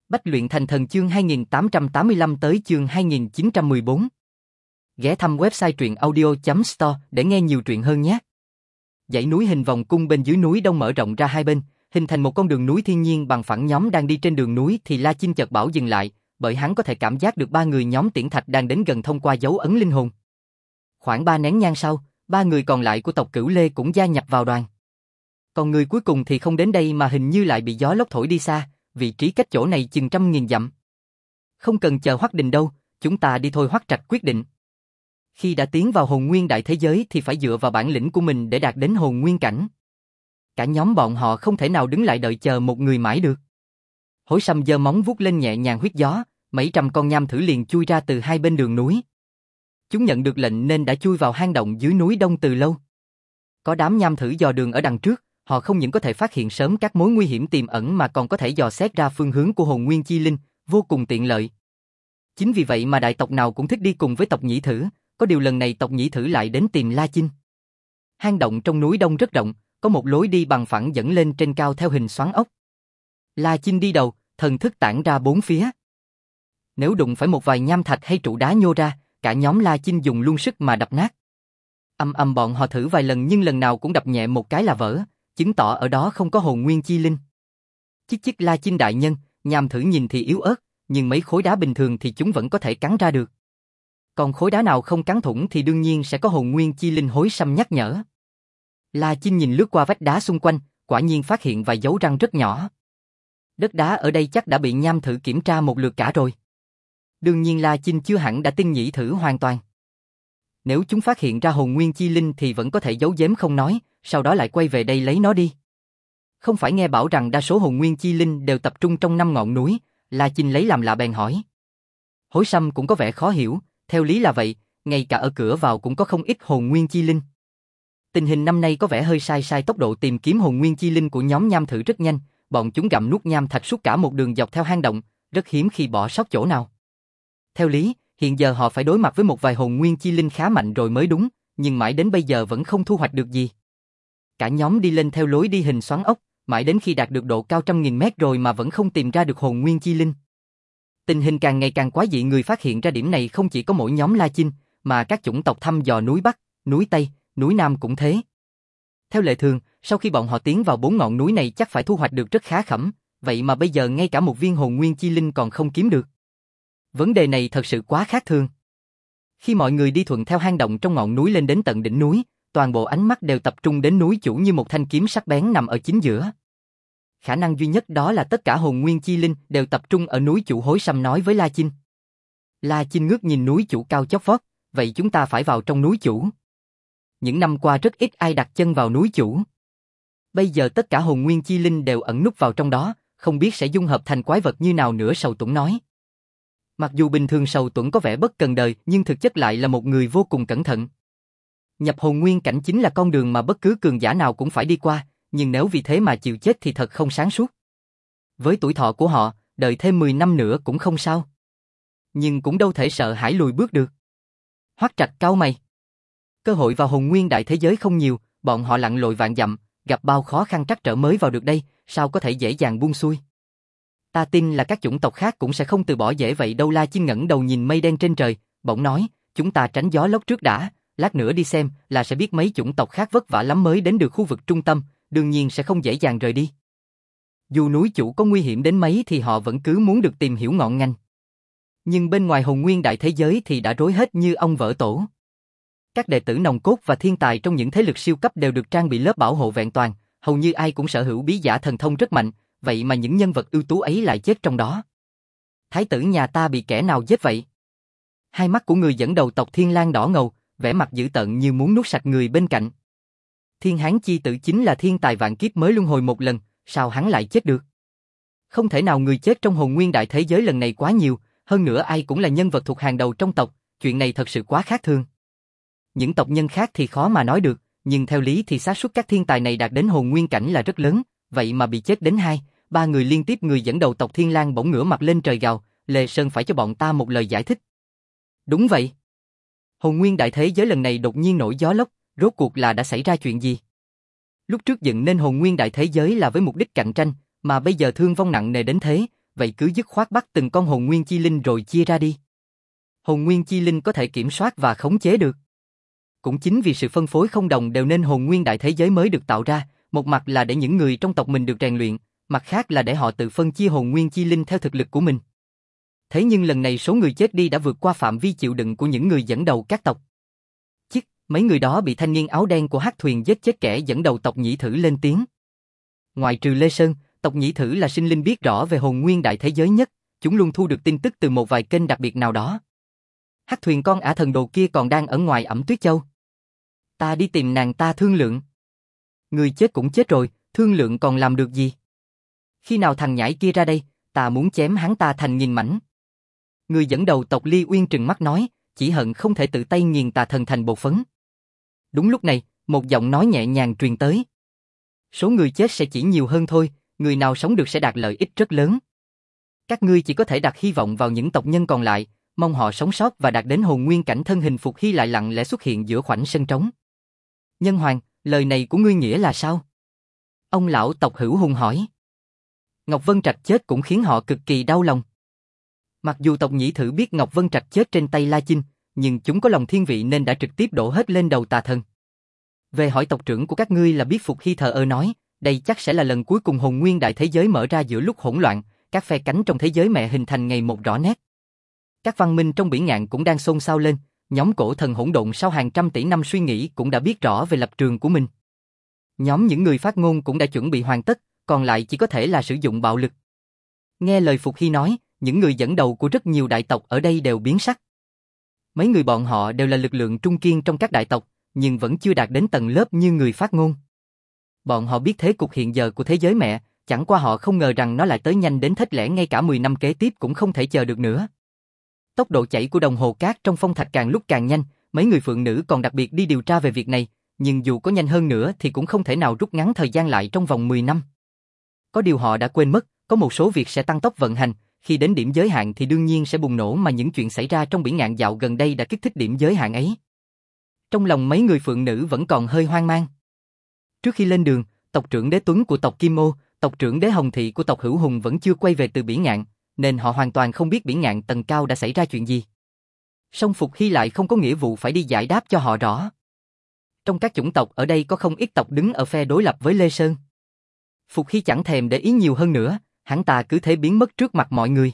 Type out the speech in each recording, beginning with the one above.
Bách luyện thành thần chương 2885 tới chương 2914. Ghé thăm website truyện audio.store để nghe nhiều truyện hơn nhé. Dãy núi hình vòng cung bên dưới núi đông mở rộng ra hai bên, hình thành một con đường núi thiên nhiên bằng phẳng. Nhóm đang đi trên đường núi thì La Chinh chợt bảo dừng lại, bởi hắn có thể cảm giác được ba người nhóm Tiễn Thạch đang đến gần thông qua dấu ấn linh hồn. Khoảng 3 nén nhang sau, ba người còn lại của tộc Cửu Lê cũng gia nhập vào đoàn. Còn người cuối cùng thì không đến đây mà hình như lại bị gió lốc thổi đi xa, vị trí cách chỗ này chừng 100.000 dặm. Không cần chờ Hoắc Đình đâu, chúng ta đi thôi, Hoắc Trạch quyết định. Khi đã tiến vào hồn nguyên đại thế giới thì phải dựa vào bản lĩnh của mình để đạt đến hồn nguyên cảnh. Cả nhóm bọn họ không thể nào đứng lại đợi chờ một người mãi được. Hối Sâm giơ móng vuốt lên nhẹ nhàng huyết gió, mấy trăm con nham thử liền chui ra từ hai bên đường núi. Chúng nhận được lệnh nên đã chui vào hang động dưới núi đông từ lâu. Có đám nham thử dò đường ở đằng trước, họ không những có thể phát hiện sớm các mối nguy hiểm tiềm ẩn mà còn có thể dò xét ra phương hướng của hồn nguyên chi linh, vô cùng tiện lợi. Chính vì vậy mà đại tộc nào cũng thích đi cùng với tộc Nhĩ Thử, có điều lần này tộc Nhĩ Thử lại đến tìm La Chinh. Hang động trong núi đông rất rộng, có một lối đi bằng phẳng dẫn lên trên cao theo hình xoắn ốc. La Chinh đi đầu, thần thức tản ra bốn phía. Nếu đụng phải một vài nham thạch hay trụ đá nhô ra, cả nhóm La Chinh dùng luôn sức mà đập nát. Bọn họ thử vài lần nhưng lần nào cũng đập nhẹ một cái là vỡ, chứng tỏ ở đó không có hồn nguyên chi linh. Chích chích La Chinh đại nhân, nham thử nhìn thì yếu ớt, nhưng mấy khối đá bình thường thì chúng vẫn có thể cắn ra được. Còn khối đá nào không cắn thủng thì đương nhiên sẽ có hồn nguyên chi linh, Hối Sâm nhắc nhở. La Chinh nhìn lướt qua vách đá xung quanh, quả nhiên phát hiện vài dấu răng rất nhỏ. Đất đá ở đây chắc đã bị nham thử kiểm tra một lượt cả rồi. Đương nhiên La Chinh chưa hẳn đã tin Nhĩ Thử hoàn toàn. Nếu chúng phát hiện ra hồn nguyên chi linh thì vẫn có thể giấu giếm không nói, sau đó lại quay về đây lấy nó đi. Không phải nghe bảo rằng đa số hồn nguyên chi linh đều tập trung trong 5 ngọn núi, La Chinh lấy làm lạ bèn hỏi. Hối Sâm cũng có vẻ khó hiểu, theo lý là vậy, ngay cả ở cửa vào cũng có không ít hồn nguyên chi linh. Tình hình năm nay có vẻ hơi sai, tốc độ tìm kiếm hồn nguyên chi linh của nhóm nham thử rất nhanh, bọn chúng gặm nuốt nham thạch suốt cả một đường dọc theo hang động, rất hiếm khi bỏ sót chỗ nào. Theo lý, hiện giờ họ phải đối mặt với một vài hồn nguyên chi linh khá mạnh rồi mới đúng, nhưng mãi đến bây giờ vẫn không thu hoạch được gì. Cả nhóm đi lên theo lối đi hình xoắn ốc, mãi đến khi đạt được độ cao 100.000 mét rồi mà vẫn không tìm ra được hồn nguyên chi linh. Tình hình càng ngày càng quái dị, người phát hiện ra điểm này không chỉ có mỗi nhóm La Chinh, mà các chủng tộc thăm dò núi Bắc, núi Tây, núi Nam cũng thế. Theo lệ thường, sau khi bọn họ tiến vào 4 ngọn núi này chắc phải thu hoạch được rất khá khẩm, vậy mà bây giờ ngay cả một viên hồn nguyên chi linh còn không kiếm được. Vấn đề này thật sự quá khác thường. Khi mọi người đi thuận theo hang động trong ngọn núi lên đến tận đỉnh núi, toàn bộ ánh mắt đều tập trung đến núi chủ như một thanh kiếm sắc bén nằm ở chính giữa. Khả năng duy nhất đó là tất cả hồn nguyên chi linh đều tập trung ở núi chủ, Hối Sâm nói với La Chinh. La Chinh ngước nhìn núi chủ cao chót vót, vậy chúng ta phải vào trong núi chủ. Những năm qua rất ít ai đặt chân vào núi chủ. Bây giờ tất cả hồn nguyên chi linh đều ẩn núp vào trong đó, không biết sẽ dung hợp thành quái vật như nào nữa, Sầu Tuẫn nói. Mặc dù bình thường Sầu Tuẫn có vẻ bất cần đời nhưng thực chất lại là một người vô cùng cẩn thận. Nhập hồn nguyên cảnh chính là con đường mà bất cứ cường giả nào cũng phải đi qua, nhưng nếu vì thế mà chịu chết thì thật không sáng suốt. Với tuổi thọ của họ, đợi thêm 10 năm nữa cũng không sao. Nhưng cũng đâu thể sợ hãi lùi bước được. Hoắc Trạch cau mày. Cơ hội vào hồn nguyên đại thế giới không nhiều, bọn họ lặn lội vạn dặm, gặp bao khó khăn trắc trở mới vào được đây, sao có thể dễ dàng buông xuôi. Ta tin là các chủng tộc khác cũng sẽ không từ bỏ dễ vậy đâu. La Chinh ngẩng đầu nhìn mây đen trên trời, bỗng nói, chúng ta tránh gió lốc trước đã, lát nữa đi xem là sẽ biết mấy chủng tộc khác vất vả lắm mới đến được khu vực trung tâm, đương nhiên sẽ không dễ dàng rời đi. Dù núi chủ có nguy hiểm đến mấy thì họ vẫn cứ muốn được tìm hiểu ngọn ngành. Nhưng bên ngoài hồn nguyên đại thế giới thì đã rối hết như ong vỡ tổ. Các đệ tử nòng cốt và thiên tài trong những thế lực siêu cấp đều được trang bị lớp bảo hộ vẹn toàn, hầu như ai cũng sở hữu bí giả thần thông rất mạnh, vậy mà những nhân vật ưu tú ấy lại chết trong đó. Thái tử nhà ta bị kẻ nào giết vậy? Hai mắt của người dẫn đầu tộc Thiên Lang đỏ ngầu, vẻ mặt dữ tợn như muốn nuốt sạch người bên cạnh. Thiên Hán chi tử chính là thiên tài vạn kiếp mới luân hồi một lần, sao hắn lại chết được? Không thể nào, người chết trong hồn nguyên đại thế giới lần này quá nhiều, hơn nữa ai cũng là nhân vật thuộc hàng đầu trong tộc, chuyện này thật sự quá khác thường. Những tộc nhân khác thì khó mà nói được, nhưng theo lý thì xác suất các thiên tài này đạt đến hồn nguyên cảnh là rất lớn, vậy mà bị chết đến 2-3 người liên tiếp. Người dẫn đầu tộc Thiên Lang bỗng ngửa mặt lên trời gào, Lê Sơn phải cho bọn ta một lời giải thích. Đúng vậy. Hồn nguyên đại thế giới lần này đột nhiên nổi gió lốc, rốt cuộc là đã xảy ra chuyện gì? Lúc trước dựng nên hồn nguyên đại thế giới là với mục đích cạnh tranh, mà bây giờ thương vong nặng nề đến thế, vậy cứ dứt khoát bắt từng con hồn nguyên chi linh rồi chia ra đi. Hồn nguyên chi linh có thể kiểm soát và khống chế được. Cũng chính vì sự phân phối không đồng đều nên hồn nguyên đại thế giới mới được tạo ra, một mặt là để những người trong tộc mình được rèn luyện, mặt khác là để họ tự phân chia hồn nguyên chi linh theo thực lực của mình. Thế nhưng lần này số người chết đi đã vượt qua phạm vi chịu đựng của những người dẫn đầu các tộc. Mấy người đó bị thanh niên áo đen của hắc thuyền giết chết. Kẻ dẫn đầu tộc Nhĩ Thử lên tiếng. Ngoại trừ Lê Sơn, tộc Nhĩ Thử là sinh linh biết rõ về hồn nguyên đại thế giới nhất, chúng luôn thu được tin tức từ một vài kênh đặc biệt nào đó. Hắc thuyền con ả thần đồ kia còn đang ở ngoài Ẩm Tuyết Châu. Ta đi tìm nàng ta thương lượng. Người chết cũng chết rồi, thương lượng còn làm được gì? Khi nào thằng nhãi kia ra đây, ta muốn chém hắn ta thành nghìn mảnh. Người dẫn đầu tộc Ly Uyên trừng mắt nói, chỉ hận không thể tự tay nghiền tà thần thành bột phấn. Đúng lúc này, một giọng nói nhẹ nhàng truyền tới. Số người chết sẽ chỉ nhiều hơn thôi, người nào sống được sẽ đạt lợi ích rất lớn. Các ngươi chỉ có thể đặt hy vọng vào những tộc nhân còn lại, mong họ sống sót và đạt đến hồn nguyên cảnh. Thân hình Phục Hy lại lặng lẽ xuất hiện giữa khoảnh sân trống. Nhân Hoàng, lời này của ngươi nghĩa là sao? Ông lão tộc Hữu Hùng hỏi. Ngọc Vân Trạch chết cũng khiến họ cực kỳ đau lòng. Mặc dù tộc Nhĩ Thử biết Ngọc Vân Trạch chết trên tay La Chinh, nhưng chúng có lòng thiên vị nên đã trực tiếp đổ hết lên đầu tà thần. Về hỏi tộc trưởng của các ngươi là biết. Phục Hy thờ ơ nói, đây chắc sẽ là lần cuối cùng hồn nguyên đại thế giới mở ra. Giữa lúc hỗn loạn, các phe cánh trong thế giới mẹ hình thành ngày một rõ nét. Các văn minh trong biển ngạn cũng đang xôn xao lên, nhóm cổ thần hỗn độn sau hàng trăm tỷ năm suy nghĩ cũng đã biết rõ về lập trường của mình. Nhóm những người phát ngôn cũng đã chuẩn bị hoàn tất, còn lại chỉ có thể là sử dụng bạo lực. Nghe lời Phục Hy nói, những người dẫn đầu của rất nhiều đại tộc ở đây đều biến sắc. Mấy người bọn họ đều là lực lượng trung kiên trong các đại tộc, nhưng vẫn chưa đạt đến tầng lớp như người phát ngôn. Bọn họ biết thế cục hiện giờ của thế giới mẹ, chẳng qua họ không ngờ rằng nó lại tới nhanh đến thết lẽ, ngay cả 10 năm kế tiếp cũng không thể chờ được nữa. Tốc độ chảy của đồng hồ cát trong phong thạch càng lúc càng nhanh, mấy người phượng nữ còn đặc biệt đi điều tra về việc này, nhưng dù có nhanh hơn nữa thì cũng không thể nào rút ngắn thời gian lại trong vòng 10 năm. Có điều họ đã quên mất, có một số việc sẽ tăng tốc vận hành, khi đến điểm giới hạn thì đương nhiên sẽ bùng nổ, mà những chuyện xảy ra trong biển ngạn dạo gần đây đã kích thích điểm giới hạn ấy. Trong lòng mấy người phượng nữ vẫn còn hơi hoang mang. Trước khi lên đường, tộc trưởng Đế Tuấn của tộc Kim Ô, tộc trưởng Đế Hồng Thị của tộc Hữu Hùng vẫn chưa quay về từ biển ngạn, nên họ hoàn toàn không biết biển ngạn tầng cao đã xảy ra chuyện gì. Song Phục Hy lại không có nghĩa vụ phải đi giải đáp cho họ rõ. Trong các chủng tộc ở đây có không ít tộc đứng ở phe đối lập với Lê Sơn. Phục Hy chẳng thèm để ý nhiều hơn nữa, hắn ta cứ thế biến mất trước mặt mọi người.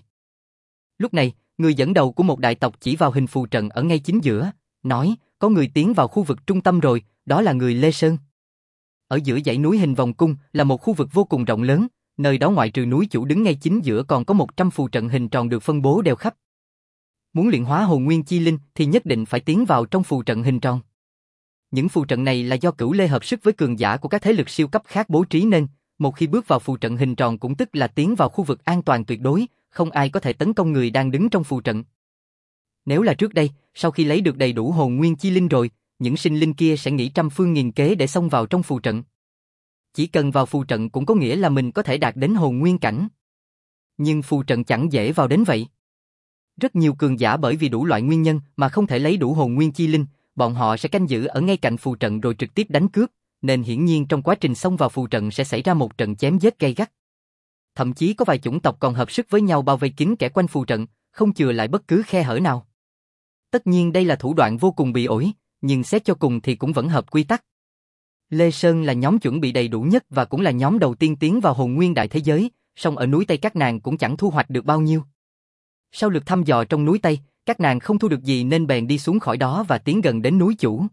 Lúc này, người dẫn đầu của một đại tộc chỉ vào hình phù trận ở ngay chính giữa, nói, có người tiến vào khu vực trung tâm rồi, đó là người Lê Sơn. Ở giữa dãy núi hình vòng cung là một khu vực vô cùng rộng lớn, nơi đó ngoại trừ núi chủ đứng ngay chính giữa còn có 100 phù trận hình tròn được phân bố đều khắp. Muốn luyện hóa hồn nguyên chi linh thì nhất định phải tiến vào trong phù trận hình tròn. Những phù trận này là do Cửu Lê hợp sức với cường giả của các thế lực siêu cấp khác bố trí nên, một khi bước vào phù trận hình tròn cũng tức là tiến vào khu vực an toàn tuyệt đối, không ai có thể tấn công người đang đứng trong phù trận. Nếu là trước đây, sau khi lấy được đầy đủ hồn nguyên chi linh rồi, những sinh linh kia sẽ nghĩ trăm phương nghìn kế để xông vào trong phù trận. Chỉ cần vào phù trận cũng có nghĩa là mình có thể đạt đến hồn nguyên cảnh. Nhưng phù trận chẳng dễ vào đến vậy. Rất nhiều cường giả bởi vì đủ loại nguyên nhân mà không thể lấy đủ hồn nguyên chi linh, bọn họ sẽ canh giữ ở ngay cạnh phù trận rồi trực tiếp đánh cướp, nên hiển nhiên trong quá trình xông vào phù trận sẽ xảy ra một trận chém giết gay gắt. Thậm chí có vài chủng tộc còn hợp sức với nhau bao vây kín kẻ quanh phù trận, không chừa lại bất cứ khe hở nào. Tất nhiên đây là thủ đoạn vô cùng bị ổi, nhưng xét cho cùng thì cũng vẫn hợp quy tắc. Lê Sơn là nhóm chuẩn bị đầy đủ nhất và cũng là nhóm đầu tiên tiến vào hồn nguyên đại thế giới, song ở núi Tây các nàng cũng chẳng thu hoạch được bao nhiêu. Sau lượt thăm dò trong núi Tây, các nàng không thu được gì nên bèn đi xuống khỏi đó và tiến gần đến núi chủ.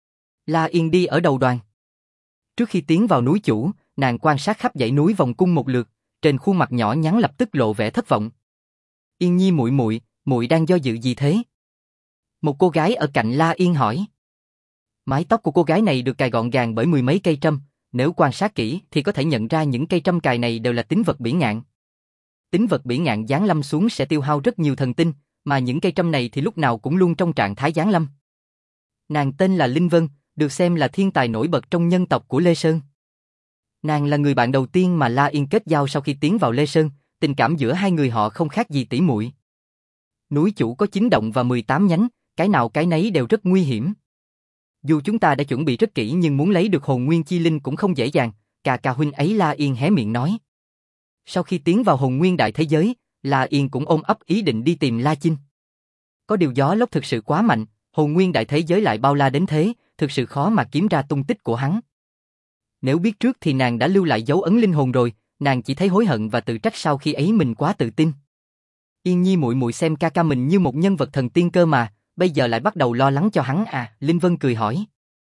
La Yên đi ở đầu đoàn. Trước khi tiến vào núi chủ, nàng quan sát khắp dãy núi vòng cung một lượt, trên khuôn mặt nhỏ nhắn lập tức lộ vẻ thất vọng. Yên Nhi muội muội, muội đang do dự gì thế? Một cô gái ở cạnh La Yên hỏi. Mái tóc của cô gái này được cài gọn gàng bởi 10 mấy cây trâm, nếu quan sát kỹ thì có thể nhận ra những cây trâm cài này đều là tín vật biển ngạn. Tín vật biển ngạn giáng lâm xuống sẽ tiêu hao rất nhiều thần tinh, mà những cây trâm này thì lúc nào cũng luôn trong trạng thái giáng lâm. Nàng tên là Linh Vân, được xem là thiên tài nổi bật trong nhân tộc của Lê Sơn. Nàng là người bạn đầu tiên mà La Yên kết giao sau khi tiến vào Lê Sơn, tình cảm giữa hai người họ không khác gì tỷ muội. Núi chủ có 9 động và 18 nhánh, cái nào cái nấy đều rất nguy hiểm. Dù chúng ta đã chuẩn bị rất kỹ nhưng muốn lấy được hồn nguyên chi linh cũng không dễ dàng, ca huynh ấy La Yên hé miệng nói. Sau khi tiến vào hồn nguyên đại thế giới, La Yên cũng ôm ấp ý định đi tìm La Chinh. Có điều gió lốc thực sự quá mạnh, hồn nguyên đại thế giới lại bao la đến thế, thực sự khó mà kiếm ra tung tích của hắn. Nếu biết trước thì nàng đã lưu lại dấu ấn linh hồn rồi, nàng chỉ thấy hối hận và tự trách sau khi ấy mình quá tự tin. Yên Nhi muội muội xem ca ca mình như một nhân vật thần tiên cơ mà, bây giờ lại bắt đầu lo lắng cho hắn à? Linh Vân cười hỏi.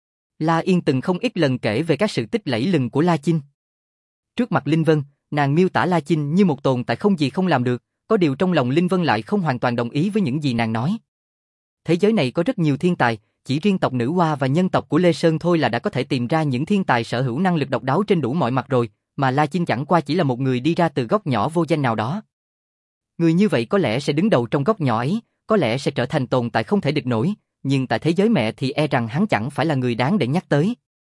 La Yên từng không ít lần kể về các sự tích lẫy lừng của La Chinh. Trước mặt Linh Vân, nàng miêu tả La Chinh như một tồn tại không gì không làm được, có điều trong lòng Linh Vân lại không hoàn toàn đồng ý với những gì nàng nói. Thế giới này có rất nhiều thiên tài, chỉ riêng tộc Nữ Hoa và nhân tộc của Lê Sơn thôi là đã có thể tìm ra những thiên tài sở hữu năng lực độc đáo trên đủ mọi mặt rồi, mà La Chinh chẳng qua chỉ là một người đi ra từ góc nhỏ vô danh nào đó. Người như vậy có lẽ sẽ đứng đầu trong góc nhỏ ấy, có lẽ sẽ trở thành tồn tại không thể địch nổi, nhưng tại thế giới mẹ thì e rằng hắn chẳng phải là người đáng để nhắc tới.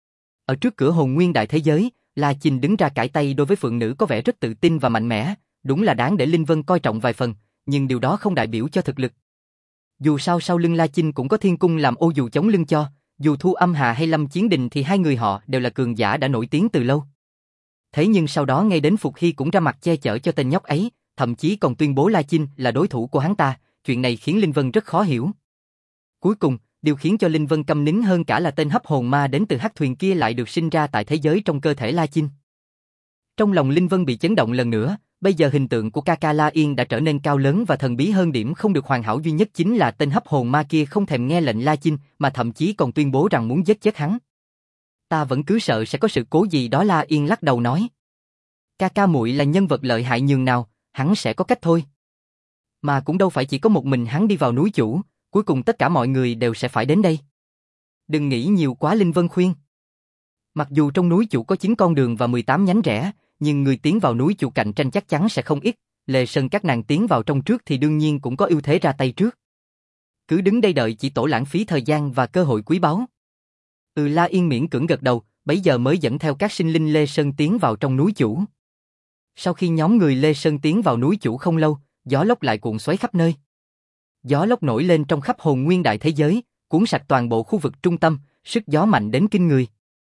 Ở trước cửa hồn nguyên đại thế giới, La Chinh đứng ra cãi tay đối với phượng nữ có vẻ rất tự tin và mạnh mẽ, đúng là đáng để Linh Vân coi trọng vài phần, nhưng điều đó không đại biểu cho thực lực. Dù sao sau lưng La Chinh cũng có thiên cung làm ô dù chống lưng cho, dù Thu Âm Hà hay Lâm Chiến Đình thì hai người họ đều là cường giả đã nổi tiếng từ lâu. Thế nhưng sau đó ngay đến Phục Hy cũng ra mặt che chở cho tên nhóc ấy, thậm chí còn tuyên bố La Chinh là đối thủ của hắn ta, chuyện này khiến Linh Vân rất khó hiểu. Cuối cùng, điều khiến cho Linh Vân câm nín hơn cả là tên hấp hồn ma đến từ hắc thuyền kia lại được sinh ra tại thế giới trong cơ thể La Chinh. Trong lòng Linh Vân bị chấn động lần nữa, bây giờ hình tượng của ca ca La Yên đã trở nên cao lớn và thần bí hơn, điểm không được hoàn hảo duy nhất chính là tên hấp hồn ma kia không thèm nghe lệnh La Chinh mà thậm chí còn tuyên bố rằng muốn giết chết hắn. Ta vẫn cứ sợ sẽ có sự cố gì đó. La Yên lắc đầu nói. Ca ca muội là nhân vật lợi hại nhường nào, hắn sẽ có cách thôi. Mà cũng đâu phải chỉ có một mình hắn đi vào núi Chủ, cuối cùng tất cả mọi người đều sẽ phải đến đây. Đừng nghĩ nhiều quá, Linh Vân khuyên. Mặc dù trong núi Chủ có 9 con đường và 18 nhánh rẽ, nhưng người tiến vào núi Chủ cạnh tranh chắc chắn sẽ không ít, Lê Sơn các nàng tiến vào trong trước thì đương nhiên cũng có ưu thế ra tay trước. Cứ đứng đây đợi chỉ tổ lãng phí thời gian và cơ hội quý báu. La Yên miễn cưỡng gật đầu, bấy giờ mới dẫn theo các sinh linh Lê Sơn tiến vào trong núi Chủ. Sau khi nhóm người Lê Sơn tiến vào núi Chủ không lâu, gió lốc lại cuộn xoáy khắp nơi. Gió lốc nổi lên trong khắp hồn nguyên đại thế giới, cuốn sạch toàn bộ khu vực trung tâm, sức gió mạnh đến kinh người.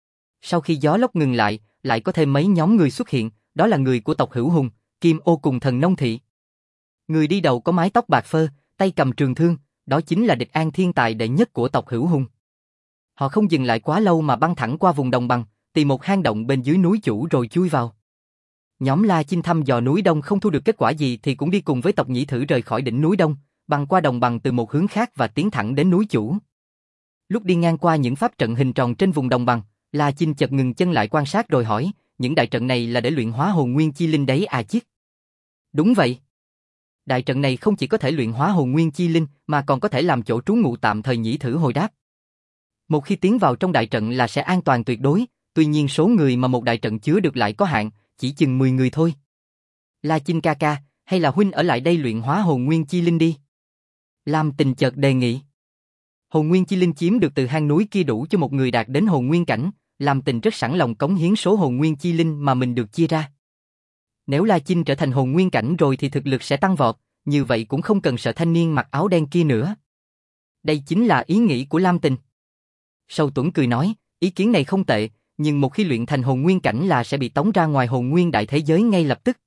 Sau khi gió lốc ngừng lại có thêm mấy nhóm người xuất hiện, đó là người của tộc Hữu Hùng, Kim Ô cùng Thần Nông Thị. Người đi đầu có mái tóc bạc phơ, tay cầm trường thương, đó chính là Địch An, thiên tài đệ nhất của tộc Hữu Hùng. Họ không dừng lại quá lâu mà băng thẳng qua vùng đồng bằng, tìm một hang động bên dưới núi Chủ rồi chui vào. Nhóm La Chinh thăm dò núi Đông không thu được kết quả gì thì cũng đi cùng với tộc Nhĩ Thử rời khỏi đỉnh núi Đông, băng qua đồng bằng từ một hướng khác và tiến thẳng đến núi Chủ. Lúc đi ngang qua những pháp trận hình tròn trên vùng đồng bằng, La Chinh chợt ngừng chân lại quan sát rồi hỏi, những đại trận này là để luyện hóa hồn nguyên chi linh đấy à chiếc? Đúng vậy. Đại trận này không chỉ có thể luyện hóa hồn nguyên chi linh mà còn có thể làm chỗ trú ngụ tạm thời. Nhĩ Thử hồi đáp. Một khi tiến vào trong đại trận là sẽ an toàn tuyệt đối, tuy nhiên số người mà một đại trận chứa được lại có hạn, chỉ chừng 10 người thôi. La Chinh ca ca, hay là huynh ở lại đây luyện hóa hồn nguyên chi linh đi? Lam Tình chợt đề nghị. Hồn nguyên chi linh chiếm được từ hang núi kia đủ cho một người đạt đến hồn nguyên cảnh, Lam Tình rất sẵn lòng cống hiến số hồn nguyên chi linh mà mình được chia ra. Nếu La Chinh trở thành hồn nguyên cảnh rồi thì thực lực sẽ tăng vọt, như vậy cũng không cần sợ thanh niên mặc áo đen kia nữa. Đây chính là ý nghĩ của Lam Tình. Sâu Tuấn cười nói, ý kiến này không tệ, nhưng một khi luyện thành hồn nguyên cảnh là sẽ bị tống ra ngoài hồn nguyên đại thế giới ngay lập tức.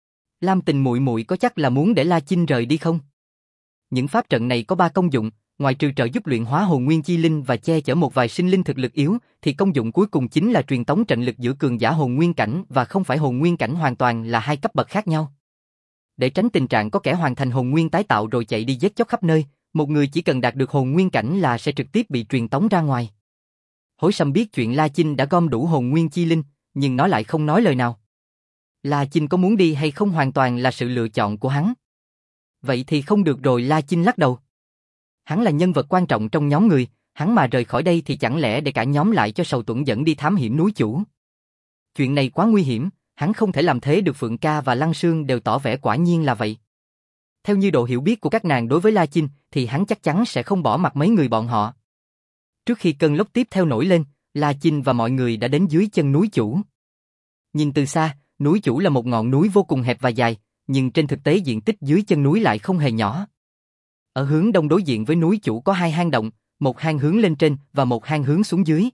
Lam Tình muội muội có chắc là muốn để La Chinh rời đi không? Những pháp trận này có 3 công dụng, ngoài trừ trợ giúp luyện hóa hồn nguyên chi linh và che chở một vài sinh linh thực lực yếu, thì công dụng cuối cùng chính là truyền tống trận lực giữa cường giả hồn nguyên cảnh và không phải hồn nguyên cảnh, hoàn toàn là hai cấp bậc khác nhau. Để tránh tình trạng có kẻ hoàn thành hồn nguyên tái tạo rồi chạy đi giết chóc khắp nơi, một người chỉ cần đạt được hồn nguyên cảnh là sẽ trực tiếp bị truyền tống ra ngoài. Hối Sâm biết chuyện La Chinh đã gom đủ hồn nguyên chi linh, nhưng nó lại không nói lời nào. La Chinh có muốn đi hay không hoàn toàn là sự lựa chọn của hắn. Vậy thì không được rồi, La Chinh lắc đầu. Hắn là nhân vật quan trọng trong nhóm người, hắn mà rời khỏi đây thì chẳng lẽ để cả nhóm lại cho Sầu Tuấn dẫn đi thám hiểm núi Chủ. Chuyện này quá nguy hiểm, hắn không thể làm thế được. Phượng Ca và Lăng Sương đều tỏ vẻ quả nhiên là vậy. Theo như độ hiểu biết của các nàng đối với La Chinh thì hắn chắc chắn sẽ không bỏ mặc mấy người bọn họ. Trước khi cơn lốc tiếp theo nổi lên, La Chinh và mọi người đã đến dưới chân núi Chủ. Nhìn từ xa, núi Chủ là một ngọn núi vô cùng hẹp và dài, nhưng trên thực tế diện tích dưới chân núi lại không hề nhỏ. Ở hướng đông đối diện với núi Chủ có 2 hang động, một hang hướng lên trên và một hang hướng xuống dưới.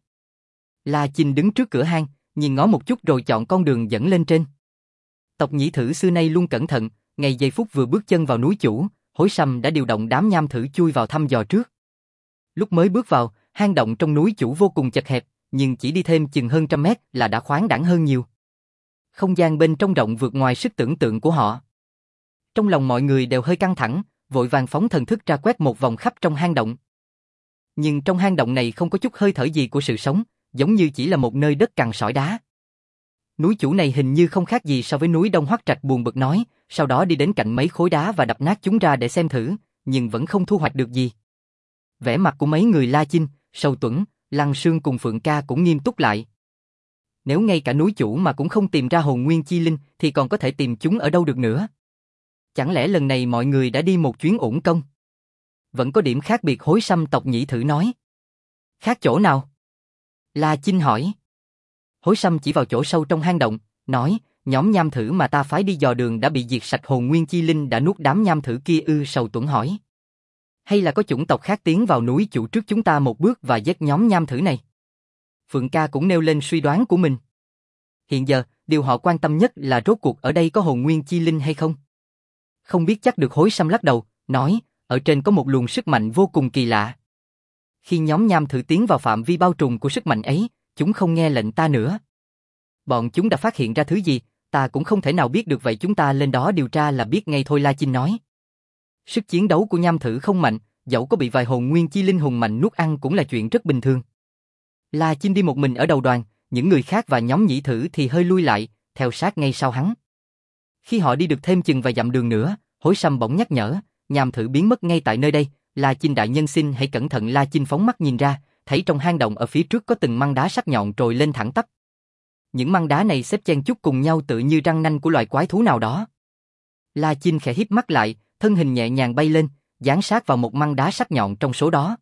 La Chinh đứng trước cửa hang, nhìn ngó một chút rồi chọn con đường dẫn lên trên. Tộc Nhĩ Thử xưa nay luôn cẩn thận, ngay giây phút vừa bước chân vào núi Chủ, Hối Sâm đã điều động đám nham thử chui vào thăm dò trước. Lúc mới bước vào, hang động trong núi Chủ vô cùng chật hẹp, nhưng chỉ đi thêm chừng hơn 100 mét là đã khoáng đãng hơn nhiều. Không gian bên trong rộng vượt ngoài sức tưởng tượng của họ. Trong lòng mọi người đều hơi căng thẳng, vội vàng phóng thần thức ra quét một vòng khắp trong hang động. Nhưng trong hang động này không có chút hơi thở gì của sự sống, giống như chỉ là một nơi đất cằn sỏi đá. Núi Chủ này hình như không khác gì so với núi Đông Hoắc Trạch, buồn bực nói, sau đó đi đến cạnh mấy khối đá và đập nát chúng ra để xem thử, nhưng vẫn không thu hoạch được gì. Vẻ mặt của mấy người La Chinh, Sầu Tuẩn, Lăng Sương cùng Phượng Ca cũng nghiêm túc lại. Nếu ngay cả núi Chủ mà cũng không tìm ra hồn nguyên chi linh thì còn có thể tìm chúng ở đâu được nữa? Chẳng lẽ lần này mọi người đã đi một chuyến uổng công? Vẫn có điểm khác biệt, Hối Sâm tộc nhĩ thử nói. Khác chỗ nào? La Chinh hỏi. Hối Sâm chỉ vào chỗ sâu trong hang động, nói, nhóm nham thử mà ta phái đi dò đường đã bị diệt sạch, hồn nguyên chi linh đã nuốt đám nham thử kia ư? Sầu Tuẩn hỏi. Hay là có chủng tộc khác tiến vào núi Chủ trước chúng ta một bước và giết nhóm nham thử này? Phượng Ca cũng nêu lên suy đoán của mình. Hiện giờ, điều họ quan tâm nhất là rốt cuộc ở đây có hồn nguyên chi linh hay không? Không biết chắc được, Hối Sâm lắc đầu, nói, ở trên có một luồng sức mạnh vô cùng kỳ lạ. Khi nhóm nham thử tiến vào phạm vi bao trùm của sức mạnh ấy, chúng không nghe lệnh ta nữa. Bọn chúng đã phát hiện ra thứ gì, ta cũng không thể nào biết được, vậy chúng ta lên đó điều tra là biết ngay thôi, La Chinh nói. Sức chiến đấu của nham thử không mạnh, dẫu có bị vài hồn nguyên chi linh hùng mạnh nuốt ăn cũng là chuyện rất bình thường. La Chinh đi một mình ở đầu đoàn, những người khác và nhóm nhĩ thử thì hơi lui lại, theo sát ngay sau hắn. Khi họ đi được thêm chừng vài dặm đường nữa, Hối Sâm bỗng nhắc nhở, nham thử biến mất ngay tại nơi đây, La Chinh đại nhân xin hãy cẩn thận. La Chinh phóng mắt nhìn ra, thấy trong hang động ở phía trước có từng măng đá sắc nhọn trồi lên thẳng tắp. Những măng đá này xếp chen chúc cùng nhau tựa như răng nanh của loài quái thú nào đó. La Chinh khẽ híp mắt lại, thân hình nhẹ nhàng bay lên, dán sát vào một măng đá sắc nhọn trong số đó.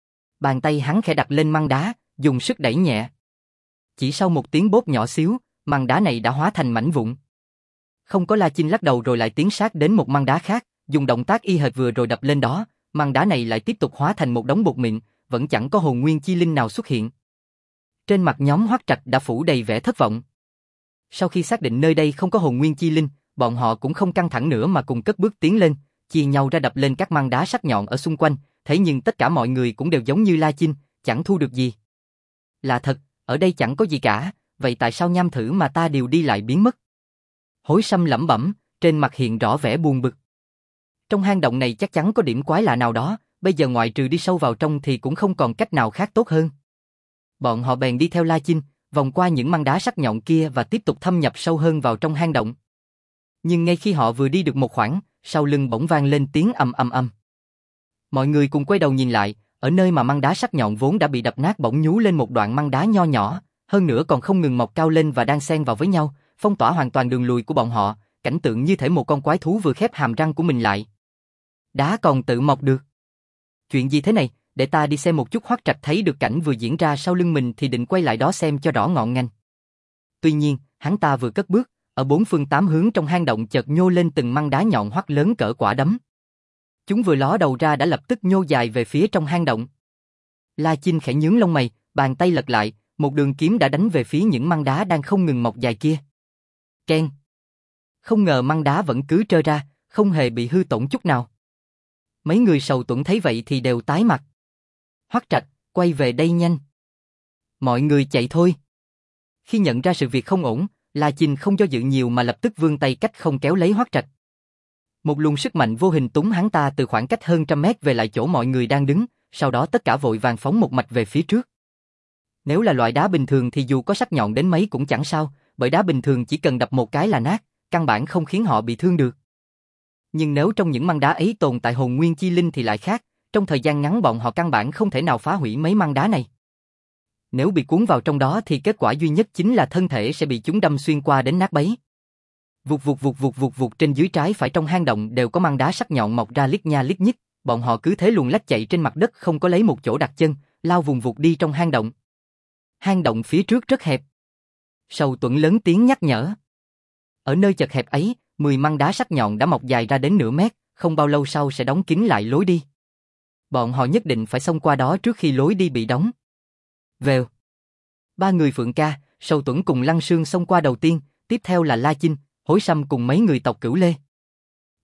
Bàn tay hắn khẽ đặt lên măng đá, dùng sức đẩy nhẹ. Chỉ sau một tiếng bốp nhỏ xíu, măng đá này đã hóa thành mảnh vụn. Không có, La Chinh lắc đầu rồi lại tiến sát đến một măng đá khác, dùng động tác y hệt vừa rồi đập lên đó, măng đá này lại tiếp tục hóa thành một đống bột mịn, vẫn chẳng có hồn nguyên chi linh nào xuất hiện. Trên mặt nhóm Hoắc Trạch đã phủ đầy vẻ thất vọng. Sau khi xác định nơi đây không có hồn nguyên chi linh, bọn họ cũng không căng thẳng nữa mà cùng cất bước tiến lên, chia nhau ra đập lên các măng đá sắc nhọn ở xung quanh, thế nhưng tất cả mọi người cũng đều giống như La Chinh, chẳng thu được gì. Là thật, ở đây chẳng có gì cả, vậy tại sao nham thử mà ta đều đi lại biến mất? Hối Sâm lẩm bẩm, trên mặt hiện rõ vẻ buồn bực. Trong hang động này chắc chắn có điểm quái lạ nào đó, bây giờ ngoại trừ đi sâu vào trong thì cũng không còn cách nào khác tốt hơn. Bọn họ bèn đi theo La Chinh, vòng qua những măng đá sắc nhọn kia và tiếp tục thâm nhập sâu hơn vào trong hang động. Nhưng ngay khi họ vừa đi được một khoảng, sau lưng bỗng vang lên tiếng ầm ầm ầm. Mọi người cùng quay đầu nhìn lại, ở nơi mà măng đá sắc nhọn vốn đã bị đập nát bỗng nhú lên một đoạn măng đá nho nhỏ, hơn nữa còn không ngừng mọc cao lên và đang xen vào với nhau, phong tỏa hoàn toàn đường lùi của bọn họ, cảnh tượng như thể một con quái thú vừa khép hàm răng của mình lại. Đá còn tự mọc được. Chuyện gì thế này, để ta đi xem một chút. Hoắc Trạch thấy được cảnh vừa diễn ra sau lưng mình thì định quay lại đó xem cho rõ ngọn ngành. Tuy nhiên, hắn ta vừa cất bước, ở bốn phương tám hướng trong hang động chợt nhô lên từng măng đá nhọn hoắt lớn cỡ quả đấm. Chúng vừa ló đầu ra đã lập tức nhô dài về phía trong hang động. La Chinh khẽ nhướng lông mày, bàn tay lật lại, một đường kiếm đã đánh về phía những măng đá đang không ngừng mọc dài kia. Keng! Không ngờ măng đá vẫn cứ trơ ra, không hề bị hư tổn chút nào. Mấy người Sầu Tuẩn thấy vậy thì đều tái mặt. Hoắc Trạch, quay về đây nhanh. Mọi người chạy thôi. Khi nhận ra sự việc không ổn, La Chinh không do dự nhiều mà lập tức vươn tay cách không kéo lấy Hoắc Trạch. Một luồng sức mạnh vô hình túng hắn ta từ khoảng cách hơn 100 mét về lại chỗ mọi người đang đứng, sau đó tất cả vội vàng phóng một mạch về phía trước. Nếu là loại đá bình thường thì dù có sắc nhọn đến mấy cũng chẳng sao, bởi đá bình thường chỉ cần đập một cái là nát, căn bản không khiến họ bị thương được. Nhưng nếu trong những măng đá ấy tồn tại hồn nguyên chi linh thì lại khác, trong thời gian ngắn bọn họ căn bản không thể nào phá hủy mấy măng đá này. Nếu bị cuốn vào trong đó thì kết quả duy nhất chính là thân thể sẽ bị chúng đâm xuyên qua đến nát bấy. Vụt vụt vụt vụt vụt vụt, trên dưới trái phải trong hang động đều có măng đá sắc nhọn mọc ra lít nha lít nhít, bọn họ cứ thế luồn lách chạy trên mặt đất không có lấy một chỗ đặt chân, lao vùng vụt đi trong hang động. Hang động phía trước rất hẹp. Sầu Tuẩn lớn tiếng nhắc nhở. Ở nơi chật hẹp ấy, 10 măng đá sắc nhọn đã mọc dài ra đến nửa mét, không bao lâu sau sẽ đóng kín lại lối đi. Bọn họ nhất định phải xông qua đó trước khi lối đi bị đóng. Vèo. Ba người Phượng Ca, Sầu Tuẩn cùng Lăng Sương xông qua đầu tiên, tiếp theo là La Chinh, Hối Sâm cùng mấy người tộc Cửu Lê.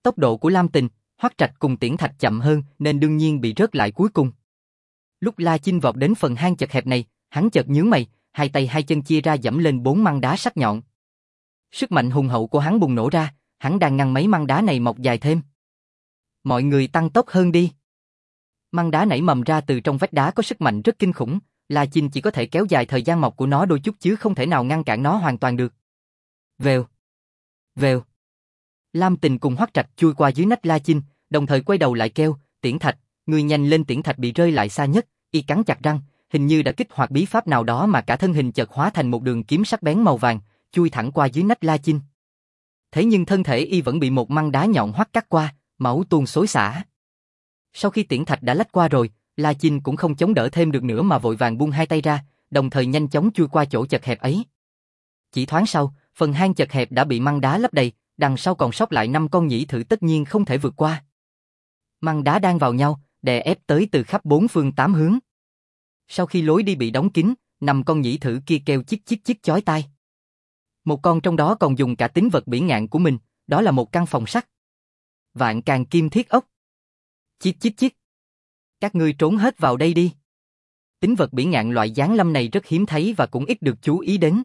Tốc độ của Lam Tình, Hoắc Trạch cùng Tiễn Thạch chậm hơn nên đương nhiên bị rớt lại cuối cùng. Lúc La Chinh vọt đến phần hang chật hẹp này, hắn chợt nhướng mày, hai tay hai chân chia ra giẫm lên 4 măng đá sắc nhọn. Sức mạnh hùng hậu của hắn bùng nổ ra, hắn đang ngăn mấy măng đá này mọc dài thêm. Mọi người tăng tốc hơn đi. Măng đá nảy mầm ra từ trong vách đá có sức mạnh rất kinh khủng, La Chinh chỉ có thể kéo dài thời gian mọc của nó đôi chút chứ không thể nào ngăn cản nó hoàn toàn được. Vèo, vèo. Lam Tình cùng Hoắc Trạch chui qua dưới nách La Chinh, đồng thời quay đầu lại kêu, Tiễn Thạch, ngươi nhanh lên. Tiễn Thạch bị rơi lại xa nhất, y cắn chặt răng, hình như đã kích hoạt bí pháp nào đó mà cả thân hình chợt hóa thành một đường kiếm sắc bén màu vàng, chui thẳng qua dưới nách La Chinh. Thế nhưng thân thể y vẫn bị một măng đá nhọn hoắt cắt qua, máu tuôn xối xả. Sau khi Tiễn Thạch đã lách qua rồi, La Chinh cũng không chống đỡ thêm được nữa mà vội vàng buông hai tay ra, đồng thời nhanh chóng chui qua chỗ chật hẹp ấy. Chỉ thoáng sau, phần hang chật hẹp đã bị măng đá lấp đầy, đằng sau còn sót lại 5 con nhĩ thử tất nhiên không thể vượt qua. Măng đá đan vào nhau, đè ép tới từ khắp 4 phương 8 hướng. Sau khi lối đi bị đóng kín, 5 con nhĩ thử kia kêu chích chích chích chói tai. Một con trong đó còn dùng cả tính vật bỉ ngạn của mình, đó là một căn phòng sắt. Vạn Càng Kim Thiết Ốc. Chích chích chích. Các ngươi trốn hết vào đây đi. Tính vật bỉ ngạn loại giáng lâm này rất hiếm thấy và cũng ít được chú ý đến.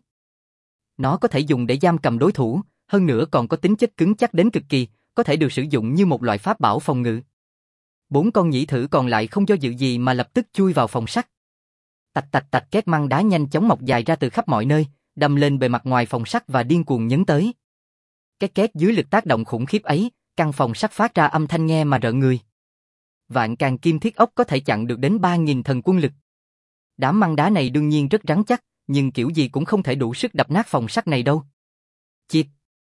Nó có thể dùng để giam cầm đối thủ, hơn nữa còn có tính chất cứng chắc đến cực kỳ, có thể được sử dụng như một loại pháp bảo phòng ngự. 4 con nhĩ thử còn lại không do dự gì mà lập tức chui vào phòng sắt. Tạch tạch tạch, két măng đá nhanh chóng mọc dài ra từ khắp mọi nơi, đâm lên bề mặt ngoài phòng sắt và điên cuồng nhấn tới. Két két dưới lực tác động khủng khiếp ấy, căn phòng sắt phát ra âm thanh nghe mà rợn người. Vạn Càng Kim Thiết Ốc có thể chặn được đến 3.000 thần quân lực. Đám măng đá này đương nhiên rất rắn chắc, nhưng kiểu gì cũng không thể đủ sức đập nát phòng sắt này đâu. Chịp.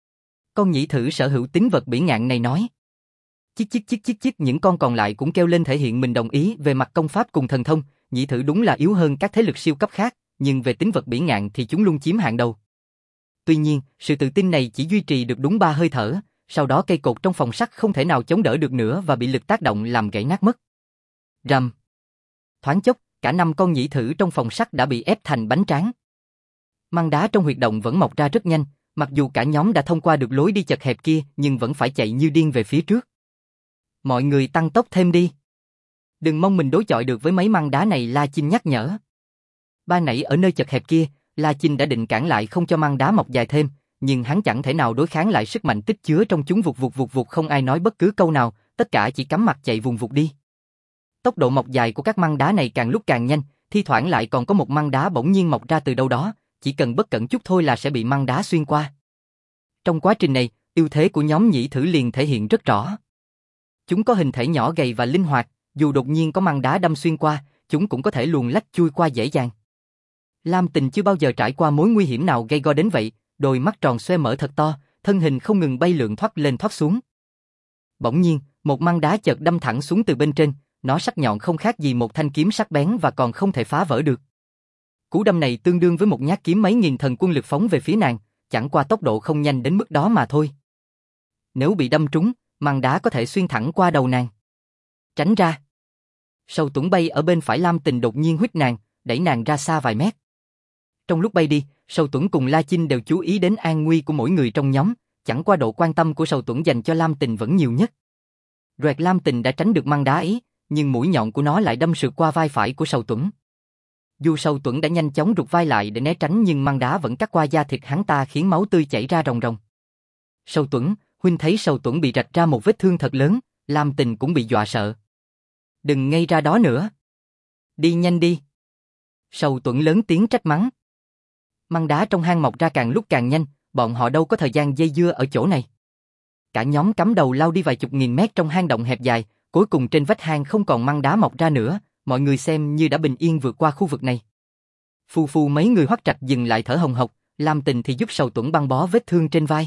Con nhĩ thử sở hữu tính vật bỉ ngạn này nói. Chích chích chích chích chích, những con còn lại cũng kêu lên thể hiện mình đồng ý về mặt công pháp cùng thần thông, nhĩ thử đúng là yếu hơn các thế lực siêu cấp khác, nhưng về tính vật bỉ ngạn thì chúng luôn chiếm hạng đầu. Tuy nhiên, sự tự tin này chỉ duy trì được đúng 3 hơi thở, sau đó cây cột trong phòng sắt không thể nào chống đỡ được nữa và bị lực tác động làm gãy nát mất. Rầm. Thoáng chốc, cả 5 con nhĩ thử trong phòng sắt đã bị ép thành bánh tráng. Măng đá trong huyệt động vẫn mọc ra rất nhanh, mặc dù cả nhóm đã thông qua được lối đi chật hẹp kia nhưng vẫn phải chạy như điên về phía trước. Mọi người tăng tốc thêm đi. Đừng mong mình đối chọi được với mấy măng đá này, La Chinh nhắc nhở. Ban nãy ở nơi chật hẹp kia, La Chinh đã định cản lại không cho măng đá mọc dài thêm, nhưng hắn chẳng thể nào đối kháng lại sức mạnh tích chứa trong chúng. Vụt vụt, không ai nói bất cứ câu nào, tất cả chỉ cắm mặt chạy vùng vụt đi. Tốc độ mọc dài của các măng đá này càng lúc càng nhanh, thi thoảng lại còn có một măng đá bỗng nhiên mọc ra từ đâu đó, chỉ cần bất cẩn chút thôi là sẽ bị măng đá xuyên qua. Trong quá trình này, ưu thế của nhóm nhĩ thử liền thể hiện rất rõ. Chúng có hình thể nhỏ gầy và linh hoạt, dù đột nhiên có măng đá đâm xuyên qua, chúng cũng có thể luồn lách chui qua dễ dàng. Lam Tình chưa bao giờ trải qua mối nguy hiểm nào gay go đến vậy, đôi mắt tròn xoe mở thật to, thân hình không ngừng bay lượn thoát lên thoát xuống. Bỗng nhiên, một măng đá chợt đâm thẳng xuống từ bên trên, nó sắc nhọn không khác gì một thanh kiếm sắc bén và còn không thể phá vỡ được. Cú đâm này tương đương với một nhát kiếm mấy nghìn thần quân lực phóng về phía nàng, chẳng qua tốc độ không nhanh đến mức đó mà thôi. Nếu bị đâm trúng, măng đá có thể xuyên thẳng qua đầu nàng. Tránh ra. Sầu Tuẫn bay ở bên phải Lam Tình đột nhiên huýt nàng, đẩy nàng ra xa vài mét. Trong lúc bay đi, Sầu Tuẫn cùng La Chinh đều chú ý đến an nguy của mỗi người trong nhóm, chẳng qua độ quan tâm của Sầu Tuẫn dành cho Lam Tình vẫn nhiều nhất. Roẹt, Lam Tình đã tránh được măng đá ấy, nhưng mũi nhọn của nó lại đâm sượt qua vai phải của Sầu Tuẫn. Dù Sầu Tuẫn đã nhanh chóng rụt vai lại để né tránh nhưng măng đá vẫn cắt qua da thịt hắn ta khiến máu tươi chảy ra ròng ròng. Sầu Tuẫn, huynh thấy Sầu Tuẫn bị rạch ra một vết thương thật lớn, Lam Tình cũng bị dọa sợ. Đừng ngây ra đó nữa. Đi nhanh đi. Sầu Tuẫn lớn tiếng trách mắng. Măng đá trong hang mọc ra càng lúc càng nhanh, bọn họ đâu có thời gian dây dưa ở chỗ này. Cả nhóm cắm đầu lao đi vài chục nghìn mét trong hang động hẹp dài, cuối cùng trên vách hang không còn măng đá mọc ra nữa, mọi người xem như đã bình yên vượt qua khu vực này. Phù mấy người Hoắc Trạch dừng lại thở hồng hộc, Lam Tình thì giúp Sầu Tuẫn băng bó vết thương trên vai.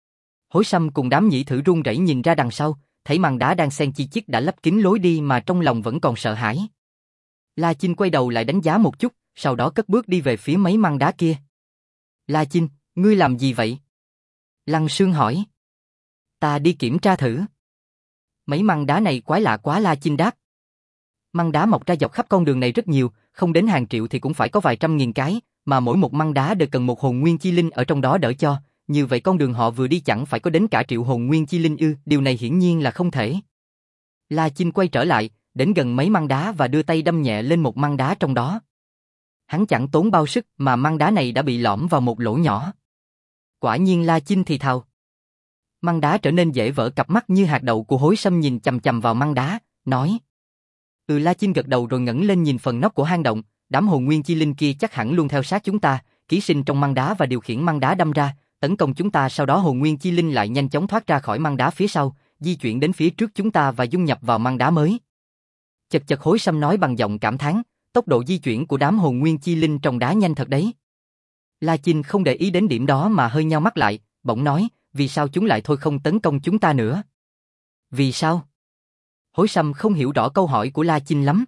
Hối Sâm cùng đám nhĩ thử run rẩy nhìn ra đằng sau, thấy măng đá đang xen chi chít đã lấp kín lối đi mà trong lòng vẫn còn sợ hãi. La Chinh quay đầu lại đánh giá một chút, sau đó cất bước đi về phía mấy măng đá kia. La Chinh, ngươi làm gì vậy? Lăng Sương hỏi. Ta đi kiểm tra thử. Mấy măng đá này quái lạ quá, La Chinh đáp. Măng đá mọc ra dọc khắp con đường này rất nhiều, không đến hàng triệu thì cũng phải có vài trăm nghìn cái, mà mỗi một măng đá đều cần một hồn nguyên chi linh ở trong đó đỡ cho, như vậy con đường họ vừa đi chẳng phải có đến cả triệu hồn nguyên chi linh ư, điều này hiển nhiên là không thể. La Chinh quay trở lại, đến gần mấy măng đá và đưa tay đâm nhẹ lên một măng đá trong đó. Hắn chẳng tốn bao sức mà măng đá này đã bị lõm vào một lỗ nhỏ. Quả nhiên La Chinh thì thào. Măng đá trở nên dễ vỡ, cặp mắt như hạt đậu của Hối Sâm nhìn chằm chằm vào măng đá, nói. La Chinh gật đầu rồi ngẩng lên nhìn phần nóc của hang động, đám hồn nguyên chi linh kia chắc hẳn luôn theo sát chúng ta, ký sinh trong măng đá và điều khiển măng đá đâm ra, tấn công chúng ta, sau đó hồn nguyên chi linh lại nhanh chóng thoát ra khỏi măng đá phía sau, di chuyển đến phía trước chúng ta và dung nhập vào măng đá mới. Chật chật, Hối Sâm nói bằng giọng cảm thán, tốc độ di chuyển của đám hồn nguyên chi linh trong đá nhanh thật đấy. La Chinh không để ý đến điểm đó mà hơi nheo mắt lại, bỗng nói, vì sao chúng lại thôi không tấn công chúng ta nữa? Vì sao? Hối Sâm không hiểu rõ câu hỏi của La Chinh lắm.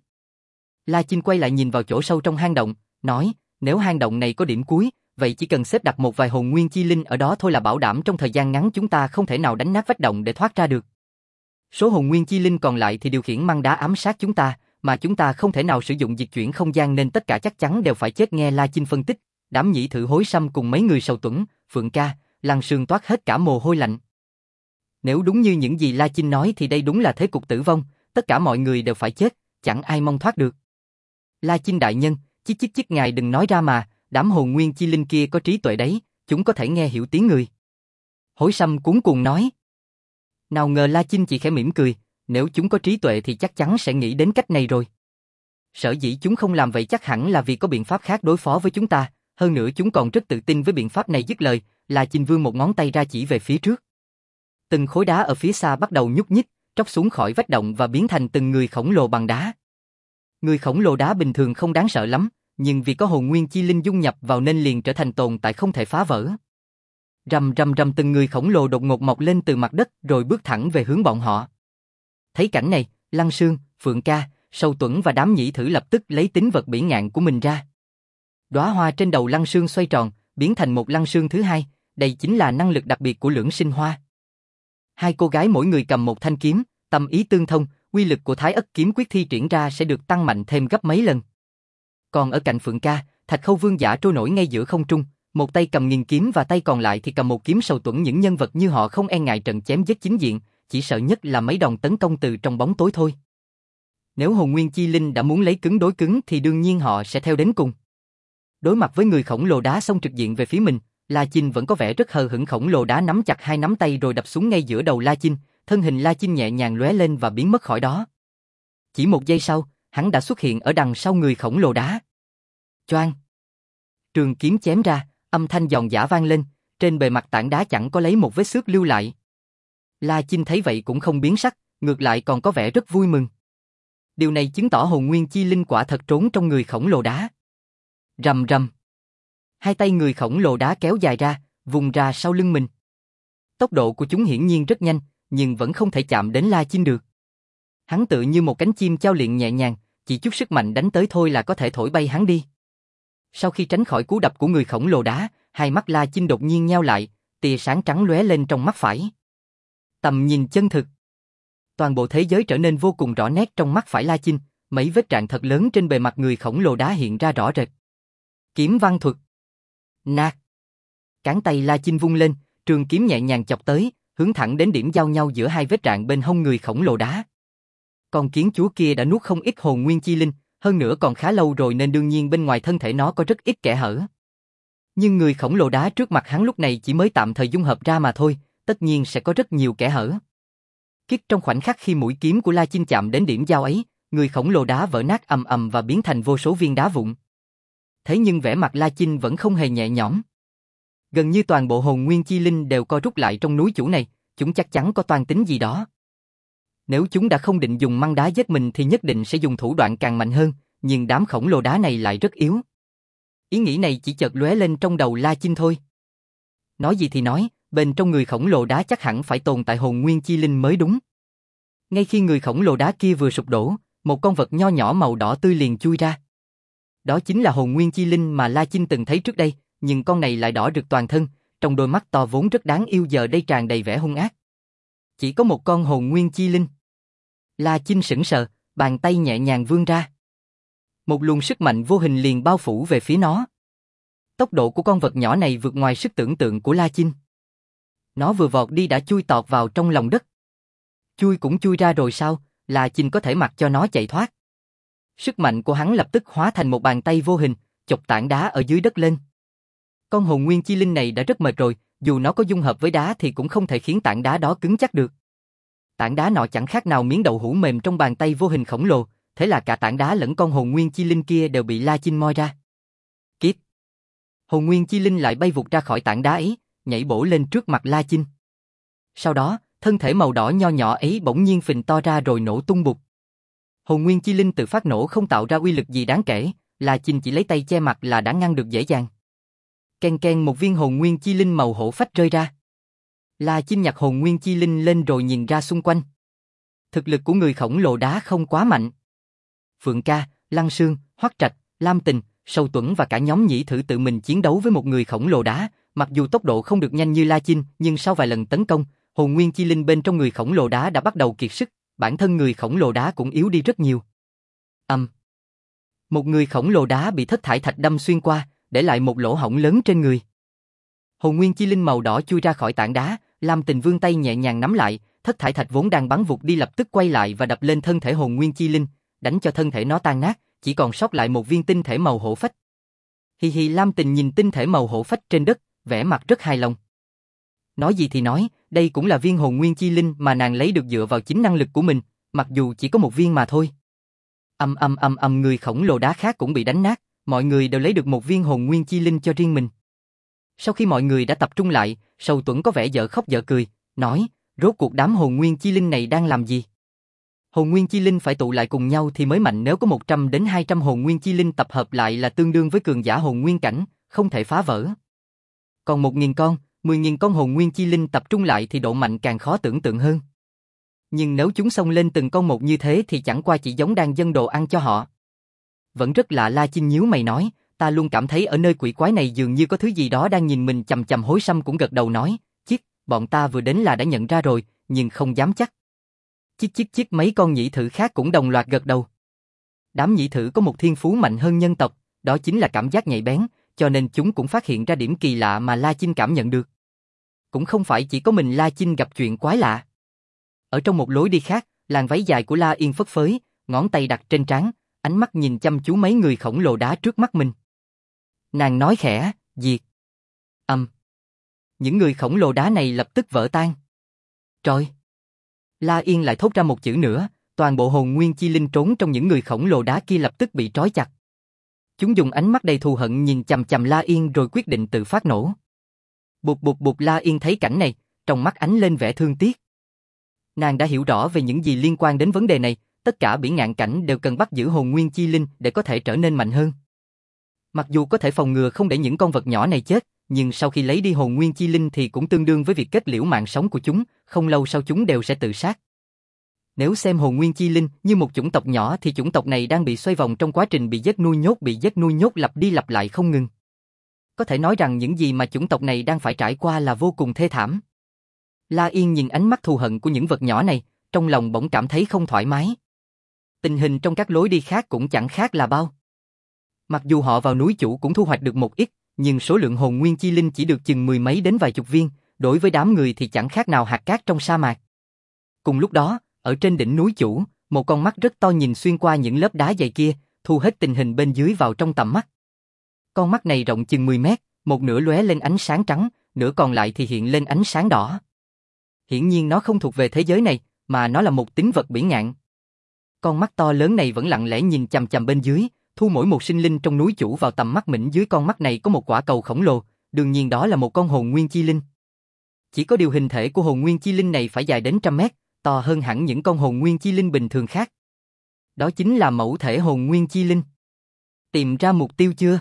La Chinh quay lại nhìn vào chỗ sâu trong hang động, nói, nếu hang động này có điểm cuối, vậy chỉ cần xếp đặt một vài hồn nguyên chi linh ở đó thôi là bảo đảm trong thời gian ngắn chúng ta không thể nào đánh nát vách động để thoát ra được. Số hồn nguyên chi linh còn lại thì điều khiển măng đá ám sát chúng ta, mà chúng ta không thể nào sử dụng dịch chuyển không gian nên tất cả chắc chắn đều phải chết. Nghe La Chinh phân tích, đám nhĩ thử Hối Sâm cùng mấy người Sầu Tuẫn, Phượng Ca, Lăng Sương toát hết cả mồ hôi lạnh. Nếu đúng như những gì La Chinh nói thì đây đúng là thế cục tử vong, tất cả mọi người đều phải chết, chẳng ai mong thoát được. La Chinh đại nhân, chích ngài đừng nói ra mà, đám hồn nguyên chi linh kia có trí tuệ đấy, chúng có thể nghe hiểu tiếng người. Hối Sâm cuống cuồng nói. Nào ngờ La Chinh chỉ khẽ mỉm cười, nếu chúng có trí tuệ thì chắc chắn sẽ nghĩ đến cách này rồi. Sở dĩ chúng không làm vậy chắc hẳn là vì có biện pháp khác đối phó với chúng ta, hơn nữa chúng còn rất tự tin với biện pháp này. Dứt lời, La Chinh vươn một ngón tay ra chỉ về phía trước. Từng khối đá ở phía xa bắt đầu nhúc nhích, tróc xuống khỏi vách động và biến thành từng người khổng lồ bằng đá. Người khổng lồ đá bình thường không đáng sợ lắm, nhưng vì có hồn nguyên chi linh dung nhập vào nên liền trở thành tồn tại không thể phá vỡ. Rầm rầm rầm, từng người khổng lồ đột ngột mọc lên từ mặt đất rồi bước thẳng về hướng bọn họ. Thấy cảnh này, Lăng Sương, Phượng Ca, Sầu Tuẫn và đám nhĩ thử lập tức lấy tính vật bỉ ngạn của mình ra. Đóa hoa trên đầu Lăng Sương xoay tròn, biến thành một Lăng Sương thứ hai, đây chính là năng lực đặc biệt của Lưỡng Sinh Hoa. Hai cô gái mỗi người cầm một thanh kiếm, tâm ý tương thông, uy lực của Thái Ất kiếm quyết thi triển ra sẽ được tăng mạnh thêm gấp mấy lần. Còn ở cạnh Phượng Ca, Thạch Khâu Vương giả trôi nổi ngay giữa không trung, một tay cầm nghìn kiếm và tay còn lại thì cầm một kiếm. Sầu Tuẫn, những nhân vật như họ không e ngại trận chém giết chính diện, chỉ sợ nhất là mấy đòn tấn công từ trong bóng tối thôi. Nếu hồn nguyên chi linh đã muốn lấy cứng đối cứng thì đương nhiên họ sẽ theo đến cùng. Đối mặt với người khổng lồ đá xông trực diện về phía mình, La Chinh vẫn có vẻ rất hờ hững. Khổng lồ đá nắm chặt hai nắm tay rồi đập xuống ngay giữa đầu La Chinh, thân hình La Chinh nhẹ nhàng lóe lên và biến mất khỏi đó. Chỉ một giây sau, hắn đã xuất hiện ở đằng sau người khổng lồ đá. Choang! Trường kiếm chém ra, âm thanh giòn giã vang lên, trên bề mặt tảng đá chẳng có lấy một vết xước lưu lại. La Chinh thấy vậy cũng không biến sắc, ngược lại còn có vẻ rất vui mừng. Điều này chứng tỏ hồn nguyên chi linh quả thật trốn trong người khổng lồ đá. Rầm rầm. Hai tay người khổng lồ đá kéo dài ra, vùng ra sau lưng mình. Tốc độ của chúng hiển nhiên rất nhanh, nhưng vẫn không thể chạm đến La Chinh được. Hắn tự như một cánh chim chao luyện nhẹ nhàng, chỉ chút sức mạnh đánh tới thôi là có thể thổi bay hắn đi. Sau khi tránh khỏi cú đập của người khổng lồ đá, hai mắt La Chinh đột nhiên nheo lại, tia sáng trắng lóe lên trong mắt phải. Tầm nhìn chân thực. Toàn bộ thế giới trở nên vô cùng rõ nét trong mắt phải La Chinh, mấy vết rạn thật lớn trên bề mặt người khổng lồ đá hiện ra rõ rệt. Kiếm văn thuật. Nạt. Cán tay La Chinh vung lên, trường kiếm nhẹ nhàng chọc tới, hướng thẳng đến điểm giao nhau giữa hai vết rạn bên hông người khổng lồ đá. Con kiến chúa kia đã nuốt không ít hồn nguyên chi linh, hơn nữa còn khá lâu rồi nên đương nhiên bên ngoài thân thể nó có rất ít kẽ hở. Nhưng người khổng lồ đá trước mặt hắn lúc này chỉ mới tạm thời dung hợp ra mà thôi, tất nhiên sẽ có rất nhiều kẽ hở. Kiết trong khoảnh khắc khi mũi kiếm của La Chinh chạm đến điểm giao ấy, người khổng lồ đá vỡ nát ầm ầm và biến thành vô số viên đá vụn. Thế nhưng vẻ mặt La Chinh vẫn không hề nhẹ nhõm. Gần như toàn bộ hồn nguyên chi linh đều co rút lại trong núi chủ này, chúng chắc chắn có toan tính gì đó. Nếu chúng đã không định dùng măng đá giết mình thì nhất định sẽ dùng thủ đoạn càng mạnh hơn, nhưng đám khổng lồ đá này lại rất yếu. Ý nghĩ này chỉ chợt lóe lên trong đầu La Chinh thôi. Nói gì thì nói, bên trong người khổng lồ đá chắc hẳn phải tồn tại hồn nguyên chi linh mới đúng. Ngay khi người khổng lồ đá kia vừa sụp đổ, một con vật nho nhỏ màu đỏ tươi liền chui ra. Đó chính là hồn nguyên chi linh mà La Chinh từng thấy trước đây, nhưng con này lại đỏ rực toàn thân, trong đôi mắt to vốn rất đáng yêu giờ đây tràn đầy vẻ hung ác. Chỉ có một con hồn nguyên chi linh. La Chinh sững sờ, bàn tay nhẹ nhàng vươn ra. Một luồng sức mạnh vô hình liền bao phủ về phía nó. Tốc độ của con vật nhỏ này vượt ngoài sức tưởng tượng của La Chinh. Nó vừa vọt đi đã chui tọt vào trong lòng đất. Chui cũng chui ra rồi sao, La Chinh có thể mặc cho nó chạy thoát. Sức mạnh của hắn lập tức hóa thành một bàn tay vô hình, chọc tảng đá ở dưới đất lên. Con hồn nguyên chi linh này đã rất mệt rồi, dù nó có dung hợp với đá thì cũng không thể khiến tảng đá đó cứng chắc được. Tảng đá nọ chẳng khác nào miếng đậu hũ mềm trong bàn tay vô hình khổng lồ, thế là cả tảng đá lẫn con hồn nguyên chi linh kia đều bị La Chinh moi ra. Kiếp! Hồn nguyên chi linh lại bay vụt ra khỏi tảng đá ấy, nhảy bổ lên trước mặt La Chinh. Sau đó, thân thể màu đỏ nho nhỏ ấy bỗng nhiên phình to ra rồi nổ tung bụp. Hồn nguyên chi linh tự phát nổ không tạo ra uy lực gì đáng kể, La Chinh chỉ lấy tay che mặt là đã ngăn được dễ dàng. Ken ken, một viên hồn nguyên chi linh màu hổ phách rơi ra. La Chinh nhặt hồn nguyên chi linh lên rồi nhìn ra xung quanh. Thực lực của người khổng lồ đá không quá mạnh. Phượng Ca, Lăng Sương, Hoắc Trạch, Lam Tình, Sâu Tuẫn và cả nhóm nhĩ thử tự mình chiến đấu với một người khổng lồ đá, mặc dù tốc độ không được nhanh như La Chinh, nhưng sau vài lần tấn công, hồn nguyên chi linh bên trong người khổng lồ đá đã bắt đầu kiệt sức, bản thân người khổng lồ đá cũng yếu đi rất nhiều. Một người khổng lồ đá bị thất thải thạch đâm xuyên qua, để lại một lỗ hổng lớn trên người. Hồn nguyên chi linh màu đỏ chui ra khỏi tảng đá, Lam Tình vươn tay nhẹ nhàng nắm lại, thất thải thạch vốn đang bắn vụt đi lập tức quay lại và đập lên thân thể hồn nguyên chi linh, đánh cho thân thể nó tan nát, chỉ còn sót lại một viên tinh thể màu hổ phách. Hi hi, Lam Tình nhìn tinh thể màu hổ phách trên đất, vẻ mặt rất hài lòng. Nói gì thì nói, đây cũng là viên hồn nguyên chi linh mà nàng lấy được dựa vào chính năng lực của mình, mặc dù chỉ có một viên mà thôi. Người khổng lồ đá khác cũng bị đánh nát, mọi người đều lấy được một viên hồn nguyên chi linh cho riêng mình. Sau khi mọi người đã tập trung lại, Sầu Tuẫn có vẻ dở khóc dở cười, nói, rốt cuộc đám hồn nguyên chi linh này đang làm gì? Hồn nguyên chi linh phải tụ lại cùng nhau thì mới mạnh, nếu có 100 đến 200 hồn nguyên chi linh tập hợp lại là tương đương với cường giả hồn nguyên cảnh, không thể phá vỡ. Còn 1.000 con, 10.000 con hồn nguyên chi linh tập trung lại thì độ mạnh càng khó tưởng tượng hơn. Nhưng nếu chúng xông lên từng con một như thế thì chẳng qua chỉ giống đang dâng đồ ăn cho họ. Vẫn rất lạ, La Chinh nhíu mày nói, ta luôn cảm thấy ở nơi quỷ quái này dường như có thứ gì đó đang nhìn mình chằm chằm. Hối Sâm cũng gật đầu nói, chiếc, bọn ta vừa đến là đã nhận ra rồi, nhưng không dám chắc. Chiếc, mấy con nhĩ thử khác cũng đồng loạt gật đầu. Đám nhĩ thử có một thiên phú mạnh hơn nhân tộc, đó chính là cảm giác nhạy bén, cho nên chúng cũng phát hiện ra điểm kỳ lạ mà La Chinh cảm nhận được. Cũng không phải chỉ có mình La Chinh gặp chuyện quái lạ. Ở trong một lối đi khác, làn váy dài của La Yên phất phới, ngón tay đặt trên trán, ánh mắt nhìn chăm chú mấy người khổng lồ đá trước mắt mình. Nàng nói khẽ, diệt. Những người khổng lồ đá này lập tức vỡ tan. Trời! La Yên lại thốt ra một chữ nữa, toàn bộ hồn nguyên chi linh trốn trong những người khổng lồ đá kia lập tức bị trói chặt. Chúng dùng ánh mắt đầy thù hận nhìn chằm chằm La Yên rồi quyết định tự phát nổ. Bụp, La Yên thấy cảnh này, trong mắt ánh lên vẻ thương tiếc. Nàng đã hiểu rõ về những gì liên quan đến vấn đề này, tất cả bỉ ngạn cảnh đều cần bắt giữ hồn nguyên chi linh để có thể trở nên mạnh hơn. Mặc dù có thể phòng ngừa không để những con vật nhỏ này chết, nhưng sau khi lấy đi hồn nguyên chi linh thì cũng tương đương với việc kết liễu mạng sống của chúng, không lâu sau chúng đều sẽ tự sát. Nếu xem hồn nguyên chi linh như một chủng tộc nhỏ thì chủng tộc này đang bị xoay vòng trong quá trình bị giết nuôi nhốt lặp đi lặp lại không ngừng. Có thể nói rằng những gì mà chủng tộc này đang phải trải qua là vô cùng thê thảm. La Yên nhìn ánh mắt thù hận của những vật nhỏ này, trong lòng bỗng cảm thấy không thoải mái. Tình hình trong các lối đi khác cũng chẳng khác là bao. Mặc dù họ vào núi chủ cũng thu hoạch được một ít, nhưng số lượng hồn nguyên chi linh chỉ được chừng 10 mấy đến vài chục viên, đối với đám người thì chẳng khác nào hạt cát trong sa mạc. Cùng lúc đó, ở trên đỉnh núi chủ, một con mắt rất to nhìn xuyên qua những lớp đá dày kia, thu hết tình hình bên dưới vào trong tầm mắt. Con mắt này rộng chừng 10 mét, một nửa lóe lên ánh sáng trắng, nửa còn lại thì hiện lên ánh sáng đỏ. Hiển nhiên nó không thuộc về thế giới này, mà nó là một tín vật bỉ ngạn. Con mắt to lớn này vẫn lặng lẽ nhìn chằm chằm bên dưới, thu mỗi một sinh linh trong núi chủ vào tầm mắt mình. Dưới con mắt này có một quả cầu khổng lồ, đương nhiên đó là một con hồn nguyên chi linh. Chỉ có điều hình thể của hồn nguyên chi linh này phải dài đến 100 mét, to hơn hẳn những con hồn nguyên chi linh bình thường khác. Đó chính là mẫu thể hồn nguyên chi linh. Tìm ra mục tiêu chưa?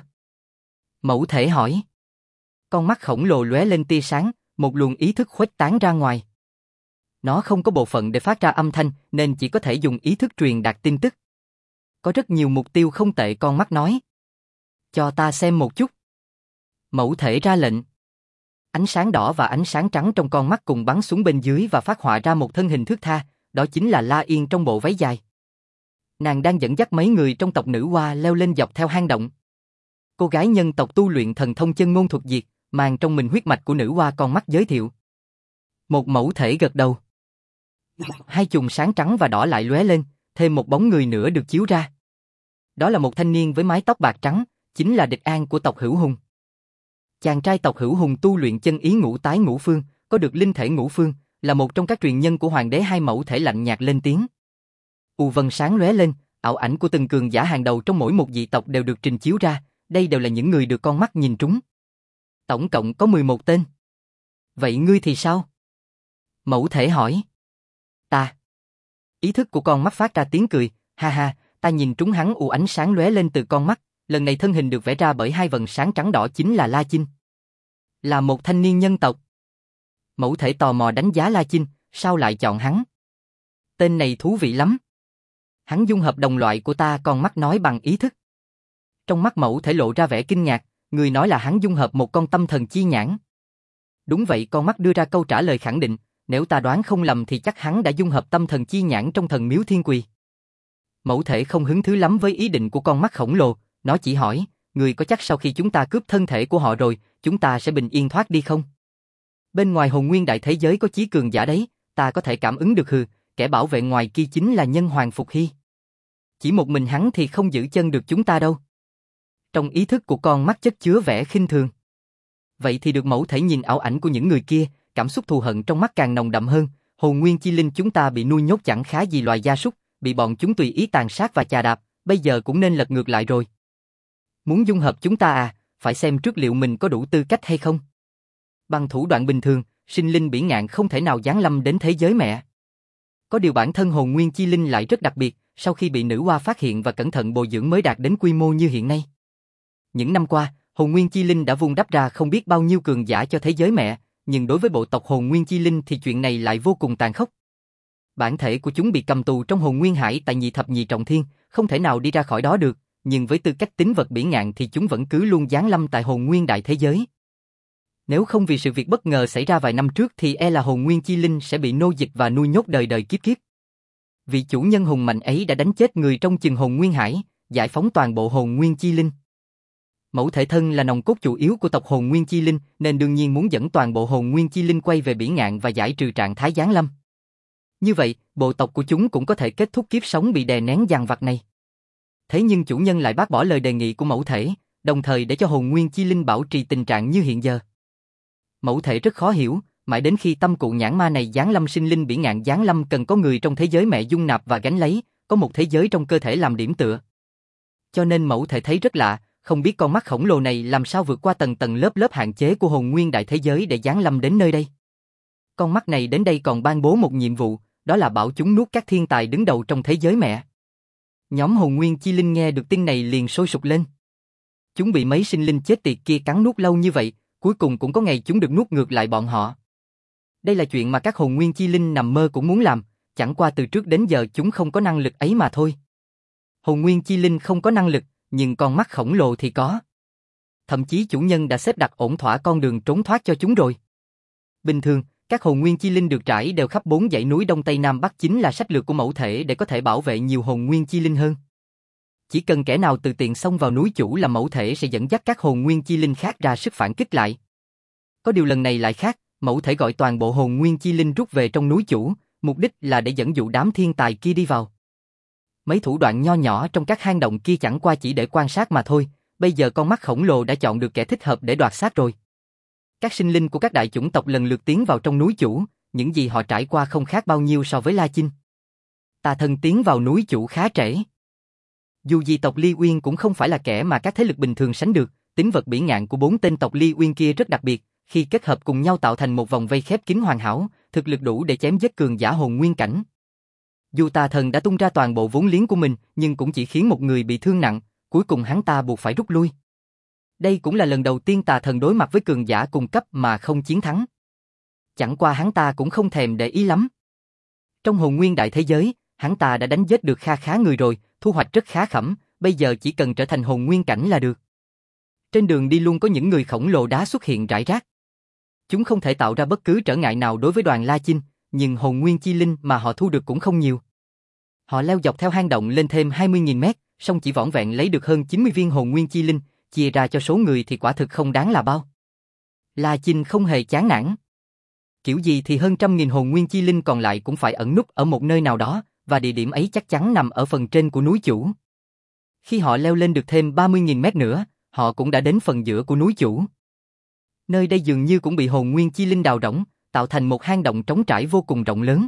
Mẫu thể hỏi. Con mắt khổng lồ lóe lên tia sáng, một luồng ý thức khuếch tán ra ngoài. Nó không có bộ phận để phát ra âm thanh nên chỉ có thể dùng ý thức truyền đạt tin tức. Có rất nhiều mục tiêu không tệ, con mắt nói. Cho ta xem một chút. Mẫu thể ra lệnh. Ánh sáng đỏ và ánh sáng trắng trong con mắt cùng bắn xuống bên dưới và phát họa ra một thân hình thướt tha, đó chính là La Yên trong bộ váy dài. Nàng đang dẫn dắt mấy người trong tộc nữ hoa leo lên dọc theo hang động. Cô gái nhân tộc tu luyện thần thông chân ngôn thuật diệt, mang trong mình huyết mạch của nữ hoa. Con mắt giới thiệu. Một mẫu thể gật đầu. Hai chùm sáng trắng và đỏ lại lóe lên, thêm một bóng người nữa được chiếu ra. Đó là một thanh niên với mái tóc bạc trắng, chính là Địch An của tộc Hữu Hùng. Chàng trai tộc Hữu Hùng tu luyện chân ý ngũ tái ngũ phương, có được linh thể ngũ phương, là một trong các truyền nhân của hoàng đế. Hai mẫu thể lạnh nhạt lên tiếng. U vân sáng lóe lên, ảo ảnh của từng cường giả hàng đầu trong mỗi một dị tộc đều được trình chiếu ra, đây đều là những người được con mắt nhìn trúng. Tổng cộng có 11 tên. Vậy ngươi thì sao? Mẫu thể hỏi. Ta. Ý thức của con mắt phát ra tiếng cười, ha ha, ta nhìn trúng hắn. Ánh sáng lóe lên từ con mắt, lần này thân hình được vẽ ra bởi hai vầng sáng trắng đỏ chính là La Chinh. Là một thanh niên nhân tộc. Mẫu thể tò mò đánh giá La Chinh, sao lại chọn hắn? Tên này thú vị lắm. Hắn dung hợp đồng loại của ta. Con mắt nói bằng ý thức. Trong mắt mẫu thể lộ ra vẻ kinh ngạc, người nói là hắn dung hợp một con tâm thần chi nhãn. Đúng vậy, con mắt đưa ra câu trả lời khẳng định, nếu ta đoán không lầm thì chắc hắn đã dung hợp tâm thần chi nhãn trong thần miếu thiên quỳ. Mẫu thể không hứng thú lắm với ý định của con mắt khổng lồ, nó chỉ hỏi, người có chắc sau khi chúng ta cướp thân thể của họ rồi, chúng ta sẽ bình yên thoát đi không? Bên ngoài hồn nguyên đại thế giới có chí cường giả đấy, ta có thể cảm ứng được hừ, kẻ bảo vệ ngoài kia chính là nhân hoàng Phục Hy. Chỉ một mình hắn thì không giữ chân được chúng ta đâu. Trong ý thức của con mắt chất chứa vẻ khinh thường. Vậy thì được. Mẫu thể nhìn ảo ảnh của những người kia, cảm xúc thù hận trong mắt càng nồng đậm hơn. Hồn nguyên chi linh chúng ta bị nuôi nhốt chẳng khá gì loài gia súc, bị bọn chúng tùy ý tàn sát và chà đạp, bây giờ cũng nên lật ngược lại rồi. Muốn dung hợp chúng ta à, phải xem trước liệu mình có đủ tư cách hay không. Bằng thủ đoạn bình thường, sinh linh bỉ ngạn không thể nào giáng lâm đến thế giới mẹ. Có điều bản thân hồn nguyên chi linh lại rất đặc biệt, sau khi bị nữ hoa phát hiện và cẩn thận bồi dưỡng mới đạt đến quy mô như hiện nay. Những năm qua, hồn nguyên chi linh đã vun đắp ra không biết bao nhiêu cường giả cho thế giới mẹ, nhưng đối với bộ tộc hồn nguyên chi linh thì chuyện này lại vô cùng tàn khốc. Bản thể của chúng bị cầm tù trong hồn nguyên hải tại nhị thập nhị trọng thiên, không thể nào đi ra khỏi đó được, nhưng với tư cách tín vật bỉ ngạn thì chúng vẫn cứ luôn giáng lâm tại hồn nguyên đại thế giới. Nếu không vì sự việc bất ngờ xảy ra vài năm trước thì là hồn nguyên chi linh sẽ bị nô dịch và nuôi nhốt đời đời kiếp kiếp. Vị chủ nhân hùng mạnh ấy đã đánh chết người trong chừng hồn nguyên hải, giải phóng toàn bộ hồn nguyên chi linh. Mẫu thể thân là nòng cốt chủ yếu của tộc hồn nguyên chi linh, nên đương nhiên muốn dẫn toàn bộ hồn nguyên chi linh quay về bỉ ngạn và giải trừ trạng thái giáng lâm. Như vậy, bộ tộc của chúng cũng có thể kết thúc kiếp sống bị đè nén dằn vặt này. Thế nhưng chủ nhân lại bác bỏ lời đề nghị của mẫu thể, đồng thời để cho hồn nguyên chi linh bảo trì tình trạng như hiện giờ. Mẫu thể rất khó hiểu, mãi đến khi tâm cụ nhãn ma này giáng lâm, sinh linh bỉ ngạn giáng lâm cần có người trong thế giới mẹ dung nạp và gánh lấy, có một thế giới trong cơ thể làm điểm tựa. Cho nên mẫu thể thấy rất lạ, không biết con mắt khổng lồ này làm sao vượt qua tầng tầng lớp lớp hạn chế của hồn nguyên đại thế giới để giáng lâm đến nơi đây. Con mắt này đến đây còn ban bố một nhiệm vụ, đó là bảo chúng nuốt các thiên tài đứng đầu trong thế giới mẹ. Nhóm hồn nguyên chi linh nghe được tin này liền sôi sục lên. Chúng bị mấy sinh linh chết tiệt kia cắn nuốt lâu như vậy, cuối cùng cũng có ngày chúng được nuốt ngược lại bọn họ. Đây là chuyện mà các hồn nguyên chi linh nằm mơ cũng muốn làm, chẳng qua từ trước đến giờ chúng không có năng lực ấy mà thôi. Hồn nguyên chi linh không có năng lực, nhưng con mắt khổng lồ thì có. Thậm chí chủ nhân đã xếp đặt ổn thỏa con đường trốn thoát cho chúng rồi. Bình thường, các hồn nguyên chi linh được trải đều khắp 4 dãy núi Đông Tây Nam Bắc chính là sách lược của mẫu thể để có thể bảo vệ nhiều hồn nguyên chi linh hơn. Chỉ cần kẻ nào từ tiện xông vào núi chủ là mẫu thể sẽ dẫn dắt các hồn nguyên chi linh khác ra sức phản kích lại. Có điều lần này lại khác, mẫu thể gọi toàn bộ hồn nguyên chi linh rút về trong núi chủ, mục đích là để dẫn dụ đám thiên tài kia đi vào. Mấy thủ đoạn nho nhỏ trong các hang động kia chẳng qua chỉ để quan sát mà thôi, bây giờ con mắt khổng lồ đã chọn được kẻ thích hợp để đoạt xác rồi. Các sinh linh của các đại chủng tộc lần lượt tiến vào trong núi chủ, những gì họ trải qua không khác bao nhiêu so với La Chinh. Ta thân tiến vào núi chủ khá trễ. Dù gì tộc Ly Uyên cũng không phải là kẻ mà các thế lực bình thường sánh được, tính vật bỉ ngạn của 4 tên tộc Ly Uyên kia rất đặc biệt, khi kết hợp cùng nhau tạo thành một vòng vây khép kín hoàn hảo, thực lực đủ để chém giết cường giả hồn nguyên cảnh. Dù tà thần đã tung ra toàn bộ vốn liếng của mình, nhưng cũng chỉ khiến một người bị thương nặng, cuối cùng hắn ta buộc phải rút lui. Đây cũng là lần đầu tiên tà thần đối mặt với cường giả cùng cấp mà không chiến thắng. Chẳng qua hắn ta cũng không thèm để ý lắm. Trong hồn nguyên đại thế giới, hắn ta đã đánh giết được kha khá người rồi, thu hoạch rất khá khẩm, bây giờ chỉ cần trở thành hồn nguyên cảnh là được. Trên đường đi luôn có những người khổng lồ đá xuất hiện rải rác. Chúng không thể tạo ra bất cứ trở ngại nào đối với đoàn La Chinh, nhưng hồn nguyên chi linh mà họ thu được cũng không nhiều. Họ leo dọc theo hang động lên thêm 20.000 mét, song chỉ vỏn vẹn lấy được hơn 90 viên hồn nguyên chi linh, chia ra cho số người thì quả thực không đáng là bao. La Chinh không hề chán nản. Kiểu gì thì hơn 100.000 hồn nguyên chi linh còn lại cũng phải ẩn núp ở một nơi nào đó, và địa điểm ấy chắc chắn nằm ở phần trên của núi chủ. Khi họ leo lên được thêm 30.000 mét nữa, họ cũng đã đến phần giữa của núi chủ. Nơi đây dường như cũng bị hồn nguyên chi linh đào rỗng, tạo thành một hang động trống trải vô cùng rộng lớn.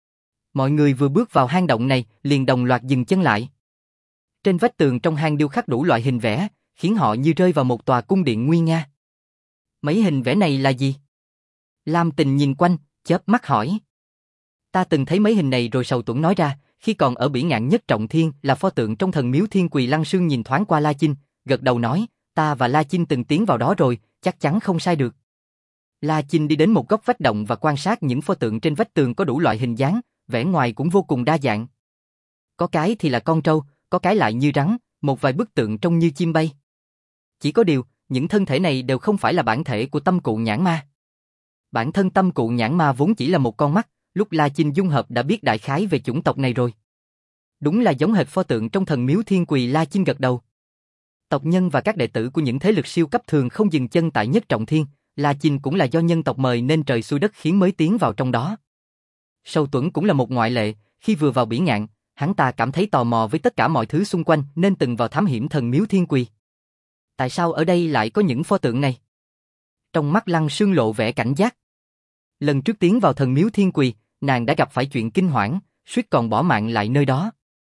Mọi người vừa bước vào hang động này, liền đồng loạt dừng chân lại. Trên vách tường trong hang điêu khắc đủ loại hình vẽ, khiến họ như rơi vào một tòa cung điện nguy nga. Mấy hình vẽ này là gì? Lam Tình nhìn quanh, chớp mắt hỏi. Ta từng thấy mấy hình này rồi. Sầu Tuấn nói ra, khi còn ở Bỉ Ngạn Nhất Trọng Thiên là pho tượng trong thần miếu Thiên Quỳ Lăng Sương nhìn thoáng qua La Chinh, gật đầu nói, ta và La Chinh từng tiến vào đó rồi, chắc chắn không sai được. La Chinh đi đến một góc vách động và quan sát những pho tượng trên vách tường có đủ loại hình dáng, vẻ ngoài cũng vô cùng đa dạng. Có cái thì là con trâu, có cái lại như rắn, một vài bức tượng trông như chim bay. Chỉ có điều, những thân thể này đều không phải là bản thể của Tâm Cụ Nhãn Ma. Bản thân Tâm Cụ Nhãn Ma vốn chỉ là một con mắt, lúc La Chinh dung hợp đã biết đại khái về chủng tộc này rồi. Đúng là giống hệt pho tượng trong thần miếu Thiên Quỳ. La Chinh gật đầu. Tộc nhân và các đệ tử của những thế lực siêu cấp thường không dừng chân tại Nhất Trọng Thiên, La Chinh cũng là do nhân tộc mời nên trời xui đất khiến mới tiến vào trong đó. Sầu Tuấn cũng là một ngoại lệ, khi vừa vào Bỉ Ngạn, hắn ta cảm thấy tò mò với tất cả mọi thứ xung quanh nên từng vào thám hiểm thần miếu Thiên Quỳ. Tại sao ở đây lại có những pho tượng này? Trong mắt Lăng Sương lộ vẻ cảnh giác. Lần trước tiến vào thần miếu Thiên Quỳ, nàng đã gặp phải chuyện kinh hoảng, suýt còn bỏ mạng lại nơi đó.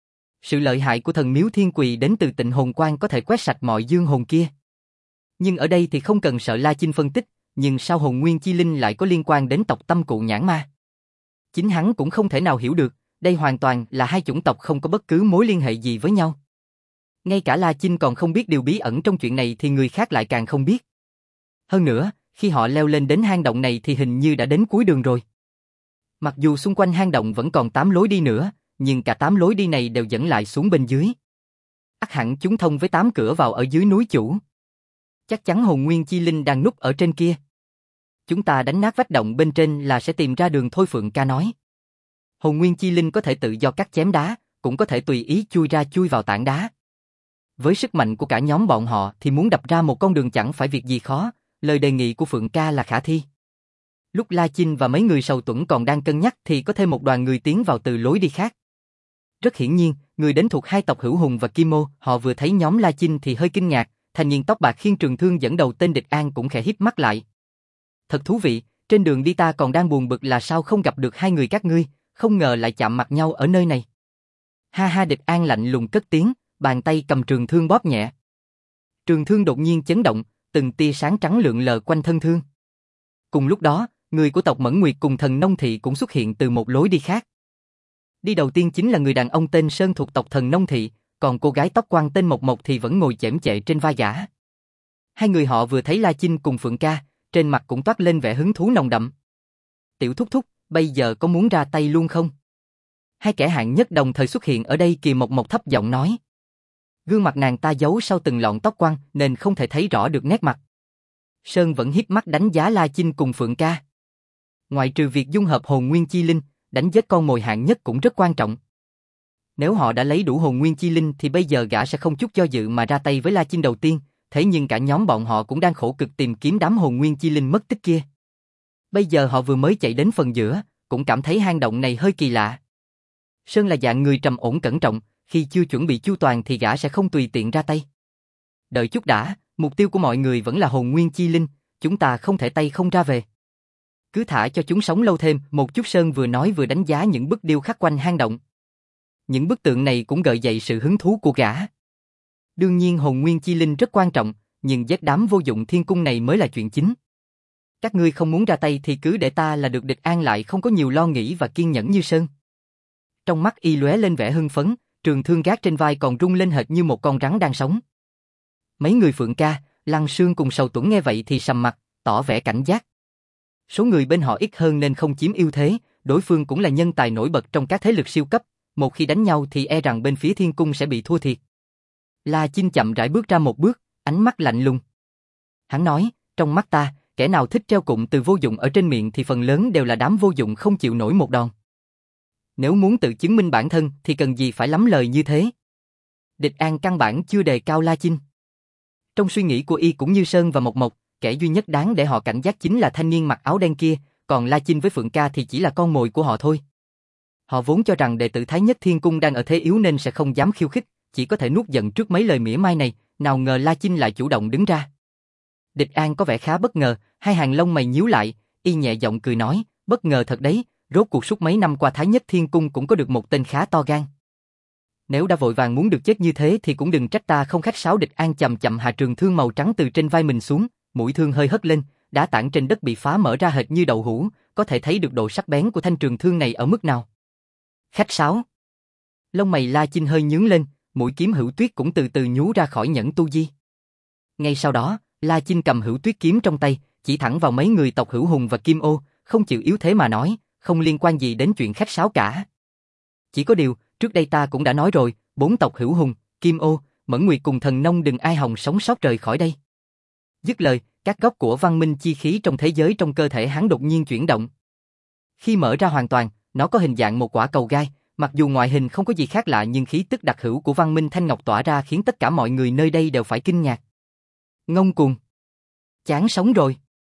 Sự lợi hại của thần miếu Thiên Quỳ đến từ Tịnh Hồn Quan có thể quét sạch mọi dương hồn kia. Nhưng ở đây thì không cần sợ. La Chinh phân tích, nhưng sao hồn nguyên chi linh lại có liên quan đến tộc Tâm Cụ Nhãn Ma? Chính hắn cũng không thể nào hiểu được, đây hoàn toàn là hai chủng tộc không có bất cứ mối liên hệ gì với nhau. Ngay cả La Chinh còn không biết điều bí ẩn trong chuyện này thì người khác lại càng không biết. Hơn nữa, khi họ leo lên đến hang động này thì hình như đã đến cuối đường rồi. Mặc dù xung quanh hang động vẫn còn 8 lối đi nữa, nhưng cả 8 lối đi này đều dẫn lại xuống bên dưới. Ắt hẳn chúng thông với 8 cửa vào ở dưới núi chủ. Chắc chắn hồn nguyên chi linh đang núp ở trên kia. Chúng ta đánh nát vách động bên trên là sẽ tìm ra đường thôi. Phượng Ca nói. Hồn nguyên chi linh có thể tự do cắt chém đá, cũng có thể tùy ý chui ra chui vào tảng đá. Với sức mạnh của cả nhóm bọn họ thì muốn đập ra một con đường chẳng phải việc gì khó, lời đề nghị của Phượng Ca là khả thi. Lúc La Chinh và mấy người Sầu Tuấn còn đang cân nhắc thì có thêm một đoàn người tiến vào từ lối đi khác. Rất hiển nhiên, người đến thuộc hai tộc Hữu Hùng và Kim Mô, họ vừa thấy nhóm La Chinh thì hơi kinh ngạc, thanh niên tóc bạc khiêng trường thương dẫn đầu tên Địch An cũng khẽ híp mắt lại. Thật thú vị, trên đường đi ta còn đang buồn bực là sao không gặp được hai người các ngươi, không ngờ lại chạm mặt nhau ở nơi này. Ha ha. Địch An lạnh lùng cất tiếng, bàn tay cầm trường thương bóp nhẹ. Trường thương đột nhiên chấn động, từng tia sáng trắng lượn lờ quanh thân thương. Cùng lúc đó, người của tộc Mẫn Nguyệt cùng Thần Nông Thị cũng xuất hiện từ một lối đi khác. Đi đầu tiên chính là người đàn ông tên Sơn thuộc tộc Thần Nông Thị, còn cô gái tóc quăn tên Mộc Mộc thì vẫn ngồi chễm chệ trên vai gã. Hai người họ vừa thấy La Chinh cùng Phượng Ca, trên mặt cũng toát lên vẻ hứng thú nồng đậm. Tiểu thúc thúc, bây giờ có muốn ra tay luôn không? Hai kẻ hạng nhất đồng thời xuất hiện ở đây. Kỳ Mộc Mộc thấp giọng nói. Gương mặt nàng ta giấu sau từng lọn tóc quăn nên không thể thấy rõ được nét mặt. Sơn vẫn híp mắt đánh giá La Chinh cùng Phượng Ca. Ngoại trừ việc dung hợp hồn nguyên chi linh, đánh giết con mồi hạng nhất cũng rất quan trọng. Nếu họ đã lấy đủ hồn nguyên chi linh thì bây giờ gã sẽ không chút do dự mà ra tay với La Chinh đầu tiên, thế nhưng cả nhóm bọn họ cũng đang khổ cực tìm kiếm đám hồn nguyên chi linh mất tích kia. Bây giờ họ vừa mới chạy đến phần giữa, cũng cảm thấy hang động này hơi kỳ lạ. Sơn là dạng người trầm ổn cẩn trọng, khi chưa chuẩn bị chu toàn thì gã sẽ không tùy tiện ra tay. Đợi chút đã, mục tiêu của mọi người vẫn là hồn nguyên chi linh, chúng ta không thể tay không ra về. Cứ thả cho chúng sống lâu thêm một chút. Sơn vừa nói vừa đánh giá những bức điêu khắc quanh hang động. Những bức tượng này cũng gợi dậy sự hứng thú của gã. Đương nhiên hồn nguyên chi linh rất quan trọng, nhưng giết đám vô dụng thiên cung này mới là chuyện chính. Các ngươi không muốn ra tay thì cứ để ta là được. Địch An lại không có nhiều lo nghĩ và kiên nhẫn như Sơn. Trong mắt y lóe lên vẻ hưng phấn, trường thương gác trên vai còn rung lên hệt như một con rắn đang sống. Mấy người Phượng Ca, Lăng Sương cùng Sầu Tuấn nghe vậy thì sầm mặt, tỏ vẻ cảnh giác. Số người bên họ ít hơn nên không chiếm ưu thế, đối phương cũng là nhân tài nổi bật trong các thế lực siêu cấp, một khi đánh nhau thì e rằng bên phía thiên cung sẽ bị thua thiệt. La Chinh chậm rãi bước ra một bước, ánh mắt lạnh lùng. Hắn nói, trong mắt ta, kẻ nào thích treo cụm từ vô dụng ở trên miệng thì phần lớn đều là đám vô dụng không chịu nổi một đòn. Nếu muốn tự chứng minh bản thân thì cần gì phải lắm lời như thế. Địch An căn bản chưa đề cao La Chinh. Trong suy nghĩ của y cũng như Sơn và Mộc Mộc, kẻ duy nhất đáng để họ cảnh giác chính là thanh niên mặc áo đen kia, còn La Chinh với Phượng Ca thì chỉ là con mồi của họ thôi. Họ vốn cho rằng đệ tử Thái Nhất Thiên Cung đang ở thế yếu nên sẽ không dám khiêu khích, chỉ có thể nuốt giận trước mấy lời mỉa mai này, nào ngờ La Chinh lại chủ động đứng ra. Địch An có vẻ khá bất ngờ, hai hàng lông mày nhíu lại, y nhẹ giọng cười nói, bất ngờ thật đấy, rốt cuộc suốt mấy năm qua Thái Nhất Thiên Cung cũng có được một tên khá to gan. Nếu đã vội vàng muốn được chết như thế thì cũng đừng trách ta không khách sáo. Địch An chậm chậm hạ trường thương màu trắng từ trên vai mình xuống, mũi thương hơi hất lên, đá tảng trên đất bị phá mở ra hệt như đậu hũ, có thể thấy được độ sắc bén của thanh trường thương này ở mức nào. Khách sáo. Lông mày La Chinh hơi nhướng lên, mũi kiếm Hữu Tuyết cũng từ từ nhú ra khỏi nhẫn tu di. Ngay sau đó, La Chinh cầm Hữu Tuyết kiếm trong tay, chỉ thẳng vào mấy người tộc Hữu Hùng và Kim Ô, không chịu yếu thế mà nói, không liên quan gì đến chuyện khách sáo cả. Chỉ có điều, trước đây ta cũng đã nói rồi, 4 tộc Hữu Hùng, Kim Ô, Mẫn Nguyệt cùng Thần Nông đừng ai hòng sống sót rời khỏi đây. Dứt lời, các góc của văn minh chi khí trong thế giới trong cơ thể hắn đột nhiên chuyển động. Khi mở ra hoàn toàn, nó có hình dạng một quả cầu gai, mặc dù ngoại hình không có gì khác lạ nhưng khí tức đặc hữu của văn minh thanh ngọc tỏa ra khiến tất cả mọi người nơi đây đều phải kinh ngạc. Ngông cuồng. Chán sống rồi.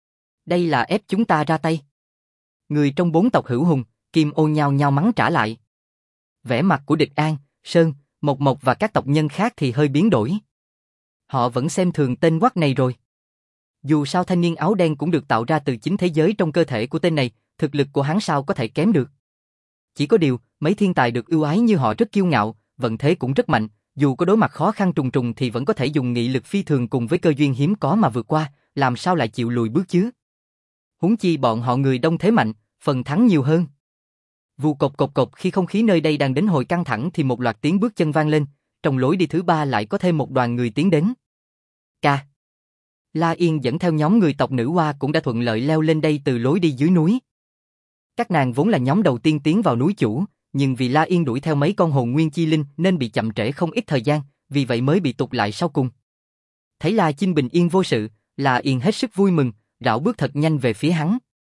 Đây là ép chúng ta ra tay. Người trong 4 tộc Hữu Hùng, Kim Ô nhao nhao mắng trả lại. Vẻ mặt của Địch An, Sơn, Mộc Mộc và các tộc nhân khác thì hơi biến đổi. Họ vẫn xem thường tên quắc này rồi. Dù sao thanh niên áo đen cũng được tạo ra từ chính thế giới trong cơ thể của tên này, thực lực của hắn sao có thể kém được. Chỉ có điều, mấy thiên tài được ưu ái như họ rất kiêu ngạo, vận thế cũng rất mạnh, dù có đối mặt khó khăn trùng trùng thì vẫn có thể dùng nghị lực phi thường cùng với cơ duyên hiếm có mà vượt qua, làm sao lại chịu lùi bước chứ. Huống chi bọn họ người đông thế mạnh, phần thắng nhiều hơn. Vù cộc cộc cộc, khi không khí nơi đây đang đến hồi căng thẳng thì một loạt tiếng bước chân vang lên, trong lối đi thứ 3 lại có thêm một đoàn người tiến đến. Ca. La Yên dẫn theo nhóm người tộc Nữ Hoa cũng đã thuận lợi leo lên đây từ lối đi dưới núi. Các nàng vốn là nhóm đầu tiên tiến vào núi chủ, nhưng vì La Yên đuổi theo mấy con hồn nguyên chi linh nên bị chậm trễ không ít thời gian, vì vậy mới bị tụt lại sau cùng. Thấy La Chinh bình yên vô sự, La Yên hết sức vui mừng, rảo bước thật nhanh về phía hắn.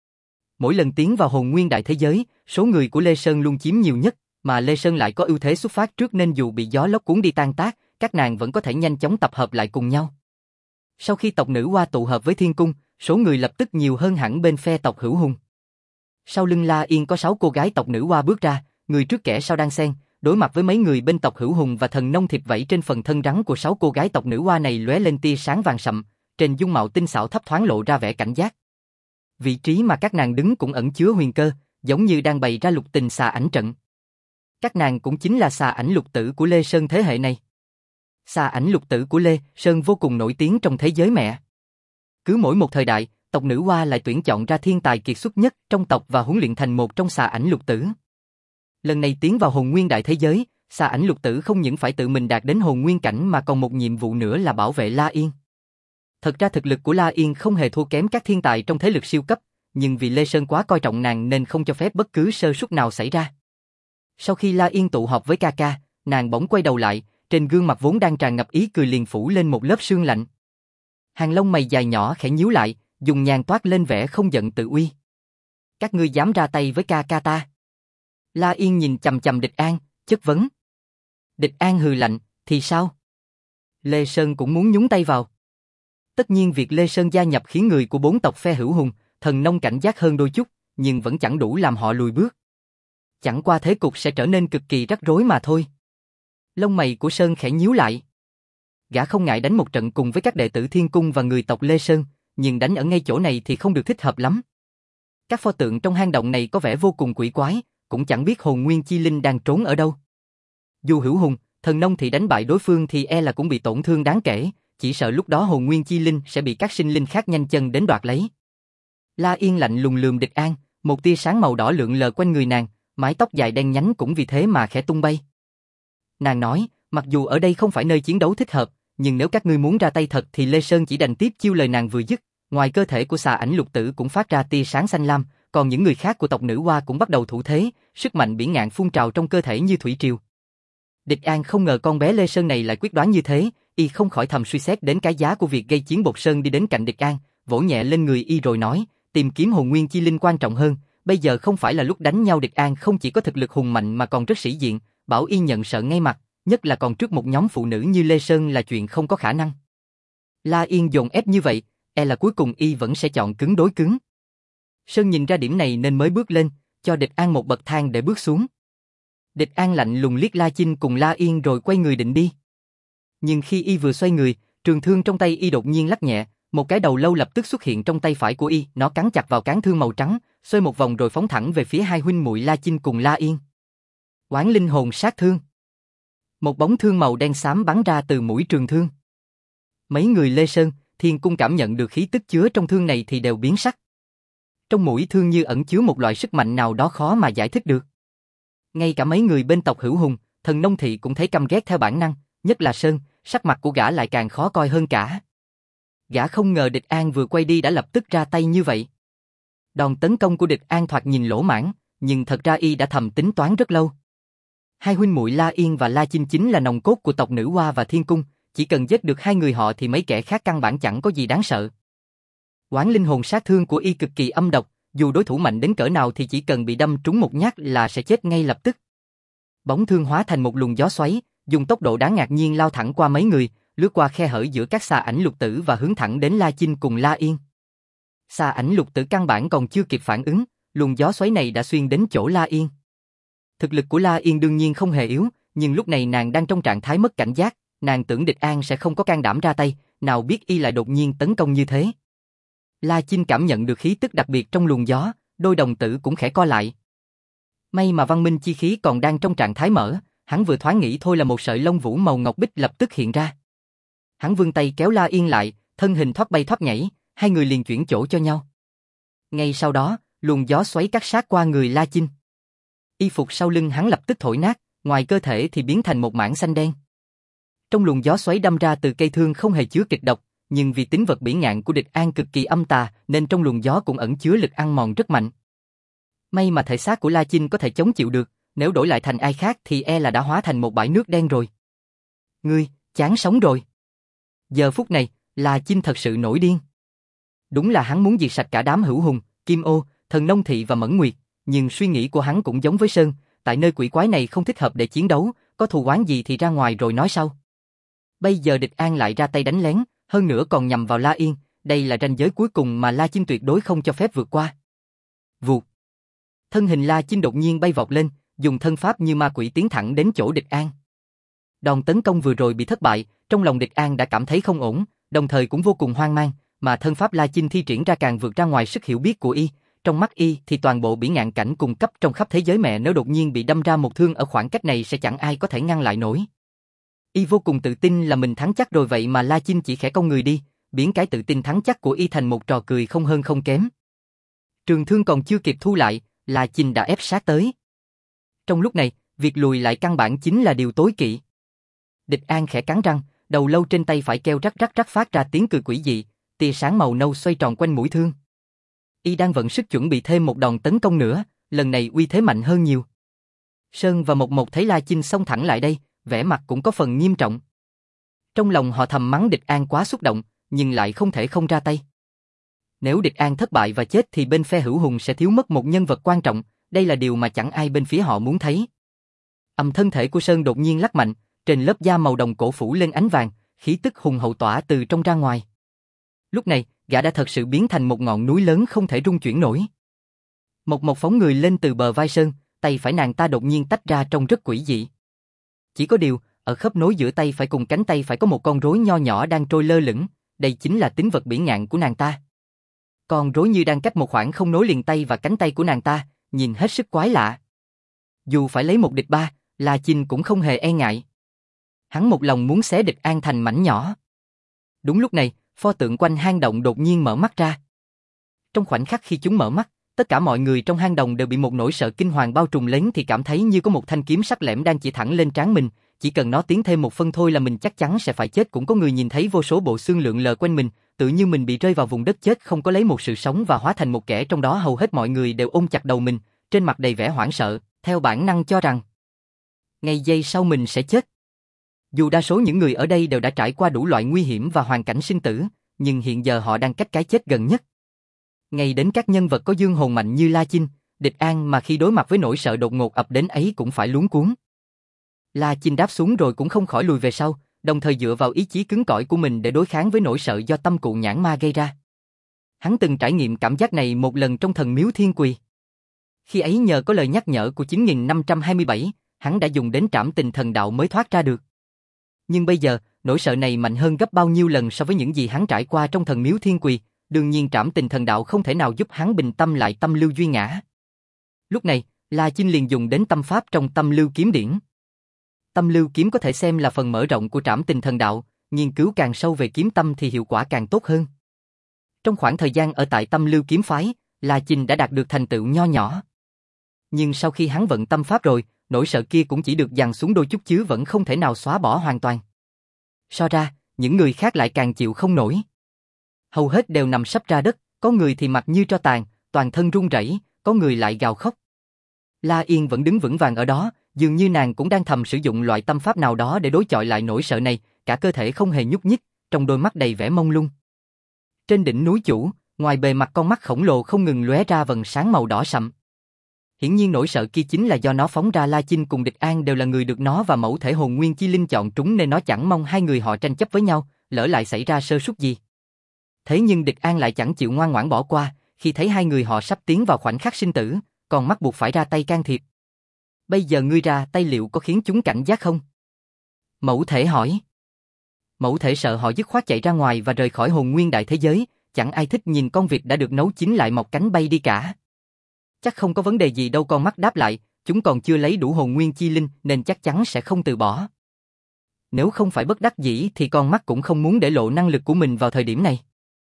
Mỗi lần tiến vào hồn nguyên đại thế giới, số người của Lê Sơn luôn chiếm nhiều nhất, mà Lê Sơn lại có ưu thế xuất phát trước nên dù bị gió lốc cuốn đi tan tác, các nàng vẫn có thể nhanh chóng tập hợp lại cùng nhau. Sau khi tộc Nữ Hoa tụ hợp với Thiên Cung, số người lập tức nhiều hơn hẳn bên phe tộc Hữu Hùng. Sau lưng La Yên có 6 cô gái tộc Nữ Hoa bước ra, người trước kẻ sau đan xen, đối mặt với mấy người bên tộc Hữu Hùng và Thần Nông thịt vẫy trên phần thân rắn của 6 cô gái tộc Nữ Hoa này lóe lên tia sáng vàng sậm, trên dung mạo tinh xảo thấp thoáng lộ ra vẻ cảnh giác. Vị trí mà các nàng đứng cũng ẩn chứa huyền cơ, giống như đang bày ra lục tình xà ảnh trận. Các nàng cũng chính là xà ảnh lục tử của Lê Sơn thế hệ này. Xà ảnh lục tử của Lê Sơn vô cùng nổi tiếng trong thế giới mẹ. Cứ mỗi một thời đại, tộc Nữ Hoa lại tuyển chọn ra thiên tài kiệt xuất nhất trong tộc và huấn luyện thành một trong xà ảnh lục tử. Lần này tiến vào hồn nguyên đại thế giới, xà ảnh lục tử không những phải tự mình đạt đến hồn nguyên cảnh mà còn một nhiệm vụ nữa là bảo vệ La Yên. Thật ra thực lực của La Yên không hề thua kém các thiên tài trong thế lực siêu cấp, nhưng vì Lê Sơn quá coi trọng nàng nên không cho phép bất cứ sơ suất nào xảy ra. Sau khi La Yên tụ họp với ca ca, nàng bỗng quay đầu lại, trên gương mặt vốn đang tràn ngập ý cười liền phủ lên một lớp sương lạnh. Hàng lông mày dài nhỏ khẽ nhíu lại, dùng nhàn toát lên vẻ không giận tự uy. Các ngươi dám ra tay với ca ca ta? La Yên nhìn chằm chằm Địch An, chất vấn. Địch An hừ lạnh, thì sao? Lê Sơn cũng muốn nhúng tay vào. Tất nhiên việc Lê Sơn gia nhập khiến người của 4 tộc phe Hữu Hùng, Thần Nông cảnh giác hơn đôi chút, nhưng vẫn chẳng đủ làm họ lùi bước. Chẳng qua thế cục sẽ trở nên cực kỳ rắc rối mà thôi. Lông mày của Sơn khẽ nhíu lại. Gã không ngại đánh một trận cùng với các đệ tử Thiên Cung và người tộc Lê Sơn, nhưng đánh ở ngay chỗ này thì không được thích hợp lắm. Các pho tượng trong hang động này có vẻ vô cùng quỷ quái, cũng chẳng biết hồn nguyên chi linh đang trốn ở đâu. Dù Hữu Hùng, Thần Nông thì đánh bại đối phương thì e là cũng bị tổn thương đáng kể, chỉ sợ lúc đó hồn nguyên chi linh sẽ bị các sinh linh khác nhanh chân đến đoạt lấy. La Yên lạnh lùng lườm Địch An, một tia sáng màu đỏ lượn lờ quanh người nàng, mái tóc dài đen nhánh cũng vì thế mà khẽ tung bay. Nàng nói, mặc dù ở đây không phải nơi chiến đấu thích hợp, nhưng nếu các ngươi muốn ra tay thật thì Lê Sơn chỉ đành tiếp chiêu. Lời nàng vừa dứt, ngoài cơ thể của xà ảnh lục tử cũng phát ra tia sáng xanh lam, còn những người khác của tộc Nữ Hoa cũng bắt đầu thủ thế, sức mạnh biển ngạn phun trào trong cơ thể như thủy triều. Địch An không ngờ con bé Lê Sơn này lại quyết đoán như thế, y không khỏi thầm suy xét đến cái giá của việc gây chiến. Bột Sơn đi đến cạnh Địch An, vỗ nhẹ lên người y rồi nói, tìm kiếm hồn nguyên chi linh quan trọng hơn, bây giờ không phải là lúc đánh nhau. Địch An không chỉ có thực lực hùng mạnh mà còn rất sĩ diện, bảo y nhận sợ ngay mặt, nhất là còn trước một nhóm phụ nữ như Lê Sơn là chuyện không có khả năng. La Yên dồn ép như vậy, e là cuối cùng y vẫn sẽ chọn cứng đối cứng. Sơn nhìn ra điểm này nên mới bước lên, cho Địch An một bậc thang để bước xuống. Địch An lạnh lùng liếc La Chinh cùng La Yên rồi quay người định đi. Nhưng khi y vừa xoay người, trường thương trong tay y đột nhiên lắc nhẹ, một cái đầu lâu lập tức xuất hiện trong tay phải của y, nó cắn chặt vào cán thương màu trắng, xoay một vòng rồi phóng thẳng về phía hai huynh muội La Chinh cùng La Yên. Oán linh hồn sát thương. Một bóng thương màu đen xám bắn ra từ mũi trường thương. Mấy người Lê Sơn, Thiên Cung cảm nhận được khí tức chứa trong thương này thì đều biến sắc. Trong mũi thương như ẩn chứa một loại sức mạnh nào đó khó mà giải thích được. Ngay cả mấy người bên tộc Hữu Hùng, Thần Nông Thị cũng thấy căm ghét theo bản năng, nhất là Sơn, sắc mặt của gã lại càng khó coi hơn cả. Gã không ngờ Địch An vừa quay đi đã lập tức ra tay như vậy. Đòn tấn công của Địch An thoạt nhìn lỗ mãng, nhưng thật ra y đã thầm tính toán rất lâu. Hai huynh muội La Yên và La Chinh chính là nòng cốt của tộc Nữ Hoa và Thiên Cung, chỉ cần giết được hai người họ thì mấy kẻ khác căn bản chẳng có gì đáng sợ. Oán linh hồn sát thương của y cực kỳ âm độc, dù đối thủ mạnh đến cỡ nào thì chỉ cần bị đâm trúng một nhát là sẽ chết ngay lập tức. Bóng thương hóa thành một luồng gió xoáy, dùng tốc độ đáng ngạc nhiên lao thẳng qua mấy người, lướt qua khe hở giữa các xà ảnh lục tử và hướng thẳng đến La Chinh cùng La Yên. Xà ảnh lục tử căn bản còn chưa kịp phản ứng, luồng gió xoáy này đã xuyên đến chỗ La Yên. Thực lực của La Yên đương nhiên không hề yếu, nhưng lúc này nàng đang trong trạng thái mất cảnh giác, nàng tưởng Địch An sẽ không có can đảm ra tay, nào biết y lại đột nhiên tấn công như thế. La Chinh cảm nhận được khí tức đặc biệt trong luồng gió, đôi đồng tử cũng khẽ co lại. May mà văn minh chi khí còn đang trong trạng thái mở, hắn vừa thoáng nghĩ thôi là một sợi lông vũ màu ngọc bích lập tức hiện ra. Hắn vươn tay kéo La Yên lại, thân hình thoát bay thoát nhảy, hai người liền chuyển chỗ cho nhau. Ngay sau đó, luồng gió xoáy cắt sát qua người La Chinh. Y phục sau lưng hắn lập tức thổi nát, ngoài cơ thể thì biến thành một mảng xanh đen. Trong luồng gió xoáy đâm ra từ cây thương không hề chứa kịch độc, nhưng vì tính vật bỉ ngạn của Địch An cực kỳ âm tà, nên trong luồng gió cũng ẩn chứa lực ăn mòn rất mạnh. May mà thể xác của La Chinh có thể chống chịu được, nếu đổi lại thành ai khác thì e là đã hóa thành một bãi nước đen rồi. Ngươi, chán sống rồi. Giờ phút này, La Chinh thật sự nổi điên. Đúng là hắn muốn diệt sạch cả đám Hữu Hùng, Kim Ô, Thần Nông Thị và Mẫn Nguyệt, nhưng suy nghĩ của hắn cũng giống với Sơn, tại nơi quỷ quái này không thích hợp để chiến đấu, có thù oán gì thì ra ngoài rồi nói sau. Bây giờ Địch An lại ra tay đánh lén, hơn nữa còn nhằm vào La Yên, đây là ranh giới cuối cùng mà La Chinh tuyệt đối không cho phép vượt qua. Vụt. Thân hình La Chinh đột nhiên bay vọt lên, dùng thân pháp như ma quỷ tiến thẳng đến chỗ Địch An. Đòn tấn công vừa rồi bị thất bại, trong lòng Địch An đã cảm thấy không ổn, đồng thời cũng vô cùng hoang mang, mà thân pháp La Chinh thi triển ra càng vượt ra ngoài sức hiểu biết của y. Trong mắt y thì toàn bộ bỉ ngạn cảnh cùng cấp trong khắp thế giới mẹ nếu đột nhiên bị đâm ra một thương ở khoảng cách này sẽ chẳng ai có thể ngăn lại nổi. Y vô cùng tự tin là mình thắng chắc rồi, vậy mà La Chinh chỉ khẽ cong người đi, biến cái tự tin thắng chắc của y thành một trò cười không hơn không kém. Trường thương còn chưa kịp thu lại, La Chinh đã ép sát tới. Trong lúc này, việc lùi lại căn bản chính là điều tối kỵ. Địch An khẽ cắn răng, đầu lâu trên tay phải kêu rắc rắc rắc phát ra tiếng cười quỷ dị, tia sáng màu nâu xoay tròn quanh mũi thương. Y đang vận sức chuẩn bị thêm một đòn tấn công nữa, lần này uy thế mạnh hơn nhiều. Sơn và Mộc Mộc thấy La Chinh xông thẳng lại đây, vẻ mặt cũng có phần nghiêm trọng. Trong lòng họ thầm mắng Địch An quá xúc động, nhưng lại không thể không ra tay. Nếu Địch An thất bại và chết thì bên phe Hữu Hùng sẽ thiếu mất một nhân vật quan trọng, đây là điều mà chẳng ai bên phía họ muốn thấy. Thân thể của Sơn đột nhiên lắc mạnh, trên lớp da màu đồng cổ phủ lên ánh vàng, khí tức hùng hậu tỏa từ trong ra ngoài. Lúc này, gã đã thật sự biến thành một ngọn núi lớn không thể rung chuyển nổi. Mộc Mộc phóng người lên từ bờ vai Sơn, tay phải nàng ta đột nhiên tách ra trông rất quỷ dị. Chỉ có điều, ở khớp nối giữa tay phải cùng cánh tay phải có một con rối nho nhỏ đang trôi lơ lửng, đây chính là tính vật bỉ ngạn của nàng ta. Con rối như đang cách một khoảng không nối liền tay và cánh tay của nàng ta, nhìn hết sức quái lạ. Dù phải lấy một địch ba, La Chinh cũng không hề e ngại. Hắn một lòng muốn xé Địch An thành mảnh nhỏ. Đúng lúc này, pho tượng quanh hang động đột nhiên mở mắt ra. Trong khoảnh khắc khi chúng mở mắt, tất cả mọi người trong hang động đều bị một nỗi sợ kinh hoàng bao trùm lấy, thì cảm thấy như có một thanh kiếm sắc lẻm đang chỉ thẳng lên trán mình, chỉ cần nó tiến thêm một phân thôi là mình chắc chắn sẽ phải chết. Cũng có người nhìn thấy vô số bộ xương lượn lờ quanh mình, tự như mình bị rơi vào vùng đất chết không có lấy một sự sống và hóa thành một kẻ trong đó. Hầu hết mọi người đều ôm chặt đầu mình, trên mặt đầy vẻ hoảng sợ, theo bản năng cho rằng ngay giây sau mình sẽ chết. Dù đa số những người ở đây đều đã trải qua đủ loại nguy hiểm và hoàn cảnh sinh tử, nhưng hiện giờ họ đang cách cái chết gần nhất. Ngay đến các nhân vật có dương hồn mạnh như La Chinh, Địch An mà khi đối mặt với nỗi sợ đột ngột ập đến ấy cũng phải luống cuống. La Chinh đáp xuống rồi cũng không khỏi lùi về sau, đồng thời dựa vào ý chí cứng cỏi của mình để đối kháng với nỗi sợ do tâm cụ nhãn ma gây ra. Hắn từng trải nghiệm cảm giác này một lần trong Thần Miếu Thiên Quỳ. Khi ấy nhờ có lời nhắc nhở của 9527, hắn đã dùng đến Trảm Tình Thần Đạo mới thoát ra được. Nhưng bây giờ, nỗi sợ này mạnh hơn gấp bao nhiêu lần so với những gì hắn trải qua trong Thần Miếu Thiên Quỳ, đương nhiên Trảm Tình Thần Đạo không thể nào giúp hắn bình tâm lại Tâm Lưu Duy Ngã. Lúc này, La Chinh liền dùng đến tâm pháp trong Tâm Lưu Kiếm Điển. Tâm Lưu Kiếm có thể xem là phần mở rộng của Trảm Tình Thần Đạo, nghiên cứu càng sâu về kiếm tâm thì hiệu quả càng tốt hơn. Trong khoảng thời gian ở tại Tâm Lưu Kiếm Phái, La Chinh đã đạt được thành tựu nho nhỏ. Nhưng sau khi hắn vận tâm pháp rồi, nỗi sợ kia cũng chỉ được dằn xuống đôi chút chứ vẫn không thể nào xóa bỏ hoàn toàn. So ra, những người khác lại càng chịu không nổi. Hầu hết đều nằm sấp ra đất, có người thì mặt như tro tàn, toàn thân run rẩy, có người lại gào khóc. La Yên vẫn đứng vững vàng ở đó, dường như nàng cũng đang thầm sử dụng loại tâm pháp nào đó để đối chọi lại nỗi sợ này, cả cơ thể không hề nhúc nhích, trong đôi mắt đầy vẻ mông lung. Trên đỉnh núi Chủ, ngoài bề mặt con mắt khổng lồ không ngừng lóe ra vầng sáng màu đỏ sậm. Hiển nhiên nỗi sợ kia chính là do nó phóng ra. La Chinh cùng Địch An đều là người được nó và mẫu thể hồn nguyên chi linh chọn trúng nên nó chẳng mong hai người họ tranh chấp với nhau, lỡ lại xảy ra sơ suất gì. Thế nhưng Địch An lại chẳng chịu ngoan ngoãn bỏ qua, khi thấy hai người họ sắp tiến vào khoảnh khắc sinh tử, còn mắt buộc phải ra tay can thiệp. Bây giờ ngươi ra tay liệu có khiến chúng cảnh giác không? Mẫu thể hỏi. Mẫu thể sợ họ dứt khoát chạy ra ngoài và rời khỏi hồn nguyên đại thế giới, chẳng ai thích nhìn con vịt đã được nấu chín lại mọc cánh bay đi cả. Chắc không có vấn đề gì đâu, con mắt đáp lại, chúng còn chưa lấy đủ hồn nguyên chi linh nên chắc chắn sẽ không từ bỏ. Nếu không phải bất đắc dĩ thì con mắt cũng không muốn để lộ năng lực của mình vào thời điểm này.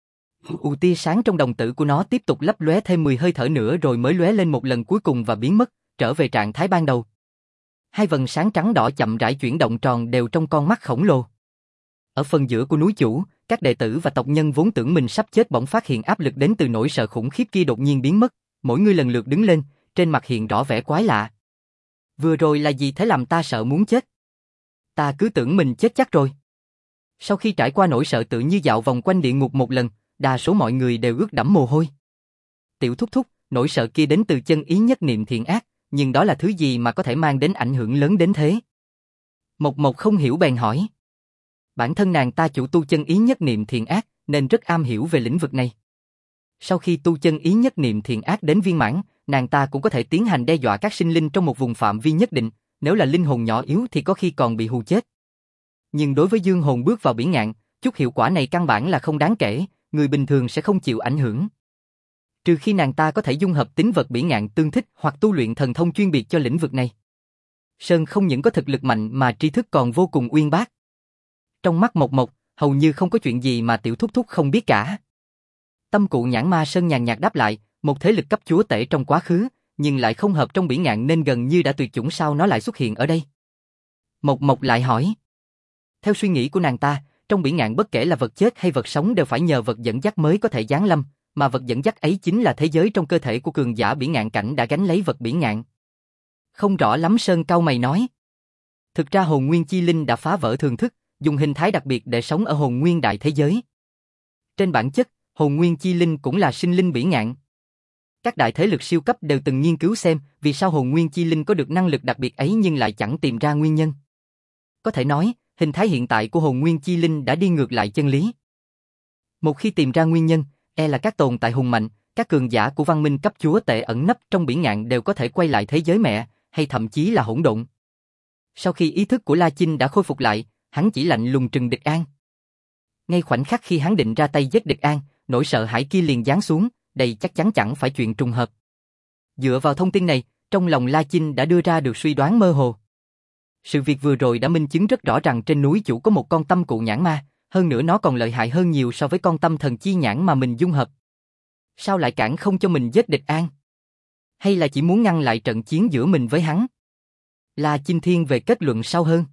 Tia sáng trong đồng tử của nó tiếp tục lấp lóe thêm 10 hơi thở nữa rồi mới lóe lên một lần cuối cùng và biến mất, trở về trạng thái ban đầu. Hai vầng sáng trắng đỏ chậm rãi chuyển động tròn đều trong con mắt khổng lồ. Ở phần giữa của núi Chủ, các đệ tử và tộc nhân vốn tưởng mình sắp chết bỗng phát hiện áp lực đến từ nỗi sợ khủng khiếp kia đột nhiên biến mất, mỗi người lần lượt đứng lên, trên mặt hiện rõ vẻ quái lạ. Vừa rồi là gì thế làm ta sợ muốn chết? Ta cứ tưởng mình chết chắc rồi. Sau khi trải qua nỗi sợ tự như dạo vòng quanh địa ngục một lần, đa số mọi người đều ướt đẫm mồ hôi. Tiểu Thúc Thúc, nỗi sợ kia đến từ chân ý nhất niệm thiện ác, nhưng đó là thứ gì mà có thể mang đến ảnh hưởng lớn đến thế? Mộc Mộc không hiểu bèn hỏi. Bản thân nàng ta chủ tu chân ý nhất niệm thiện ác, nên rất am hiểu về lĩnh vực này. Sau khi tu chân ý nhất niệm thiện ác đến viên mãn, nàng ta cũng có thể tiến hành đe dọa các sinh linh trong một vùng phạm vi nhất định, nếu là linh hồn nhỏ yếu thì có khi còn bị hù chết. Nhưng đối với dương hồn bước vào bỉ ngạn, chút hiệu quả này căn bản là không đáng kể, người bình thường sẽ không chịu ảnh hưởng. Trừ khi nàng ta có thể dung hợp tính vật bỉ ngạn tương thích hoặc tu luyện thần thông chuyên biệt cho lĩnh vực này. Sơn không những có thực lực mạnh mà tri thức còn vô cùng uyên bác. Trong mắt Mộc Mộc, hầu như không có chuyện gì mà Tiểu Thúc Thúc không biết cả. Tâm Cụ Nhãn Ma Sơn nhàn nhạt đáp lại, một thế lực cấp chúa tể trong quá khứ, nhưng lại không hợp trong bỉ ngạn nên gần như đã tuyệt chủng, sao nó lại xuất hiện ở đây? Mộc Mộc lại hỏi. Theo suy nghĩ của nàng ta, trong bỉ ngạn bất kể là vật chết hay vật sống đều phải nhờ vật dẫn dắt mới có thể giáng lâm, mà vật dẫn dắt ấy chính là thế giới trong cơ thể của cường giả bỉ ngạn cảnh đã gánh lấy vật bỉ ngạn. Không rõ lắm, Sơn cau mày nói. Thực ra hồn nguyên chi linh đã phá vỡ thường thức, dùng hình thái đặc biệt để sống ở hồn nguyên đại thế giới. Trên bản chất, hồn nguyên chi linh cũng là sinh linh bỉ ngạn. Các đại thế lực siêu cấp đều từng nghiên cứu xem vì sao hồn nguyên chi linh có được năng lực đặc biệt ấy nhưng lại chẳng tìm ra nguyên nhân. Có thể nói, hình thái hiện tại của hồn nguyên chi linh đã đi ngược lại chân lý. Một khi tìm ra nguyên nhân, là các tồn tại hùng mạnh, các cường giả của văn minh cấp chúa tể ẩn nấp trong bỉ ngạn đều có thể quay lại thế giới mẹ, hay thậm chí là hỗn độn. Sau khi ý thức của La Chinh đã khôi phục lại, hắn chỉ lạnh lùng trừng Địch An. Ngay khoảnh khắc khi hắn định ra tay giết Địch An, nỗi sợ hãi kia liền giáng xuống, đây chắc chắn chẳng phải chuyện trùng hợp. Dựa vào thông tin này, trong lòng La Chinh đã đưa ra được suy đoán mơ hồ. Sự việc vừa rồi đã minh chứng rất rõ rằng trên núi Chủ có một con Tâm Cụ Nhãn Ma, hơn nữa nó còn lợi hại hơn nhiều so với con Tâm Thần Chi Nhãn mà mình dung hợp. Sao lại cản không cho mình giết Địch An? Hay là chỉ muốn ngăn lại trận chiến giữa mình với hắn? La Chinh thiên về kết luận sau hơn.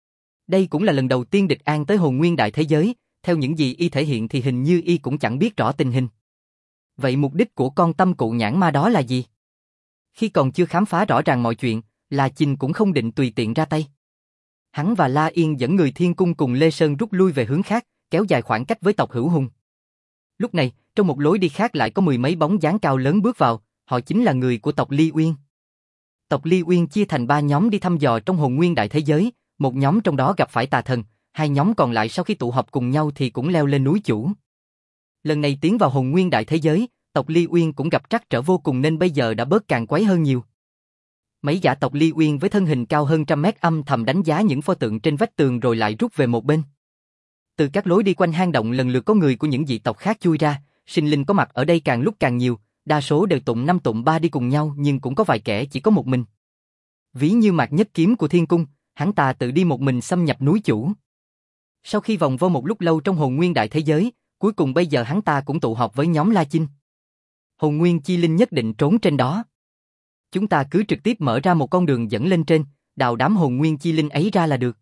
Đây cũng là lần đầu tiên Địch An tới hồn nguyên đại thế giới, theo những gì y thể hiện thì hình như y cũng chẳng biết rõ tình hình. Vậy mục đích của con Tâm Cụ Nhãn Ma đó là gì? Khi còn chưa khám phá rõ ràng mọi chuyện, La Chinh cũng không định tùy tiện ra tay. Hắn và La Yên dẫn người Thiên Cung cùng Lê Sơn rút lui về hướng khác, kéo dài khoảng cách với tộc Hữu Hùng. Lúc này, trong một lối đi khác lại có mười mấy bóng dáng cao lớn bước vào, họ chính là người của tộc Ly Uyên. Tộc Ly Uyên chia thành 3 nhóm đi thăm dò trong hồn nguyên đại thế giới, một nhóm trong đó gặp phải tà thần, hai nhóm còn lại sau khi tụ họp cùng nhau thì cũng leo lên núi Chủ. Lần này tiến vào hồn nguyên đại thế giới, tộc Ly Uyên cũng gặp trắc trở vô cùng nên bây giờ đã bớt càn quấy hơn nhiều. Mấy gã tộc Ly Uyên với thân hình cao hơn trăm mét âm thầm đánh giá những pho tượng trên vách tường rồi lại rút về một bên. Từ các lối đi quanh hang động lần lượt có người của những dị tộc khác chui ra, sinh linh có mặt ở đây càng lúc càng nhiều, đa số đều tụng 5 tụng 3 đi cùng nhau nhưng cũng có vài kẻ chỉ có một mình. Ví như Mạc Nhất Kiếm của Thiên Cung, hắn ta tự đi một mình xâm nhập núi Chủ. Sau khi vòng vo một lúc lâu trong hồn nguyên đại thế giới, cuối cùng bây giờ hắn ta cũng tụ họp với nhóm La Chinh. Hồn nguyên chi linh nhất định trốn trên đó. Chúng ta cứ trực tiếp mở ra một con đường dẫn lên trên, đào đám hồn nguyên chi linh ấy ra là được.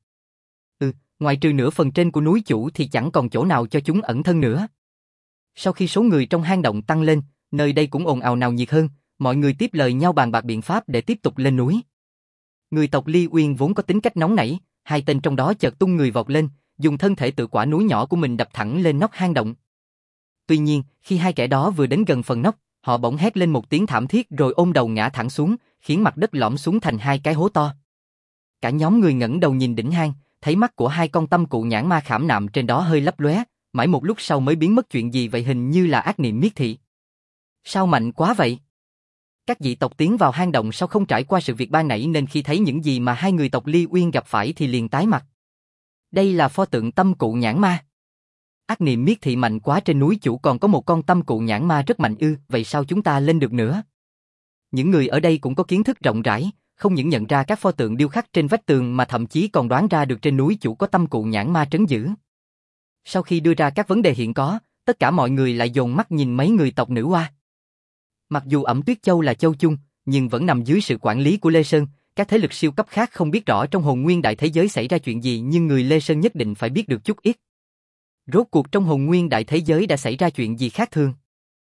Ngoại trừ nửa phần trên của núi Chủ thì chẳng còn chỗ nào cho chúng ẩn thân nữa. Sau khi số người trong hang động tăng lên, nơi đây cũng ồn ào náo nhiệt hơn, mọi người tiếp lời nhau bàn bạc biện pháp để tiếp tục lên núi. Người tộc Ly Uyên vốn có tính cách nóng nảy, hai tên trong đó chợt tung người vọt lên, dùng thân thể tự quả núi nhỏ của mình đập thẳng lên nóc hang động. Tuy nhiên, khi hai kẻ đó vừa đến gần phần nóc, họ bỗng hét lên một tiếng thảm thiết rồi ôm đầu ngã thẳng xuống, khiến mặt đất lõm xuống thành hai cái hố to. Cả nhóm người ngẩng đầu nhìn đỉnh hang, thấy mắt của hai con tâm cụ nhãn ma khảm nạm trên đó hơi lấp lóe, mãi một lúc sau mới biến mất. Chuyện gì vậy? Hình như là ác niệm miết thị. Sao mạnh quá vậy? Các dị tộc tiến vào hang động sau không trải qua sự việc ban nãy nên khi thấy những gì mà hai người tộc Ly Uyên gặp phải thì liền tái mặt. Đây là pho tượng tâm cụ nhãn ma. Ác niệm miết thị mạnh quá, trên núi Chủ còn có một con tâm cụ nhãn ma rất mạnh ư, vậy sao chúng ta lên được nữa? Những người ở đây cũng có kiến thức rộng rãi, không những nhận ra các pho tượng điêu khắc trên vách tường mà thậm chí còn đoán ra được trên núi Chủ có tâm cụ nhãn ma trấn giữ. Sau khi đưa ra các vấn đề hiện có, tất cả mọi người lại dồn mắt nhìn mấy người tộc Nữ Hoa. Mặc dù Ẩm Tuyết Châu là châu chung, nhưng vẫn nằm dưới sự quản lý của Lê Sơn, các thế lực siêu cấp khác không biết rõ trong hồn nguyên đại thế giới xảy ra chuyện gì nhưng người Lê Sơn nhất định phải biết được chút ít. Rốt cuộc trong hồn nguyên đại thế giới đã xảy ra chuyện gì khác thường?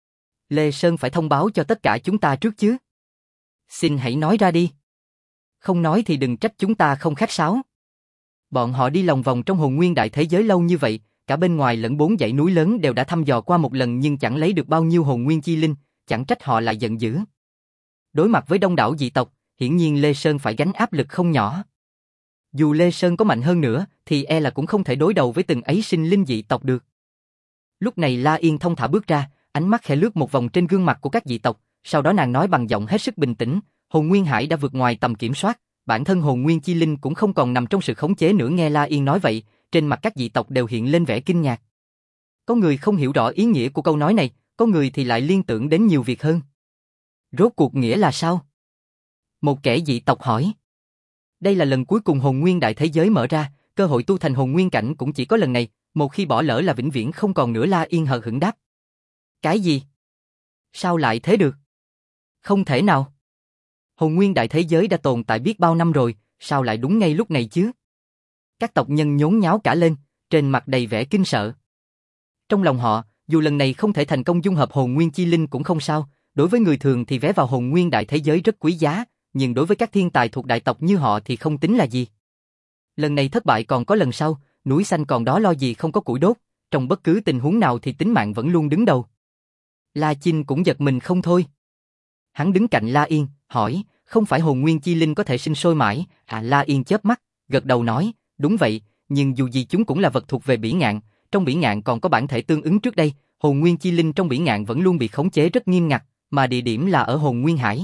Lê Sơn phải thông báo cho tất cả chúng ta trước chứ. Xin hãy nói ra đi. Không nói thì đừng trách chúng ta không khách sáo. Bọn họ đi lòng vòng trong hồn nguyên đại thế giới lâu như vậy, cả bên ngoài lẫn 4 dãy núi lớn đều đã thăm dò qua một lần nhưng chẳng lấy được bao nhiêu hồn nguyên chi linh, chẳng trách họ lại giận dữ. Đối mặt với đông đảo dị tộc, hiển nhiên Lê Sơn phải gánh áp lực không nhỏ. Dù Lê Sơn có mạnh hơn nữa, thì e là cũng không thể đối đầu với từng ấy sinh linh dị tộc được. Lúc này La Yên thông thả bước ra, ánh mắt khẽ lướt một vòng trên gương mặt của các dị tộc, sau đó nàng nói bằng giọng hết sức bình tĩnh, hồn nguyên hải đã vượt ngoài tầm kiểm soát, bản thân hồn nguyên chi linh cũng không còn nằm trong sự khống chế nữa. Nghe La Yên nói vậy, trên mặt các dị tộc đều hiện lên vẻ kinh ngạc. Có người không hiểu rõ ý nghĩa của câu nói này, có người thì lại liên tưởng đến nhiều việc hơn. Rốt cuộc nghĩa là sao? Một kẻ dị tộc hỏi. Đây là lần cuối cùng hồn nguyên đại thế giới mở ra, cơ hội tu thành hồn nguyên cảnh cũng chỉ có lần này, một khi bỏ lỡ là vĩnh viễn không còn nữa. La Yên hờ hững đáp. Cái gì? Sao lại thế được? Không thể nào. Hồn nguyên đại thế giới đã tồn tại biết bao năm rồi, sao lại đúng ngay lúc này chứ? Các tộc nhân nhốn nháo cả lên, trên mặt đầy vẻ kinh sợ. Trong lòng họ, dù lần này không thể thành công dung hợp hồn nguyên chi linh cũng không sao, đối với người thường thì vé vào hồn nguyên đại thế giới rất quý giá, nhưng đối với các thiên tài thuộc đại tộc như họ thì không tính là gì. Lần này thất bại còn có lần sau, núi xanh còn đó lo gì không có củi đốt, trong bất cứ tình huống nào thì tính mạng vẫn luôn đứng đầu. La Chinh cũng giật mình không thôi. Hắn đứng cạnh La Yên, hỏi, không phải hồn nguyên chi linh có thể sinh sôi mãi? La Yên chớp mắt, gật đầu nói, đúng vậy, nhưng dù gì chúng cũng là vật thuộc về Bỉ Ngạn, trong Bỉ Ngạn còn có bản thể tương ứng trước đây, hồn nguyên chi linh trong Bỉ Ngạn vẫn luôn bị khống chế rất nghiêm ngặt, mà địa điểm là ở hồn nguyên hải.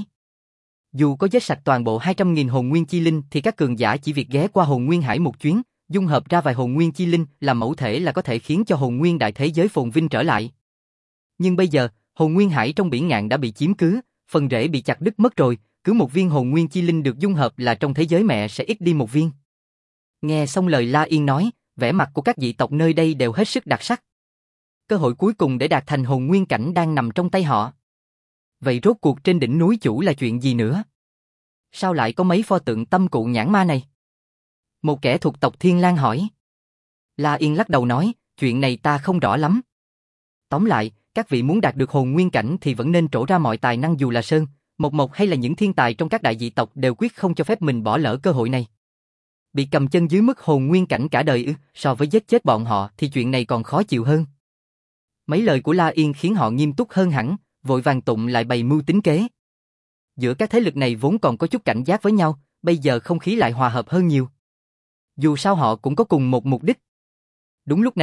Dù có giết sạch toàn bộ 200.000 hồn nguyên chi linh thì các cường giả chỉ việc ghé qua hồn nguyên hải một chuyến, dung hợp ra vài hồn nguyên chi linh làm mẫu thể là có thể khiến cho hồn nguyên đại thế giới phồn vinh trở lại. Nhưng bây giờ, hồn nguyên hải trong Bỉ Ngạn đã bị chiếm cứ, phần rễ bị chặt đứt mất rồi, cứ một viên hồn nguyên chi linh được dung hợp là trong thế giới mẹ sẽ ít đi một viên. Nghe xong lời La Yên nói, vẻ mặt của các dị tộc nơi đây đều hết sức đặc sắc. Cơ hội cuối cùng để đạt thành hồn nguyên cảnh đang nằm trong tay họ. Vậy rốt cuộc trên đỉnh núi Chủ là chuyện gì nữa? Sao lại có mấy pho tượng tâm cụ nhãn ma này? Một kẻ thuộc tộc Thiên Lang hỏi. La Yên lắc đầu nói, chuyện này ta không rõ lắm. Tóm lại, các vị muốn đạt được hồn nguyên cảnh thì vẫn nên trổ ra mọi tài năng, dù là Sơn, Mộc hay là những thiên tài trong các đại dị tộc đều quyết không cho phép mình bỏ lỡ cơ hội này. Bị cầm chân dưới mức hồn nguyên cảnh cả đời ư? So với giết chết bọn họ thì chuyện này còn khó chịu hơn. Mấy lời của La Yên khiến họ nghiêm túc hơn hẳn, vội vàng tụng lại bày mưu tính kế. Giữa các thế lực này vốn còn có chút cảnh giác với nhau, bây giờ không khí lại hòa hợp hơn nhiều. Dù sao họ cũng có cùng một mục đích. Đúng lúc này,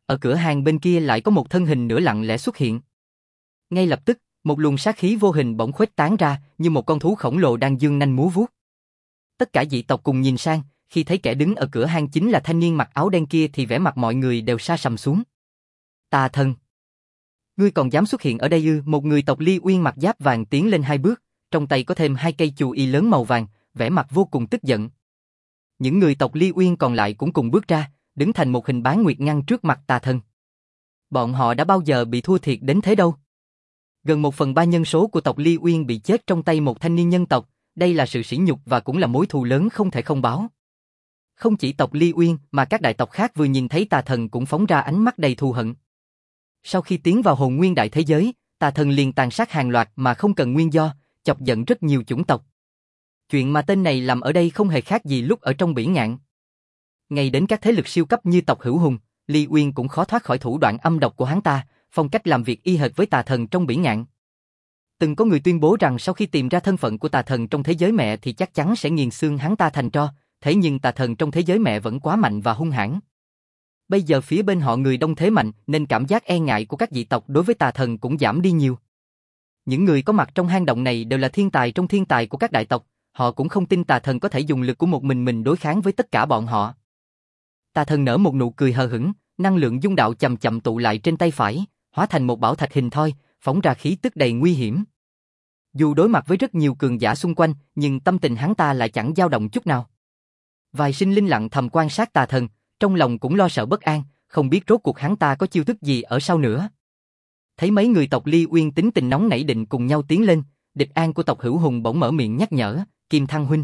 ở cửa hang bên kia lại có một thân hình nửa lặng lẽ xuất hiện. Ngay lập tức, một luồng sát khí vô hình bỗng khuếch tán ra, như một con thú khổng lồ đang giương nanh múa vuốt. Tất cả dị tộc cùng nhìn sang, khi thấy kẻ đứng ở cửa hang chính là thanh niên mặc áo đen kia thì vẻ mặt mọi người đều sa sầm xuống. Tà thần! Ngươi còn dám xuất hiện ở đây ư? Một người tộc Ly Uyên mặc giáp vàng tiến lên 2 bước, trong tay có thêm 2 cây chù y lớn màu vàng, vẻ mặt vô cùng tức giận. Những người tộc Ly Uyên còn lại cũng cùng bước ra, đứng thành một hình bán nguyệt ngăn trước mặt tà thần. Bọn họ đã bao giờ bị thua thiệt đến thế đâu. Gần 1/3 nhân số của tộc Ly Uyên bị chết trong tay một thanh niên nhân tộc, đây là sự sỉ nhục và cũng là mối thù lớn không thể không báo. Không chỉ tộc Ly Uyên mà các đại tộc khác vừa nhìn thấy tà thần cũng phóng ra ánh mắt đầy thù hận. Sau khi tiến vào hồn nguyên đại thế giới, tà thần liền tàn sát hàng loạt mà không cần nguyên do, chọc giận rất nhiều chủng tộc. Chuyện mà tên này làm ở đây không hề khác gì lúc ở trong Bỉ Ngạn. Ngay đến các thế lực siêu cấp như tộc Hữu Hùng, Ly Uyên cũng khó thoát khỏi thủ đoạn âm độc của hắn ta, phong cách làm việc y hệt với tà thần trong Bỉ Ngạn. Từng có người tuyên bố rằng sau khi tìm ra thân phận của tà thần trong thế giới mẹ thì chắc chắn sẽ nghiền xương hắn ta thành tro, thế nhưng tà thần trong thế giới mẹ vẫn quá mạnh và hung hãn. Bây giờ phía bên họ người đông thế mạnh nên cảm giác e ngại của các dị tộc đối với tà thần cũng giảm đi nhiều. Những người có mặt trong hang động này đều là thiên tài trong thiên tài của các đại tộc, họ cũng không tin tà thần có thể dùng lực của một mình đối kháng với tất cả bọn họ. Tà thần nở một nụ cười hờ hững, năng lượng dung đạo chậm chậm tụ lại trên tay phải, hóa thành một bảo thạch hình thoi, phóng ra khí tức đầy nguy hiểm. Dù đối mặt với rất nhiều cường giả xung quanh, nhưng tâm tình hắn ta lại chẳng dao động chút nào. Vài sinh linh lặng thầm quan sát tà thần, trong lòng cũng lo sợ bất an, không biết rốt cuộc hắn ta có chiêu thức gì ở sau nữa. Thấy mấy người tộc Ly Uyên tính tình nóng nảy định cùng nhau tiến lên, Địch An của tộc Hữu Hùng bỗng mở miệng nhắc nhở, Kim Thăng huynh.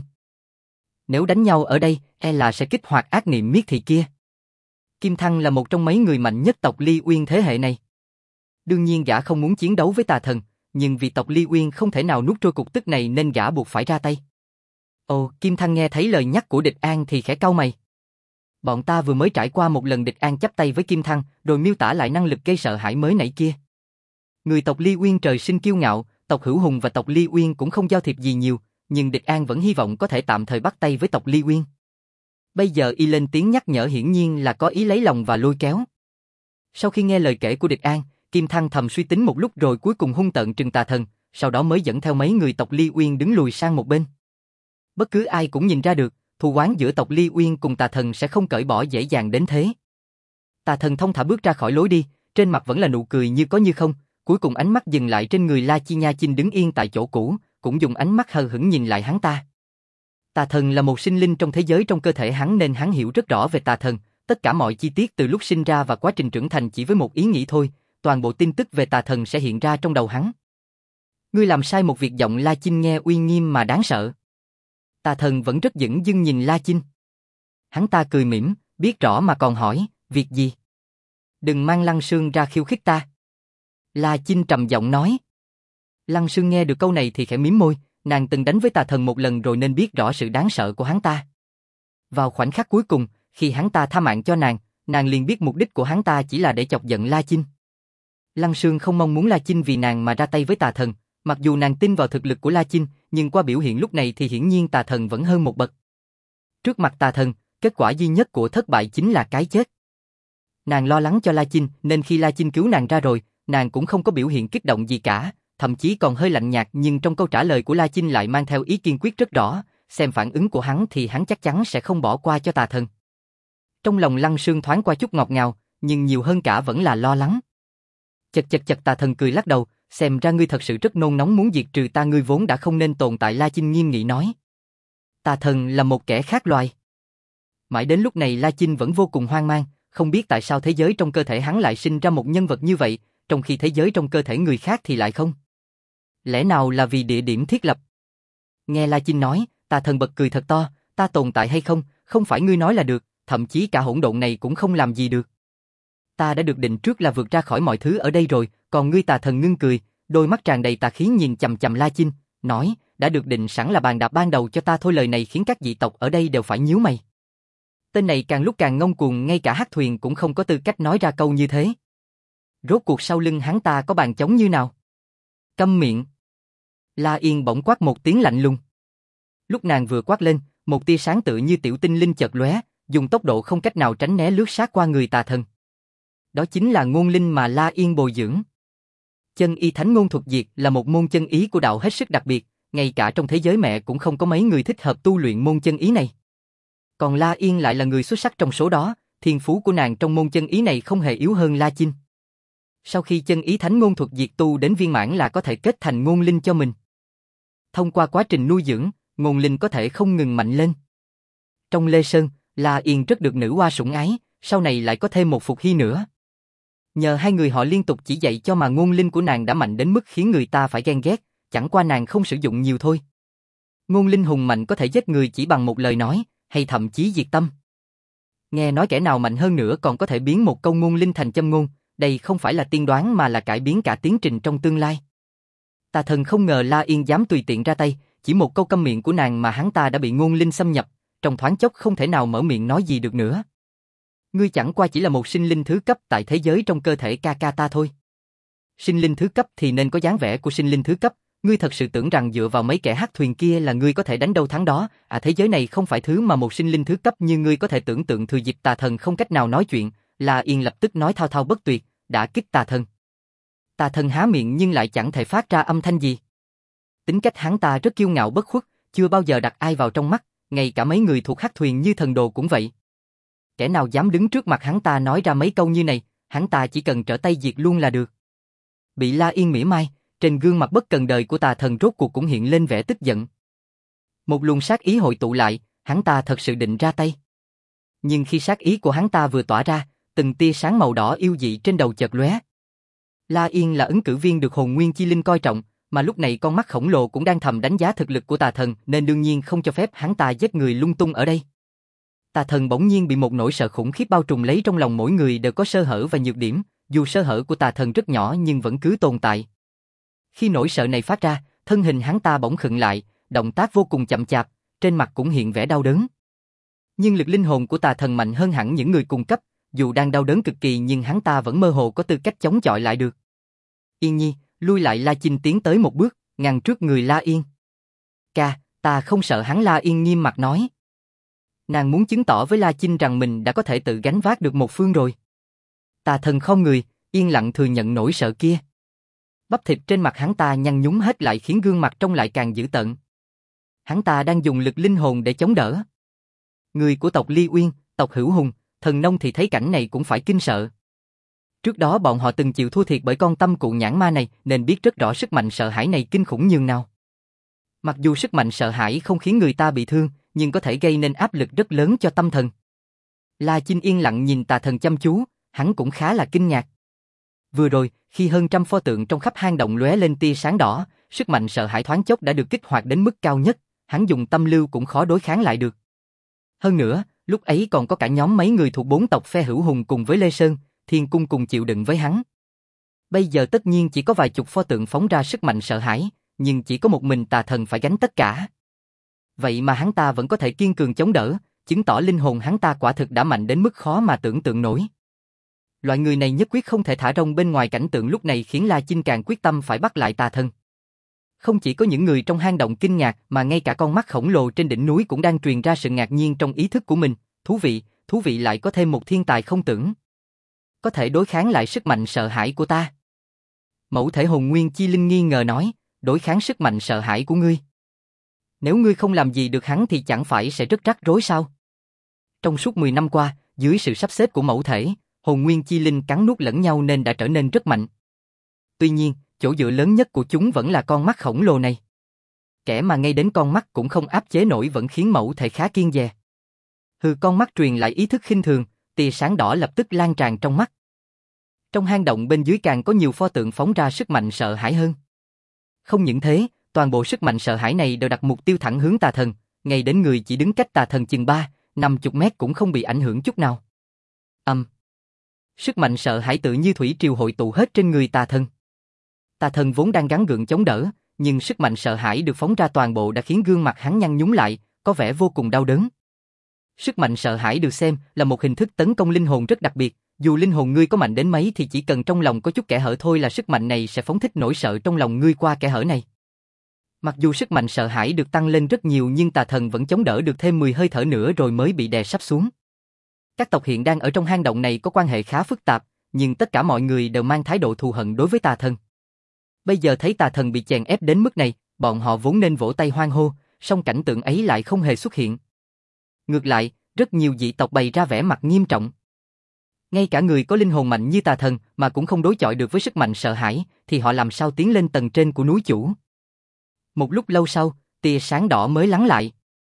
Nếu đánh nhau ở đây, e là sẽ kích hoạt ác niệm miết thị kia. Kim Thăng là một trong mấy người mạnh nhất tộc Ly Uyên thế hệ này. Đương nhiên gã không muốn chiến đấu với tà thần, nhưng vì tộc Ly Uyên không thể nào nuốt trôi cục tức này nên gã buộc phải ra tay. Ồ, Kim Thăng nghe thấy lời nhắc của Địch An thì khẽ cau mày. Bọn ta vừa mới trải qua một lần Địch An chắp tay với Kim Thăng, rồi miêu tả lại năng lực gây sợ hãi mới nãy kia. Người tộc Ly Uyên trời sinh kiêu ngạo, tộc Hữu Hùng và tộc Ly Uyên cũng không giao thiệp gì nhiều, nhưng Địch An vẫn hy vọng có thể tạm thời bắt tay với tộc Ly Uyên. Bây giờ y lên tiếng nhắc nhở hiển nhiên là có ý lấy lòng và lôi kéo. Sau khi nghe lời kể của Địch An, Kim Thăng thầm suy tính một lúc rồi cuối cùng hung tợn trừng tà thần, sau đó mới dẫn theo mấy người tộc Ly Uyên đứng lùi sang một bên. Bất cứ ai cũng nhìn ra được, thù oán giữa tộc Ly Uyên cùng tà thần sẽ không cởi bỏ dễ dàng đến thế. Tà thần thông thả bước ra khỏi lối đi, trên mặt vẫn là nụ cười như có như không, cuối cùng ánh mắt dừng lại trên người La Chi Nha Chinh đứng yên tại chỗ cũ, cũng dùng ánh mắt hờ hững nhìn lại hắn ta. Tà thần là một sinh linh trong thế giới trong cơ thể hắn nên hắn hiểu rất rõ về tà thần, tất cả mọi chi tiết từ lúc sinh ra và quá trình trưởng thành chỉ với một ý nghĩ thôi, toàn bộ tin tức về tà thần sẽ hiện ra trong đầu hắn. Ngươi làm sai một việc. Giọng La Chinh nghe uy nghiêm mà đáng sợ. Tà thần vẫn rất dửng dưng nhìn La Chinh. Hắn ta cười mỉm, biết rõ mà còn hỏi, việc gì? Đừng mang Lăng Sương ra khiêu khích ta. La Chinh trầm giọng nói. Lăng Sương nghe được câu này thì khẽ mím môi, nàng từng đánh với tà thần một lần rồi nên biết rõ sự đáng sợ của hắn ta. Vào khoảnh khắc cuối cùng, khi hắn ta tha mạng cho nàng liền biết mục đích của hắn ta chỉ là để chọc giận La Chinh. Lăng Sương không mong muốn La Chinh vì nàng mà ra tay với tà thần, mặc dù nàng tin vào thực lực của La Chinh, nhưng qua biểu hiện lúc này thì hiển nhiên tà thần vẫn hơn một bậc. Trước mặt tà thần, kết quả duy nhất của thất bại chính là cái chết. Nàng lo lắng cho La Chinh nên khi La Chinh cứu nàng ra rồi, nàng cũng không có biểu hiện kích động gì cả, thậm chí còn hơi lạnh nhạt, nhưng trong câu trả lời của La Chinh lại mang theo ý kiên quyết rất rõ, xem phản ứng của hắn thì hắn chắc chắn sẽ không bỏ qua cho tà thần. Trong lòng Lăng Sương thoáng qua chút ngọt ngào, nhưng nhiều hơn cả vẫn là lo lắng. Chật tà thần cười lắc đầu, xem ra ngươi thật sự rất nôn nóng muốn diệt trừ ta, ngươi vốn đã không nên tồn tại. La Chinh nghiêm nghị nói. Tà thần là một kẻ khác loài. Mãi đến lúc này La Chinh vẫn vô cùng hoang mang, không biết tại sao thế giới trong cơ thể hắn lại sinh ra một nhân vật như vậy, trong khi thế giới trong cơ thể người khác thì lại không. Lẽ nào là vì địa điểm thiết lập? Nghe La Chinh nói, tà thần bật cười thật to, ta tồn tại hay không, không phải ngươi nói là được, thậm chí cả hỗn độn này cũng không làm gì được. Ta đã được định trước là vượt ra khỏi mọi thứ ở đây rồi, còn ngươi? Tà thần ngưng cười, đôi mắt tràn đầy tà khí nhìn chằm chằm La Chinh, nói, đã được định sẵn là bàn đạp ban đầu cho ta thôi. Lời này khiến các dị tộc ở đây đều phải nhíu mày. Tên này càng lúc càng ngông cuồng, ngay cả Hắc Thuyền cũng không có tư cách nói ra câu như thế. Rốt cuộc sau lưng hắn ta có bàn chống như nào? Câm miệng. La Yên bỗng quát một tiếng lạnh lùng. Lúc nàng vừa quát lên, một tia sáng tự như tiểu tinh linh chợt lóe, dùng tốc độ không cách nào tránh né lướt sát qua người tà thần. Đó chính là ngôn linh mà La Yên bồi dưỡng. Chân y thánh ngôn thuật diệt là một môn chân ý của đạo hết sức đặc biệt, ngay cả trong thế giới mẹ cũng không có mấy người thích hợp tu luyện môn chân ý này. Còn La Yên lại là người xuất sắc trong số đó, thiên phú của nàng trong môn chân ý này không hề yếu hơn La Chinh. Sau khi chân ý thánh ngôn thuật diệt tu đến viên mãn là có thể kết thành ngôn linh cho mình. Thông qua quá trình nuôi dưỡng, ngôn linh có thể không ngừng mạnh lên. Trong Lê Sơn, La Yên rất được nữ hoa sủng ái, sau này lại có thêm một Phục Hy nữa. Nhờ hai người họ liên tục chỉ dạy cho mà ngôn linh của nàng đã mạnh đến mức khiến người ta phải ghen ghét, chẳng qua nàng không sử dụng nhiều thôi. Ngôn linh hùng mạnh có thể giết người chỉ bằng một lời nói, hay thậm chí diệt tâm. Nghe nói kẻ nào mạnh hơn nữa còn có thể biến một câu ngôn linh thành châm ngôn, đây không phải là tiên đoán mà là cải biến cả tiến trình trong tương lai. Tà Thần không ngờ La Yên dám tùy tiện ra tay, chỉ một câu câm miệng của nàng mà hắn ta đã bị ngôn linh xâm nhập, trong thoáng chốc không thể nào mở miệng nói gì được nữa. Ngươi chẳng qua chỉ là một sinh linh thứ cấp tại thế giới trong cơ thể ca ca ta thôi. Sinh linh thứ cấp thì nên có dáng vẻ của sinh linh thứ cấp, ngươi thật sự tưởng rằng dựa vào mấy kẻ hắc thuyền kia là ngươi có thể đánh đâu thắng đó, thế giới này không phải thứ mà một sinh linh thứ cấp như ngươi có thể tưởng tượng. Thừa dịp Tà Thần không cách nào nói chuyện, La Yên lập tức nói thao thao bất tuyệt, đã kích Tà Thần. Tà Thần há miệng nhưng lại chẳng thể phát ra âm thanh gì. Tính cách hắn ta rất kiêu ngạo bất khuất, chưa bao giờ đặt ai vào trong mắt, ngay cả mấy người thuộc hắc thuyền như Thần Đồ cũng vậy. Kẻ nào dám đứng trước mặt hắn ta nói ra mấy câu như này, hắn ta chỉ cần trở tay diệt luôn là được. Bị La Yên mỉa mai, trên gương mặt bất cần đời của Tà Thần rốt cuộc cũng hiện lên vẻ tức giận. Một luồng sát ý hội tụ lại, hắn ta thật sự định ra tay. Nhưng khi sát ý của hắn ta vừa tỏa ra, từng tia sáng màu đỏ yêu dị trên đầu chợt lóe. La Yên là ứng cử viên được Hồn Nguyên Chi Linh coi trọng, mà lúc này con mắt khổng lồ cũng đang thầm đánh giá thực lực của Tà Thần, nên đương nhiên không cho phép hắn ta giết người lung tung ở đây. Tà Thần bỗng nhiên bị một nỗi sợ khủng khiếp bao trùm lấy, trong lòng mỗi người đều có sơ hở và nhược điểm, dù sơ hở của Tà Thần rất nhỏ nhưng vẫn cứ tồn tại. Khi nỗi sợ này phát ra, thân hình hắn ta bỗng khựng lại, động tác vô cùng chậm chạp, trên mặt cũng hiện vẻ đau đớn. Nhưng lực linh hồn của Tà Thần mạnh hơn hẳn những người cùng cấp, dù đang đau đớn cực kỳ nhưng hắn ta vẫn mơ hồ có tư cách chống chọi lại được. Yên Nhi, lui lại. La Chinh tiến tới một bước, ngăn trước người La Yên. Ca, ta không sợ hắn. La Yên nghiêm mặt nói. Nàng muốn chứng tỏ với La Chinh rằng mình đã có thể tự gánh vác được một phương rồi. Tà Thần khom người, yên lặng thừa nhận nỗi sợ kia. Bắp thịt trên mặt hắn ta nhăn nhúm hết lại khiến gương mặt trông lại càng dữ tợn. Hắn ta đang dùng lực linh hồn để chống đỡ. Người của tộc Ly Uyên, tộc Hữu Hùng, Thần Nông thì thấy cảnh này cũng phải kinh sợ. Trước đó bọn họ từng chịu thua thiệt bởi con tâm cụ nhãn ma này nên biết rất rõ sức mạnh sợ hãi này kinh khủng nhường nào. Mặc dù sức mạnh sợ hãi không khiến người ta bị thương, nhưng có thể gây nên áp lực rất lớn cho tâm thần. La Chinh yên lặng nhìn Tà Thần chăm chú, hắn cũng khá là kinh ngạc. Vừa rồi, khi hơn trăm pho tượng trong khắp hang động lóe lên tia sáng đỏ, sức mạnh sợ hãi thoáng chốc đã được kích hoạt đến mức cao nhất, hắn dùng tâm lưu cũng khó đối kháng lại được. Hơn nữa, lúc ấy còn có cả nhóm mấy người thuộc 4 tộc phe Hữu Hùng cùng với Lê Sơn, Thiên Cung cùng chịu đựng với hắn. Bây giờ tất nhiên chỉ có vài chục pho tượng phóng ra sức mạnh sợ hãi, nhưng chỉ có một mình Tà Thần phải gánh tất cả. Vậy mà hắn ta vẫn có thể kiên cường chống đỡ, chứng tỏ linh hồn hắn ta quả thực đã mạnh đến mức khó mà tưởng tượng nổi. Loại người này nhất quyết không thể thả rông bên ngoài. Cảnh tượng lúc này khiến La Chinh càng quyết tâm phải bắt lại Tà Thần. Không chỉ có những người trong hang động kinh ngạc mà ngay cả con mắt khổng lồ trên đỉnh núi cũng đang truyền ra sự ngạc nhiên trong ý thức của mình. Thú vị lại có thêm một thiên tài không tưởng. Có thể đối kháng lại sức mạnh sợ hãi của ta. Mẫu thể Hồn Nguyên Chi Linh nghi ngờ nói, đối kháng sức mạnh sợ hãi của ngươi. Nếu ngươi không làm gì được hắn thì chẳng phải sẽ rất rắc rối sao? Trong suốt 10 năm qua, dưới sự sắp xếp của mẫu thể, Hồn Nguyên Chi Linh cắn nuốt lẫn nhau nên đã trở nên rất mạnh. Tuy nhiên, chỗ dựa lớn nhất của chúng vẫn là con mắt khổng lồ này. Kẻ mà ngay đến con mắt cũng không áp chế nổi vẫn khiến mẫu thể khá kiêng dè. Con mắt truyền lại ý thức khinh thường, tia sáng đỏ lập tức lan tràn trong mắt. Trong hang động bên dưới càng có nhiều pho tượng phóng ra sức mạnh sợ hãi hơn. Không những thế, toàn bộ sức mạnh sợ hãi này đều đặt mục tiêu thẳng hướng Tà Thần, ngay đến người chỉ đứng cách Tà Thần chừng 50 mét cũng không bị ảnh hưởng chút nào. Sức mạnh sợ hãi tự như thủy triều hội tụ hết trên người Tà Thần. Tà Thần vốn đang gắng gượng chống đỡ, nhưng sức mạnh sợ hãi được phóng ra toàn bộ đã khiến gương mặt hắn nhăn nhúm lại, có vẻ vô cùng đau đớn. Sức mạnh sợ hãi được xem là một hình thức tấn công linh hồn rất đặc biệt, dù linh hồn ngươi có mạnh đến mấy thì chỉ cần trong lòng có chút kẽ hở thôi là sức mạnh này sẽ phóng thích nỗi sợ trong lòng ngươi qua kẽ hở này. Mặc dù sức mạnh sợ hãi được tăng lên rất nhiều nhưng Tà Thần vẫn chống đỡ được thêm 10 hơi thở nữa rồi mới bị đè sắp xuống. Các tộc hiện đang ở trong hang động này có quan hệ khá phức tạp, nhưng tất cả mọi người đều mang thái độ thù hận đối với tà thần. Bây giờ thấy tà thần bị chèn ép đến mức này, bọn họ vốn nên vỗ tay hoan hô, song cảnh tượng ấy lại không hề xuất hiện. Ngược lại, rất nhiều dị tộc bày ra vẻ mặt nghiêm trọng. Ngay cả người có linh hồn mạnh như tà thần mà cũng không đối chọi được với sức mạnh sợ hãi, thì họ làm sao tiến lên tầng trên của núi chủ. Một lúc lâu sau, tia sáng đỏ mới lắng lại.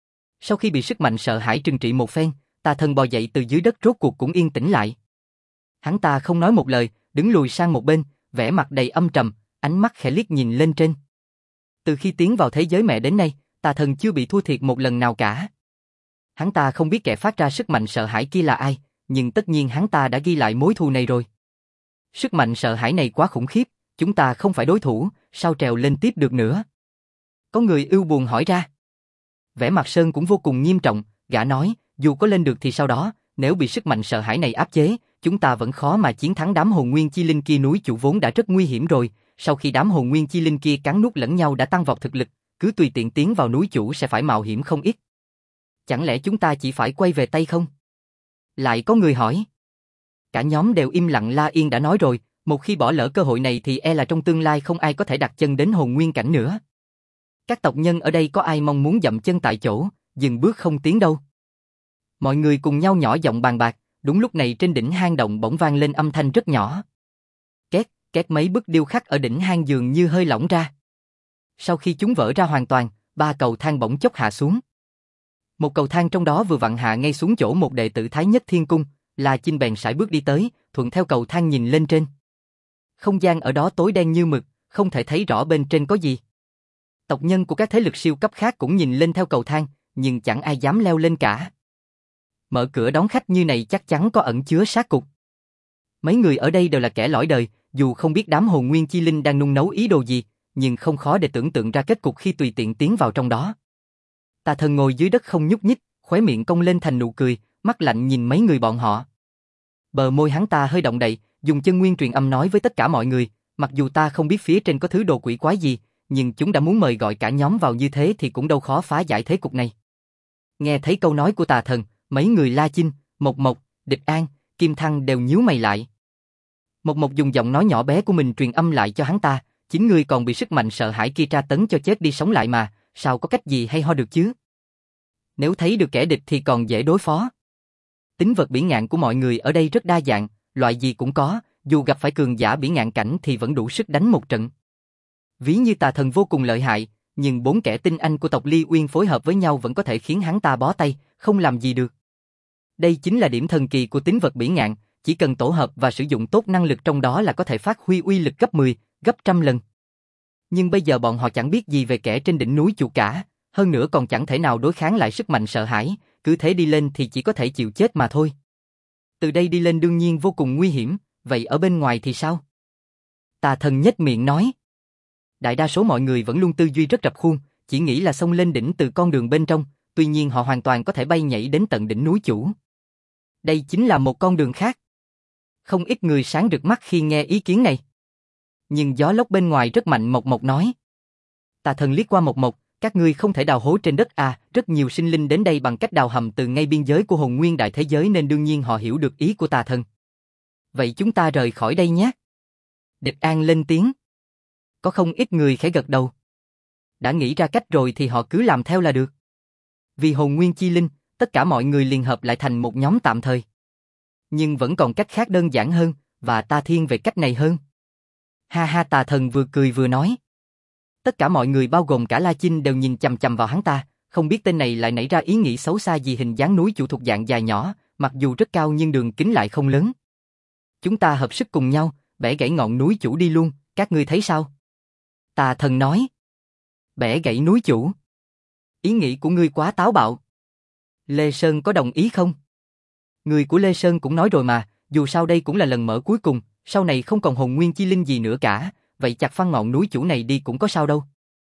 Sau khi bị sức mạnh sợ hãi trừng trị một phen, tà thần bò dậy từ dưới đất rốt cuộc cũng yên tĩnh lại. Hắn ta không nói một lời, đứng lùi sang một bên, vẻ mặt đầy âm trầm, ánh mắt khẽ liếc nhìn lên trên. Từ khi tiến vào thế giới mẹ đến nay, tà thần chưa bị thua thiệt một lần nào cả. Hắn ta không biết kẻ phát ra sức mạnh sợ hãi kia là ai, nhưng tất nhiên hắn ta đã ghi lại mối thù này rồi. Sức mạnh sợ hãi này quá khủng khiếp, chúng ta không phải đối thủ, sao trèo lên tiếp được nữa? Có người ưu buồn hỏi ra. Vẻ mặt Sơn cũng vô cùng nghiêm trọng, gã nói, dù có lên được thì sau đó, nếu bị sức mạnh sợ hãi này áp chế, chúng ta vẫn khó mà chiến thắng đám hồn nguyên chi linh kia. Núi chủ vốn đã rất nguy hiểm rồi, sau khi đám hồn nguyên chi linh kia cắn nuốt lẫn nhau đã tăng vọt thực lực, cứ tùy tiện tiến vào núi chủ sẽ phải mạo hiểm không ít. Chẳng lẽ chúng ta chỉ phải quay về Tây không? Lại có người hỏi. Cả nhóm đều im lặng. La Yên đã nói rồi, một khi bỏ lỡ cơ hội này thì e là trong tương lai không ai có thể đặt chân đến hồn nguyên cảnh nữa. Các tộc nhân ở đây có ai mong muốn dậm chân tại chỗ, dừng bước không tiến đâu. Mọi người cùng nhau nhỏ giọng bàn bạc, đúng lúc này trên đỉnh hang động bỗng vang lên âm thanh rất nhỏ. Két, két mấy bức điêu khắc ở đỉnh hang dường như hơi lỏng ra. Sau khi chúng vỡ ra hoàn toàn, 3 cầu thang bỗng chốc hạ xuống. Một cầu thang trong đó vừa vặn hạ ngay xuống chỗ một đệ tử Thái Nhất Thiên Cung, La Chinh bèn sải bước đi tới, thuận theo cầu thang nhìn lên trên. Không gian ở đó tối đen như mực, không thể thấy rõ bên trên có gì. Tộc nhân của các thế lực siêu cấp khác cũng nhìn lên theo cầu thang, nhưng chẳng ai dám leo lên cả. Mở cửa đón khách như này chắc chắn có ẩn chứa sát cục. Mấy người ở đây đều là kẻ lõi đời, dù không biết đám hồn nguyên chi linh đang nung nấu ý đồ gì, nhưng không khó để tưởng tượng ra kết cục khi tùy tiện tiến vào trong đó. Tà thần ngồi dưới đất không nhúc nhích, khóe miệng cong lên thành nụ cười, mắt lạnh nhìn mấy người bọn họ. Bờ môi hắn ta hơi động đậy, dùng chân nguyên truyền âm nói với tất cả mọi người, mặc dù ta không biết phía trên có thứ đồ quỷ quái gì, nhưng chúng đã muốn mời gọi cả nhóm vào như thế thì cũng đâu khó phá giải thế cục này. Nghe thấy câu nói của tà thần, mấy người La Chinh, Mộc Mộc, Địch An, Kim Thăng đều nhíu mày lại. Mộc Mộc dùng giọng nói nhỏ bé của mình truyền âm lại cho hắn ta, chính ngươi còn bị sức mạnh sợ hãi kia tra tấn cho chết đi sống lại mà, sao có cách gì hay ho được chứ? Nếu thấy được kẻ địch thì còn dễ đối phó. Tính vật bỉ ngạn của mọi người ở đây rất đa dạng, loại gì cũng có, dù gặp phải cường giả bỉ ngạn cảnh thì vẫn đủ sức đánh một trận. Ví như tà thần vô cùng lợi hại, nhưng 4 kẻ tinh anh của tộc Ly Uyên phối hợp với nhau vẫn có thể khiến hắn ta bó tay, không làm gì được. Đây chính là điểm thần kỳ của tính vật bỉ ngạn, chỉ cần tổ hợp và sử dụng tốt năng lực trong đó là có thể phát huy uy lực gấp 10, gấp trăm lần. Nhưng bây giờ bọn họ chẳng biết gì về kẻ trên đỉnh núi chủ cả, hơn nữa còn chẳng thể nào đối kháng lại sức mạnh sợ hãi, cứ thế đi lên thì chỉ có thể chịu chết mà thôi. Từ đây đi lên đương nhiên vô cùng nguy hiểm, vậy ở bên ngoài thì sao? Tà thần nhếch miệng nói. Đại đa số mọi người vẫn luôn tư duy rất rập khuôn, chỉ nghĩ là xông lên đỉnh từ con đường bên trong, tuy nhiên họ hoàn toàn có thể bay nhảy đến tận đỉnh núi chủ. Đây chính là một con đường khác. Không ít người sáng rực mắt khi nghe ý kiến này. Nhưng gió lốc bên ngoài rất mạnh. Mộc Mộc nói. Tà thần liếc qua Mộc Mộc, các ngươi không thể đào hố trên đất à, rất nhiều sinh linh đến đây bằng cách đào hầm từ ngay biên giới của hồn nguyên đại thế giới nên đương nhiên họ hiểu được ý của tà thần. Vậy chúng ta rời khỏi đây nhé. Địch An lên tiếng. Có không ít người khẽ gật đầu. Đã nghĩ ra cách rồi thì họ cứ làm theo là được. Vì hồn nguyên chi linh, tất cả mọi người liền hợp lại thành một nhóm tạm thời. Nhưng vẫn còn cách khác đơn giản hơn, và ta thiên về cách này hơn. Ha ha, tà thần vừa cười vừa nói. Tất cả mọi người bao gồm cả La Chinh đều nhìn chằm chằm vào hắn ta, không biết tên này lại nảy ra ý nghĩ xấu xa gì. Hình dáng núi chủ thuộc dạng dài nhỏ, mặc dù rất cao nhưng đường kính lại không lớn. Chúng ta hợp sức cùng nhau, bẻ gãy ngọn núi chủ đi luôn, các ngươi thấy sao? Tà thần nói. Bẻ gãy núi chủ. Ý nghĩ của ngươi quá táo bạo. Lê Sơn có đồng ý không? Người của Lê Sơn cũng nói rồi mà, dù sao đây cũng là lần mở cuối cùng, sau này không còn hồn nguyên chi linh gì nữa cả, vậy chặt phăng ngọn núi chủ này đi cũng có sao đâu.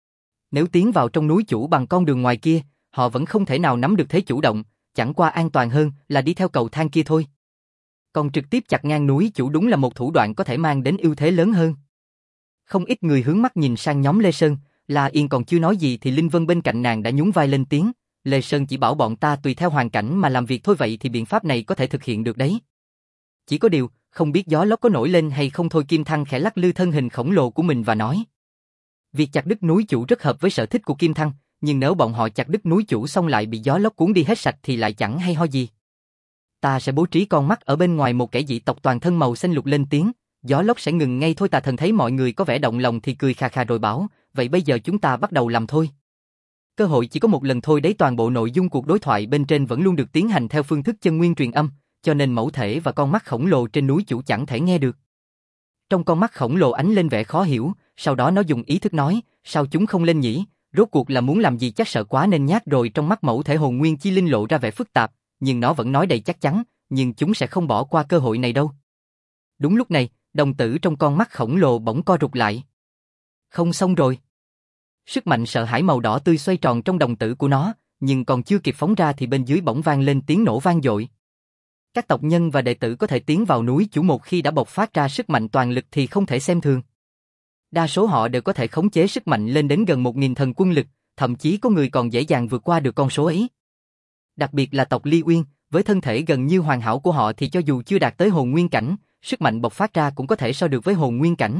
Nếu tiến vào trong núi chủ bằng con đường ngoài kia, họ vẫn không thể nào nắm được thế chủ động, chẳng qua an toàn hơn là đi theo cầu thang kia thôi. Còn trực tiếp chặt ngang núi chủ đúng là một thủ đoạn có thể mang đến ưu thế lớn hơn. Không ít người hướng mắt nhìn sang nhóm Lê Sơn, La Yên còn chưa nói gì thì Linh Vân bên cạnh nàng đã nhún vai lên tiếng. Lê Sơn chỉ bảo bọn ta tùy theo hoàn cảnh mà làm việc thôi, vậy thì biện pháp này có thể thực hiện được đấy. Chỉ có điều, không biết gió lốc có nổi lên hay không thôi. Kim Thăng khẽ lắc lư thân hình khổng lồ của mình và nói. Việc chặt đứt núi chủ rất hợp với sở thích của Kim Thăng, nhưng nếu bọn họ chặt đứt núi chủ xong lại bị gió lốc cuốn đi hết sạch thì lại chẳng hay ho gì. Ta sẽ bố trí con mắt ở bên ngoài. Một kẻ dị tộc toàn thân màu xanh lục lên tiếng, gió lốc sẽ ngừng ngay thôi. Tà Thần thấy mọi người có vẻ động lòng thì cười khà khà rồi bảo, vậy bây giờ chúng ta bắt đầu làm thôi. Cơ hội chỉ có một lần thôi đấy. Toàn bộ nội dung cuộc đối thoại bên trên vẫn luôn được tiến hành theo phương thức chân nguyên truyền âm, cho nên mẫu thể và con mắt khổng lồ trên núi chủ chẳng thể nghe được. Trong con mắt khổng lồ ánh lên vẻ khó hiểu, sau đó nó dùng ý thức nói, sao chúng không lên nhỉ, rốt cuộc là muốn làm gì, chắc sợ quá nên nhát rồi. Trong mắt mẫu thể hồn nguyên chi linh lộ ra vẻ phức tạp, nhưng nó vẫn nói đầy chắc chắn, nhưng chúng sẽ không bỏ qua cơ hội này đâu. Đúng lúc này, đồng tử trong con mắt khổng lồ bỗng co rụt lại. Không xong rồi. Sức mạnh sợ hãi màu đỏ tươi xoay tròn trong đồng tử của nó, nhưng còn chưa kịp phóng ra thì bên dưới bỗng vang lên tiếng nổ vang dội. Các tộc nhân và đệ tử có thể tiến vào núi chủ một khi đã bộc phát ra sức mạnh toàn lực thì không thể xem thường. Đa số họ đều có thể khống chế sức mạnh lên đến gần 1000 thần quân lực, thậm chí có người còn dễ dàng vượt qua được con số ấy. Đặc biệt là tộc Ly Uyên, với thân thể gần như hoàn hảo của họ thì cho dù chưa đạt tới hồn nguyên cảnh, sức mạnh bộc phát ra cũng có thể so được với hồn nguyên cảnh.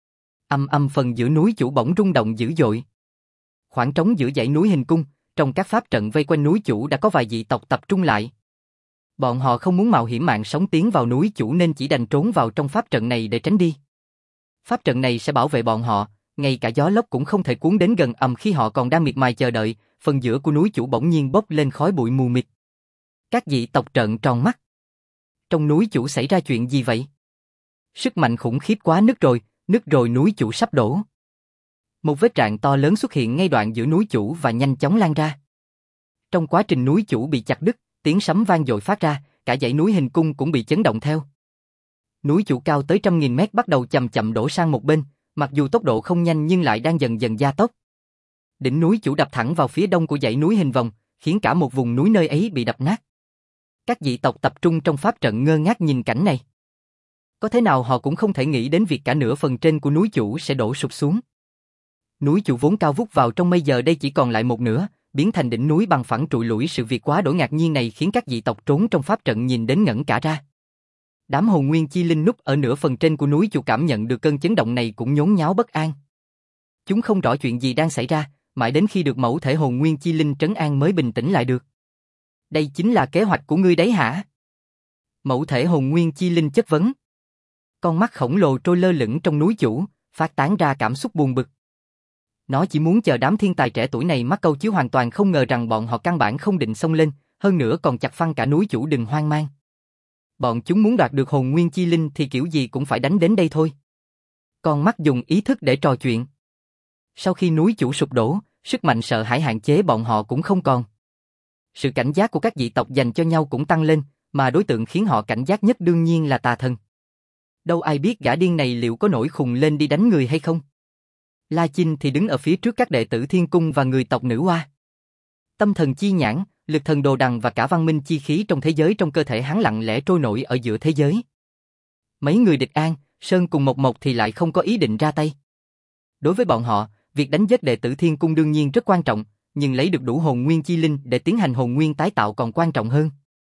Phần giữa núi chủ bỗng rung động dữ dội. Khoảng trống giữa dãy núi hình cung, trong các pháp trận vây quanh núi chủ đã có vài dị tộc tập trung lại. Bọn họ không muốn mạo hiểm mạng sống tiến vào núi chủ nên chỉ đành trốn vào trong pháp trận này để tránh đi. Pháp trận này sẽ bảo vệ bọn họ, ngay cả gió lốc cũng không thể cuốn đến gần. Khi họ còn đang miệt mài chờ đợi, phần giữa của núi chủ bỗng nhiên bốc lên khói bụi mù mịt. Các dị tộc trợn tròn mắt. Trong núi chủ xảy ra chuyện gì vậy? Sức mạnh khủng khiếp quá, nứt rồi núi chủ sắp đổ. Một vết rạn to lớn xuất hiện ngay đoạn giữa núi chủ và nhanh chóng lan ra. Trong quá trình núi chủ bị chặt đứt, tiếng sấm vang dội phát ra, cả dãy núi hình cung cũng bị chấn động theo. Núi chủ cao tới 100.000 mét bắt đầu chậm chậm đổ sang một bên, mặc dù tốc độ không nhanh nhưng lại đang dần dần gia tốc. Đỉnh núi chủ đập thẳng vào phía đông của dãy núi hình vòng, khiến cả một vùng núi nơi ấy bị đập nát. Các dị tộc tập trung trong pháp trận ngơ ngác nhìn cảnh này. Có thế nào họ cũng không thể nghĩ đến việc cả nửa phần trên của núi chủ sẽ đổ sụp xuống. Núi chủ vốn cao vút vào trong mây giờ đây chỉ còn lại một nửa, biến thành đỉnh núi bằng phẳng trụi lủi. Sự việc quá đổi ngạc nhiên này khiến các dị tộc trốn trong pháp trận nhìn đến ngẩn cả ra. Đám hồn nguyên chi linh núp ở nửa phần trên của núi chủ cảm nhận được cơn chấn động này cũng nhốn nháo bất an. Chúng không rõ chuyện gì đang xảy ra, mãi đến khi được mẫu thể hồn nguyên chi linh trấn an mới bình tĩnh lại được. Đây chính là kế hoạch của ngươi đấy hả? Mẫu thể hồn nguyên chi linh chất vấn. Con mắt khổng lồ trôi lơ lửng trong núi chủ, phát tán ra cảm xúc buồn bực. Nó chỉ muốn chờ đám thiên tài trẻ tuổi này mắc câu chứ hoàn toàn không ngờ rằng bọn họ căn bản không định xông lên, hơn nữa còn chặt phăng cả núi chủ. Đừng hoang mang. Bọn chúng muốn đoạt được hồn nguyên chi linh thì kiểu gì cũng phải đánh đến đây thôi. Con mắt dùng ý thức để trò chuyện. Sau khi núi chủ sụp đổ, sức mạnh sợ hãi hạn chế bọn họ cũng không còn. Sự cảnh giác của các dị tộc dành cho nhau cũng tăng lên, mà đối tượng khiến họ cảnh giác nhất đương nhiên là Tà Thần. Đâu ai biết gã điên này liệu có nổi khùng lên đi đánh người hay không. La Chinh thì đứng ở phía trước các đệ tử Thiên Cung và người tộc Nữ Hoa. Tâm thần chi nhãn, lực thần đồ đằng và cả văn minh chi khí trong thế giới trong cơ thể hắn lặng lẽ trôi nổi ở giữa thế giới. Mấy người Địch An, Sơn cùng Mộc Mộc thì lại không có ý định ra tay. Đối với bọn họ, việc đánh giết đệ tử Thiên Cung đương nhiên rất quan trọng, nhưng lấy được đủ hồn nguyên chi linh để tiến hành hồn nguyên tái tạo còn quan trọng hơn.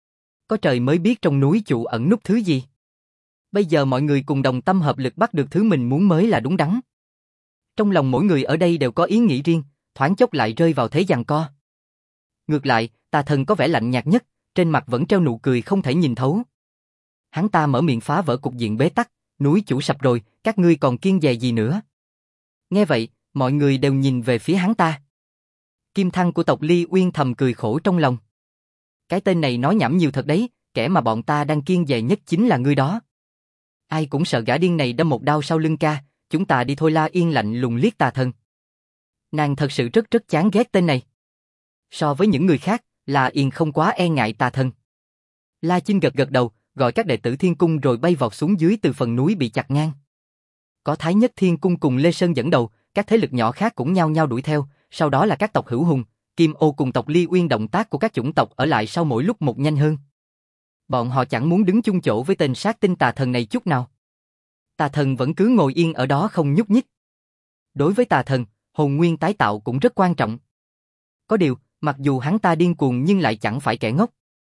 Có trời mới biết trong núi chủ ẩn núp thứ gì. Bây giờ mọi người cùng đồng tâm hợp lực bắt được thứ mình muốn mới là đúng đắn. Trong lòng mỗi người ở đây đều có ý nghĩ riêng, thoáng chốc lại rơi vào thế giằng co. Ngược lại, Tà Thần có vẻ lạnh nhạt nhất, trên mặt vẫn treo nụ cười không thể nhìn thấu. Hắn ta mở miệng phá vỡ cục diện bế tắc, núi chủ sập rồi, các ngươi còn kiêng dè gì nữa. Nghe vậy, mọi người đều nhìn về phía hắn ta. Kim Thăng của tộc Ly Uyên thầm cười khổ trong lòng. Cái tên này nói nhảm nhiều thật đấy, kẻ mà bọn ta đang kiêng dè nhất chính là ngươi đó. Ai cũng sợ gã điên này đâm một đao sau lưng ca, chúng ta đi thôi. La Yên lạnh lùng liếc Tà Thần. Nàng thật sự rất chán ghét tên này. So với những người khác, La Yên không quá e ngại Tà Thần. La Chinh gật đầu, gọi các đệ tử Thiên Cung rồi bay vọt xuống dưới từ phần núi bị chặt ngang. Có Thái Nhất Thiên Cung cùng Lê Sơn dẫn đầu, các thế lực nhỏ khác cũng nhao nhao đuổi theo, sau đó là các tộc Hữu Hùng, Kim Ô cùng tộc Ly Uyên. Động tác của các chủng tộc ở lại sau mỗi lúc một nhanh hơn. Bọn họ chẳng muốn đứng chung chỗ với tên sát tinh Tà Thần này chút nào. Tà Thần vẫn cứ ngồi yên ở đó không nhúc nhích. Đối với Tà Thần, hồn nguyên tái tạo cũng rất quan trọng. Có điều, mặc dù hắn ta điên cuồng nhưng lại chẳng phải kẻ ngốc.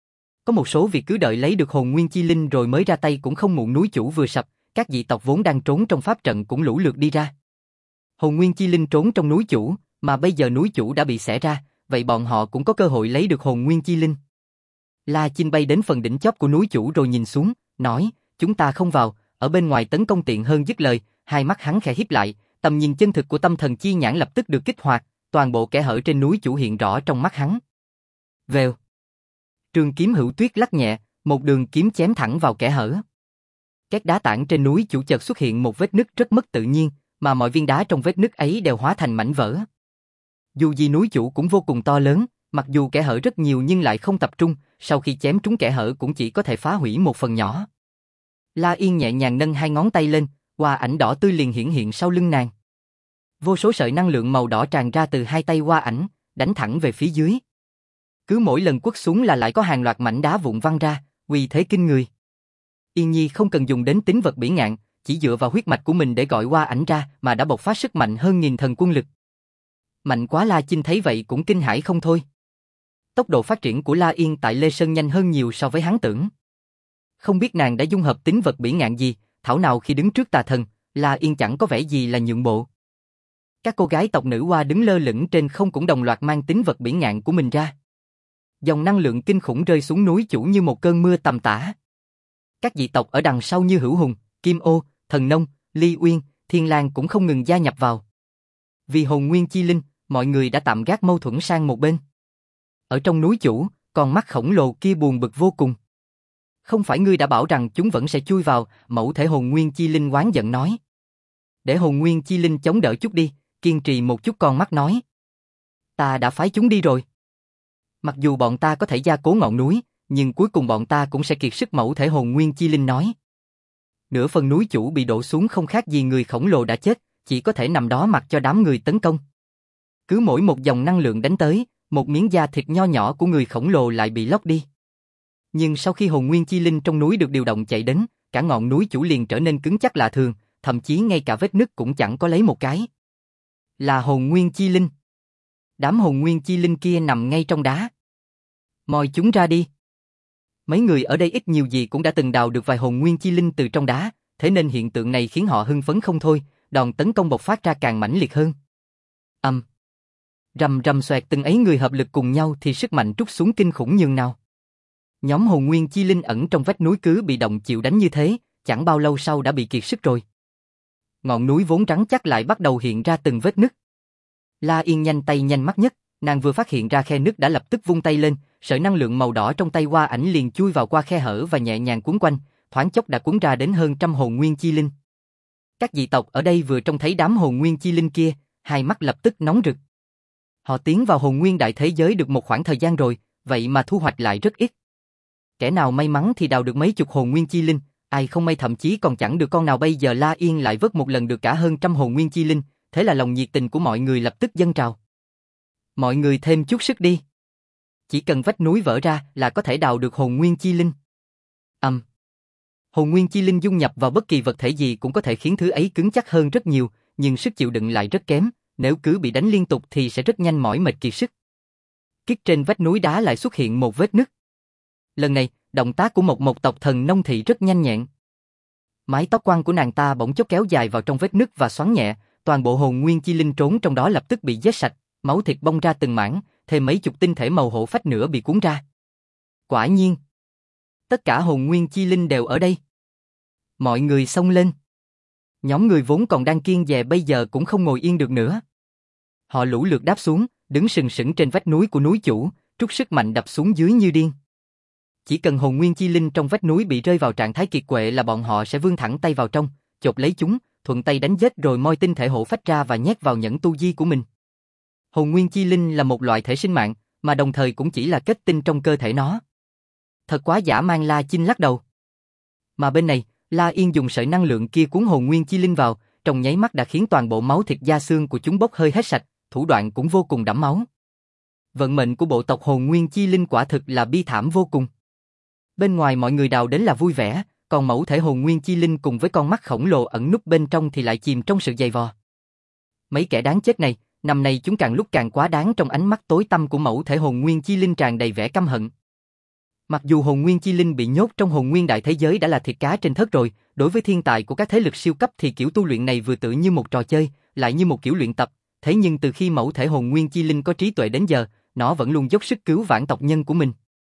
Có một số việc cứ đợi lấy được hồn nguyên chi linh rồi mới ra tay cũng không muộn. Núi chủ vừa sập, các dị tộc vốn đang trốn trong pháp trận cũng lũ lượt đi ra. Hồn nguyên chi linh trốn trong núi chủ, mà bây giờ núi chủ đã bị xẻ ra, vậy bọn họ cũng có cơ hội lấy được hồn nguyên chi linh. La Chinh bay đến phần đỉnh chóp của núi chủ rồi nhìn xuống, nói, chúng ta không vào, ở bên ngoài tấn công tiện hơn. Dứt lời, hai mắt hắn khẽ híp lại, tầm nhìn chân thực của tâm thần chi nhãn lập tức được kích hoạt, toàn bộ kẽ hở trên núi chủ hiện rõ trong mắt hắn. Vèo. Trường kiếm hữu tuyết lắc nhẹ, một đường kiếm chém thẳng vào kẽ hở. Các đá tảng trên núi chủ chợt xuất hiện một vết nứt rất mất tự nhiên, mà mọi viên đá trong vết nứt ấy đều hóa thành mảnh vỡ. Dù gì núi chủ cũng vô cùng to lớn, mặc dù kẽ hở rất nhiều nhưng lại không tập trung, sau khi chém trúng kẽ hở cũng chỉ có thể phá hủy một phần nhỏ. La Yên nhẹ nhàng nâng hai ngón tay lên, hoa ảnh đỏ tươi liền hiển hiện sau lưng nàng. Vô số sợi năng lượng màu đỏ tràn ra từ hai tay hoa ảnh, đánh thẳng về phía dưới. Cứ mỗi lần quất xuống là lại có hàng loạt mảnh đá vụn văng ra, uy thế kinh người. Yên Nhi không cần dùng đến tính vật bỉ ngạn, chỉ dựa vào huyết mạch của mình để gọi hoa ảnh ra mà đã bộc phát sức mạnh hơn 1000 thần quân lực. Mạnh quá. La Chinh thấy vậy cũng kinh hãi không thôi. Tốc độ phát triển của La Yên tại Lê Sơn nhanh hơn nhiều so với hắn tưởng. Không biết nàng đã dung hợp tính vật bỉ ngạn gì, thảo nào khi đứng trước tà thần, La Yên chẳng có vẻ gì là nhượng bộ. Các cô gái tộc nữ hoa đứng lơ lửng trên không cũng đồng loạt mang tính vật bỉ ngạn của mình ra. Dòng năng lượng kinh khủng rơi xuống núi chủ như một cơn mưa tầm tã. Các dị tộc ở đằng sau như Hữu Hùng, Kim Ô, Thần Nông, Ly Uyên, Thiên Lang cũng không ngừng gia nhập vào. Vì hồn nguyên chi linh, mọi người đã tạm gác mâu thuẫn sang một bên. Ở trong núi chủ, con mắt khổng lồ kia buồn bực vô cùng. Không phải ngươi đã bảo rằng chúng vẫn sẽ chui vào? Mẫu thể hồn nguyên chi linh oán giận nói. Để hồn nguyên chi linh chống đỡ chút đi, kiên trì một chút. Con mắt nói. Ta đã phái chúng đi rồi. Mặc dù bọn ta có thể gia cố ngọn núi, nhưng cuối cùng bọn ta cũng sẽ kiệt sức. Mẫu thể hồn nguyên chi linh nói. Nửa phần núi chủ bị đổ xuống không khác gì người khổng lồ đã chết, chỉ có thể nằm đó mặc cho đám người tấn công. Cứ mỗi một dòng năng lượng đánh tới, một miếng da thịt nho nhỏ của người khổng lồ lại bị lóc đi. Nhưng sau khi hồn nguyên chi linh trong núi được điều động chạy đến, cả ngọn núi chủ liền trở nên cứng chắc lạ thường, thậm chí ngay cả vết nứt cũng chẳng có lấy một cái. Là hồn nguyên chi linh. Đám hồn nguyên chi linh kia nằm ngay trong đá. Moi chúng ra đi. Mấy người ở đây ít nhiều gì cũng đã từng đào được vài hồn nguyên chi linh từ trong đá, thế nên hiện tượng này khiến họ hưng phấn không thôi, đòn tấn công bộc phát ra càng mãnh liệt hơn. Rầm rầm xoẹt, từng ấy người hợp lực cùng nhau thì sức mạnh trút xuống kinh khủng nhường nào. Nhóm hồn nguyên chi linh ẩn trong vách núi cứ bị động chịu đánh như thế, chẳng bao lâu sau đã bị kiệt sức rồi. Ngọn núi vốn rắn chắc lại bắt đầu hiện ra từng vết nứt. La Yên nhanh tay nhanh mắt nhất, nàng vừa phát hiện ra khe nứt đã lập tức vung tay lên, sợi năng lượng màu đỏ trong tay hoa ảnh liền chui vào qua khe hở và nhẹ nhàng cuốn quanh, thoáng chốc đã cuốn ra đến hơn 100 hồn nguyên chi linh. Các dị tộc ở đây vừa trông thấy đám hồn nguyên chi linh kia, hai mắt lập tức nóng rực. Họ tiến vào hồn nguyên đại thế giới được một khoảng thời gian rồi, vậy mà thu hoạch lại rất ít. Kẻ nào may mắn thì đào được mấy chục hồn nguyên chi linh, ai không may thậm chí còn chẳng được con nào. Bây giờ La Yên lại vớt một lần được cả hơn 100 hồn nguyên chi linh, thế là lòng nhiệt tình của mọi người lập tức dâng trào. Mọi người thêm chút sức đi. Chỉ cần vách núi vỡ ra là có thể đào được hồn nguyên chi linh. Hồn nguyên chi linh dung nhập vào bất kỳ vật thể gì cũng có thể khiến thứ ấy cứng chắc hơn rất nhiều, nhưng sức chịu đựng lại rất kém, nếu cứ bị đánh liên tục thì sẽ rất nhanh mỏi mệt kiệt sức. Kiết trên vách núi đá lại xuất hiện một vết nứt. Lần này, động tác của một tộc thần nông thị rất nhanh nhẹn. Mái tóc quăn của nàng ta bỗng chốc kéo dài vào trong vết nứt và xoắn nhẹ, toàn bộ hồn nguyên chi linh trốn trong đó lập tức bị giết sạch, máu thịt bong ra từng mảng, thêm mấy chục tinh thể màu hổ phách nữa bị cuốn ra. Quả nhiên, tất cả hồn nguyên chi linh đều ở đây. Mọi người xông lên. Nhóm người vốn còn đang kiêng dè bây giờ cũng không ngồi yên được nữa. Họ lũ lượt đáp xuống, đứng sừng sững trên vách núi của núi chủ, trút sức mạnh đập xuống dưới như điên. Chỉ cần hồn nguyên chi linh trong vách núi bị rơi vào trạng thái kiệt quệ là bọn họ sẽ vươn thẳng tay vào trong, chộp lấy chúng, thuận tay đánh giết rồi moi tinh thể hổ phách ra và nhét vào nhẫn tu di của mình. Hồn nguyên chi linh là một loại thể sinh mạng, mà đồng thời cũng chỉ là kết tinh trong cơ thể nó. Thật quá dã man. La Chinh lắc đầu. Mà bên này, La Yên dùng sợi năng lượng kia cuốn hồn nguyên chi linh vào, trong nháy mắt đã khiến toàn bộ máu thịt da xương của chúng bốc hơi hết sạch, thủ đoạn cũng vô cùng đẫm máu. Vận mệnh của bộ tộc hồn nguyên chi linh quả thực là bi thảm vô cùng. Bên ngoài mọi người đào đến là vui vẻ, còn mẫu thể hồn nguyên chi linh cùng với con mắt khổng lồ ẩn núp bên trong thì lại chìm trong sự dày vò. Mấy kẻ đáng chết này, năm nay chúng càng lúc càng quá đáng. Trong ánh mắt tối tăm của mẫu thể hồn nguyên chi linh tràn đầy vẻ căm hận. Mặc dù hồn nguyên chi linh bị nhốt trong hồn nguyên đại thế giới đã là thịt cá trên thớt rồi, đối với thiên tài của các thế lực siêu cấp thì kiểu tu luyện này vừa tự như một trò chơi, lại như một kiểu luyện tập, thế nhưng từ khi mẫu thể hồn nguyên chi linh có trí tuệ đến giờ, nó vẫn luôn dốc sức cứu vãn tộc nhân của mình.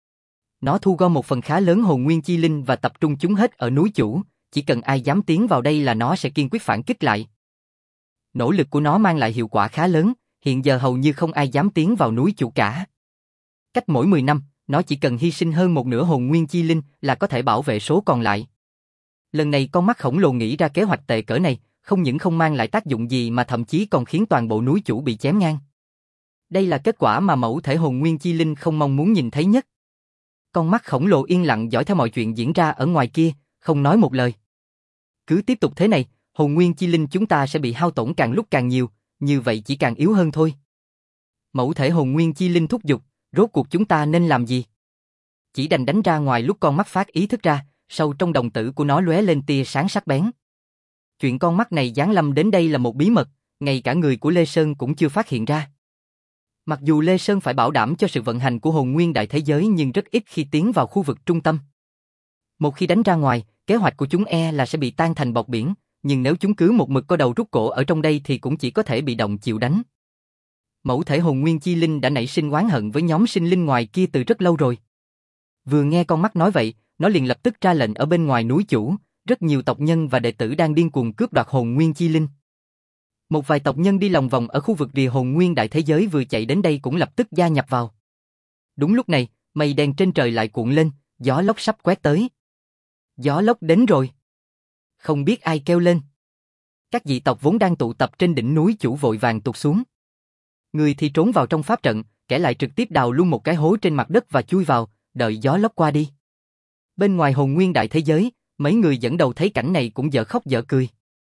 Nó thu gom một phần khá lớn hồn nguyên chi linh và tập trung chúng hết ở núi chủ, chỉ cần ai dám tiến vào đây là nó sẽ kiên quyết phản kích lại. Nỗ lực của nó mang lại hiệu quả khá lớn, hiện giờ hầu như không ai dám tiến vào núi chủ cả. Cách mỗi 10 năm, nó chỉ cần hy sinh hơn một nửa hồn nguyên chi linh là có thể bảo vệ số còn lại. Lần này con mắt khổng lồ nghĩ ra kế hoạch tệ cỡ này, không những không mang lại tác dụng gì mà thậm chí còn khiến toàn bộ núi chủ bị chém ngang. Đây là kết quả mà mẫu thể hồn nguyên chi linh không mong muốn nhìn thấy nhất. Con mắt khổng lồ yên lặng dõi theo mọi chuyện diễn ra ở ngoài kia, không nói một lời. Cứ tiếp tục thế này, hồn nguyên chi linh chúng ta sẽ bị hao tổn càng lúc càng nhiều, như vậy chỉ càng yếu hơn thôi. Mẫu thể hồn nguyên chi linh thúc giục, rốt cuộc chúng ta nên làm gì? Chỉ đành đánh ra ngoài lúc con mắt phát ý thức ra, sâu trong đồng tử của nó lóe lên tia sáng sắc bén. Chuyện con mắt này giáng lâm đến đây là một bí mật, ngay cả người của Lê Sơn cũng chưa phát hiện ra. Mặc dù Lê Sơn phải bảo đảm cho sự vận hành của hồn nguyên đại thế giới nhưng rất ít khi tiến vào khu vực trung tâm. Một khi đánh ra ngoài, kế hoạch của chúng là sẽ bị tan thành bọt biển, nhưng nếu chúng cứ một mực co đầu rút cổ ở trong đây thì cũng chỉ có thể bị động chịu đánh. Mẫu thể hồn nguyên chi linh đã nảy sinh oán hận với nhóm sinh linh ngoài kia từ rất lâu rồi. Vừa nghe con mắt nói vậy, nó liền lập tức ra lệnh ở bên ngoài núi chủ, rất nhiều tộc nhân và đệ tử đang điên cuồng cướp đoạt hồn nguyên chi linh. Một vài tộc nhân đi lòng vòng ở khu vực rìa hồn nguyên đại thế giới vừa chạy đến đây cũng lập tức gia nhập vào. Đúng lúc này, mây đen trên trời lại cuộn lên, gió lốc sắp quét tới. Gió lốc đến rồi. Không biết ai kêu lên. Các dị tộc vốn đang tụ tập trên đỉnh núi chủ vội vàng tụt xuống. Người thì trốn vào trong pháp trận, kẻ lại trực tiếp đào luôn một cái hố trên mặt đất và chui vào, đợi gió lốc qua đi. Bên ngoài hồn nguyên đại thế giới, mấy người dẫn đầu thấy cảnh này cũng dở khóc dở cười.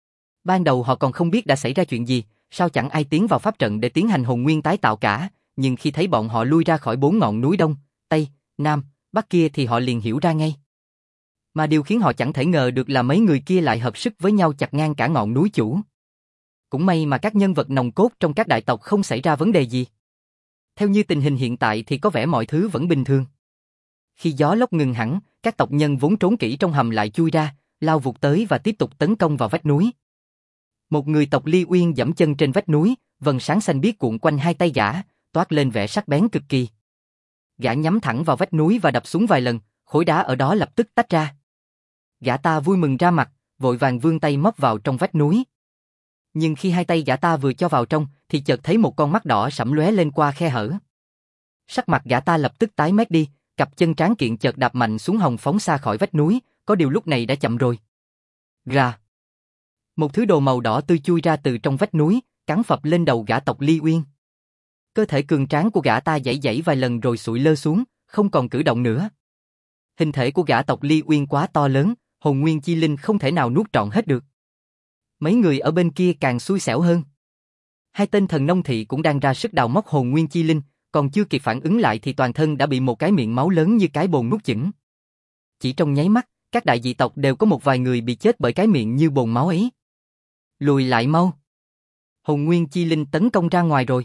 Ban đầu họ còn không biết đã xảy ra chuyện gì, sao chẳng ai tiến vào pháp trận để tiến hành hồn nguyên tái tạo cả, nhưng khi thấy bọn họ lui ra khỏi 4 ngọn núi Đông, Tây, Nam, Bắc kia thì họ liền hiểu ra ngay. Mà điều khiến họ chẳng thể ngờ được là mấy người kia lại hợp sức với nhau chặt ngang cả ngọn núi chủ. Cũng may mà các nhân vật nòng cốt trong các đại tộc không xảy ra vấn đề gì. Theo như tình hình hiện tại thì có vẻ mọi thứ vẫn bình thường. Khi gió lốc ngừng hẳn, các tộc nhân vốn trốn kỹ trong hầm lại chui ra, lao vụt tới và tiếp tục tấn công vào vách núi. Một người tộc Ly Uyên giẫm chân trên vách núi, vầng sáng xanh biếc cuộn quanh hai tay gã, toát lên vẻ sắc bén cực kỳ. Gã nhắm thẳng vào vách núi và đập xuống vài lần, khối đá ở đó lập tức tách ra. Gã ta vui mừng ra mặt, vội vàng vươn tay móc vào trong vách núi. Nhưng khi hai tay gã ta vừa cho vào trong, thì chợt thấy một con mắt đỏ sẫm lóe lên qua khe hở. Sắc mặt gã ta lập tức tái mét đi, cặp chân tráng kiện chợt đạp mạnh xuống hồng phóng xa khỏi vách núi, có điều lúc này đã chậm rồi. Rà! Một thứ đồ màu đỏ tươi chui ra từ trong vách núi, cắn phập lên đầu gã tộc Ly Uyên. Cơ thể cường tráng của gã ta giãy giãy vài lần rồi sụi lơ xuống, không còn cử động nữa. Hình thể của gã tộc Ly Uyên quá to lớn, hồn nguyên chi linh không thể nào nuốt trọn hết được. Mấy người ở bên kia càng xui xẻo hơn. Hai tên thần nông thị cũng đang ra sức đào móc hồn nguyên chi linh, còn chưa kịp phản ứng lại thì toàn thân đã bị một cái miệng máu lớn như cái bồn nuốt chửng. Chỉ trong nháy mắt, các đại dị tộc đều có một vài người bị chết bởi cái miệng như bồn máu ấy. Lùi lại mau. Hồn nguyên chi linh tấn công ra ngoài rồi.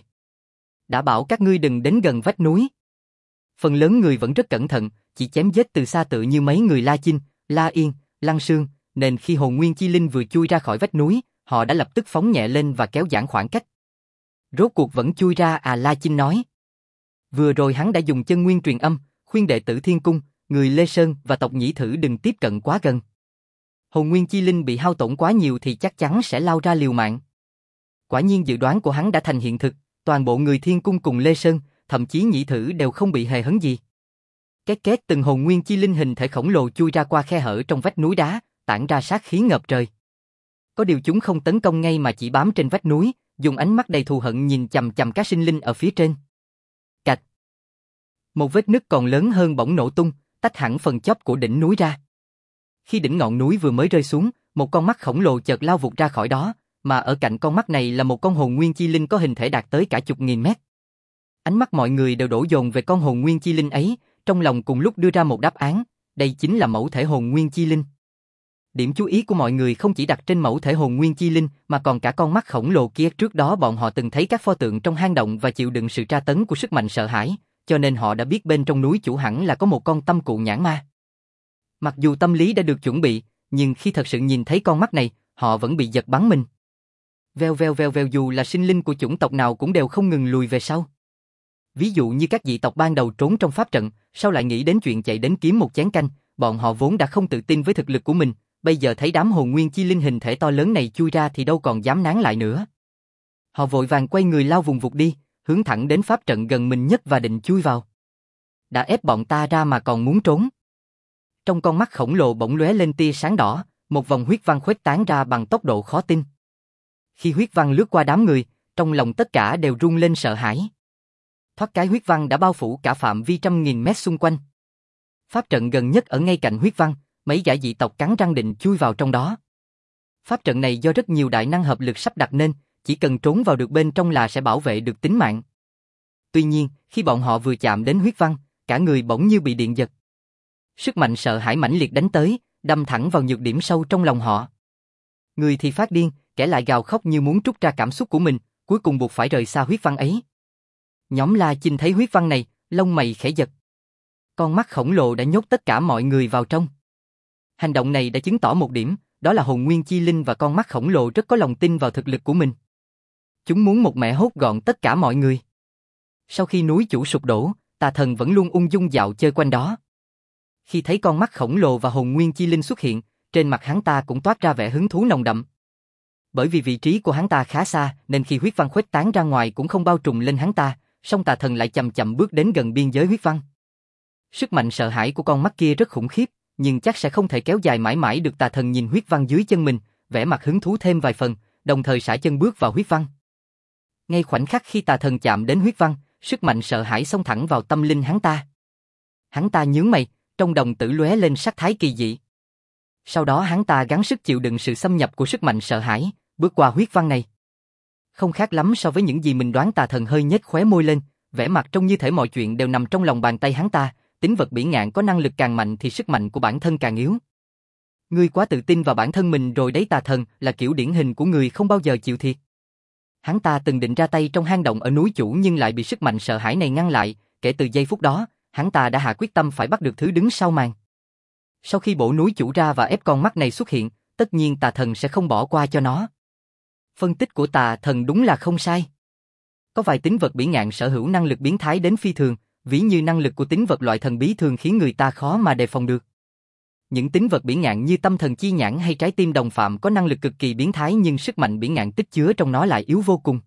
Đã bảo các ngươi đừng đến gần vách núi. Phần lớn người vẫn rất cẩn thận, chỉ chém giết từ xa tự như mấy người La Chinh, La Yên, Lăng Sương, nên khi hồn nguyên chi linh vừa chui ra khỏi vách núi, họ đã lập tức phóng nhẹ lên và kéo giãn khoảng cách. Rốt cuộc vẫn chui ra La Chinh nói. Vừa rồi hắn đã dùng chân nguyên truyền âm, khuyên đệ tử Thiên Cung, người Lê Sơn và tộc Nhĩ Thử đừng tiếp cận quá gần. Hồn nguyên chi linh bị hao tổn quá nhiều thì chắc chắn sẽ lao ra liều mạng. Quả nhiên dự đoán của hắn đã thành hiện thực, toàn bộ người Thiên Cung cùng Lê Sơn, thậm chí Nhĩ Thử đều không bị hề hấn gì. Két két từng hồn nguyên chi linh hình thể khổng lồ chui ra qua khe hở trong vách núi đá, tản ra sát khí ngập trời. Có điều chúng không tấn công ngay mà chỉ bám trên vách núi, dùng ánh mắt đầy thù hận nhìn chằm chằm các sinh linh ở phía trên. Cạch. Một vết nứt còn lớn hơn bỗng nổ tung, tách hẳn phần chóp của đỉnh núi ra. Khi đỉnh ngọn núi vừa mới rơi xuống, một con mắt khổng lồ chợt lao vụt ra khỏi đó, mà ở cạnh con mắt này là một con hồn nguyên chi linh có hình thể đạt tới cả chục nghìn mét. Ánh mắt mọi người đều đổ dồn về con hồn nguyên chi linh ấy, trong lòng cùng lúc đưa ra một đáp án, đây chính là mẫu thể hồn nguyên chi linh. Điểm chú ý của mọi người không chỉ đặt trên mẫu thể hồn nguyên chi linh mà còn cả con mắt khổng lồ kia. Trước đó bọn họ từng thấy các pho tượng trong hang động và chịu đựng sự tra tấn của sức mạnh sợ hãi, cho nên họ đã biết bên trong núi chủ hẳn là có một con tâm cụ nhãn ma. Mặc dù tâm lý đã được chuẩn bị, nhưng khi thật sự nhìn thấy con mắt này, họ vẫn bị giật bắn mình. Veo veo veo veo, dù là sinh linh của chủng tộc nào cũng đều không ngừng lùi về sau. Ví dụ như các dị tộc ban đầu trốn trong pháp trận, sau lại nghĩ đến chuyện chạy đến kiếm một chén canh, bọn họ vốn đã không tự tin với thực lực của mình, bây giờ thấy đám hồn nguyên chi linh hình thể to lớn này chui ra thì đâu còn dám nán lại nữa. Họ vội vàng quay người lao vùng vụt đi, hướng thẳng đến pháp trận gần mình nhất và định chui vào. Đã ép bọn ta ra mà còn muốn trốn. Trong con mắt khổng lồ bỗng lóe lên tia sáng đỏ, một vòng huyết văn khuếch tán ra bằng tốc độ khó tin. Khi huyết văn lướt qua đám người, trong lòng tất cả đều rung lên sợ hãi. Thoát cái huyết văn đã bao phủ cả phạm vi trăm nghìn mét xung quanh. Pháp trận gần nhất ở ngay cạnh huyết văn, mấy gã dị tộc cắn răng định chui vào trong đó. Pháp trận này do rất nhiều đại năng hợp lực sắp đặt nên, chỉ cần trốn vào được bên trong là sẽ bảo vệ được tính mạng. Tuy nhiên, khi bọn họ vừa chạm đến huyết văn, cả người bỗng như bị điện giật. Sức mạnh sợ hãi mãnh liệt đánh tới, đâm thẳng vào nhược điểm sâu trong lòng họ. Người thì phát điên, kẻ lại gào khóc như muốn trút ra cảm xúc của mình, cuối cùng buộc phải rời xa huyết văn ấy. Nhóm La Chinh thấy huyết văn này, lông mày khẽ giật. Con mắt khổng lồ đã nhốt tất cả mọi người vào trong. Hành động này đã chứng tỏ một điểm, đó là hồn nguyên chi linh và con mắt khổng lồ rất có lòng tin vào thực lực của mình. Chúng muốn một mẻ hốt gọn tất cả mọi người. Sau khi núi chủ sụp đổ, Tà Thần vẫn luôn ung dung dạo chơi quanh đó. Khi thấy con mắt khổng lồ và hồn nguyên chi linh xuất hiện, trên mặt hắn ta cũng toát ra vẻ hứng thú nồng đậm. Bởi vì vị trí của hắn ta khá xa, nên khi huyết văn khuếch tán ra ngoài cũng không bao trùm lên hắn ta, song Tà Thần lại chậm chậm bước đến gần biên giới huyết văn. Sức mạnh sợ hãi của con mắt kia rất khủng khiếp, nhưng chắc sẽ không thể kéo dài mãi mãi được. Tà Thần nhìn huyết văn dưới chân mình, vẻ mặt hứng thú thêm vài phần, đồng thời xả chân bước vào huyết văn. Ngay khoảnh khắc khi Tà Thần chạm đến huyết văn, sức mạnh sợ hãi xông thẳng vào tâm linh hắn ta. Hắn ta nhướng mày, trong đồng tử lóe lên sắc thái kỳ dị. Sau đó hắn ta gắng sức chịu đựng sự xâm nhập của sức mạnh sợ hãi, bước qua huyết văn này. Không khác lắm so với những gì mình đoán. Tà Thần hơi nhếch khóe môi lên, vẻ mặt trông như thể mọi chuyện đều nằm trong lòng bàn tay hắn ta. Tính vật bỉ ngạn có năng lực càng mạnh thì sức mạnh của bản thân càng yếu. Ngươi quá tự tin vào bản thân mình rồi đấy. Tà Thần là kiểu điển hình của người không bao giờ chịu thiệt. Hắn ta từng định ra tay trong hang động ở núi chủ nhưng lại bị sức mạnh sợ hãi này ngăn lại. Kể từ giây phút đó, hắn ta đã hạ quyết tâm phải bắt được thứ đứng sau màn. Sau khi bổ núi chủ ra và ép con mắt này xuất hiện, tất nhiên Tà Thần sẽ không bỏ qua cho nó. Phân tích của Tà Thần đúng là không sai. Có vài tính vật bỉ ngạn sở hữu năng lực biến thái đến phi thường, ví như năng lực của tính vật loại thần bí thường khiến người ta khó mà đề phòng được. Những tính vật bỉ ngạn như tâm thần chi nhãn hay trái tim đồng phạm có năng lực cực kỳ biến thái nhưng sức mạnh bỉ ngạn tích chứa trong nó lại yếu vô cùng.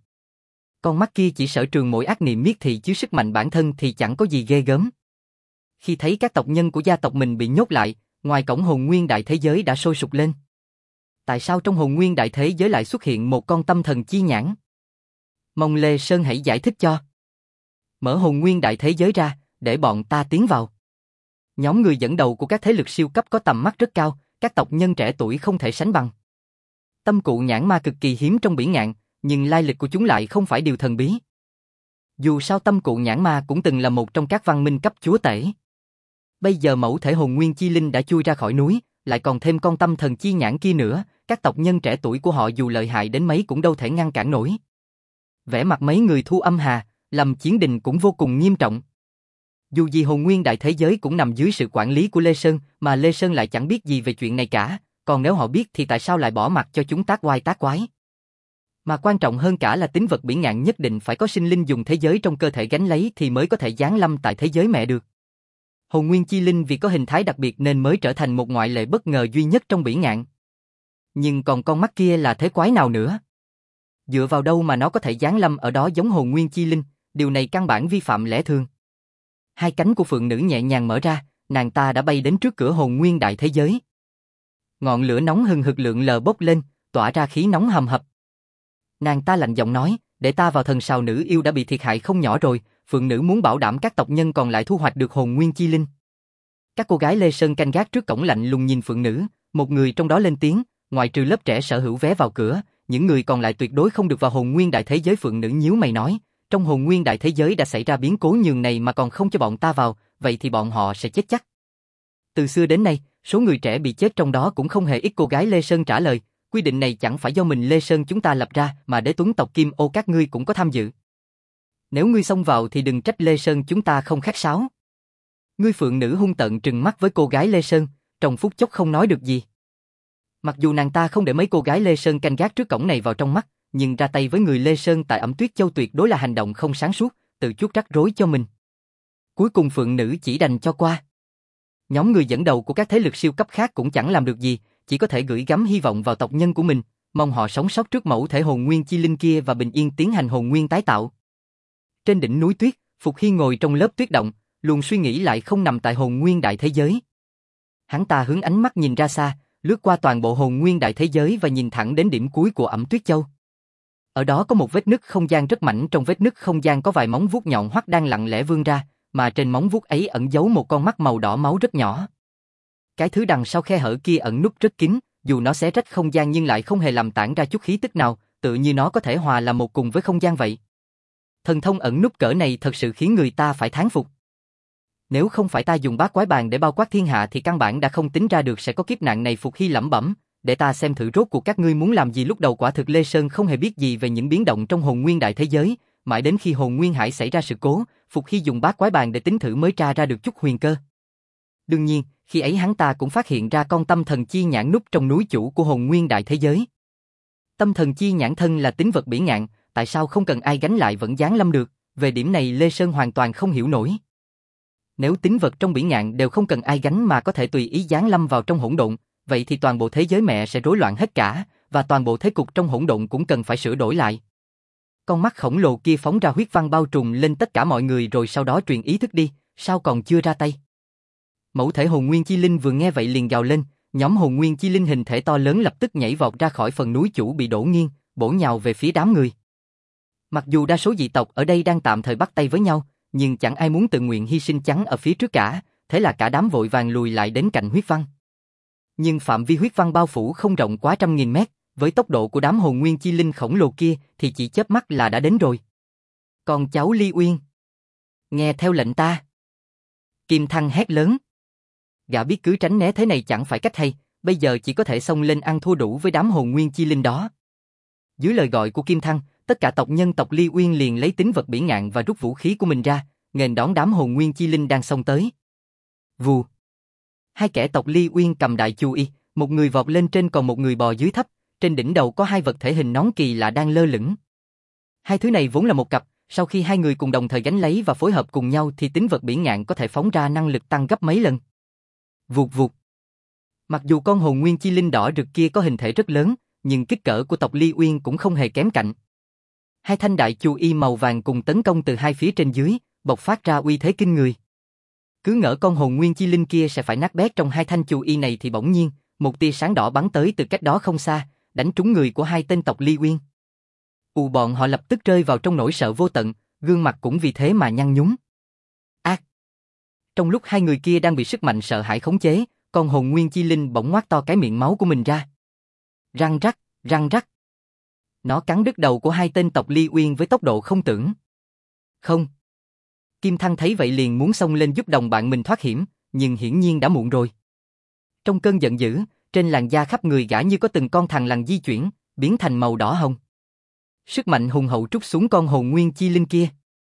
Con mắt kia chỉ sở trường mỗi ác niệm miết thị chứ sức mạnh bản thân thì chẳng có gì ghê gớm. Khi thấy các tộc nhân của gia tộc mình bị nhốt lại, ngoài cổng hồn nguyên đại thế giới đã sôi sục lên. Tại sao trong hồn nguyên đại thế giới lại xuất hiện một con tâm thần chi nhãn? Mong Lê Sơn hãy giải thích cho. Mở hồn nguyên đại thế giới ra, để bọn ta tiến vào. Nhóm người dẫn đầu của các thế lực siêu cấp có tầm mắt rất cao, các tộc nhân trẻ tuổi không thể sánh bằng. Tâm cụ nhãn ma cực kỳ hiếm trong bỉ ngạn, nhưng lai lịch của chúng lại không phải điều thần bí. Dù sao tâm cụ nhãn ma cũng từng là một trong các văn minh cấp chúa tể. Bây giờ mẫu thể hồn nguyên chi linh đã chui ra khỏi núi, lại còn thêm con tâm thần chi nhãn kia nữa, các tộc nhân trẻ tuổi của họ dù lợi hại đến mấy cũng đâu thể ngăn cản nổi. Vẻ mặt mấy người Thu Âm Hà, Lâm Chiến Đình cũng vô cùng nghiêm trọng. Dù gì hồn nguyên đại thế giới cũng nằm dưới sự quản lý của Lê Sơn, mà Lê Sơn lại chẳng biết gì về chuyện này cả, còn nếu họ biết thì tại sao lại bỏ mặc cho chúng tác oai tác quái. Mà quan trọng hơn cả là tính vật bỉ ngạn nhất định phải có sinh linh dùng thế giới trong cơ thể gánh lấy thì mới có thể giáng lâm tại thế giới mẹ được. Hồn nguyên chi linh vì có hình thái đặc biệt nên mới trở thành một ngoại lệ bất ngờ duy nhất trong bỉ ngạn. Nhưng còn con mắt kia là thế quái nào nữa? Dựa vào đâu mà nó có thể giáng lâm ở đó giống hồn nguyên chi linh, điều này căn bản vi phạm lẽ thường. Hai cánh của phượng nữ nhẹ nhàng mở ra, nàng ta đã bay đến trước cửa hồn nguyên đại thế giới. Ngọn lửa nóng hừng hực lượn lờ bốc lên, tỏa ra khí nóng hầm hập. Nàng ta lạnh giọng nói, để ta vào. Thần sào nữ yêu đã bị thiệt hại không nhỏ rồi, phượng nữ muốn bảo đảm các tộc nhân còn lại thu hoạch được hồn nguyên chi linh. Các cô gái Lê Sơn canh gác trước cổng lạnh lùng nhìn phượng nữ, một người trong đó lên tiếng, ngoại trừ lớp trẻ sở hữu vé vào cửa, những người còn lại tuyệt đối không được vào hồn nguyên đại thế giới. Phượng nữ nhíu mày nói, trong hồn nguyên đại thế giới đã xảy ra biến cố nhường này mà còn không cho bọn ta vào, vậy thì bọn họ sẽ chết chắc. Từ xưa đến nay, số người trẻ bị chết trong đó cũng không hề ít. Cô gái Lê Sơn trả lời, quy định này chẳng phải do mình Lê Sơn chúng ta lập ra mà đế tuấn tộc Kim Ô các ngươi cũng có tham dự. Nếu ngươi xông vào thì đừng trách Lê Sơn chúng ta không khách sáo. Ngươi phượng nữ hung tợn trừng mắt với cô gái Lê Sơn, trong phút chốc không nói được gì. Mặc dù nàng ta không để mấy cô gái Lê Sơn canh gác trước cổng này vào trong mắt, nhưng ra tay với người Lê Sơn tại Ẩm Tuyết Châu tuyệt đối là hành động không sáng suốt, tự chuốc rắc rối cho mình. Cuối cùng phượng nữ chỉ đành cho qua. Nhóm người dẫn đầu của các thế lực siêu cấp khác cũng chẳng làm được gì, chỉ có thể gửi gắm hy vọng vào tộc nhân của mình, mong họ sống sót trước mẫu thể hồn nguyên chi linh kia và bình yên tiến hành hồn nguyên tái tạo. Trên đỉnh núi tuyết, Phục Hy ngồi trong lớp tuyết động, luồng suy nghĩ lại không nằm tại hồn nguyên đại thế giới. Hắn ta hướng ánh mắt nhìn ra xa, lướt qua toàn bộ hồn nguyên đại thế giới và nhìn thẳng đến điểm cuối của Ẩm Tuyết Châu. Ở đó có một vết nứt không gian rất mảnh, trong vết nứt không gian có vài móng vuốt nhọn hoắt đang lặng lẽ vươn ra, mà trên móng vuốt ấy ẩn giấu một con mắt màu đỏ máu rất nhỏ. Cái thứ đằng sau khe hở kia ẩn nút rất kín, dù nó xé rách không gian nhưng lại không hề làm tản ra chút khí tức nào, tự như nó có thể hòa làm một cùng với không gian vậy. Thần thông ẩn nút cỡ này thật sự khiến người ta phải thán phục. Nếu không phải ta dùng bát quái bàn để bao quát thiên hạ thì căn bản đã không tính ra được sẽ có kiếp nạn này. Phục Hy lẩm bẩm, để ta xem thử rốt cuộc các ngươi muốn làm gì. Lúc đầu quả thực Lê Sơn không hề biết gì về những biến động trong hồn nguyên đại thế giới, mãi đến khi hồn nguyên hải xảy ra sự cố, Phục Hy dùng bát quái bàn để tính thử mới tra ra được chút huyền cơ. Đương nhiên, khi ấy hắn ta cũng phát hiện ra con tâm thần chi nhãn núp trong núi chủ của hồn nguyên đại thế giới. Tâm thần chi nhãn thân là tính vật bỉ ngạn, tại sao không cần ai gánh lại vẫn giáng lâm được, về điểm này Lê Sơn hoàn toàn không hiểu nổi. Nếu tính vật trong bỉ ngạn đều không cần ai gánh mà có thể tùy ý giáng lâm vào trong hỗn độn, vậy thì toàn bộ thế giới mẹ sẽ rối loạn hết cả, và toàn bộ thế cục trong hỗn độn cũng cần phải sửa đổi lại. Con mắt khổng lồ kia phóng ra huyết văn bao trùm lên tất cả mọi người rồi sau đó truyền ý thức đi, sao còn chưa ra tay? Mẫu thể hồn nguyên chi linh vừa nghe vậy liền gào lên, nhóm hồn nguyên chi linh hình thể to lớn lập tức nhảy vọt ra khỏi phần núi chủ bị đổ nghiêng, bổ nhào về phía đám người. Mặc dù đa số dị tộc ở đây đang tạm thời bắt tay với nhau, nhưng chẳng ai muốn tự nguyện hy sinh trắng ở phía trước cả, thế là cả đám vội vàng lùi lại đến cạnh huyết văn. Nhưng phạm vi huyết văn bao phủ không rộng quá 100.000 mét, với tốc độ của đám hồn nguyên chi linh khổng lồ kia thì chỉ chớp mắt là đã đến rồi. Con cháu Ly Uyên, nghe theo lệnh ta. Kim Thăng hét lớn. Gã biết cứ tránh né thế này chẳng phải cách hay, bây giờ chỉ có thể xông lên ăn thua đủ với đám hồn nguyên chi linh đó. Dưới lời gọi của Kim Thăng, tất cả tộc nhân tộc Ly Uyên liền lấy tính vật bỉ ngạn và rút vũ khí của mình ra, nghênh đón đám hồn nguyên chi linh đang xông tới. Vù. Hai kẻ tộc Ly Uyên cầm đại chu y, một người vọt lên trên còn một người bò dưới thấp, trên đỉnh đầu có hai vật thể hình nón kỳ lạ đang lơ lửng. Hai thứ này vốn là một cặp, sau khi hai người cùng đồng thời gánh lấy và phối hợp cùng nhau thì tính vật bỉ ngạn có thể phóng ra năng lực tăng gấp mấy lần. Vụt vụt. Mặc dù con hồn nguyên chi linh đỏ rực kia có hình thể rất lớn, nhưng kích cỡ của tộc Ly Uyên cũng không hề kém cạnh. Hai thanh đại chu y màu vàng cùng tấn công từ hai phía trên dưới, bộc phát ra uy thế kinh người. Cứ ngỡ con hồn nguyên chi linh kia sẽ phải nát bét trong hai thanh chu y này thì bỗng nhiên, một tia sáng đỏ bắn tới từ cách đó không xa, đánh trúng người của hai tên tộc Ly Uyên. Bọn họ lập tức rơi vào trong nỗi sợ vô tận, gương mặt cũng vì thế mà nhăn nhúm. Trong lúc hai người kia đang bị sức mạnh sợ hãi khống chế, con hồn nguyên chi linh bỗng ngoác to cái miệng máu của mình ra. Răng rắc, răng rắc. Nó cắn đứt đầu của hai tên tộc Ly Uyên với tốc độ không tưởng. Không. Kim Thăng thấy vậy liền muốn xông lên giúp đồng bạn mình thoát hiểm, nhưng hiển nhiên đã muộn rồi. Trong cơn giận dữ, trên làn da khắp người gã như có từng con thằn lằn di chuyển, biến thành màu đỏ hồng. Sức mạnh hùng hậu trút xuống con hồn nguyên chi linh kia.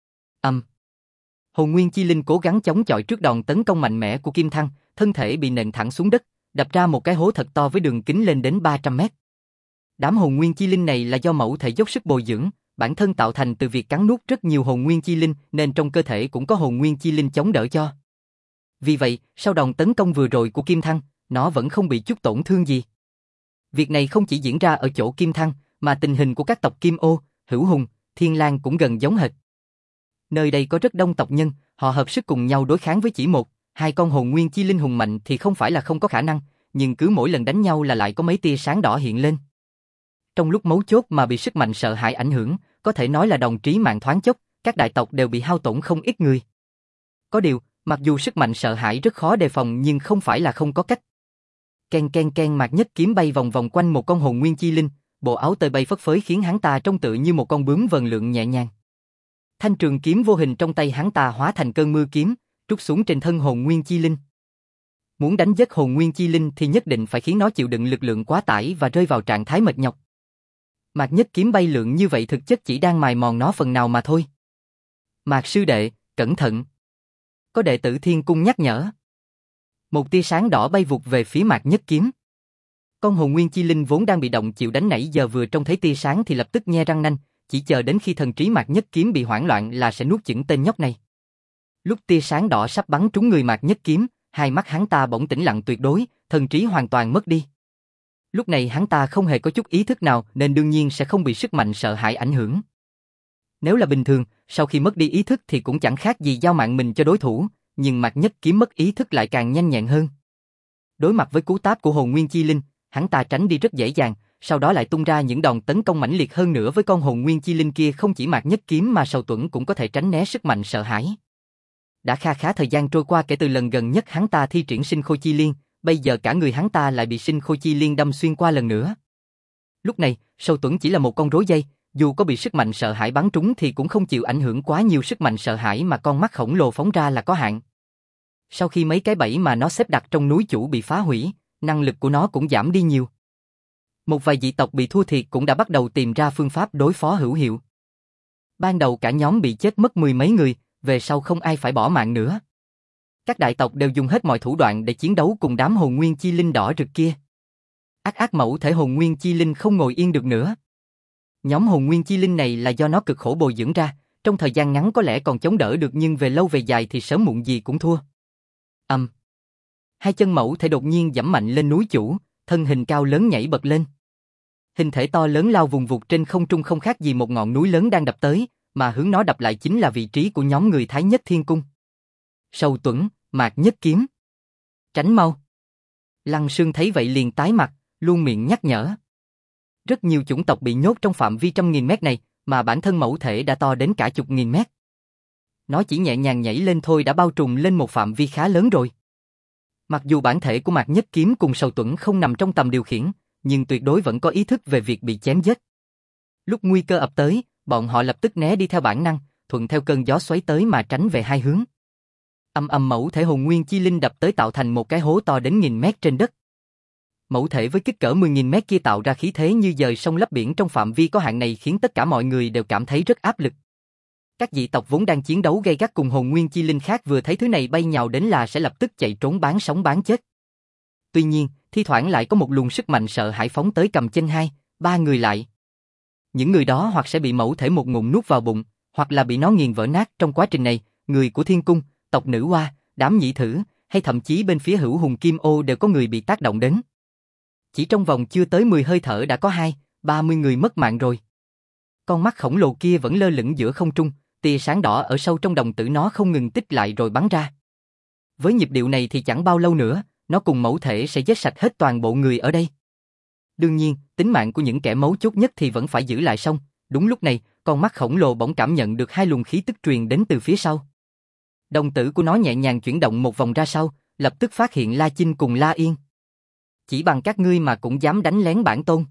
Hồn nguyên chi linh cố gắng chống chọi trước đòn tấn công mạnh mẽ của Kim Thăng, thân thể bị nện thẳng xuống đất, đập ra một cái hố thật to với đường kính lên đến 300 mét. Đám hồn nguyên chi linh này là do mẫu thể dốc sức bồi dưỡng, bản thân tạo thành từ việc cắn nuốt rất nhiều hồn nguyên chi linh nên trong cơ thể cũng có hồn nguyên chi linh chống đỡ cho. Vì vậy, sau đòn tấn công vừa rồi của Kim Thăng, nó vẫn không bị chút tổn thương gì. Việc này không chỉ diễn ra ở chỗ Kim Thăng, mà tình hình của các tộc Kim Ô, Hữu Hùng, Thiên Lang cũng gần giống hệt. Nơi đây có rất đông tộc nhân, họ hợp sức cùng nhau đối kháng với chỉ một, hai con hồn nguyên chi linh hùng mạnh thì không phải là không có khả năng, nhưng cứ mỗi lần đánh nhau là lại có mấy tia sáng đỏ hiện lên. Trong lúc mấu chốt mà bị sức mạnh sợ hãi ảnh hưởng, có thể nói là đòn trí mạng thoáng chốc, các đại tộc đều bị hao tổn không ít người. Có điều, mặc dù sức mạnh sợ hãi rất khó đề phòng nhưng không phải là không có cách. Ken ken ken, Mạc Nhất Kiếm bay vòng vòng quanh một con hồn nguyên chi linh, bộ áo tơi bay phất phới khiến hắn ta trông tựa như một con bướm vần lượn nhẹ nhàng. Thanh trường kiếm vô hình trong tay hắn ta hóa thành cơn mưa kiếm, trút xuống trên thân hồn nguyên chi linh. Muốn đánh giết hồn nguyên chi linh thì nhất định phải khiến nó chịu đựng lực lượng quá tải và rơi vào trạng thái mệt nhọc. Mạc Nhất Kiếm bay lượn như vậy thực chất chỉ đang mài mòn nó phần nào mà thôi. Mạc sư đệ, cẩn thận. Có đệ tử Thiên Cung nhắc nhở. Một tia sáng đỏ bay vụt về phía Mạc Nhất Kiếm. Con hồn nguyên chi linh vốn đang bị động chịu đánh nãy giờ vừa trông thấy tia sáng thì lập tức nhe răng nanh, chỉ chờ đến khi thần trí Mạc Nhất Kiếm bị hoảng loạn là sẽ nuốt chửng tên nhóc này. Lúc tia sáng đỏ sắp bắn trúng người Mạc Nhất Kiếm, hai mắt hắn ta bỗng tĩnh lặng tuyệt đối, thần trí hoàn toàn mất đi. Lúc này hắn ta không hề có chút ý thức nào nên đương nhiên sẽ không bị sức mạnh sợ hãi ảnh hưởng. Nếu là bình thường, sau khi mất đi ý thức thì cũng chẳng khác gì giao mạng mình cho đối thủ, nhưng Mạc Nhất Kiếm mất ý thức lại càng nhanh nhẹn hơn. Đối mặt với cú táp của hồn nguyên chi linh, hắn ta tránh đi rất dễ dàng, sau đó lại tung ra những đòn tấn công mãnh liệt hơn nữa với con hồn nguyên chi linh kia, không chỉ Mạc Nhất Kiếm mà Sầu Tuẫn cũng có thể tránh né sức mạnh sợ hãi. Đã khá thời gian trôi qua kể từ lần gần nhất hắn ta thi triển sinh khôi chi liên, bây giờ cả người hắn ta lại bị sinh khôi chi liên đâm xuyên qua lần nữa. Lúc này, Sầu Tuẫn chỉ là một con rối dây, dù có bị sức mạnh sợ hãi bắn trúng thì cũng không chịu ảnh hưởng quá nhiều, sức mạnh sợ hãi mà con mắt khổng lồ phóng ra là có hạn. Sau khi mấy cái bẫy mà nó xếp đặt trong núi chủ bị phá hủy, năng lực của nó cũng giảm đi nhiều. Một vài dị tộc bị thua thiệt cũng đã bắt đầu tìm ra phương pháp đối phó hữu hiệu. Ban đầu cả nhóm bị chết mất mười mấy người, về sau không ai phải bỏ mạng nữa. Các đại tộc đều dùng hết mọi thủ đoạn để chiến đấu cùng đám hồn nguyên chi linh đỏ rực kia. Ác mẫu thể hồn nguyên chi linh không ngồi yên được nữa. Nhóm hồn nguyên chi linh này là do nó cực khổ bồi dưỡng ra, trong thời gian ngắn có lẽ còn chống đỡ được nhưng về lâu về dài thì sớm muộn gì cũng thua. Hai chân mẫu thể đột nhiên giẫm mạnh lên núi chủ, thân hình cao lớn nhảy bật lên. Hình thể to lớn lao vùng vụt trên không trung không khác gì một ngọn núi lớn đang đập tới, mà hướng nó đập lại chính là vị trí của nhóm người Thái Nhất Thiên Cung. Sầu Tuẫn, Mạc Nhất Kiếm. Tránh mau. Lăng Sương thấy vậy liền tái mặt, luôn miệng nhắc nhở. Rất nhiều chủng tộc bị nhốt trong phạm vi trăm nghìn mét này, mà bản thân mẫu thể đã to đến cả chục nghìn mét. Nó chỉ nhẹ nhàng nhảy lên thôi đã bao trùm lên một phạm vi khá lớn rồi. Mặc dù bản thể của Mạc Nhất Kiếm cùng Sầu Tuẫn không nằm trong tầm điều khiển, nhưng tuyệt đối vẫn có ý thức về việc bị chém giết. Lúc nguy cơ ập tới, bọn họ lập tức né đi theo bản năng, thuận theo cơn gió xoáy tới mà tránh về hai hướng. Mẫu thể hồn nguyên chi linh đập tới tạo thành một cái hố to đến nghìn mét trên đất. Mẫu thể với kích cỡ 10.000 mét kia tạo ra khí thế như dời sông lấp biển trong phạm vi có hạn này khiến tất cả mọi người đều cảm thấy rất áp lực. Các dị tộc vốn đang chiến đấu gay gắt cùng hồn nguyên chi linh khác vừa thấy thứ này bay nhào đến là sẽ lập tức chạy trốn bán sống bán chết. Tuy nhiên, thi thoảng lại có một luồng sức mạnh sợ hãi phóng tới cầm chân hai, ba người lại. Những người đó hoặc sẽ bị mẫu thể một ngụm nuốt vào bụng, hoặc là bị nó nghiền vỡ nát. Trong quá trình này, người của Thiên Cung, tộc Nữ Hoa, đám nhị thử, hay thậm chí bên phía Hữu Hùng Kim Ô đều có người bị tác động đến. Chỉ trong vòng chưa tới 10 hơi thở đã có 20-30 người mất mạng rồi. Con mắt khổng lồ kia vẫn lơ lửng giữa không trung, tia sáng đỏ ở sâu trong đồng tử nó không ngừng tích lại rồi bắn ra. Với nhịp điệu này thì chẳng bao lâu nữa, nó cùng mẫu thể sẽ giết sạch hết toàn bộ người ở đây. Đương nhiên, tính mạng của những kẻ mấu chốt nhất thì vẫn phải giữ lại xong. Đúng lúc này, con mắt khổng lồ bỗng cảm nhận được hai luồng khí tức truyền đến từ phía sau. Đồng tử của nó nhẹ nhàng chuyển động một vòng ra sau, lập tức phát hiện La Chinh cùng La Yên. Chỉ bằng các ngươi mà cũng dám đánh lén bản tôn.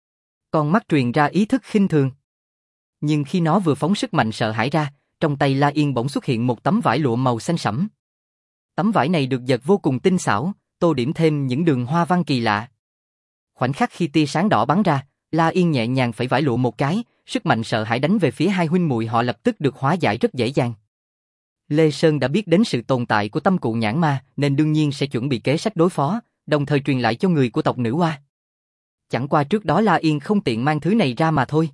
Con mắt truyền ra ý thức khinh thường. Nhưng khi nó vừa phóng sức mạnh sợ hãi ra, trong tay La Yên bỗng xuất hiện một tấm vải lụa màu xanh sẫm. Tấm vải này được dệt vô cùng tinh xảo, tô điểm thêm những đường hoa văn kỳ lạ. Khoảnh khắc khi tia sáng đỏ bắn ra, La Yên nhẹ nhàng phẩy vải lụa một cái, sức mạnh sợ hãi đánh về phía hai huynh muội họ lập tức được hóa giải rất dễ dàng. Lê Sơn đã biết đến sự tồn tại của tâm cụ nhãn ma, nên đương nhiên sẽ chuẩn bị kế sách đối phó, đồng thời truyền lại cho người của tộc Nữ Hoa. Chẳng qua trước đó La Yên không tiện mang thứ này ra mà thôi.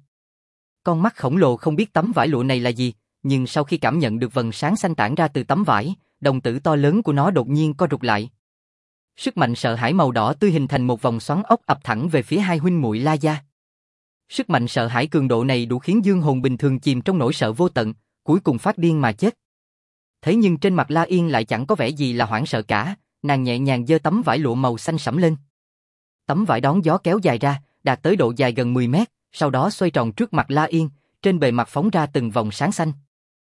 Con mắt khổng lồ không biết tấm vải lụa này là gì, nhưng sau khi cảm nhận được vầng sáng xanh tản ra từ tấm vải, đồng tử to lớn của nó đột nhiên co rụt lại. Sức mạnh sợ hãi màu đỏ tươi hình thành một vòng xoắn ốc ập thẳng về phía hai huynh muội La Gia. Sức mạnh sợ hãi cường độ này đủ khiến dương hồn bình thường chìm trong nỗi sợ vô tận, cuối cùng phát điên mà chết. Thế nhưng trên mặt La Yên lại chẳng có vẻ gì là hoảng sợ cả, nàng nhẹ nhàng giơ tấm vải lụa màu xanh sẫm lên. Tấm vải đón gió kéo dài ra, đạt tới độ dài gần 10 mét, sau đó xoay tròn trước mặt La Yên, trên bề mặt phóng ra từng vòng sáng xanh.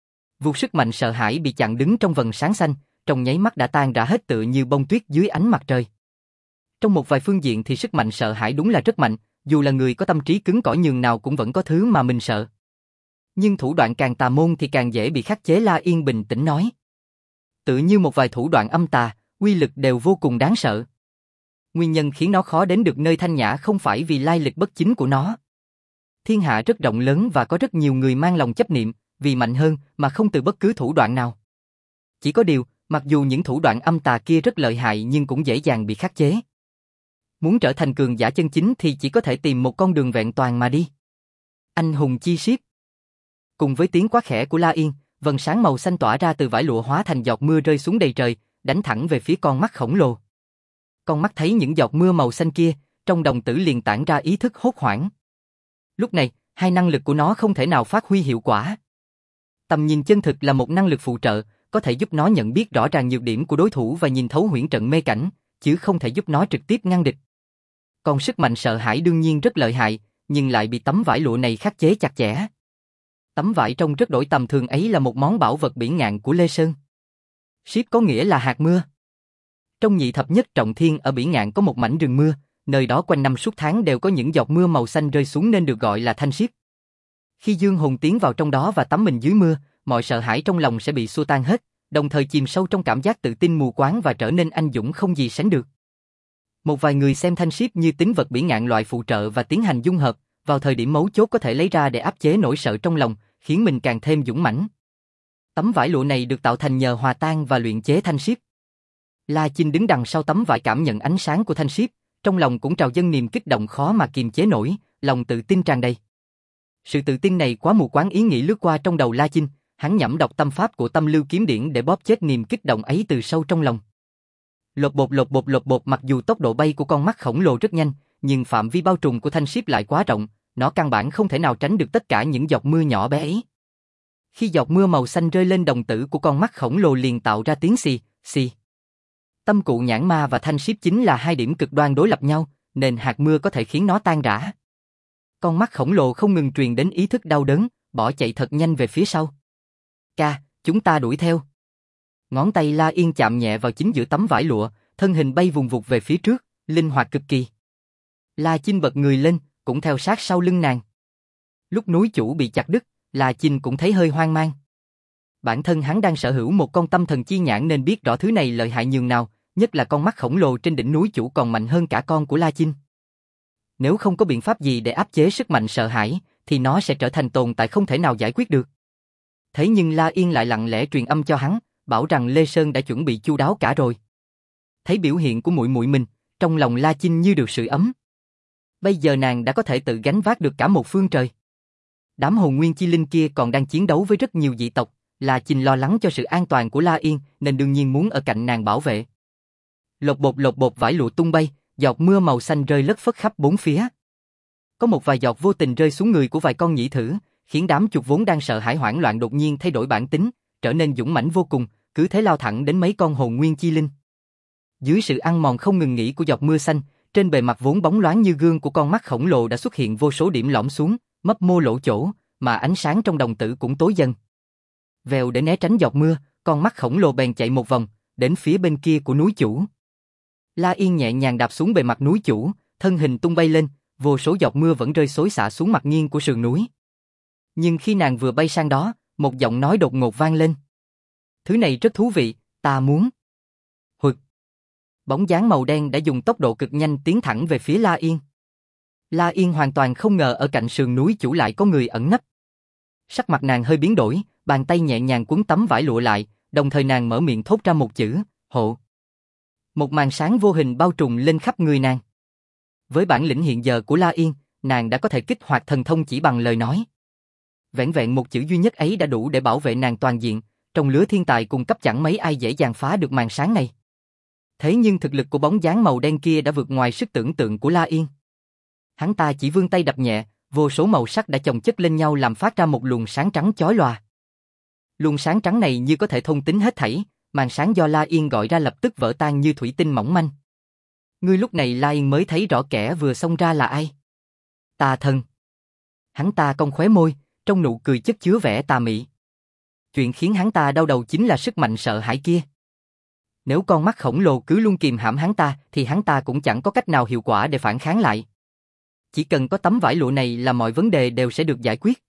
Vụt sức mạnh sợ hãi bị chặn đứng trong vầng sáng xanh, trong nháy mắt đã tan rã hết tựa như bông tuyết dưới ánh mặt trời. Trong một vài phương diện thì sức mạnh sợ hãi đúng là rất mạnh, dù là người có tâm trí cứng cỏi nhường nào cũng vẫn có thứ mà mình sợ. Nhưng thủ đoạn càng tà môn thì càng dễ bị khắc chế. La Yên bình tĩnh nói. Tự như một vài thủ đoạn âm tà, uy lực đều vô cùng đáng sợ. Nguyên nhân khiến nó khó đến được nơi thanh nhã không phải vì lai lịch bất chính của nó. Thiên hạ rất rộng lớn và có rất nhiều người mang lòng chấp niệm, vì mạnh hơn mà không từ bất cứ thủ đoạn nào. Chỉ có điều, mặc dù những thủ đoạn âm tà kia rất lợi hại nhưng cũng dễ dàng bị khắc chế. Muốn trở thành cường giả chân chính thì chỉ có thể tìm một con đường vẹn toàn mà đi. Anh hùng chi siết. Cùng với tiếng quát khẽ của La Yên, vầng sáng màu xanh tỏa ra từ vải lụa hóa thành giọt mưa rơi xuống đầy trời, đánh thẳng về phía con mắt khổng lồ. Con mắt thấy những giọt mưa màu xanh kia, trong đồng tử liền tản ra ý thức hốt hoảng. Lúc này, hai năng lực của nó không thể nào phát huy hiệu quả. Tầm nhìn chân thực là một năng lực phụ trợ, có thể giúp nó nhận biết rõ ràng nhược điểm của đối thủ và nhìn thấu huyễn trận mê cảnh, chứ không thể giúp nó trực tiếp ngăn địch. Còn sức mạnh sợ hãi đương nhiên rất lợi hại, nhưng lại bị tấm vải lụa này khắc chế chặt chẽ. Tấm vải trông rất đổi tầm thường ấy là một món bảo vật bỉ ngạn của Lê Sơn. Siếp có nghĩa là hạt mưa. Trong nhị thập nhất trọng thiên ở bỉ ngạn có một mảnh rừng mưa, nơi đó quanh năm suốt tháng đều có những giọt mưa màu xanh rơi xuống nên được gọi là thanh siếp. Khi dương hồn tiến vào trong đó và tắm mình dưới mưa, mọi sợ hãi trong lòng sẽ bị xua tan hết, đồng thời chìm sâu trong cảm giác tự tin mù quáng và trở nên anh dũng không gì sánh được. Một vài người xem thanh siếp như tính vật bỉ ngạn loại phụ trợ và tiến hành dung hợp, vào thời điểm mấu chốt có thể lấy ra để áp chế nỗi sợ trong lòng, khiến mình càng thêm dũng mãnh. Tấm vải lụa này được tạo thành nhờ hòa tan và luyện chế thanh siếp. La Chinh đứng đằng sau tấm vải cảm nhận ánh sáng của thanh siếp, trong lòng cũng trào dâng niềm kích động khó mà kiềm chế nổi, lòng tự tin tràn đầy. Sự tự tin này quá mù quáng ý nghĩ lướt qua trong đầu La Chinh, hắn nhẩm đọc tâm pháp của Tâm Lưu Kiếm Điển để bóp chết niềm kích động ấy từ sâu trong lòng. Lột bột, mặc dù tốc độ bay của con mắt khổng lồ rất nhanh, nhưng phạm vi bao trùm của thanh siếp lại quá rộng, nó căn bản không thể nào tránh được tất cả những giọt mưa nhỏ bé ấy. Khi giọt mưa màu xanh rơi lên đồng tử của con mắt khổng lồ liền tạo ra tiếng xì, xì. Tâm cụ nhãn ma và thanh siếp chính là hai điểm cực đoan đối lập nhau, nên hạt mưa có thể khiến nó tan rã. Con mắt khổng lồ không ngừng truyền đến ý thức đau đớn, bỏ chạy thật nhanh về phía sau. Ca, chúng ta đuổi theo. Ngón tay La Yên chạm nhẹ vào chính giữa tấm vải lụa, thân hình bay vùng vụt về phía trước, linh hoạt cực kỳ. La Chinh bật người lên, cũng theo sát sau lưng nàng. Lúc núi chủ bị chặt đứt, La Chinh cũng thấy hơi hoang mang. Bản thân hắn đang sở hữu một con tâm thần chi nhãn nên biết rõ thứ này lợi hại nhường nào, nhất là con mắt khổng lồ trên đỉnh núi chủ còn mạnh hơn cả con của La Chinh. Nếu không có biện pháp gì để áp chế sức mạnh sợ hãi, thì nó sẽ trở thành tồn tại không thể nào giải quyết được. Thế nhưng La Yên lại lặng lẽ truyền âm cho hắn, bảo rằng Lê Sơn đã chuẩn bị chu đáo cả rồi. Thấy biểu hiện của muội muội mình, trong lòng La Chinh như được sưởi ấm. Bây giờ nàng đã có thể tự gánh vác được cả một phương trời. Đám hồn nguyên chi linh kia còn đang chiến đấu với rất nhiều dị tộc, La Chinh lo lắng cho sự an toàn của La Yên nên đương nhiên muốn ở cạnh nàng bảo vệ. Lột bột vải lụa tung bay, giọt mưa màu xanh rơi lất phất khắp bốn phía. Có một vài giọt vô tình rơi xuống người của vài con nhĩ thử, khiến đám chuột vốn đang sợ hãi hoảng loạn đột nhiên thay đổi bản tính, trở nên dũng mãnh vô cùng, cứ thế lao thẳng đến mấy con hồn nguyên chi linh. Dưới sự ăn mòn không ngừng nghỉ của giọt mưa xanh, trên bề mặt vốn bóng loáng như gương của con mắt khổng lồ đã xuất hiện vô số điểm lõm xuống, mấp mô lỗ chỗ, mà ánh sáng trong đồng tử cũng tối dần. Vèo để né tránh giọt mưa, con mắt khổng lồ bèn chạy một vòng, đến phía bên kia của núi chủ. La Yên nhẹ nhàng đạp xuống bề mặt núi chủ, thân hình tung bay lên, vô số giọt mưa vẫn rơi xối xả xuống mặt nghiêng của sườn núi. Nhưng khi nàng vừa bay sang đó, một giọng nói đột ngột vang lên. Thứ này rất thú vị, ta muốn. Hụt. Bóng dáng màu đen đã dùng tốc độ cực nhanh tiến thẳng về phía La Yên. La Yên hoàn toàn không ngờ ở cạnh sườn núi chủ lại có người ẩn nấp. Sắc mặt nàng hơi biến đổi, bàn tay nhẹ nhàng cuốn tấm vải lụa lại, đồng thời nàng mở miệng thốt ra một chữ, hộ. Một màn sáng vô hình bao trùm lên khắp người nàng. Với bản lĩnh hiện giờ của La Yên, nàng đã có thể kích hoạt thần thông chỉ bằng lời nói. Vẻn vẹn một chữ duy nhất ấy đã đủ để bảo vệ nàng toàn diện, trong lứa thiên tài cùng cấp chẳng mấy ai dễ dàng phá được màn sáng này. Thế nhưng thực lực của bóng dáng màu đen kia đã vượt ngoài sức tưởng tượng của La Yên. Hắn ta chỉ vươn tay đập nhẹ, vô số màu sắc đã chồng chất lên nhau làm phát ra một luồng sáng trắng chói lòa. Luồng sáng trắng này như có thể thôn tính hết thảy, màn sáng do La Yên gọi ra lập tức vỡ tan như thủy tinh mỏng manh. Ngươi lúc này La Yên mới thấy rõ kẻ vừa xông ra là ai. Tà thần. Hắn ta cong khóe môi, trong nụ cười chất chứa vẻ tà mị. Chuyện khiến hắn ta đau đầu chính là sức mạnh sợ hãi kia. Nếu con mắt khổng lồ cứ luôn kìm hãm hắn ta thì hắn ta cũng chẳng có cách nào hiệu quả để phản kháng lại. Chỉ cần có tấm vải lụa này là mọi vấn đề đều sẽ được giải quyết.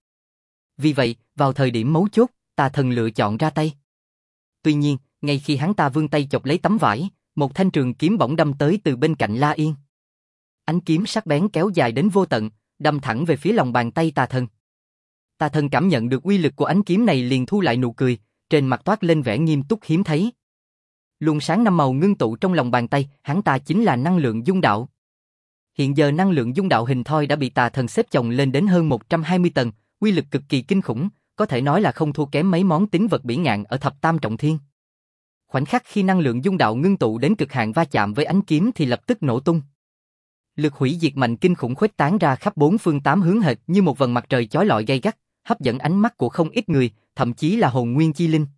Vì vậy, vào thời điểm mấu chốt, tà thần lựa chọn ra tay. Tuy nhiên, ngay khi hắn ta vươn tay chộp lấy tấm vải, một thanh trường kiếm bỗng đâm tới từ bên cạnh La Yên. Ánh kiếm sắc bén kéo dài đến vô tận, đâm thẳng về phía lòng bàn tay tà thần. Tà thần cảm nhận được uy lực của ánh kiếm này liền thu lại nụ cười, trên mặt toát lên vẻ nghiêm túc hiếm thấy. Luồng sáng năm màu ngưng tụ trong lòng bàn tay, hắn ta chính là năng lượng dung đạo. Hiện giờ năng lượng dung đạo hình thoi đã bị tà thần xếp chồng lên đến hơn 120 tầng, uy lực cực kỳ kinh khủng, có thể nói là không thua kém mấy món tín vật bỉ ngạn ở thập tam trọng thiên. Khoảnh khắc khi năng lượng dung đạo ngưng tụ đến cực hạn va chạm với ánh kiếm thì lập tức nổ tung. Lực hủy diệt mạnh kinh khủng khuếch tán ra khắp bốn phương tám hướng hệt như một vầng mặt trời chói lọi gay gắt, hấp dẫn ánh mắt của không ít người, thậm chí là hồn nguyên chi linh.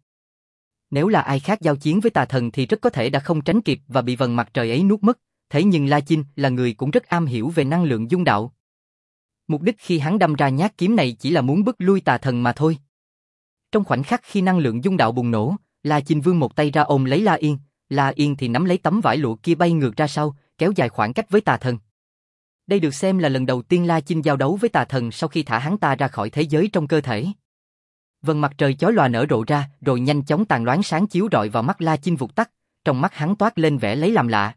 Nếu là ai khác giao chiến với tà thần thì rất có thể đã không tránh kịp và bị vầng mặt trời ấy nuốt mất, thế nhưng La Chinh là người cũng rất am hiểu về năng lượng dung đạo. Mục đích khi hắn đâm ra nhát kiếm này chỉ là muốn bức lui tà thần mà thôi. Trong khoảnh khắc khi năng lượng dung đạo bùng nổ, La Chinh vươn một tay ra ôm lấy La Yên thì nắm lấy tấm vải lụa kia bay ngược ra sau, kéo dài khoảng cách với tà thần. Đây được xem là lần đầu tiên La Chinh giao đấu với tà thần sau khi thả hắn ta ra khỏi thế giới trong cơ thể. Vầng mặt trời chói lòa nở rộ ra, rồi nhanh chóng tàn loáng sáng chiếu rọi vào mắt La Chinh vụt tắt, trong mắt hắn toát lên vẻ lấy làm lạ.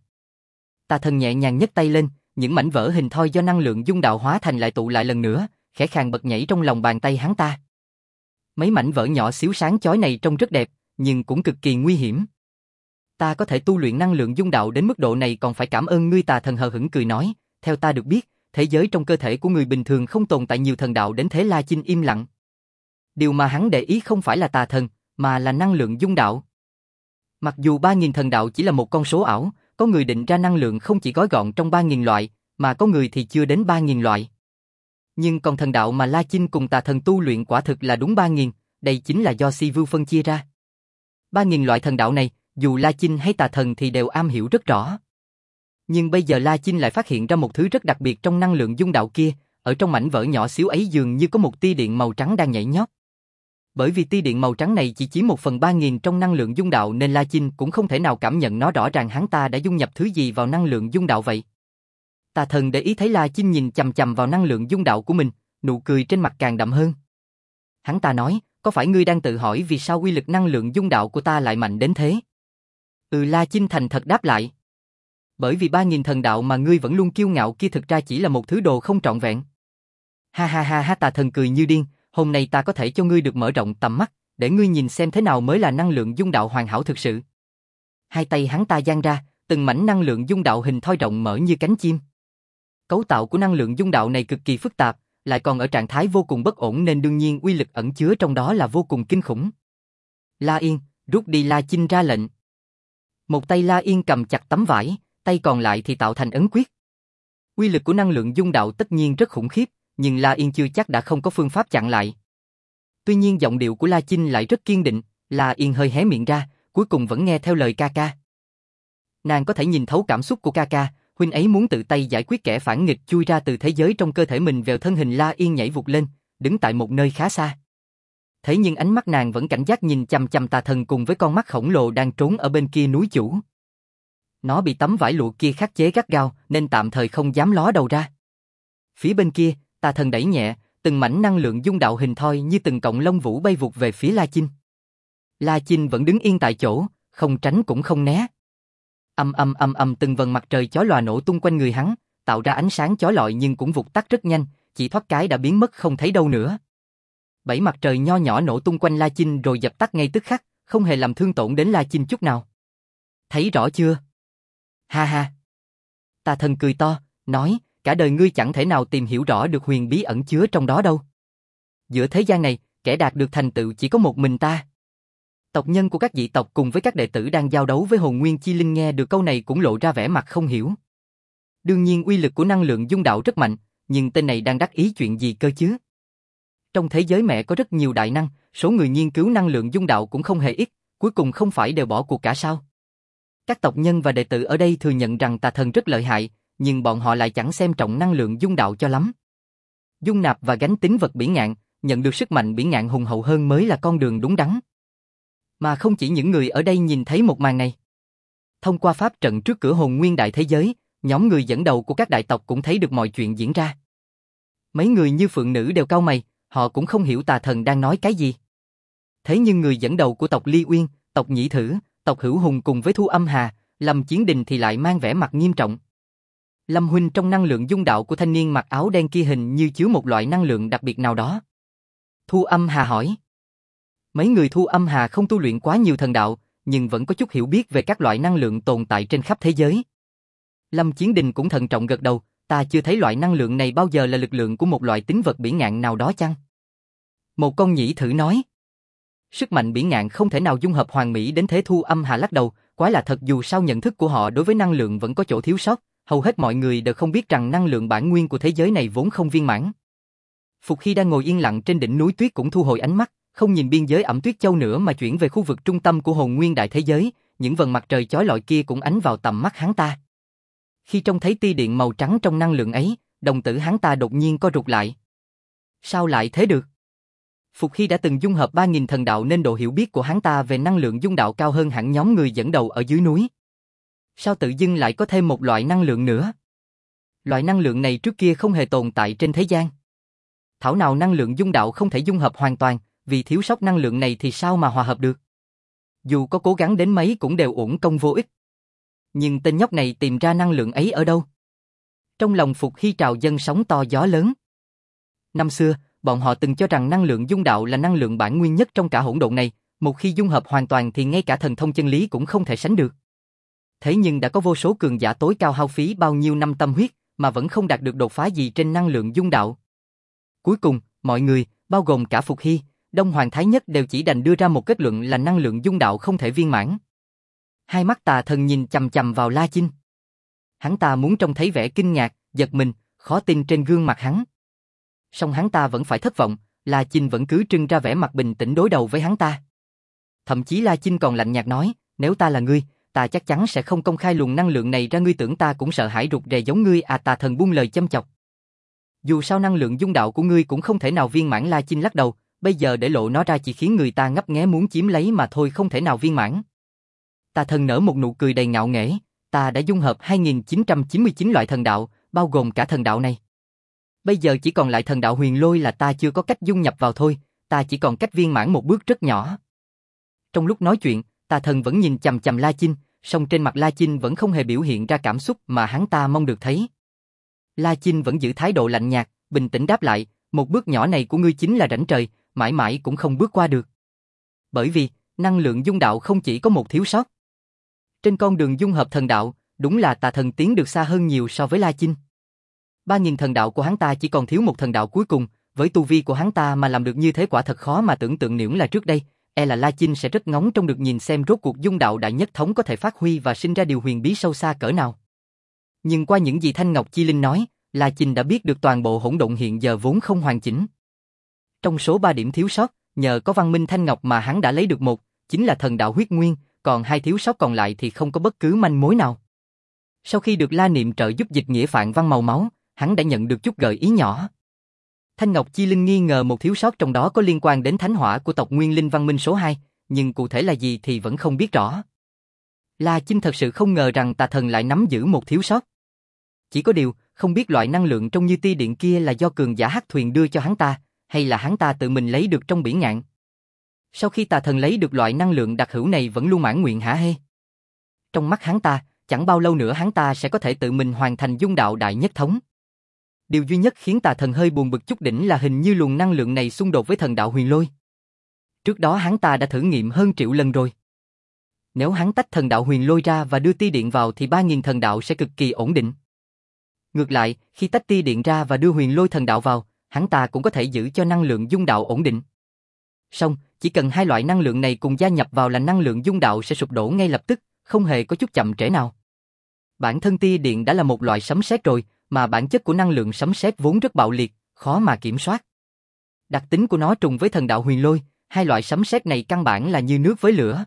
Tà thần nhẹ nhàng nhấc tay lên, những mảnh vỡ hình thoi do năng lượng dung đạo hóa thành lại tụ lại lần nữa, khẽ khàng bật nhảy trong lòng bàn tay hắn ta. Mấy mảnh vỡ nhỏ xíu sáng chói này trông rất đẹp, nhưng cũng cực kỳ nguy hiểm. Ta có thể tu luyện năng lượng dung đạo đến mức độ này còn phải cảm ơn ngươi, tà thần hờ hững cười nói, theo ta được biết, thế giới trong cơ thể của người bình thường không tồn tại nhiều thần đạo đến thế. La Chinh im lặng. Điều mà hắn để ý không phải là tà thần, mà là năng lượng dung đạo. Mặc dù 3.000 thần đạo chỉ là một con số ảo, có người định ra năng lượng không chỉ gói gọn trong 3.000 loại, mà có người thì chưa đến 3.000 loại. Nhưng còn thần đạo mà La Chinh cùng tà thần tu luyện quả thực là đúng 3.000, đây chính là do Si Vưu phân chia ra. 3.000 loại thần đạo này, dù La Chinh hay tà thần thì đều am hiểu rất rõ. Nhưng bây giờ La Chinh lại phát hiện ra một thứ rất đặc biệt trong năng lượng dung đạo kia, ở trong mảnh vỡ nhỏ xíu ấy dường như có một tia điện màu trắng đang nhảy nhót. Bởi vì tia điện màu trắng này chỉ chiếm 1/3.000 trong năng lượng dung đạo nên La Chinh cũng không thể nào cảm nhận nó rõ ràng hắn ta đã dung nhập thứ gì vào năng lượng dung đạo vậy. Tà thần để ý thấy La Chinh nhìn chằm chằm vào năng lượng dung đạo của mình, nụ cười trên mặt càng đậm hơn. Hắn ta nói, có phải ngươi đang tự hỏi vì sao uy lực năng lượng dung đạo của ta lại mạnh đến thế? La Chinh thành thật đáp lại. Bởi vì 3.000 thần đạo mà ngươi vẫn luôn kiêu ngạo kia thực ra chỉ là một thứ đồ không trọn vẹn. Ha ha ha ha, tà thần cười như điên, hôm nay ta có thể cho ngươi được mở rộng tầm mắt, để ngươi nhìn xem thế nào mới là năng lượng dung đạo hoàn hảo thực sự. Hai tay hắn ta dang ra, từng mảnh năng lượng dung đạo hình thoi rộng mở như cánh chim. Cấu tạo của năng lượng dung đạo này cực kỳ phức tạp, lại còn ở trạng thái vô cùng bất ổn nên đương nhiên uy lực ẩn chứa trong đó là vô cùng kinh khủng. La Yên, rút đi, La Chinh ra lệnh. Một tay La Yên cầm chặt tấm vải, tay còn lại thì tạo thành ấn quyết. Uy lực của năng lượng dung đạo tất nhiên rất khủng khiếp, nhưng La Yên chưa chắc đã không có phương pháp chặn lại. Tuy nhiên giọng điệu của La Chinh lại rất kiên định, La Yên hơi hé miệng ra, cuối cùng vẫn nghe theo lời ca ca. Nàng có thể nhìn thấu cảm xúc của ca ca, huynh ấy muốn tự tay giải quyết kẻ phản nghịch chui ra từ thế giới trong cơ thể mình. Vèo, thân hình La Yên nhảy vụt lên, đứng tại một nơi khá xa. Thế nhưng ánh mắt nàng vẫn cảnh giác nhìn chằm chằm tà thần cùng với con mắt khổng lồ đang trốn ở bên kia núi chủ. Nó bị tấm vải lụa kia khắc chế gắt gao nên tạm thời không dám ló đầu ra. Phía bên kia, tà thần đẩy nhẹ, từng mảnh năng lượng dung đạo hình thoi như từng cọng lông vũ bay vụt về phía La Chinh. La Chinh vẫn đứng yên tại chỗ, không tránh cũng không né. Từng vầng mặt trời chói lòa nổ tung quanh người hắn, tạo ra ánh sáng chói lọi nhưng cũng vụt tắt rất nhanh, chỉ thoát cái đã biến mất không thấy đâu nữa. 7 mặt trời nho nhỏ nổ tung quanh La Chinh rồi dập tắt ngay tức khắc, không hề làm thương tổn đến La Chinh chút nào. Thấy rõ chưa? Ha ha. Tà thần cười to, nói, cả đời ngươi chẳng thể nào tìm hiểu rõ được huyền bí ẩn chứa trong đó đâu. Giữa thế gian này, kẻ đạt được thành tựu chỉ có một mình ta. Tộc nhân của các dị tộc cùng với các đệ tử đang giao đấu với hồn nguyên chi linh nghe được câu này cũng lộ ra vẻ mặt không hiểu. Đương nhiên uy lực của năng lượng dung đạo rất mạnh, nhưng tên này đang đắc ý chuyện gì cơ chứ? Trong thế giới mẹ có rất nhiều đại năng, số người nghiên cứu năng lượng dung đạo cũng không hề ít, cuối cùng không phải đều bỏ cuộc cả sao? Các tộc nhân và đệ tử ở đây thừa nhận rằng tà thần rất lợi hại, nhưng bọn họ lại chẳng xem trọng năng lượng dung đạo cho lắm. Dung nạp và gánh tín vật bỉ ngạn, nhận được sức mạnh bỉ ngạn hùng hậu hơn mới là con đường đúng đắn. Mà không chỉ những người ở đây nhìn thấy một màn này. Thông qua pháp trận trước cửa hồn nguyên đại thế giới, nhóm người dẫn đầu của các đại tộc cũng thấy được mọi chuyện diễn ra. Mấy người như Phượng Nữ đều cau mày, họ cũng không hiểu tà thần đang nói cái gì. Thế nhưng người dẫn đầu của tộc Ly Uyên, tộc Nhị Thử, tộc Hữu Hùng cùng với Thu Âm Hà, Lâm Chiến Đình thì lại mang vẻ mặt nghiêm trọng. Lâm huynh, trong năng lượng dung đạo của thanh niên mặc áo đen kia hình như chứa một loại năng lượng đặc biệt nào đó. Thu Âm Hà hỏi. Mấy người Thu Âm Hà không tu luyện quá nhiều thần đạo, nhưng vẫn có chút hiểu biết về các loại năng lượng tồn tại trên khắp thế giới. Lâm Chiến Đình cũng thận trọng gật đầu, ta chưa thấy loại năng lượng này bao giờ là lực lượng của một loại tính vật bỉ ngạn nào đó chăng? Một con nhĩ thử nói. Sức mạnh bỉ ngạn không thể nào dung hợp hoàn mỹ đến thế. Thu Âm Hà lắc đầu, quái lạ thật, dù sao nhận thức của họ đối với năng lượng vẫn có chỗ thiếu sót, hầu hết mọi người đều không biết rằng năng lượng bản nguyên của thế giới này vốn không viên mãn. Phục Hy đang ngồi yên lặng trên đỉnh núi tuyết cũng thu hồi ánh mắt, không nhìn biên giới ẩm tuyết châu nữa mà chuyển về khu vực trung tâm của hồn nguyên đại thế giới, những vầng mặt trời chói lọi kia cũng ánh vào tầm mắt hắn ta. Khi trông thấy tia điện màu trắng trong năng lượng ấy, đồng tử hắn ta đột nhiên co rụt lại. Sao lại thế được? Phục Hy đã từng dung hợp 3.000 thần đạo nên độ hiểu biết của hắn ta về năng lượng dung đạo cao hơn hẳn nhóm người dẫn đầu ở dưới núi. Sao tự dưng lại có thêm một loại năng lượng nữa? Loại năng lượng này trước kia không hề tồn tại trên thế gian. Thảo nào năng lượng dung đạo không thể dung hợp hoàn toàn, vì thiếu sót năng lượng này thì sao mà hòa hợp được? Dù có cố gắng đến mấy cũng đều uổng công vô ích. Nhưng tên nhóc này tìm ra năng lượng ấy ở đâu? Trong lòng Phục Hy trào dâng sóng to gió lớn. Năm xưa, bọn họ từng cho rằng năng lượng dung đạo là năng lượng bản nguyên nhất trong cả hỗn độn này, một khi dung hợp hoàn toàn thì ngay cả thần thông chân lý cũng không thể sánh được. Thế nhưng đã có vô số cường giả tối cao hao phí bao nhiêu năm tâm huyết mà vẫn không đạt được đột phá gì trên năng lượng dung đạo. Cuối cùng, mọi người, bao gồm cả Phục Hy, Đông Hoàng Thái Nhất đều chỉ đành đưa ra một kết luận là năng lượng dung đạo không thể viên mãn. Hai mắt Tà Thần nhìn chằm chằm vào La Chinh. Hắn ta muốn trông thấy vẻ kinh ngạc, giật mình, khó tin trên gương mặt hắn. Song hắn ta vẫn phải thất vọng, La Chinh vẫn cứ trưng ra vẻ mặt bình tĩnh đối đầu với hắn ta. Thậm chí La Chinh còn lạnh nhạt nói, nếu ta là ngươi, ta chắc chắn sẽ không công khai luồng năng lượng này ra, ngươi tưởng ta cũng sợ hãi rụt rè giống ngươi à? Tà Thần buông lời châm chọc. Dù sao năng lượng dung đạo của ngươi cũng không thể nào viên mãn. La Chinh lắc đầu, bây giờ để lộ nó ra chỉ khiến người ta ngấp nghé muốn chiếm lấy mà thôi, không thể nào viên mãn. Tà Thần nở một nụ cười đầy ngạo nghễ, ta đã dung hợp 2999 loại thần đạo, bao gồm cả thần đạo này. Bây giờ chỉ còn lại thần đạo huyền lôi là ta chưa có cách dung nhập vào thôi, ta chỉ còn cách viên mãn một bước rất nhỏ. Trong lúc nói chuyện, Tà Thần vẫn nhìn chằm chằm La Chinh, song trên mặt La Chinh vẫn không hề biểu hiện ra cảm xúc mà hắn ta mong được thấy. La Chinh vẫn giữ thái độ lạnh nhạt, bình tĩnh đáp lại, một bước nhỏ này của ngươi chính là rãnh trời, mãi mãi cũng không bước qua được. Bởi vì, năng lượng dung đạo không chỉ có một thiếu sót. Trên con đường dung hợp thần đạo, đúng là Tà Thần tiến được xa hơn nhiều so với La Chinh. 3.000 thần đạo của hắn ta chỉ còn thiếu một thần đạo cuối cùng, với tu vi của hắn ta mà làm được như thế quả thật khó mà tưởng tượng. Nếu là trước đây, e là La Chinh sẽ rất ngóng trông được nhìn xem rốt cuộc dung đạo đại nhất thống có thể phát huy và sinh ra điều huyền bí sâu xa cỡ nào. Nhưng qua những gì Thanh Ngọc Chi Linh nói, La Chinh đã biết được toàn bộ hỗn độn hiện giờ vốn không hoàn chỉnh. Trong số 3 điểm thiếu sót, nhờ có văn minh Thanh Ngọc mà hắn đã lấy được một, chính là thần đạo huyết nguyên, còn 2 thiếu sót còn lại thì không có bất cứ manh mối nào. Sau khi được La Niệm trợ giúp dịch nghĩa phạn văn màu máu, hắn đã nhận được chút gợi ý nhỏ. Thanh Ngọc Chi Linh nghi ngờ một thiếu sót trong đó có liên quan đến thánh hỏa của tộc Nguyên Linh văn minh số 2, nhưng cụ thể là gì thì vẫn không biết rõ. La Chinh thật sự không ngờ rằng Tà Thần lại nắm giữ một thiếu sót. Chỉ có điều, không biết loại năng lượng trông như tia điện kia là do cường giả hắc thuyền đưa cho hắn ta, hay là hắn ta tự mình lấy được trong bỉ ngạn. Sau khi Tà Thần lấy được loại năng lượng đặc hữu này vẫn luôn mãn nguyện hả hê? Trong mắt hắn ta, chẳng bao lâu nữa hắn ta sẽ có thể tự mình hoàn thành dung đạo đại nhất thống. Điều duy nhất khiến Tà Thần hơi buồn bực chút đỉnh là hình như luồng năng lượng này xung đột với thần đạo huyền lôi. Trước đó hắn ta đã thử nghiệm hơn triệu lần rồi. Nếu hắn tách thần đạo huyền lôi ra và đưa tia điện vào thì 3.000 thần đạo sẽ cực kỳ ổn định. Ngược lại, khi tách tia điện ra và đưa huyền lôi thần đạo vào, hắn ta cũng có thể giữ cho năng lượng dung đạo ổn định. Song, chỉ cần 2 loại năng lượng này cùng gia nhập vào là năng lượng dung đạo sẽ sụp đổ ngay lập tức, không hề có chút chậm trễ nào. Bản thân tia điện đã là một loại sấm sét rồi, mà bản chất của năng lượng sấm sét vốn rất bạo liệt, khó mà kiểm soát. Đặc tính của nó trùng với thần đạo huyền lôi, 2 loại sấm sét này căn bản là như nước với lửa.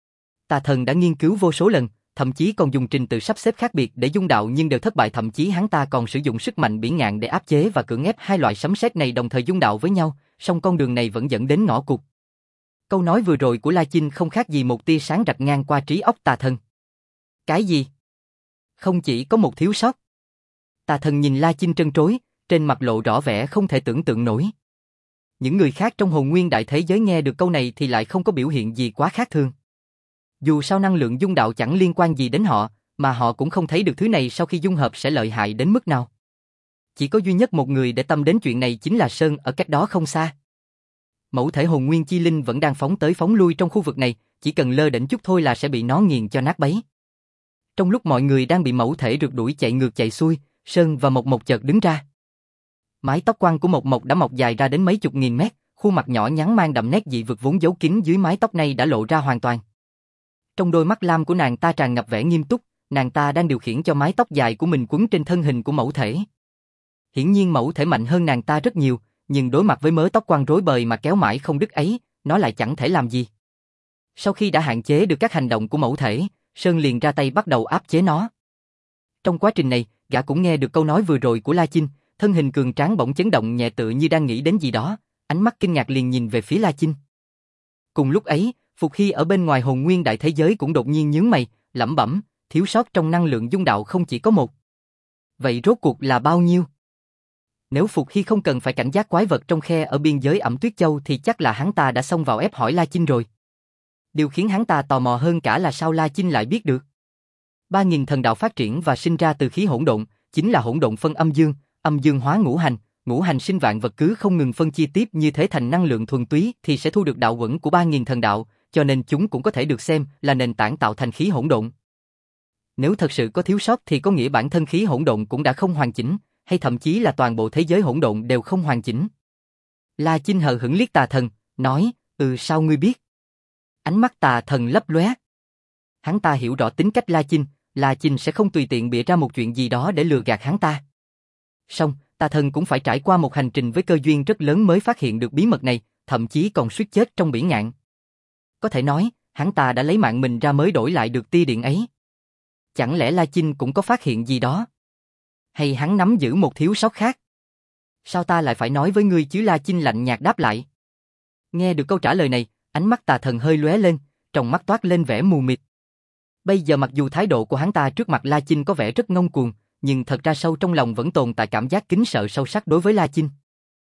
Tà Thần đã nghiên cứu vô số lần, thậm chí còn dùng trình tự sắp xếp khác biệt để dung đạo nhưng đều thất bại, thậm chí hắn ta còn sử dụng sức mạnh bỉ ngạn để áp chế và cưỡng ép 2 loại sấm sét này đồng thời dung đạo với nhau, song con đường này vẫn dẫn đến ngõ cụt. Câu nói vừa rồi của La Chinh không khác gì một tia sáng rạch ngang qua trí óc Tà Thần. Cái gì? Không chỉ có một thiếu sót. Tà Thần nhìn La Chinh trân trối, trên mặt lộ rõ vẻ không thể tưởng tượng nổi. Những người khác trong hồn nguyên đại thế giới nghe được câu này thì lại không có biểu hiện gì quá khác thường. Dù sao năng lượng dung đạo chẳng liên quan gì đến họ, mà họ cũng không thấy được thứ này sau khi dung hợp sẽ lợi hại đến mức nào. Chỉ có duy nhất một người để tâm đến chuyện này chính là Sơn ở cách đó không xa. Mẫu thể hồn nguyên chi linh vẫn đang phóng tới phóng lui trong khu vực này, chỉ cần lơ đễnh chút thôi là sẽ bị nó nghiền cho nát bấy. Trong lúc mọi người đang bị mẫu thể rượt đuổi chạy ngược chạy xuôi, Sơn và Mộc Mộc chợt đứng ra. Mái tóc quăn của Mộc Mộc đã mọc dài ra đến mấy chục nghìn mét, khuôn mặt nhỏ nhắn mang đậm nét dị vực vốn giấu kín dưới mái tóc này đã lộ ra hoàn toàn. Trong đôi mắt lam của nàng ta tràn ngập vẻ nghiêm túc, nàng ta đang điều khiển cho mái tóc dài của mình quấn trên thân hình của mẫu thể. Hiển nhiên mẫu thể mạnh hơn nàng ta rất nhiều, nhưng đối mặt với mớ tóc quăn rối bời mà kéo mãi không đứt ấy, nó lại chẳng thể làm gì. Sau khi đã hạn chế được các hành động của mẫu thể, Sơn liền ra tay bắt đầu áp chế nó. Trong quá trình này, gã cũng nghe được câu nói vừa rồi của La Chinh, thân hình cường tráng bỗng chấn động nhẹ tựa như đang nghĩ đến gì đó, ánh mắt kinh ngạc liền nhìn về phía La Chinh. Cùng lúc ấy, Phục Hy ở bên ngoài hồn nguyên đại thế giới cũng đột nhiên nhướng mày, lẩm bẩm, thiếu sót trong năng lượng dung đạo không chỉ có một. Vậy rốt cuộc là bao nhiêu? Nếu Phục Hy không cần phải cảnh giác quái vật trong khe ở biên giới Ẩm Tuyết Châu thì chắc là hắn ta đã xông vào ép hỏi La Chinh rồi. Điều khiến hắn ta tò mò hơn cả là sao La Chinh lại biết được. 3.000 thần đạo phát triển và sinh ra từ khí hỗn độn, chính là hỗn độn phân âm dương hóa ngũ hành sinh vạn vật cứ không ngừng phân chia tiếp như thế thành năng lượng thuần túy thì sẽ thu được đạo quẩn của 3.000 thần đạo, cho nên chúng cũng có thể được xem là nền tảng tạo thành khí hỗn độn. Nếu thật sự có thiếu sót thì có nghĩa bản thân khí hỗn độn cũng đã không hoàn chỉnh, hay thậm chí là toàn bộ thế giới hỗn độn đều không hoàn chỉnh. La Chinh hờ hững liếc Tà Thần, nói, sao ngươi biết? Ánh mắt Tà Thần lấp lóe. Hắn ta hiểu rõ tính cách La Chinh sẽ không tùy tiện bịa ra một chuyện gì đó để lừa gạt hắn ta. Song, Tà Thần cũng phải trải qua một hành trình với cơ duyên rất lớn mới phát hiện được bí mật này, thậm chí còn suýt chết trong bỉ ngạn. Có thể nói, hắn ta đã lấy mạng mình ra mới đổi lại được tia điện ấy. Chẳng lẽ La Chinh cũng có phát hiện gì đó? Hay hắn nắm giữ một thiếu sót khác? Sao ta lại phải nói với ngươi chứ? La Chinh lạnh nhạt đáp lại. Nghe được câu trả lời này, ánh mắt Tà Thần hơi lóe lên, trong mắt toát lên vẻ mù mịt. Bây giờ mặc dù thái độ của hắn ta trước mặt La Chinh có vẻ rất ngông cuồng, nhưng thật ra sâu trong lòng vẫn tồn tại cảm giác kính sợ sâu sắc đối với La Chinh.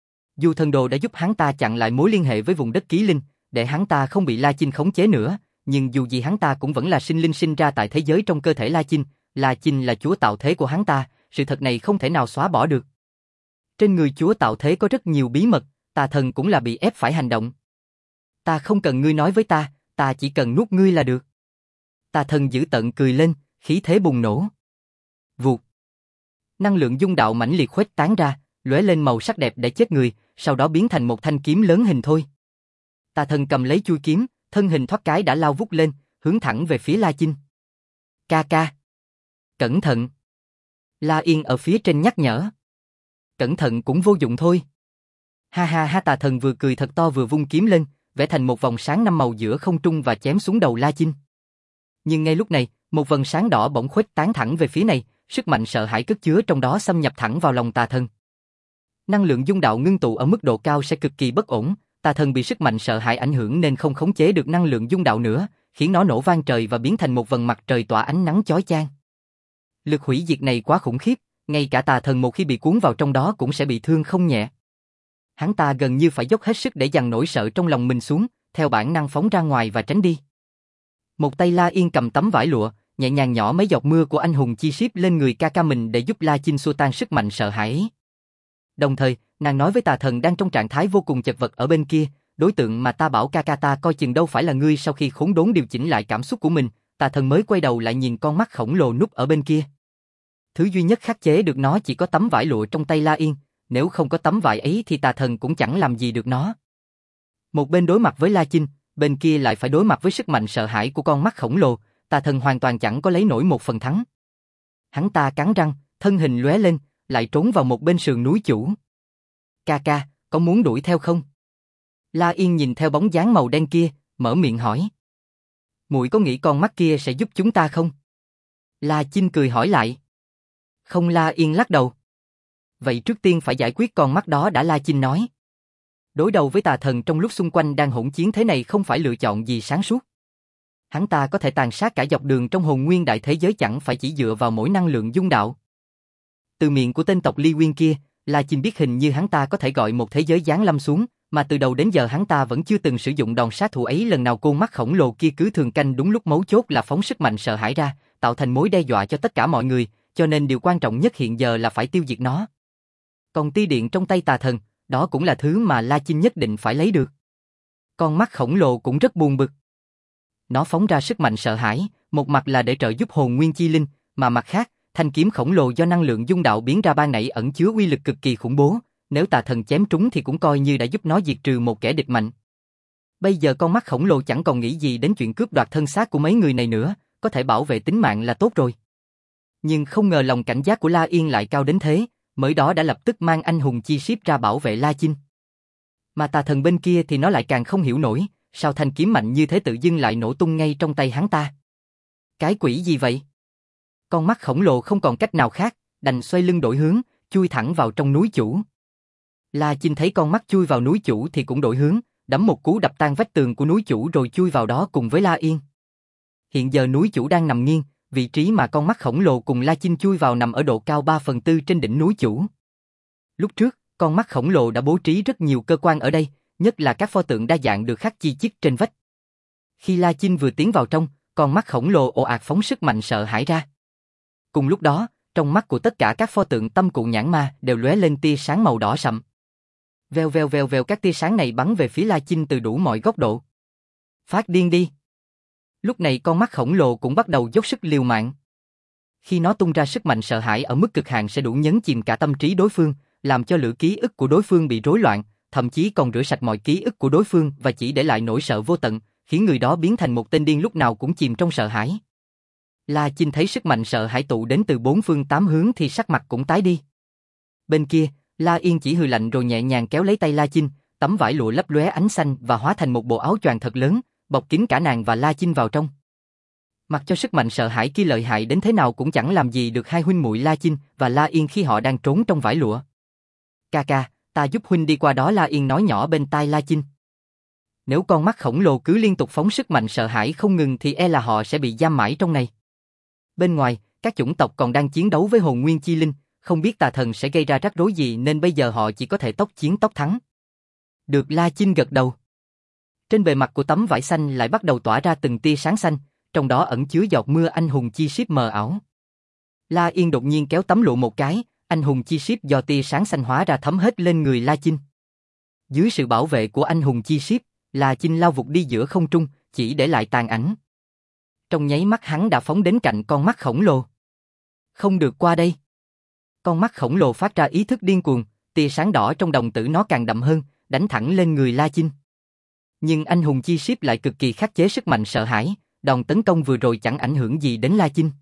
Dù thần đồ đã giúp hắn ta chặn lại mối liên hệ với vùng đất Ký Linh, để hắn ta không bị La Chinh khống chế nữa, nhưng dù gì hắn ta cũng vẫn là sinh linh sinh ra tại thế giới trong cơ thể La Chinh là chúa tạo thế của hắn ta, sự thật này không thể nào xóa bỏ được. Trên người chúa tạo thế có rất nhiều bí mật, Tà Thần cũng là bị ép phải hành động. Ta không cần ngươi nói với ta chỉ cần nuốt ngươi là được. Tà Thần dữ tợn cười lên, khí thế bùng nổ. Vụt. Năng lượng dung đạo mãnh liệt khuếch tán ra, lóe lên màu sắc đẹp để chết người, sau đó biến thành một thanh kiếm lớn hình thoi. Tà Thần cầm lấy chuôi kiếm, thân hình thoát cái đã lao vút lên, hướng thẳng về phía La Chinh. Ca ca. Cẩn thận. La Yên ở phía trên nhắc nhở. Cẩn thận cũng vô dụng thôi. Ha ha ha, Tà Thần vừa cười thật to vừa vung kiếm lên, vẽ thành một vòng sáng 5 màu giữa không trung và chém xuống đầu La Chinh. Nhưng ngay lúc này, một vầng sáng đỏ bỗng khuếch tán thẳng về phía này, sức mạnh sợ hãi cất chứa trong đó xâm nhập thẳng vào lòng Tà Thần. Năng lượng dung đạo ngưng tụ ở mức độ cao sẽ cực kỳ bất ổn, Tà Thần bị sức mạnh sợ hãi ảnh hưởng nên không khống chế được năng lượng dung đạo nữa, khiến nó nổ vang trời và biến thành một vầng mặt trời tỏa ánh nắng chói chang. Lực hủy diệt này quá khủng khiếp, ngay cả Tà Thần một khi bị cuốn vào trong đó cũng sẽ bị thương không nhẹ. Hắn ta gần như phải dốc hết sức để dằn nỗi sợ trong lòng mình xuống, theo bản năng phóng ra ngoài và tránh đi. Một tay La Yên cầm tấm vải lụa, nhẹ nhàng nhỏ mấy giọt mưa của anh hùng chi xíp lên người ca ca mình để giúp La Chinh xua tan sức mạnh sợ hãi. Đồng thời, nàng nói với Tà Thần đang trong trạng thái vô cùng chật vật ở bên kia, đối tượng mà ta bảo ca ca ta coi chừng đâu phải là ngươi. Sau khi khốn đốn điều chỉnh lại cảm xúc của mình, Tà Thần mới quay đầu lại nhìn con mắt khổng lồ núp ở bên kia. Thứ duy nhất khắc chế được nó chỉ có tấm vải lụa trong tay La Yên, nếu không có tấm vải ấy thì Tà Thần cũng chẳng làm gì được nó. Một bên đối mặt với La Chinh, bên kia lại phải đối mặt với sức mạnh sợ hãi của con mắt khổng lồ, Tà Thần hoàn toàn chẳng có lấy nổi một phần thắng. Hắn ta cắn răng, thân hình lóe lên, lại trốn vào một bên sườn núi chủ. Ca ca, có muốn đuổi theo không? La Yên nhìn theo bóng dáng màu đen kia, mở miệng hỏi. Muội có nghĩ con mắt kia sẽ giúp chúng ta không? La Chinh cười hỏi lại. Không, La Yên lắc đầu. Vậy trước tiên phải giải quyết con mắt đó đã, La Chinh nói. Đối đầu với Tà Thần trong lúc xung quanh đang hỗn chiến thế này không phải lựa chọn gì sáng suốt. Hắn ta có thể tàn sát cả dọc đường trong hồn nguyên đại thế giới chẳng phải chỉ dựa vào mỗi năng lượng dung đạo. Từ miệng của tên tộc Ly Nguyên kia, La Chinh biết hình như hắn ta có thể gọi một thế giới giáng lâm xuống, mà từ đầu đến giờ hắn ta vẫn chưa từng sử dụng đòn sát thủ ấy lần nào. Con mắt khổng lồ kia cứ thường canh đúng lúc mấu chốt là phóng sức mạnh sợ hãi ra, tạo thành mối đe dọa cho tất cả mọi người, cho nên điều quan trọng nhất hiện giờ là phải tiêu diệt nó. Còn tia điện trong tay Tà Thần, đó cũng là thứ mà La Chinh nhất định phải lấy được. Con mắt khổng lồ cũng rất buồn bực. Nó phóng ra sức mạnh sợ hãi, một mặt là để trợ giúp hồn nguyên chi linh, mà mặt khác, thanh kiếm khổng lồ do năng lượng dung đạo biến ra ban nãy ẩn chứa uy lực cực kỳ khủng bố, nếu tà thần chém trúng thì cũng coi như đã giúp nó diệt trừ một kẻ địch mạnh. Bây giờ con mắt khổng lồ chẳng còn nghĩ gì đến chuyện cướp đoạt thân xác của mấy người này nữa, có thể bảo vệ tính mạng là tốt rồi. Nhưng không ngờ lòng cảnh giác của La Yên lại cao đến thế, mới đó đã lập tức mang anh hùng chi ship ra bảo vệ La Chinh. Mà tà thần bên kia thì nó lại càng không hiểu nổi, sao thanh kiếm mạnh như thế tự dưng lại nổ tung ngay trong tay hắn ta. Cái quỷ gì vậy? Con mắt khổng lồ không còn cách nào khác, đành xoay lưng đổi hướng, chui thẳng vào trong núi chủ. La Chinh thấy con mắt chui vào núi chủ thì cũng đổi hướng, đấm một cú đập tan vách tường của núi chủ rồi chui vào đó cùng với La Yên. Hiện giờ núi chủ đang nằm nghiêng, vị trí mà con mắt khổng lồ cùng La Chinh chui vào nằm ở độ cao 3/4 trên đỉnh núi chủ. Lúc trước, con mắt khổng lồ đã bố trí rất nhiều cơ quan ở đây, nhất là các pho tượng đa dạng được khắc chi chít trên vách. Khi La Chinh vừa tiến vào trong, con mắt khổng lồ ồ ạt phóng sức mạnh sợ hãi ra. Cùng lúc đó, trong mắt của tất cả các pho tượng tâm cụ nhãn ma đều lóe lên tia sáng màu đỏ sậm. Vèo vèo vèo vèo, các tia sáng này bắn về phía La Chinh từ đủ mọi góc độ. Phát điên đi! Lúc này con mắt khổng lồ cũng bắt đầu dốc sức liều mạng. Khi nó tung ra sức mạnh sợ hãi ở mức cực hạn sẽ đủ nhấn chìm cả tâm trí đối phương, làm cho lưỡi ký ức của đối phương bị rối loạn, thậm chí còn rửa sạch mọi ký ức của đối phương và chỉ để lại nỗi sợ vô tận, khiến người đó biến thành một tên điên lúc nào cũng chìm trong sợ hãi. La Chinh thấy sức mạnh sợ hãi tụ đến từ 4 phương 8 hướng thì sắc mặt cũng tái đi. Bên kia, La Yên chỉ hừ lạnh rồi nhẹ nhàng kéo lấy tay La Chinh, tấm vải lụa lấp lóe ánh xanh và hóa thành một bộ áo choàng thật lớn, bọc kín cả nàng và La Chinh vào trong. Mặc cho sức mạnh sợ hãi kia lợi hại đến thế nào cũng chẳng làm gì được hai huynh muội La Chinh và La Yên khi họ đang trốn trong vải lụa. Ca ca, ta giúp huynh đi qua đó, La Yên nói nhỏ bên tai La Chinh. Nếu con mắt khổng lồ cứ liên tục phóng sức mạnh sợ hãi không ngừng thì e là họ sẽ bị giam mãi trong này. Bên ngoài, các chủng tộc còn đang chiến đấu với hồn nguyên chi linh, không biết tà thần sẽ gây ra rắc rối gì nên bây giờ họ chỉ có thể tốc chiến tốc thắng. Được, La Chinh gật đầu. Trên bề mặt của tấm vải xanh lại bắt đầu tỏa ra từng tia sáng xanh, trong đó ẩn chứa giọt mưa anh hùng chi ship mờ ảo. La Yên đột nhiên kéo tấm lụa một cái, anh hùng chi ship do tia sáng xanh hóa ra thấm hết lên người La Chinh. Dưới sự bảo vệ của anh hùng chi ship, La Chinh lao vụt đi giữa không trung, chỉ để lại tàn ảnh. Trong nháy mắt hắn đã phóng đến cạnh con mắt khổng lồ. Không được qua đây. Con mắt khổng lồ phát ra ý thức điên cuồng, tia sáng đỏ trong đồng tử nó càng đậm hơn, đánh thẳng lên người La Chinh. Nhưng anh hùng chi ship lại cực kỳ khắc chế sức mạnh sợ hãi, đòn tấn công vừa rồi chẳng ảnh hưởng gì đến La Chinh.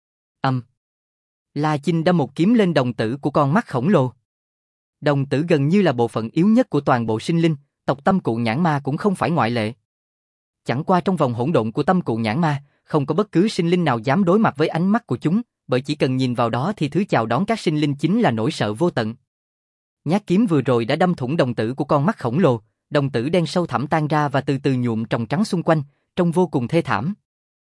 La Chinh đâm một kiếm lên đồng tử của con mắt khổng lồ. Đồng tử gần như là bộ phận yếu nhất của toàn bộ sinh linh, tộc tâm cụ nhãn ma cũng không phải ngoại lệ. Chẳng qua trong vòng hỗn độn của tâm cụ nhãn ma, không có bất cứ sinh linh nào dám đối mặt với ánh mắt của chúng, bởi chỉ cần nhìn vào đó thì thứ chào đón các sinh linh chính là nỗi sợ vô tận. Nhát kiếm vừa rồi đã đâm thủng đồng tử của con mắt khổng lồ, đồng tử đen sâu thẳm tan ra và từ từ nhuộm tròng trắng xung quanh, trông vô cùng thê thảm.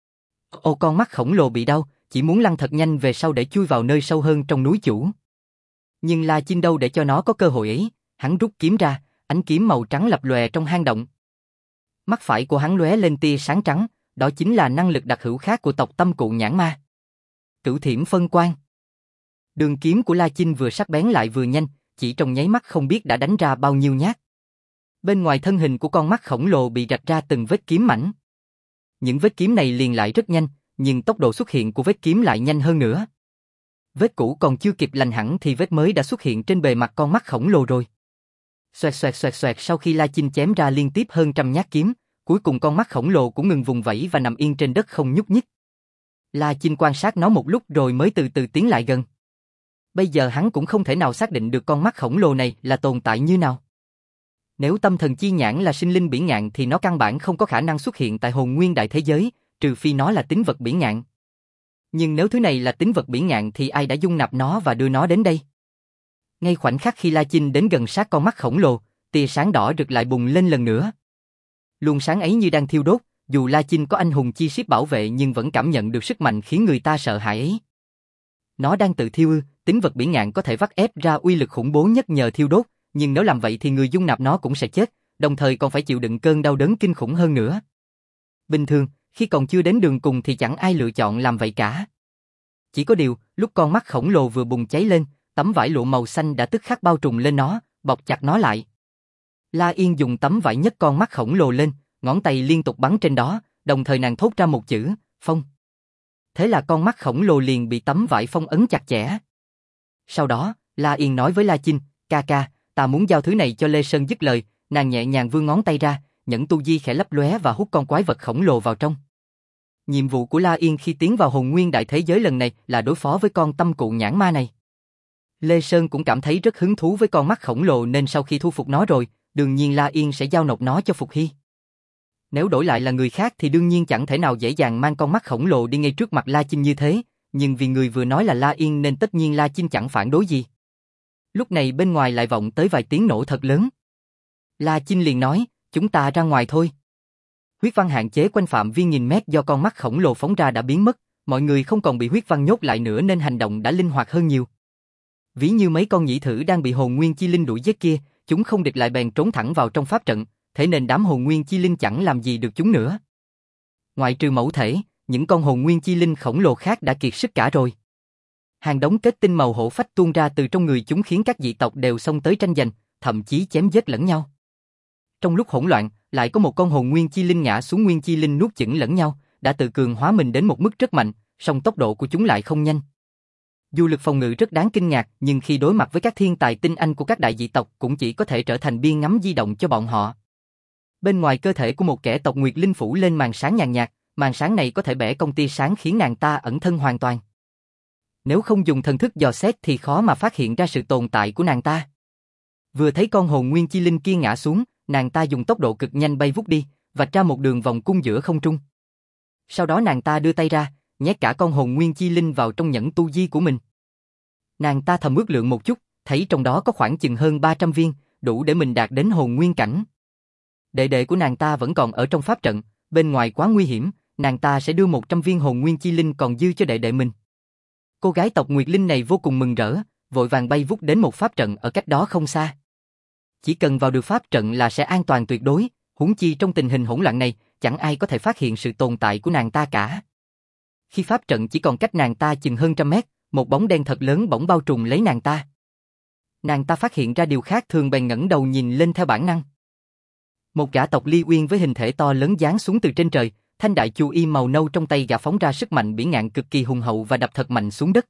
Ô, con mắt khổng lồ bị đau, chỉ muốn lăn thật nhanh về sau để chui vào nơi sâu hơn trong núi chủ. Nhưng La Chinh đâu để cho nó có cơ hội ấy, hắn rút kiếm ra, ánh kiếm màu trắng lập lòe trong hang động. Mắt phải của hắn lóe lên tia sáng trắng, đó chính là năng lực đặc hữu khác của tộc tâm cụ nhãn ma. Cửu thiểm phân quang. Đường kiếm của La Chinh vừa sắc bén lại vừa nhanh, chỉ trong nháy mắt không biết đã đánh ra bao nhiêu nhát. Bên ngoài thân hình của con mắt khổng lồ bị rạch ra từng vết kiếm mảnh. Những vết kiếm này liền lại rất nhanh, nhưng tốc độ xuất hiện của vết kiếm lại nhanh hơn nữa. Vết cũ còn chưa kịp lành hẳn thì vết mới đã xuất hiện trên bề mặt con mắt khổng lồ rồi. Xoẹt xoẹt xoẹt xoẹt, sau khi La Chinh chém ra liên tiếp hơn trăm nhát kiếm, cuối cùng con mắt khổng lồ cũng ngừng vùng vẫy và nằm yên trên đất không nhúc nhích. La Chinh quan sát nó một lúc rồi mới từ từ tiến lại gần. Bây giờ hắn cũng không thể nào xác định được con mắt khổng lồ này là tồn tại như nào. Nếu tâm thần chi nhãn là sinh linh bỉ ngạn thì nó căn bản không có khả năng xuất hiện tại hồn nguyên đại thế giới, trừ phi nó là tính vật bỉ ngạn. Nhưng nếu thứ này là tính vật bỉ ngạn thì ai đã dung nạp nó và đưa nó đến đây? Ngay khoảnh khắc khi La Chinh đến gần sát con mắt khổng lồ, tia sáng đỏ rực lại bùng lên lần nữa. Luồng sáng ấy như đang thiêu đốt, dù La Chinh có anh hùng chi ship bảo vệ nhưng vẫn cảm nhận được sức mạnh khiến người ta sợ hãi ấy. Nó đang tự thiêu ư? Tính vật bỉ ngạn có thể vắt ép ra uy lực khủng bố nhất nhờ thiêu đốt, nhưng nếu làm vậy thì người dung nạp nó cũng sẽ chết, đồng thời còn phải chịu đựng cơn đau đớn kinh khủng hơn nữa. Bình thường, khi còn chưa đến đường cùng thì chẳng ai lựa chọn làm vậy cả. Chỉ có điều, lúc con mắt khổng lồ vừa bùng cháy lên, tấm vải lụa màu xanh đã tức khắc bao trùm lên nó, bọc chặt nó lại. La Yên dùng tấm vải nhấc con mắt khổng lồ lên, ngón tay liên tục bắn trên đó, đồng thời nàng thốt ra một chữ, phong. Thế là con mắt khổng lồ liền bị tấm vải phong ấn chặt chẽ. Sau đó, La Yên nói với La Chinh, ca ca, ta muốn giao thứ này cho Lê Sơn. Dứt lời, nàng nhẹ nhàng vươn ngón tay ra, nhẫn tu di khẽ lấp lóe và hút con quái vật khổng lồ vào trong. Nhiệm vụ của La Yên khi tiến vào hồn nguyên đại thế giới lần này là đối phó với con tâm cụ nhãn ma này. Lê Sơn cũng cảm thấy rất hứng thú với con mắt khổng lồ nên sau khi thu phục nó rồi, đương nhiên La Yên sẽ giao nộp nó cho Phục Hy. Nếu đổi lại là người khác thì đương nhiên chẳng thể nào dễ dàng mang con mắt khổng lồ đi ngay trước mặt La Chinh như thế, nhưng vì người vừa nói là La Yên nên tất nhiên La Chinh chẳng phản đối gì. Lúc này bên ngoài lại vọng tới vài tiếng nổ thật lớn. La Chinh liền nói, chúng ta ra ngoài thôi. Huyết văn hạn chế quanh phạm vi nghìn mét do con mắt khổng lồ phóng ra đã biến mất, mọi người không còn bị huyết văn nhốt lại nữa nên hành động đã linh hoạt hơn nhiều. Ví như mấy con nhĩ thử đang bị hồn nguyên chi linh đuổi giết kia, chúng không địch lại bèn trốn thẳng vào trong pháp trận, thế nên đám hồn nguyên chi linh chẳng làm gì được chúng nữa. Ngoại trừ mẫu thể, những con hồn nguyên chi linh khổng lồ khác đã kiệt sức cả rồi. Hàng đống kết tinh màu hổ phách tuôn ra từ trong người chúng khiến các dị tộc đều xông tới tranh giành, thậm chí chém giết lẫn nhau. Trong lúc hỗn loạn, lại có một con hồn nguyên chi linh ngã xuống, nguyên chi linh nuốt chửng lẫn nhau, đã tự cường hóa mình đến một mức rất mạnh, song tốc độ của chúng lại không nhanh. Dù lực phòng ngự rất đáng kinh ngạc, nhưng khi đối mặt với các thiên tài tinh anh của các đại dị tộc cũng chỉ có thể trở thành biên ngắm di động cho bọn họ. Bên ngoài cơ thể của một kẻ tộc Nguyệt Linh phủ lên màn sáng nhàn nhạt, màn sáng này có thể bẻ cong tia sáng khiến nàng ta ẩn thân hoàn toàn. Nếu không dùng thần thức dò xét thì khó mà phát hiện ra sự tồn tại của nàng ta. Vừa thấy con hồn nguyên chi linh kia ngã xuống, nàng ta dùng tốc độ cực nhanh bay vút đi, vạch ra một đường vòng cung giữa không trung. Sau đó nàng ta đưa tay ra, nhét cả con hồn nguyên chi linh vào trong nhẫn tu di của mình. Nàng ta thầm ước lượng một chút, thấy trong đó có khoảng chừng hơn 300 viên, đủ để mình đạt đến hồn nguyên cảnh. Đệ đệ của nàng ta vẫn còn ở trong pháp trận, bên ngoài quá nguy hiểm, nàng ta sẽ đưa 100 viên hồn nguyên chi linh còn dư cho đệ đệ mình. Cô gái tộc Nguyệt Linh này vô cùng mừng rỡ, vội vàng bay vút đến một pháp trận ở cách đó không xa. Chỉ cần vào được pháp trận là sẽ an toàn tuyệt đối, huống chi trong tình hình hỗn loạn này, chẳng ai có thể phát hiện sự tồn tại của nàng ta cả. Khi pháp trận chỉ còn cách nàng ta chừng hơn 100 mét, một bóng đen thật lớn bỗng bao trùm lấy nàng ta. Nàng ta phát hiện ra điều khác thường bèn ngẩng đầu nhìn lên theo bản năng. Một gã tộc Ly Uyên với hình thể to lớn giáng xuống từ trên trời, thanh đại chu y màu nâu trong tay gã phóng ra sức mạnh bỉ ngạn cực kỳ hùng hậu và đập thật mạnh xuống đất.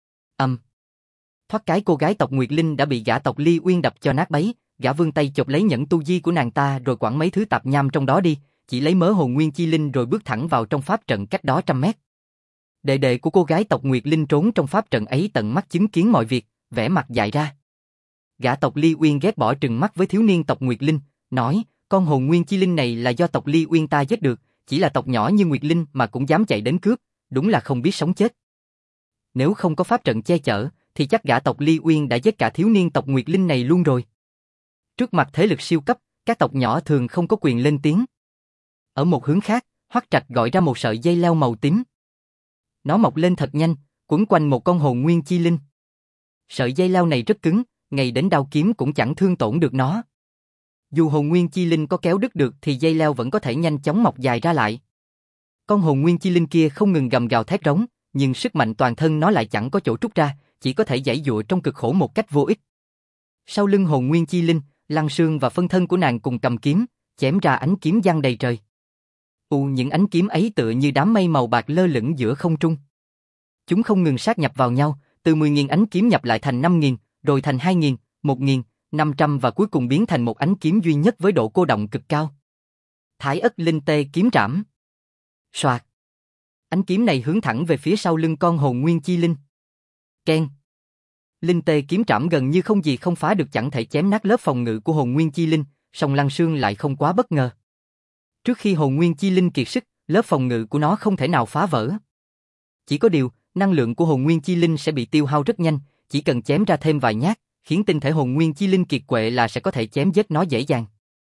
Thoát cái cô gái tộc Nguyệt Linh đã bị gã tộc Ly Uyên đập cho nát bấy, gã vươn tay chộp lấy nhẫn tu di của nàng ta rồi quẳng mấy thứ tạp nham trong đó đi, chỉ lấy mớ hồn nguyên chi linh rồi bước thẳng vào trong pháp trận cách đó 100 mét. Đệ đệ của cô gái tộc Nguyệt Linh trốn trong pháp trận ấy tận mắt chứng kiến mọi việc, vẻ mặt dại ra. Gã tộc Ly Uyên ghét bỏ trừng mắt với thiếu niên tộc Nguyệt Linh, nói, con hồn nguyên chi linh này là do tộc Ly Uyên ta giết được, chỉ là tộc nhỏ như Nguyệt Linh mà cũng dám chạy đến cướp, đúng là không biết sống chết. Nếu không có pháp trận che chở, thì chắc gã tộc Ly Uyên đã giết cả thiếu niên tộc Nguyệt Linh này luôn rồi. Trước mặt thế lực siêu cấp, các tộc nhỏ thường không có quyền lên tiếng. Ở một hướng khác, Hoắc Trạch gọi ra một sợi dây leo màu tím. Nó mọc lên thật nhanh, quấn quanh một con hồn nguyên chi linh. Sợi dây leo này rất cứng, ngay đến đao kiếm cũng chẳng thương tổn được nó. Dù hồn nguyên chi linh có kéo đứt được thì dây leo vẫn có thể nhanh chóng mọc dài ra lại. Con hồn nguyên chi linh kia không ngừng gầm gào thét rống, nhưng sức mạnh toàn thân nó lại chẳng có chỗ trút ra, chỉ có thể giãy giụa trong cực khổ một cách vô ích. Sau lưng hồn nguyên chi linh, Lăng Sương và phân thân của nàng cùng cầm kiếm, chém ra ánh kiếm giăng đầy trời. Những ánh kiếm ấy tựa như đám mây màu bạc lơ lửng giữa không trung. Chúng không ngừng sát nhập vào nhau, từ 10.000 ánh kiếm nhập lại thành 5.000, rồi thành 2.000, 1.000, 500 và cuối cùng biến thành một ánh kiếm duy nhất với độ cô động cực cao. Thái Ất Linh Tê kiếm trảm. Soạt. Ánh kiếm này hướng thẳng về phía sau lưng con hồn nguyên chi linh. Keng. Linh Tê kiếm trảm gần như không gì không phá được, chẳng thể chém nát lớp phòng ngự của hồn nguyên chi linh, song Lăng Sương lại không quá bất ngờ. Trước khi hồn nguyên chi linh kiệt sức, lớp phòng ngự của nó không thể nào phá vỡ. Chỉ có điều, năng lượng của hồn nguyên chi linh sẽ bị tiêu hao rất nhanh, chỉ cần chém ra thêm vài nhát, khiến tinh thể hồn nguyên chi linh kiệt quệ là sẽ có thể chém giết nó dễ dàng.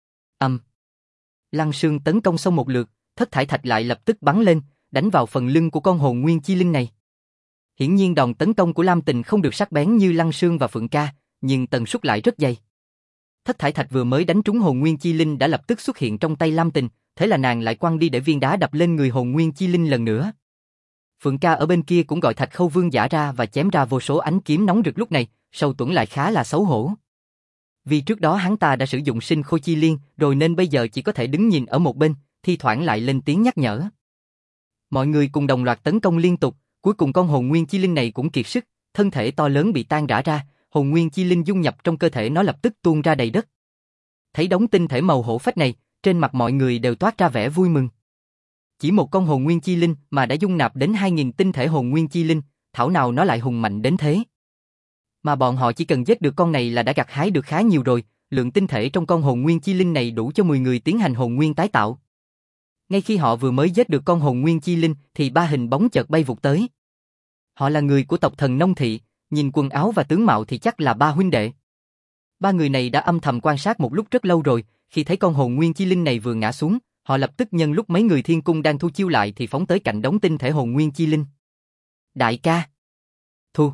Lăng Sương tấn công xong một lượt, thất thải thạch lại lập tức bắn lên, đánh vào phần lưng của con hồn nguyên chi linh này. Hiển nhiên đòn tấn công của Lam Tình không được sắc bén như Lăng Sương và Phượng Ca, nhưng tần suất lại rất dày. Thất thải thạch vừa mới đánh trúng hồn nguyên chi linh đã lập tức xuất hiện trong tay Lam Tình, thế là nàng lại quăng đi để viên đá đập lên người hồn nguyên chi linh lần nữa. Phượng Ca ở bên kia cũng gọi Thạch Khâu Vương giả ra và chém ra vô số ánh kiếm nóng rực. Lúc này, Sầu Tuẫn lại khá là xấu hổ. Vì trước đó hắn ta đã sử dụng sinh khôi chi liên rồi nên bây giờ chỉ có thể đứng nhìn ở một bên, thi thoảng lại lên tiếng nhắc nhở. Mọi người cùng đồng loạt tấn công liên tục, cuối cùng con hồn nguyên chi linh này cũng kiệt sức, thân thể to lớn bị tan rã ra, hồn nguyên chi linh dung nhập trong cơ thể nó lập tức tuôn ra đầy đất. Thấy đống tinh thể màu hổ phách này, trên mặt mọi người đều toát ra vẻ vui mừng. Chỉ một con hồn nguyên chi linh mà đã dung nạp đến 2000 tinh thể hồn nguyên chi linh, thảo nào nó lại hùng mạnh đến thế. Mà bọn họ chỉ cần giết được con này là đã gặt hái được khá nhiều rồi, lượng tinh thể trong con hồn nguyên chi linh này đủ cho 10 người tiến hành hồn nguyên tái tạo. Ngay khi họ vừa mới giết được con hồn nguyên chi linh thì ba hình bóng chợt bay vụt tới. Họ là người của tộc thần Nông Thị, nhìn quần áo và tướng mạo thì chắc là ba huynh đệ. Ba người này đã âm thầm quan sát một lúc rất lâu rồi, khi thấy con hồn nguyên chi linh này vừa ngã xuống, họ lập tức nhân lúc mấy người thiên cung đang thu chiêu lại thì phóng tới cạnh đống tinh thể hồn nguyên chi linh. Đại ca! Thu!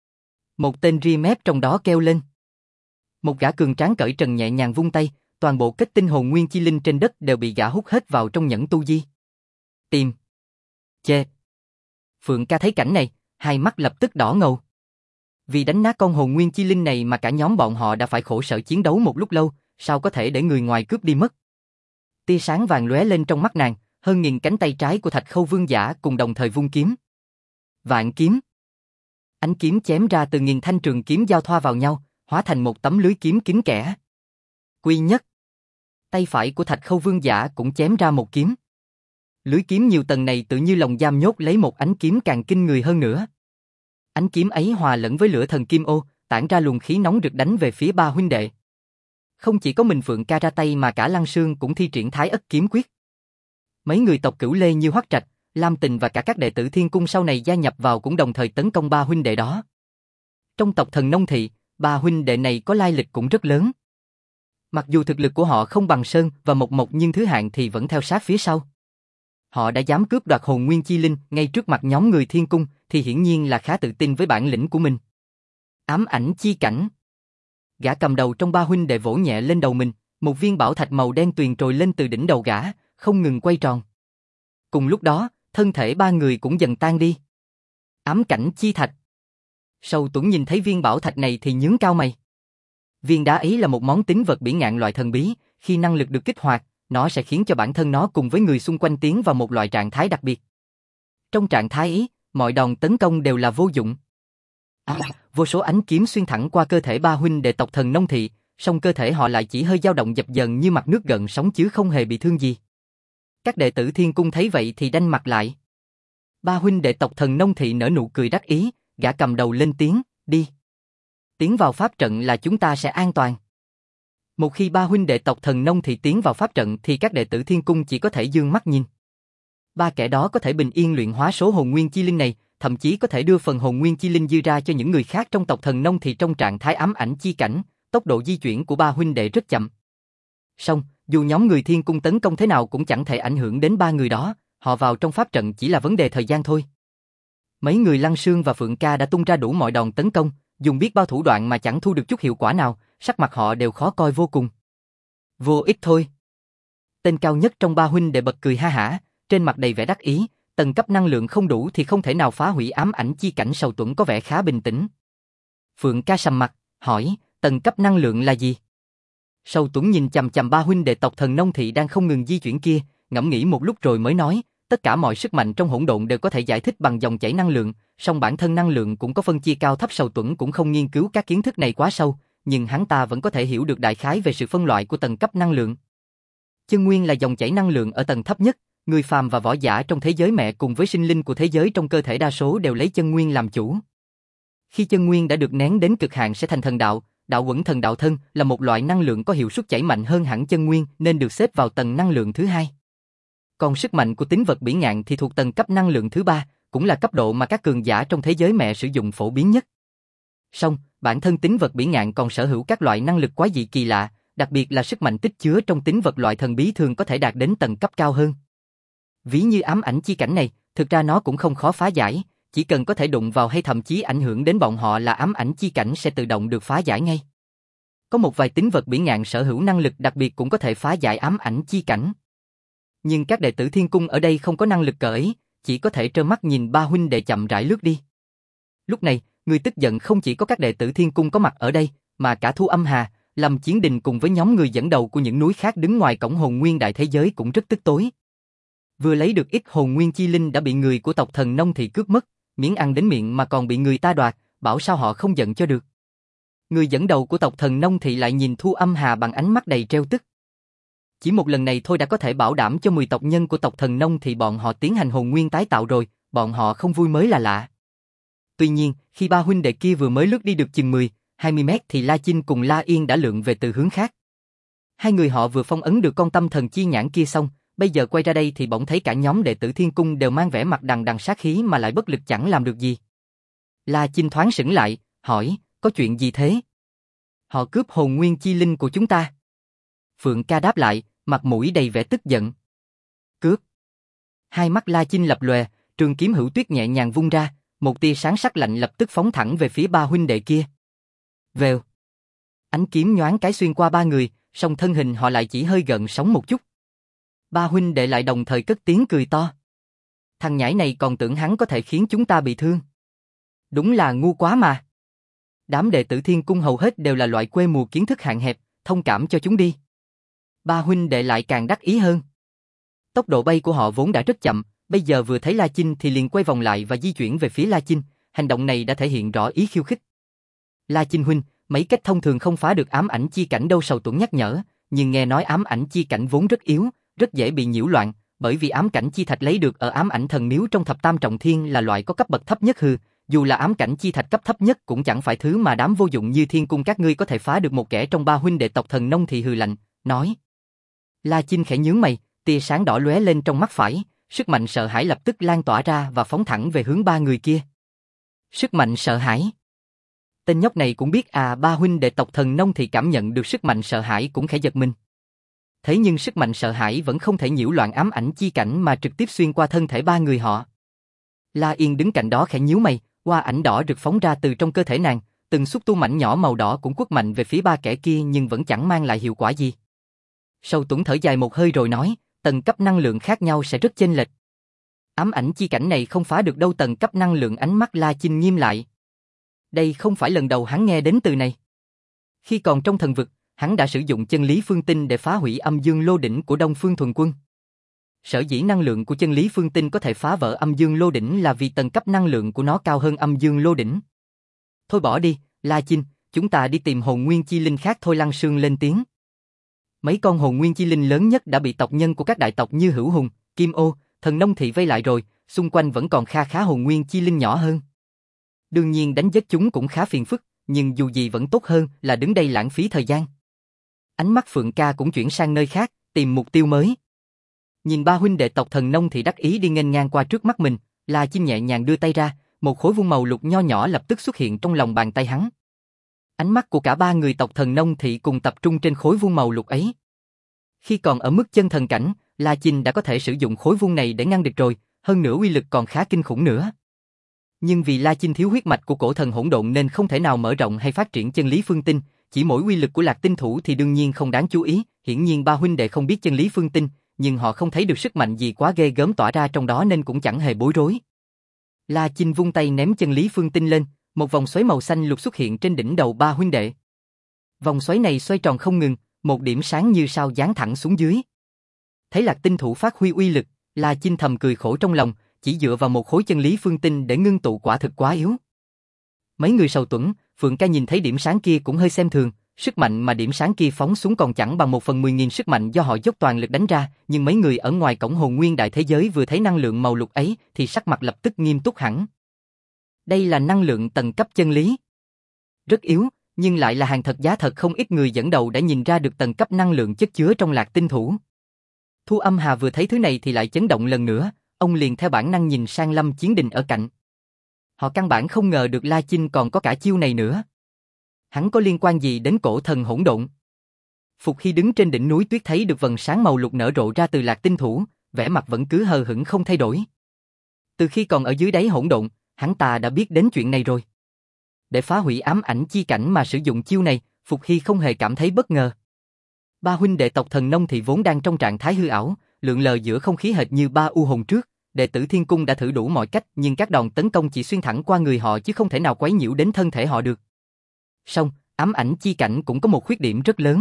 Một tên ria mép trong đó kêu lên. Một gã cường tráng cởi trần nhẹ nhàng vung tay, toàn bộ kết tinh hồn nguyên chi linh trên đất đều bị gã hút hết vào trong nhẫn tu di. Tìm! Chê! Phượng ca thấy cảnh này, hai mắt lập tức đỏ ngầu. Vì đánh nát con hồn nguyên chi linh này mà cả nhóm bọn họ đã phải khổ sở chiến đấu một lúc lâu, sao có thể để người ngoài cướp đi mất. Tia sáng vàng lóe lên trong mắt nàng, hơn nghìn cánh tay trái của Thạch Khâu Vương Giả cùng đồng thời vung kiếm. Vạn kiếm. Ánh kiếm chém ra từ nghìn thanh trường kiếm giao thoa vào nhau, hóa thành một tấm lưới kiếm kín kẽ. Quy nhất. Tay phải của Thạch Khâu Vương Giả cũng chém ra một kiếm. Lưới kiếm nhiều tầng này tự như lồng giam nhốt lấy một ánh kiếm càng kinh người hơn nữa. Ánh kiếm ấy hòa lẫn với lửa thần kim ô, tản ra luồng khí nóng rực đánh về phía ba huynh đệ. Không chỉ có mình Phượng ca ra tay mà cả Lăng Sương cũng thi triển Thái Ất kiếm quyết. Mấy người tộc Cửu Lê như Hoắc Trạch, Lam Tình và cả các đệ tử Thiên Cung sau này gia nhập vào cũng đồng thời tấn công ba huynh đệ đó. Trong tộc thần Nông Thị, ba huynh đệ này có lai lịch cũng rất lớn. Mặc dù thực lực của họ không bằng Sơn và Mộc Mộc nhưng Thứ Hạng thì vẫn theo sát phía sau. Họ đã dám cướp đoạt hồn nguyên chi linh ngay trước mặt nhóm người Thiên Cung thì hiển nhiên là khá tự tin với bản lĩnh của mình. Ám ảnh chi cảnh. Gã cầm đầu trong ba huynh đệ vỗ nhẹ lên đầu mình, một viên bảo thạch màu đen tuyền trồi lên từ đỉnh đầu gã, không ngừng quay tròn. Cùng lúc đó, thân thể ba người cũng dần tan đi. Ám cảnh chi thạch. Sầu Tuấn nhìn thấy viên bảo thạch này thì nhướng cao mày. Viên đá ấy là một món tín vật bỉ ngạn loại thần bí, khi năng lực được kích hoạt, nó sẽ khiến cho bản thân nó cùng với người xung quanh tiến vào một loại trạng thái đặc biệt. Trong trạng thái ấy, mọi đòn tấn công đều là vô dụng. Vô số ánh kiếm xuyên thẳng qua cơ thể ba huynh đệ tộc thần Nông Thị, song cơ thể họ lại chỉ hơi dao động dập dờn như mặt nước gần sóng chứ không hề bị thương gì. Các đệ tử Thiên Cung thấy vậy thì đanh mặt lại. Ba huynh đệ tộc thần Nông Thị nở nụ cười đắc ý, gã cầm đầu lên tiếng, đi. Tiến vào pháp trận là chúng ta sẽ an toàn. Một khi ba huynh đệ tộc thần Nông Thị tiến vào pháp trận thì các đệ tử Thiên Cung chỉ có thể dương mắt nhìn. Ba kẻ đó có thể bình yên luyện hóa số hồn nguyên chi linh này, thậm chí có thể đưa phần hồn nguyên chi linh dư ra cho những người khác trong tộc thần Nông Thị trong trạng thái ám ảnh chi cảnh, tốc độ di chuyển của ba huynh đệ rất chậm. Song, dù nhóm người Thiên Cung tấn công thế nào cũng chẳng thể ảnh hưởng đến ba người đó, họ vào trong pháp trận chỉ là vấn đề thời gian thôi. Mấy người Lăng Sương và Phượng Ca đã tung ra đủ mọi đòn tấn công, dùng biết bao thủ đoạn mà chẳng thu được chút hiệu quả nào, sắc mặt họ đều khó coi vô cùng. Vô ích thôi. Tên cao nhất trong ba huynh đệ bật cười ha hả, trên mặt đầy vẻ đắc ý, tầng cấp năng lượng không đủ thì không thể nào phá hủy ám ảnh chi cảnh. Sầu Tuấn có vẻ khá bình tĩnh. Phượng Ca sầm mặt, hỏi, tầng cấp năng lượng là gì? Sầu Tuấn nhìn chằm chằm ba huynh đệ tộc thần Nông Thị đang không ngừng di chuyển kia, ngẫm nghĩ một lúc rồi mới nói, tất cả mọi sức mạnh trong hỗn độn đều có thể giải thích bằng dòng chảy năng lượng, song bản thân năng lượng cũng có phân chia cao thấp. Sầu Tuấn cũng không nghiên cứu các kiến thức này quá sâu, nhưng hắn ta vẫn có thể hiểu được đại khái về sự phân loại của tầng cấp năng lượng. Chân nguyên là dòng chảy năng lượng ở tầng thấp nhất, người phàm và võ giả trong thế giới mẹ cùng với sinh linh của thế giới trong cơ thể đa số đều lấy chân nguyên làm chủ. Khi chân nguyên đã được nén đến cực hạn sẽ thành thần đạo, đạo quẩn thần đạo thân là một loại năng lượng có hiệu suất chảy mạnh hơn hẳn chân nguyên nên được xếp vào tầng năng lượng thứ hai. Còn sức mạnh của tín vật bỉ ngạn thì thuộc tầng cấp năng lượng thứ ba, cũng là cấp độ mà các cường giả trong thế giới mẹ sử dụng phổ biến nhất. Song, bản thân tín vật bỉ ngạn còn sở hữu các loại năng lực quái dị kỳ lạ, đặc biệt là sức mạnh tích chứa trong tín vật loại thần bí thường có thể đạt đến tầng cấp cao hơn. Ví như ám ảnh chi cảnh này, thực ra nó cũng không khó phá giải, chỉ cần có thể đụng vào hay thậm chí ảnh hưởng đến bọn họ là ám ảnh chi cảnh sẽ tự động được phá giải ngay. Có một vài tín vật bỉ ngạn sở hữu năng lực đặc biệt cũng có thể phá giải ám ảnh chi cảnh. Nhưng các đệ tử Thiên Cung ở đây không có năng lực cỡ ấy, chỉ có thể trơ mắt nhìn ba huynh đệ chậm rãi lướt đi. Lúc này, người tức giận không chỉ có các đệ tử Thiên Cung có mặt ở đây, mà cả Thu Âm Hà, Lâm Chiến Đình cùng với nhóm người dẫn đầu của những núi khác đứng ngoài cổng hồn nguyên đại thế giới cũng rất tức tối. Vừa lấy được ít hồn nguyên chi linh đã bị người của tộc Thần Nông Thị cướp mất, miếng ăn đến miệng mà còn bị người ta đoạt, bảo sao họ không giận cho được. Người dẫn đầu của tộc Thần Nông Thị lại nhìn Thu Âm Hà bằng ánh mắt đầy trêu tức. Chỉ một lần này thôi đã có thể bảo đảm cho 10 tộc nhân của tộc Thần Nông Thị bọn họ tiến hành hồn nguyên tái tạo rồi, bọn họ không vui mới là lạ. Tuy nhiên, khi ba huynh đệ kia vừa mới lướt đi được chừng 10-20 mét thì La Chinh cùng La Yên đã lượn về từ hướng khác. Hai người họ vừa phong ấn được con tâm thần chi nhãn kia xong, bây giờ quay ra đây thì bỗng thấy cả nhóm đệ tử Thiên Cung đều mang vẻ mặt đằng đằng sát khí mà lại bất lực chẳng làm được gì. La Chinh thoáng sững lại, hỏi, có chuyện gì thế? Họ cướp hồn nguyên chi linh của chúng ta. Phượng Ca đáp lại, mặt mũi đầy vẻ tức giận. Cướp? Hai mắt La Chinh lập lòe, trường kiếm hữu tuyết nhẹ nhàng vung ra, một tia sáng sắc lạnh lập tức phóng thẳng về phía ba huynh đệ kia. Vèo. Ánh kiếm nhoáng cái xuyên qua ba người, song thân hình họ lại chỉ hơi gợn sóng một chút. Ba huynh đệ lại đồng thời cất tiếng cười to. Thằng nhãi này còn tưởng hắn có thể khiến chúng ta bị thương. Đúng là ngu quá mà. Đám đệ tử Thiên Cung hầu hết đều là loại quê mùa kiến thức hạn hẹp, thông cảm cho chúng đi. Ba huynh đệ lại càng đắc ý hơn. Tốc độ bay của họ vốn đã rất chậm, bây giờ vừa thấy La Chinh thì liền quay vòng lại và di chuyển về phía La Chinh, hành động này đã thể hiện rõ ý khiêu khích. La Chinh huynh, mấy cách thông thường không phá được ám ảnh chi cảnh đâu. Sầu Tuấn nhắc nhở, nhưng nghe nói ám ảnh chi cảnh vốn rất yếu, rất dễ bị nhiễu loạn, bởi vì ám cảnh chi thạch lấy được ở ám ảnh thần miếu trong thập tam trọng thiên là loại có cấp bậc thấp nhất hư, dù là ám cảnh chi thạch cấp thấp nhất cũng chẳng phải thứ mà đám vô dụng như Thiên Cung các ngươi có thể phá được. Một kẻ trong ba huynh đệ tộc Thần Nông Thị hừ lạnh, nói. La Chinh khẽ nhướng mày, tia sáng đỏ lóe lên trong mắt phải, sức mạnh sợ hãi lập tức lan tỏa ra và phóng thẳng về hướng ba người kia. Sức mạnh sợ hãi. Tên nhóc này cũng biết à, ba huynh đệ tộc Thần Nông Thị cảm nhận được sức mạnh sợ hãi cũng khẽ giật mình. Thế nhưng sức mạnh sợ hãi vẫn không thể nhiễu loạn ám ảnh chi cảnh mà trực tiếp xuyên qua thân thể ba người họ. La Yên đứng cạnh đó khẽ nhíu mày, hoa ảnh đỏ rực phóng ra từ trong cơ thể nàng, từng xúc tu mảnh nhỏ màu đỏ cũng quất mạnh về phía ba kẻ kia nhưng vẫn chẳng mang lại hiệu quả gì. Sầu Tuấn thở dài một hơi rồi nói, tầng cấp năng lượng khác nhau sẽ rất chênh lệch. Ám ảnh chi cảnh này không phá được đâu. Tầng cấp năng lượng. Ánh mắt La Chinh nghiêm lại. Đây không phải lần đầu hắn nghe đến từ này. Khi còn trong thần vực, hắn đã sử dụng chân lý phương tinh để phá hủy âm dương lô đỉnh của Đông Phương Thuần Quân. Sở dĩ năng lượng của chân lý phương tinh có thể phá vỡ âm dương lô đỉnh là vì tầng cấp năng lượng của nó cao hơn âm dương lô đỉnh. Thôi bỏ đi, La Chinh, chúng ta đi tìm hồn nguyên chi linh khác thôi. Lăng Sương lên tiếng. Mấy con hồn nguyên chi linh lớn nhất đã bị tộc nhân của các đại tộc như Hữu Hùng, Kim Ô, Thần Nông Thị vây lại rồi, xung quanh vẫn còn kha khá hồn nguyên chi linh nhỏ hơn. Đương nhiên đánh giết chúng cũng khá phiền phức, nhưng dù gì vẫn tốt hơn là đứng đây lãng phí thời gian. Ánh mắt Phượng Ca cũng chuyển sang nơi khác, tìm mục tiêu mới. Nhìn ba huynh đệ tộc Thần Nông Thị đắc ý đi nghênh ngang qua trước mắt mình, La Chinh nhẹ nhàng đưa tay ra, một khối vuông màu lục nho nhỏ lập tức xuất hiện trong lòng bàn tay hắn. Ánh mắt của cả ba người tộc Thần Nông Thị cùng tập trung trên khối vuông màu lục ấy. Khi còn ở mức chân thần cảnh, La Chinh đã có thể sử dụng khối vuông này để ngăn địch rồi, hơn nữa uy lực còn khá kinh khủng nữa. Nhưng vì La Chinh thiếu huyết mạch của cổ thần hỗn độn nên không thể nào mở rộng hay phát triển chân lý phương tinh, chỉ mỗi uy lực của Lạc Tinh Thủ thì đương nhiên không đáng chú ý. Hiển nhiên ba huynh đệ không biết chân lý phương tinh, nhưng họ không thấy được sức mạnh gì quá ghê gớm tỏa ra trong đó nên cũng chẳng hề bối rối. La Chinh vung tay ném chân lý phương tinh lên, một vòng xoáy màu xanh lục xuất hiện trên đỉnh đầu ba huynh đệ. Vòng xoáy này xoay tròn không ngừng, một điểm sáng như sao giáng thẳng xuống dưới. Thấy Lạc Tinh Thủ phát huy uy lực, La Chinh thầm cười khổ trong lòng, chỉ dựa vào một khối chân lý phương tinh để ngưng tụ quả thực quá yếu. Mấy người Sầu Tuấn, Phượng Ca nhìn thấy điểm sáng kia cũng hơi xem thường, sức mạnh mà điểm sáng kia phóng xuống còn chẳng bằng 1/10.000 sức mạnh do họ dốc toàn lực đánh ra, nhưng mấy người ở ngoài cổng hồn nguyên đại thế giới vừa thấy năng lượng màu lục ấy thì sắc mặt lập tức nghiêm túc hẳn. Đây là năng lượng tầng cấp chân lý. Rất yếu, nhưng lại là hàng thật giá thật. Không ít người dẫn đầu đã nhìn ra được tầng cấp năng lượng chất chứa trong Lạc Tinh Thủ. Thu Âm Hà vừa thấy thứ này thì lại chấn động lần nữa, ông liền theo bản năng nhìn sang Lâm Chiến Đình ở cạnh. Họ căn bản không ngờ được La Chinh còn có cả chiêu này nữa. Hắn có liên quan gì đến cổ thần hỗn độn? Phục khi đứng trên đỉnh núi tuyết thấy được vầng sáng màu lục nở rộ ra từ Lạc Tinh Thủ, vẻ mặt vẫn cứ hờ hững không thay đổi. Từ khi còn ở dưới đáy hỗn độn, hắn ta đã biết đến chuyện này rồi. Để phá hủy ám ảnh chi cảnh mà sử dụng chiêu này, Phục Hy không hề cảm thấy bất ngờ. Ba huynh đệ tộc Thần Nông thì vốn đang trong trạng thái hư ảo, lượn lờ giữa không khí hệt như ba u hồn trước. Đệ tử Thiên Cung đã thử đủ mọi cách nhưng các đòn tấn công chỉ xuyên thẳng qua người họ chứ không thể nào quấy nhiễu đến thân thể họ được. Song, Ám ảnh chi cảnh cũng có một khuyết điểm rất lớn.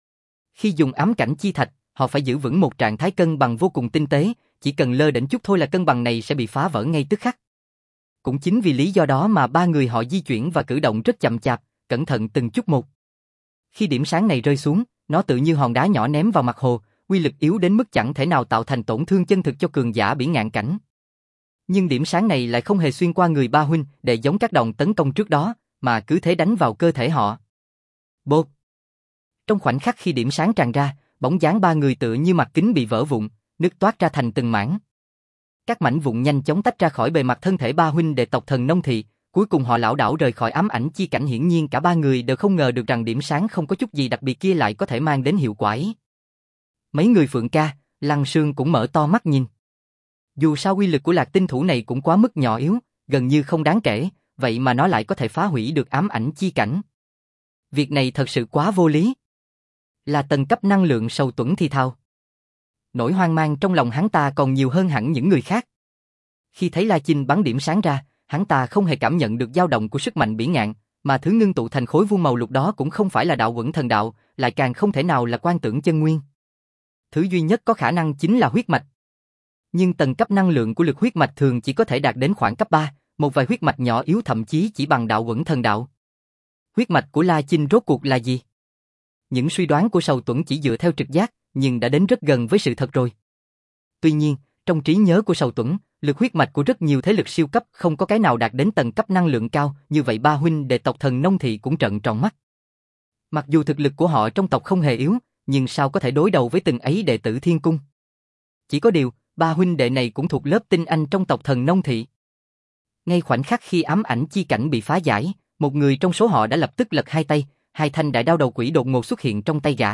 Khi dùng ám cảnh chi thạch, họ phải giữ vững một trạng thái cân bằng vô cùng tinh tế, chỉ cần lơ đễnh chút thôi là cân bằng này sẽ bị phá vỡ ngay tức khắc. Cũng chính vì lý do đó mà ba người họ di chuyển và cử động rất chậm chạp, cẩn thận từng chút một. Khi điểm sáng này rơi xuống, nó tự như hòn đá nhỏ ném vào mặt hồ, uy lực yếu đến mức chẳng thể nào tạo thành tổn thương chân thực cho cường giả biển ngạn cảnh. Nhưng điểm sáng này lại không hề xuyên qua người ba huynh để giống các đòn tấn công trước đó, mà cứ thế đánh vào cơ thể họ. Bột! Trong khoảnh khắc khi điểm sáng tràn ra, bóng dáng ba người tựa như mặt kính bị vỡ vụn, nứt toát ra thành từng mảng. Các mảnh vụn nhanh chóng tách ra khỏi bề mặt thân thể ba huynh đệ tộc thần nông thị, cuối cùng họ lảo đảo rời khỏi ám ảnh chi cảnh. Hiển nhiên cả ba người đều không ngờ được rằng điểm sáng không có chút gì đặc biệt kia lại có thể mang đến hiệu quả ấy. Mấy người Phượng Ca, Lăng Sương cũng mở to mắt nhìn. Dù sao uy lực của Lạc Tinh Thủ này cũng quá mức nhỏ yếu, gần như không đáng kể, vậy mà nó lại có thể phá hủy được ám ảnh chi cảnh. Việc này thật sự quá vô lý. Là tầng cấp năng lượng sầu tuẫn thì thào. Nỗi hoang mang trong lòng hắn ta còn nhiều hơn hẳn những người khác. Khi thấy La Chinh bắn điểm sáng ra, hắn ta không hề cảm nhận được dao động của sức mạnh bỉ ngạn, mà thứ ngưng tụ thành khối vuông màu lục đó cũng không phải là đạo quẩn thần đạo, lại càng không thể nào là quan tưởng chân nguyên. Thứ duy nhất có khả năng chính là huyết mạch. Nhưng tầng cấp năng lượng của lực huyết mạch thường chỉ có thể đạt đến khoảng cấp 3, một vài huyết mạch nhỏ yếu thậm chí chỉ bằng đạo quẩn thần đạo. Huyết mạch của La Chinh rốt cuộc là gì? Những suy đoán của Sầu Tuẫn chỉ dựa theo trực giác, nhưng đã đến rất gần với sự thật rồi. Tuy nhiên, trong trí nhớ của Sầu Tuẫn, lực huyết mạch của rất nhiều thế lực siêu cấp không có cái nào đạt đến tầng cấp năng lượng cao, như vậy ba huynh đệ tộc thần nông thị cũng trợn tròn mắt. Mặc dù thực lực của họ trong tộc không hề yếu, nhưng sao có thể đối đầu với từng ấy đệ tử thiên cung? Chỉ có điều, ba huynh đệ này cũng thuộc lớp tinh anh trong tộc thần nông thị. Ngay khoảnh khắc khi ám ảnh chi cảnh bị phá giải, một người trong số họ đã lập tức lật hai tay, hai thanh đại đao đầu quỷ đột ngột xuất hiện trong tay gã.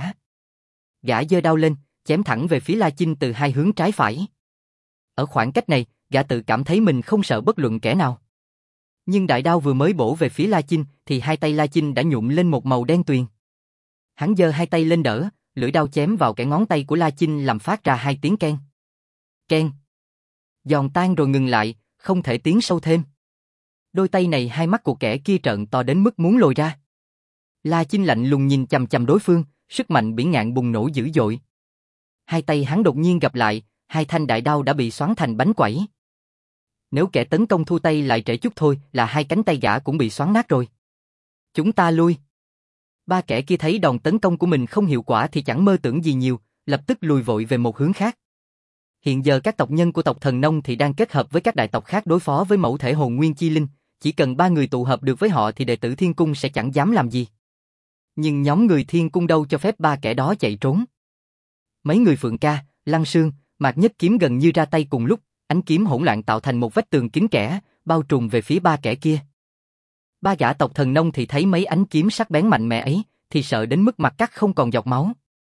Gã giơ đao lên, chém thẳng về phía La Chinh từ hai hướng trái phải. Ở khoảng cách này, gã tự cảm thấy mình không sợ bất luận kẻ nào. Nhưng đại đao vừa mới bổ về phía La Chinh, thì hai tay La Chinh đã nhuộm lên một màu đen tuyền. Hắn giơ hai tay lên đỡ, lưỡi đao chém vào kẽ ngón tay của La Chinh làm phát ra hai tiếng keng. Keng. Giòn tan rồi ngừng lại, không thể tiến sâu thêm. Đôi tay này hai mắt của kẻ kia trợn to đến mức muốn lồi ra. La Chinh lạnh lùng nhìn chằm chằm đối phương, sức mạnh biển ngạn bùng nổ dữ dội. Hai tay hắn đột nhiên gặp lại, hai thanh đại đao đã bị xoắn thành bánh quẩy. Nếu kẻ tấn công thu tay lại trễ chút thôi là hai cánh tay gã cũng bị xoắn nát rồi. Chúng ta lui. Ba kẻ kia thấy đòn tấn công của mình không hiệu quả thì chẳng mơ tưởng gì nhiều, lập tức lùi vội về một hướng khác. Hiện giờ các tộc nhân của tộc thần nông thì đang kết hợp với các đại tộc khác đối phó với mẫu thể hồn nguyên chi linh, chỉ cần ba người tụ hợp được với họ thì đệ tử thiên cung sẽ chẳng dám làm gì. Nhưng nhóm người thiên cung đâu cho phép ba kẻ đó chạy trốn. Mấy người Phượng Ca, Lăng Sương, Mạc Nhất Kiếm gần như ra tay cùng lúc, ánh kiếm hỗn loạn tạo thành một vách tường kín kẽ, bao trùm về phía ba kẻ kia. Ba gã tộc thần nông thì thấy mấy ánh kiếm sắc bén mạnh mẽ ấy, thì sợ đến mức mặt cắt không còn giọt máu.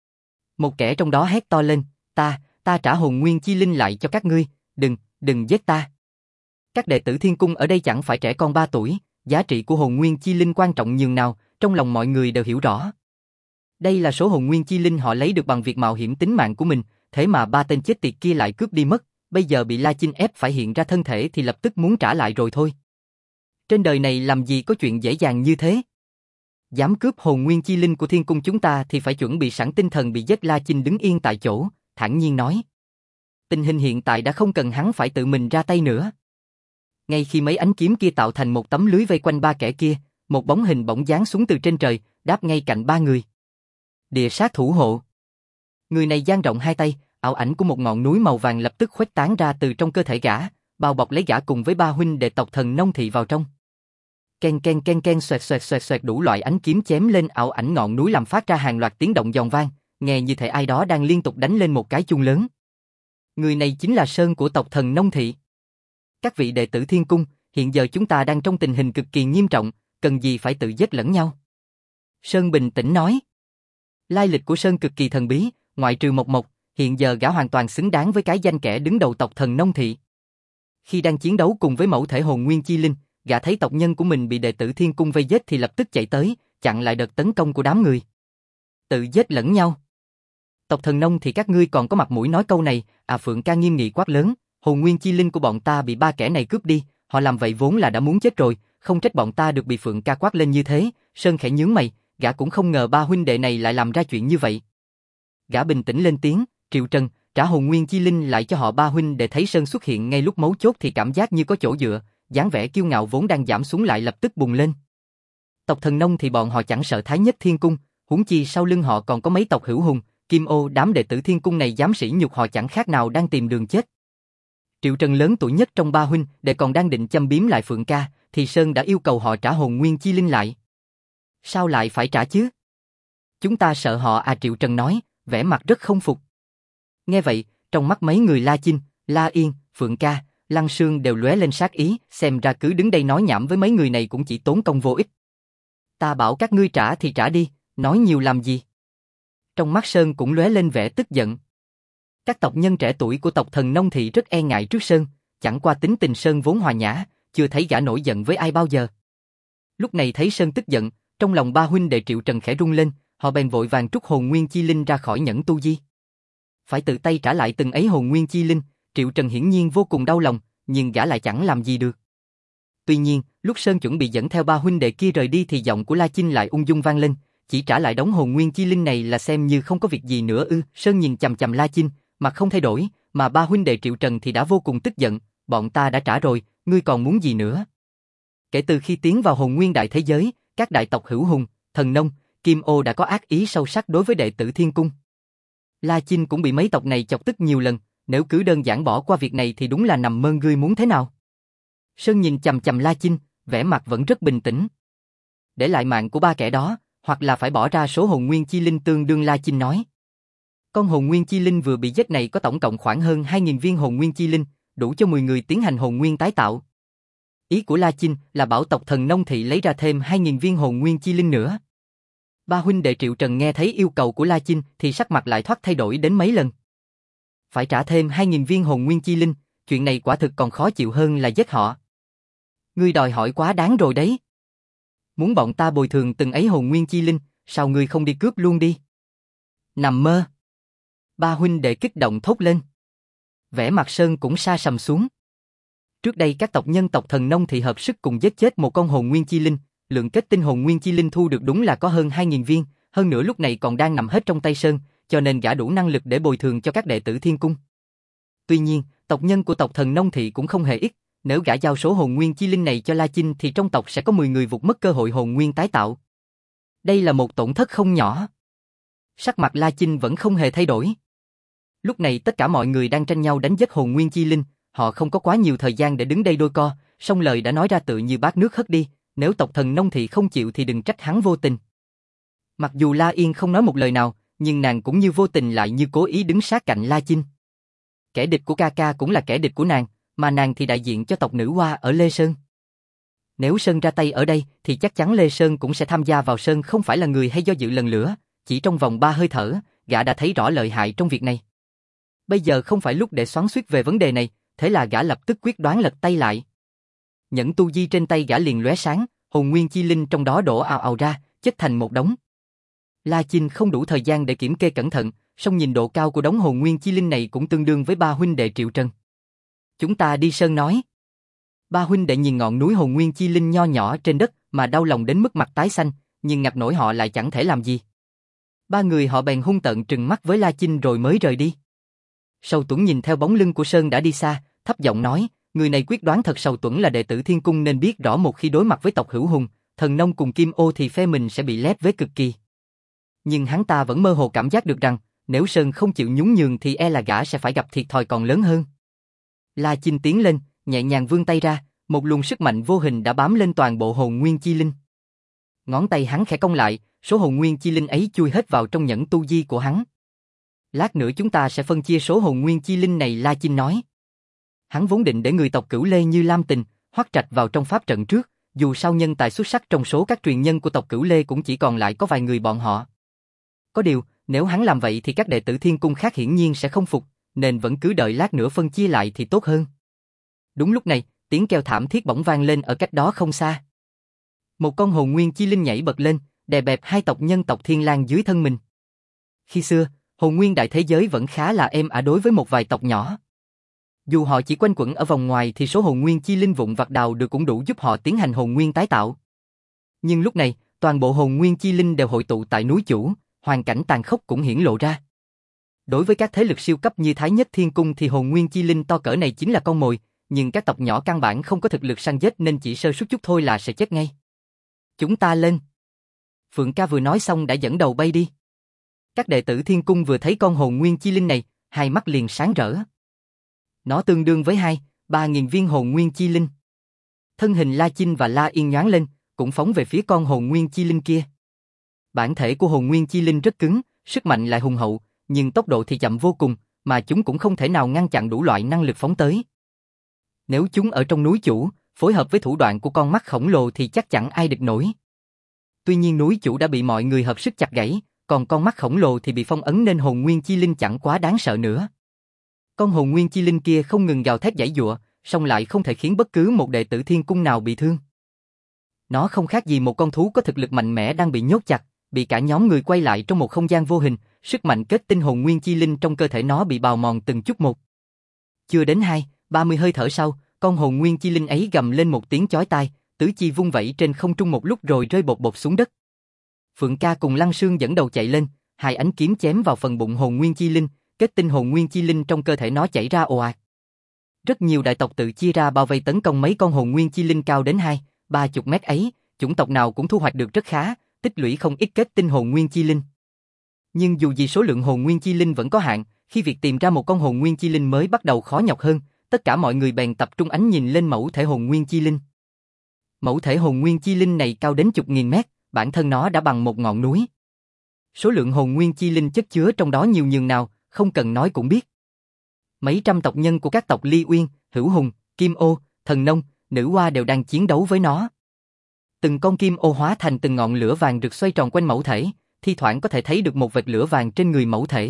Một kẻ trong đó hét to lên, ta trả hồn nguyên chi linh lại cho các ngươi, đừng giết ta. Các đệ tử thiên cung ở đây chẳng phải trẻ con 3 tuổi, giá trị của hồn nguyên chi linh quan trọng nhường nào, trong lòng mọi người đều hiểu rõ. Đây là số hồn nguyên chi linh họ lấy được bằng việc mạo hiểm tính mạng của mình, thế mà ba tên chết tiệt kia lại cướp đi mất, bây giờ bị La Chinh ép phải hiện ra thân thể thì lập tức muốn trả lại rồi thôi. Trên đời này làm gì có chuyện dễ dàng như thế? Dám cướp hồn nguyên chi linh của thiên cung chúng ta thì phải chuẩn bị sẵn tinh thần bị giết. La Chinh đứng yên tại chỗ, thản nhiên nói. Tình hình hiện tại đã không cần hắn phải tự mình ra tay nữa. Ngay khi mấy ánh kiếm kia tạo thành một tấm lưới vây quanh ba kẻ kia, một bóng hình bỗng giáng xuống từ trên trời, đáp ngay cạnh ba người. Địa sát thủ hộ. Người này dang rộng hai tay, ảo ảnh của một ngọn núi màu vàng lập tức khuếch tán ra từ trong cơ thể gã, bao bọc lấy gã cùng với ba huynh đệ tộc thần nông thị vào trong. Ken ken ken ken xoẹt xoẹt xoẹt xoẹt, đủ loại ánh kiếm chém lên ảo ảnh ngọn núi làm phát ra hàng loạt tiếng động giòn vang, nghe như thể ai đó đang liên tục đánh lên một cái chuông lớn. Người này chính là Sơn của tộc thần nông thị. Các vị đệ tử thiên cung, hiện giờ chúng ta đang trong tình hình cực kỳ nghiêm trọng, cần gì phải tự giết lẫn nhau. Sơn bình tĩnh nói. Lai lịch của Sơn cực kỳ thần bí, ngoại trừ Mộc Mộc, hiện giờ gã hoàn toàn xứng đáng với cái danh kẻ đứng đầu tộc thần nông thị. Khi đang chiến đấu cùng với mẫu thể hồn nguyên chi linh, gã thấy tộc nhân của mình bị đệ tử thiên cung vây giết thì lập tức chạy tới, chặn lại đợt tấn công của đám người. Tự giết lẫn nhau. Tộc thần nông thì các ngươi còn có mặt mũi nói câu này? Phượng Ca nghiêm nghị quát lớn, hồn nguyên chi linh của bọn ta bị ba kẻ này cướp đi, họ làm vậy vốn là đã muốn chết rồi, không trách bọn ta được bị Phượng Ca quát lên như thế, Sơn khẽ nhướng mày, gã cũng không ngờ ba huynh đệ này lại làm ra chuyện như vậy. Gã bình tĩnh lên tiếng, Triệu Trần, trả hồn nguyên chi linh lại cho họ. Ba huynh đệ thấy Sơn xuất hiện ngay lúc mấu chốt thì cảm giác như có chỗ dựa, dáng vẻ kiêu ngạo vốn đang giảm xuống lại lập tức bùng lên. Tộc Thần Nông thì bọn họ chẳng sợ Thái Nhất Thiên Cung, huống chi sau lưng họ còn có mấy tộc hữu hùng, Kim Ô. Đám đệ tử Thiên Cung này dám sỉ nhục họ chẳng khác nào đang tìm đường chết. Triệu Trần lớn tuổi nhất trong ba huynh đệ còn đang định châm biếm lại Phượng ca, thì Sơn đã yêu cầu họ trả hồn nguyên chi linh lại. Sao lại phải trả chứ? Chúng ta sợ họ à, Triệu Trần nói, vẻ mặt rất không phục. Nghe vậy, trong mắt mấy người La Chinh, La Yên, Phượng ca, Lăng Sương đều lóe lên sát ý, xem ra cứ đứng đây nói nhảm với mấy người này cũng chỉ tốn công vô ích. Ta bảo các ngươi trả thì trả đi, nói nhiều làm gì? Trong mắt Sơn cũng lóe lên vẻ tức giận. Các tộc nhân trẻ tuổi của tộc Thần Nông thì rất e ngại trước Sơn, chẳng qua tính tình Sơn vốn hòa nhã, chưa thấy gã nổi giận với ai bao giờ. Lúc này thấy Sơn tức giận, trong lòng ba huynh đệ Triệu Trần khẽ rung lên, họ bèn vội vàng trút hồn nguyên chi linh ra khỏi nhẫn tu di. Phải tự tay trả lại từng ấy hồn nguyên chi linh, Triệu Trần hiển nhiên vô cùng đau lòng, nhưng gã lại chẳng làm gì được. Tuy nhiên, lúc Sơn chuẩn bị dẫn theo ba huynh đệ kia rời đi thì giọng của La Chinh lại ung dung vang lên, chỉ trả lại đống hồn nguyên chi linh này là xem như không có việc gì nữa ư? Sơn nhìn chằm chằm La Chinh, mặt không thay đổi, mà ba huynh đệ Triệu Trần thì đã vô cùng tức giận, bọn ta đã trả rồi, ngươi còn muốn gì nữa? Kể từ khi tiến vào hồn nguyên đại thế giới, các đại tộc hữu hùng, Thần Nông, Kim Ô đã có ác ý sâu sắc đối với đệ tử Thiên Cung. La Chinh cũng bị mấy tộc này chọc tức nhiều lần, nếu cứ đơn giản bỏ qua việc này thì đúng là nằm mơ. Ngươi muốn thế nào? Sơn nhìn chằm chằm La Chinh, vẻ mặt vẫn rất bình tĩnh. Để lại mạng của ba kẻ đó, hoặc là phải bỏ ra số hồn nguyên chi linh tương đương. La Chinh nói. Con hồn nguyên chi linh vừa bị giết này có tổng cộng khoảng hơn 2.000 viên hồn nguyên chi linh, đủ cho 10 người tiến hành hồn nguyên tái tạo. Ý của La Chinh là bảo tộc Thần Nông thị lấy ra thêm 2.000 viên hồn nguyên chi linh nữa. Ba huynh đệ Triệu Trần nghe thấy yêu cầu của La Chinh thì sắc mặt lại thoát thay đổi đến mấy lần. Phải trả thêm 2.000 viên hồn nguyên chi linh, chuyện này quả thực còn khó chịu hơn là giết họ. Ngươi đòi hỏi quá đáng rồi đấy. Muốn bọn ta bồi thường từng ấy hồn nguyên chi linh, sao ngươi không đi cướp luôn đi? Nằm mơ. Ba huynh đệ kích động thốt lên. Vẻ mặt Sơn cũng sa sầm xuống. Trước đây các tộc nhân tộc Thần Nông thì hợp sức cùng giết chết một con hồn nguyên chi linh, lượng kết tinh hồn nguyên chi linh thu được đúng là có hơn 2.000 viên, hơn nữa lúc này còn đang nằm hết trong tay Sơn, cho nên gã đủ năng lực để bồi thường cho các đệ tử Thiên Cung. Tuy nhiên, tộc nhân của tộc Thần Nông thị cũng không hề ít, nếu gã giao số hồn nguyên chi linh này cho La Chinh thì trong tộc sẽ có 10 người vụt mất cơ hội hồn nguyên tái tạo. Đây là một tổn thất không nhỏ. Sắc mặt La Chinh vẫn không hề thay đổi. Lúc này tất cả mọi người đang tranh nhau đánh giết hồn nguyên chi linh, họ không có quá nhiều thời gian để đứng đây đôi co, song lời đã nói ra tự như bát nước hất đi, nếu tộc Thần Nông thị không chịu thì đừng trách hắn vô tình. Mặc dù La Yên không nói một lời nào, nhưng nàng cũng như vô tình lại như cố ý đứng sát cạnh La Chinh. Kẻ địch của ca ca cũng là kẻ địch của nàng, mà nàng thì đại diện cho tộc Nữ Hoa ở Lê Sơn. Nếu Sơn ra tay ở đây thì chắc chắn Lê Sơn cũng sẽ tham gia vào. Sơn không phải là người hay do dự lần lữa, chỉ trong vòng 3 hơi thở, gã đã thấy rõ lợi hại trong việc này. Bây giờ không phải lúc để xoắn xuýt về vấn đề này, thế là gã lập tức quyết đoán lật tay lại. Nhẫn tu di trên tay gã liền lóe sáng, hồn nguyên chi linh trong đó đổ ào ào ra, chất thành một đống. La Chinh không đủ thời gian để kiểm kê cẩn thận, song nhìn độ cao của đống hồn nguyên chi linh này cũng tương đương với ba huynh đệ Triệu Trần. Chúng ta đi. Sơn nói. Ba huynh đệ nhìn ngọn núi hồn nguyên chi linh nho nhỏ trên đất mà đau lòng đến mức mặt tái xanh, nhưng ngặt nổi họ lại chẳng thể làm gì. Ba người họ bèn hung tợn trừng mắt với La Chinh rồi mới rời đi. Sầu Tuấn nhìn theo bóng lưng của Sơn đã đi xa, thấp giọng nói, người này quyết đoán thật. Sầu Tuấn là đệ tử Thiên Cung nên biết rõ một khi đối mặt với tộc hữu hùng, Thần Nông cùng Kim Ô thì phe mình sẽ bị lép vế cực kỳ. Nhưng hắn ta vẫn mơ hồ cảm giác được rằng, nếu Sơn không chịu nhún nhường thì e là gã sẽ phải gặp thiệt thòi còn lớn hơn. La Chinh tiến lên, nhẹ nhàng vươn tay ra, một luồng sức mạnh vô hình đã bám lên toàn bộ hồn nguyên chi linh. Ngón tay hắn khẽ cong lại, số hồn nguyên chi linh ấy chui hết vào trong nhẫn tu di của hắn. Lát nữa chúng ta sẽ phân chia số hồn nguyên chi linh này. La Chinh nói. Hắn vốn định để người tộc Cửu Lê như Lam Tình, Hoắc Trạch vào trong pháp trận trước, dù sao nhân tài xuất sắc trong số các truyền nhân của tộc Cửu Lê cũng chỉ còn lại có vài người bọn họ. Có điều, nếu hắn làm vậy thì các đệ tử Thiên Cung khác hiển nhiên sẽ không phục, nên vẫn cứ đợi lát nữa phân chia lại thì tốt hơn. Đúng lúc này, tiếng kêu thảm thiết bỗng vang lên ở cách đó không xa. Một con hồn nguyên chi linh nhảy bật lên, đè bẹp hai tộc nhân tộc Thiên Lang dưới thân mình. Khi xưa, hồn nguyên đại thế giới vẫn khá là êm ả đối với một vài tộc nhỏ. Dù họ chỉ quanh quẩn ở vòng ngoài thì số hồn nguyên chi linh vụn vặt đào được cũng đủ giúp họ tiến hành hồn nguyên tái tạo. Nhưng lúc này, toàn bộ hồn nguyên chi linh đều hội tụ tại núi chủ, hoàn cảnh tàn khốc cũng hiển lộ ra. Đối với các thế lực siêu cấp như Thái Nhất Thiên Cung thì hồn nguyên chi linh to cỡ này chính là con mồi, nhưng các tộc nhỏ căn bản không có thực lực săn giết nên chỉ sơ suất chút thôi là sẽ chết ngay. Chúng ta lên. Phượng Ca vừa nói xong đã dẫn đầu bay đi. Các đệ tử Thiên Cung vừa thấy con hồn nguyên chi linh này, hai mắt liền sáng rỡ. Nó tương đương với 2-3 nghìn viên hồn nguyên chi linh. Thân hình La Chinh và La Yên nhoáng lên, cũng phóng về phía con hồn nguyên chi linh kia. Bản thể của hồn nguyên chi linh rất cứng, sức mạnh lại hùng hậu, nhưng tốc độ thì chậm vô cùng, mà chúng cũng không thể nào ngăn chặn đủ loại năng lực phóng tới. Nếu chúng ở trong núi chủ, phối hợp với thủ đoạn của con mắt khổng lồ thì chắc chắn ai địch nổi. Tuy nhiên núi chủ đã bị mọi người hợp sức chặt gãy, còn con mắt khổng lồ thì bị phong ấn nên hồn nguyên chi linh chẳng quá đáng sợ nữa. Con hồn nguyên chi linh kia không ngừng gào thét giãy giụa, song lại không thể khiến bất cứ một đệ tử Thiên Cung nào bị thương. Nó không khác gì một con thú có thực lực mạnh mẽ đang bị nhốt chặt, bị cả nhóm người quay lại trong một không gian vô hình, sức mạnh kết tinh hồn nguyên chi linh trong cơ thể nó bị bào mòn từng chút một. Chưa đến 20-30 hơi thở sau, con hồn nguyên chi linh ấy gầm lên một tiếng chói tai, tứ chi vung vẩy trên không trung một lúc rồi rơi bột bột xuống đất. Phượng Ca cùng Lăng Sương dẫn đầu chạy lên, hai ánh kiếm chém vào phần bụng hồn nguyên chi linh, kết tinh hồn nguyên chi linh trong cơ thể nó chảy ra ồ ạt. Rất nhiều đại tộc tự chia ra bao vây tấn công mấy con hồn nguyên chi linh cao đến 20-30 mét ấy, chủng tộc nào cũng thu hoạch được rất khá, tích lũy không ít kết tinh hồn nguyên chi linh. Nhưng dù gì số lượng hồn nguyên chi linh vẫn có hạn, khi việc tìm ra một con hồn nguyên chi linh mới bắt đầu khó nhọc hơn, tất cả mọi người bèn tập trung ánh nhìn lên mẫu thể hồn nguyên chi linh. Mẫu thể hồn nguyên chi linh này cao đến chục nghìn mét, bản thân nó đã bằng một ngọn núi. Số lượng hồn nguyên chi linh chất chứa trong đó nhiều nhường nào, không cần nói cũng biết. Mấy trăm tộc nhân của các tộc Ly Uyên, Hữu Hùng, Kim Ô, Thần Nông, Nữ Hoa đều đang chiến đấu với nó. Từng con kim ô hóa thành từng ngọn lửa vàng rực xoay tròn quanh mẫu thể, thi thoảng có thể thấy được một vệt lửa vàng trên người mẫu thể.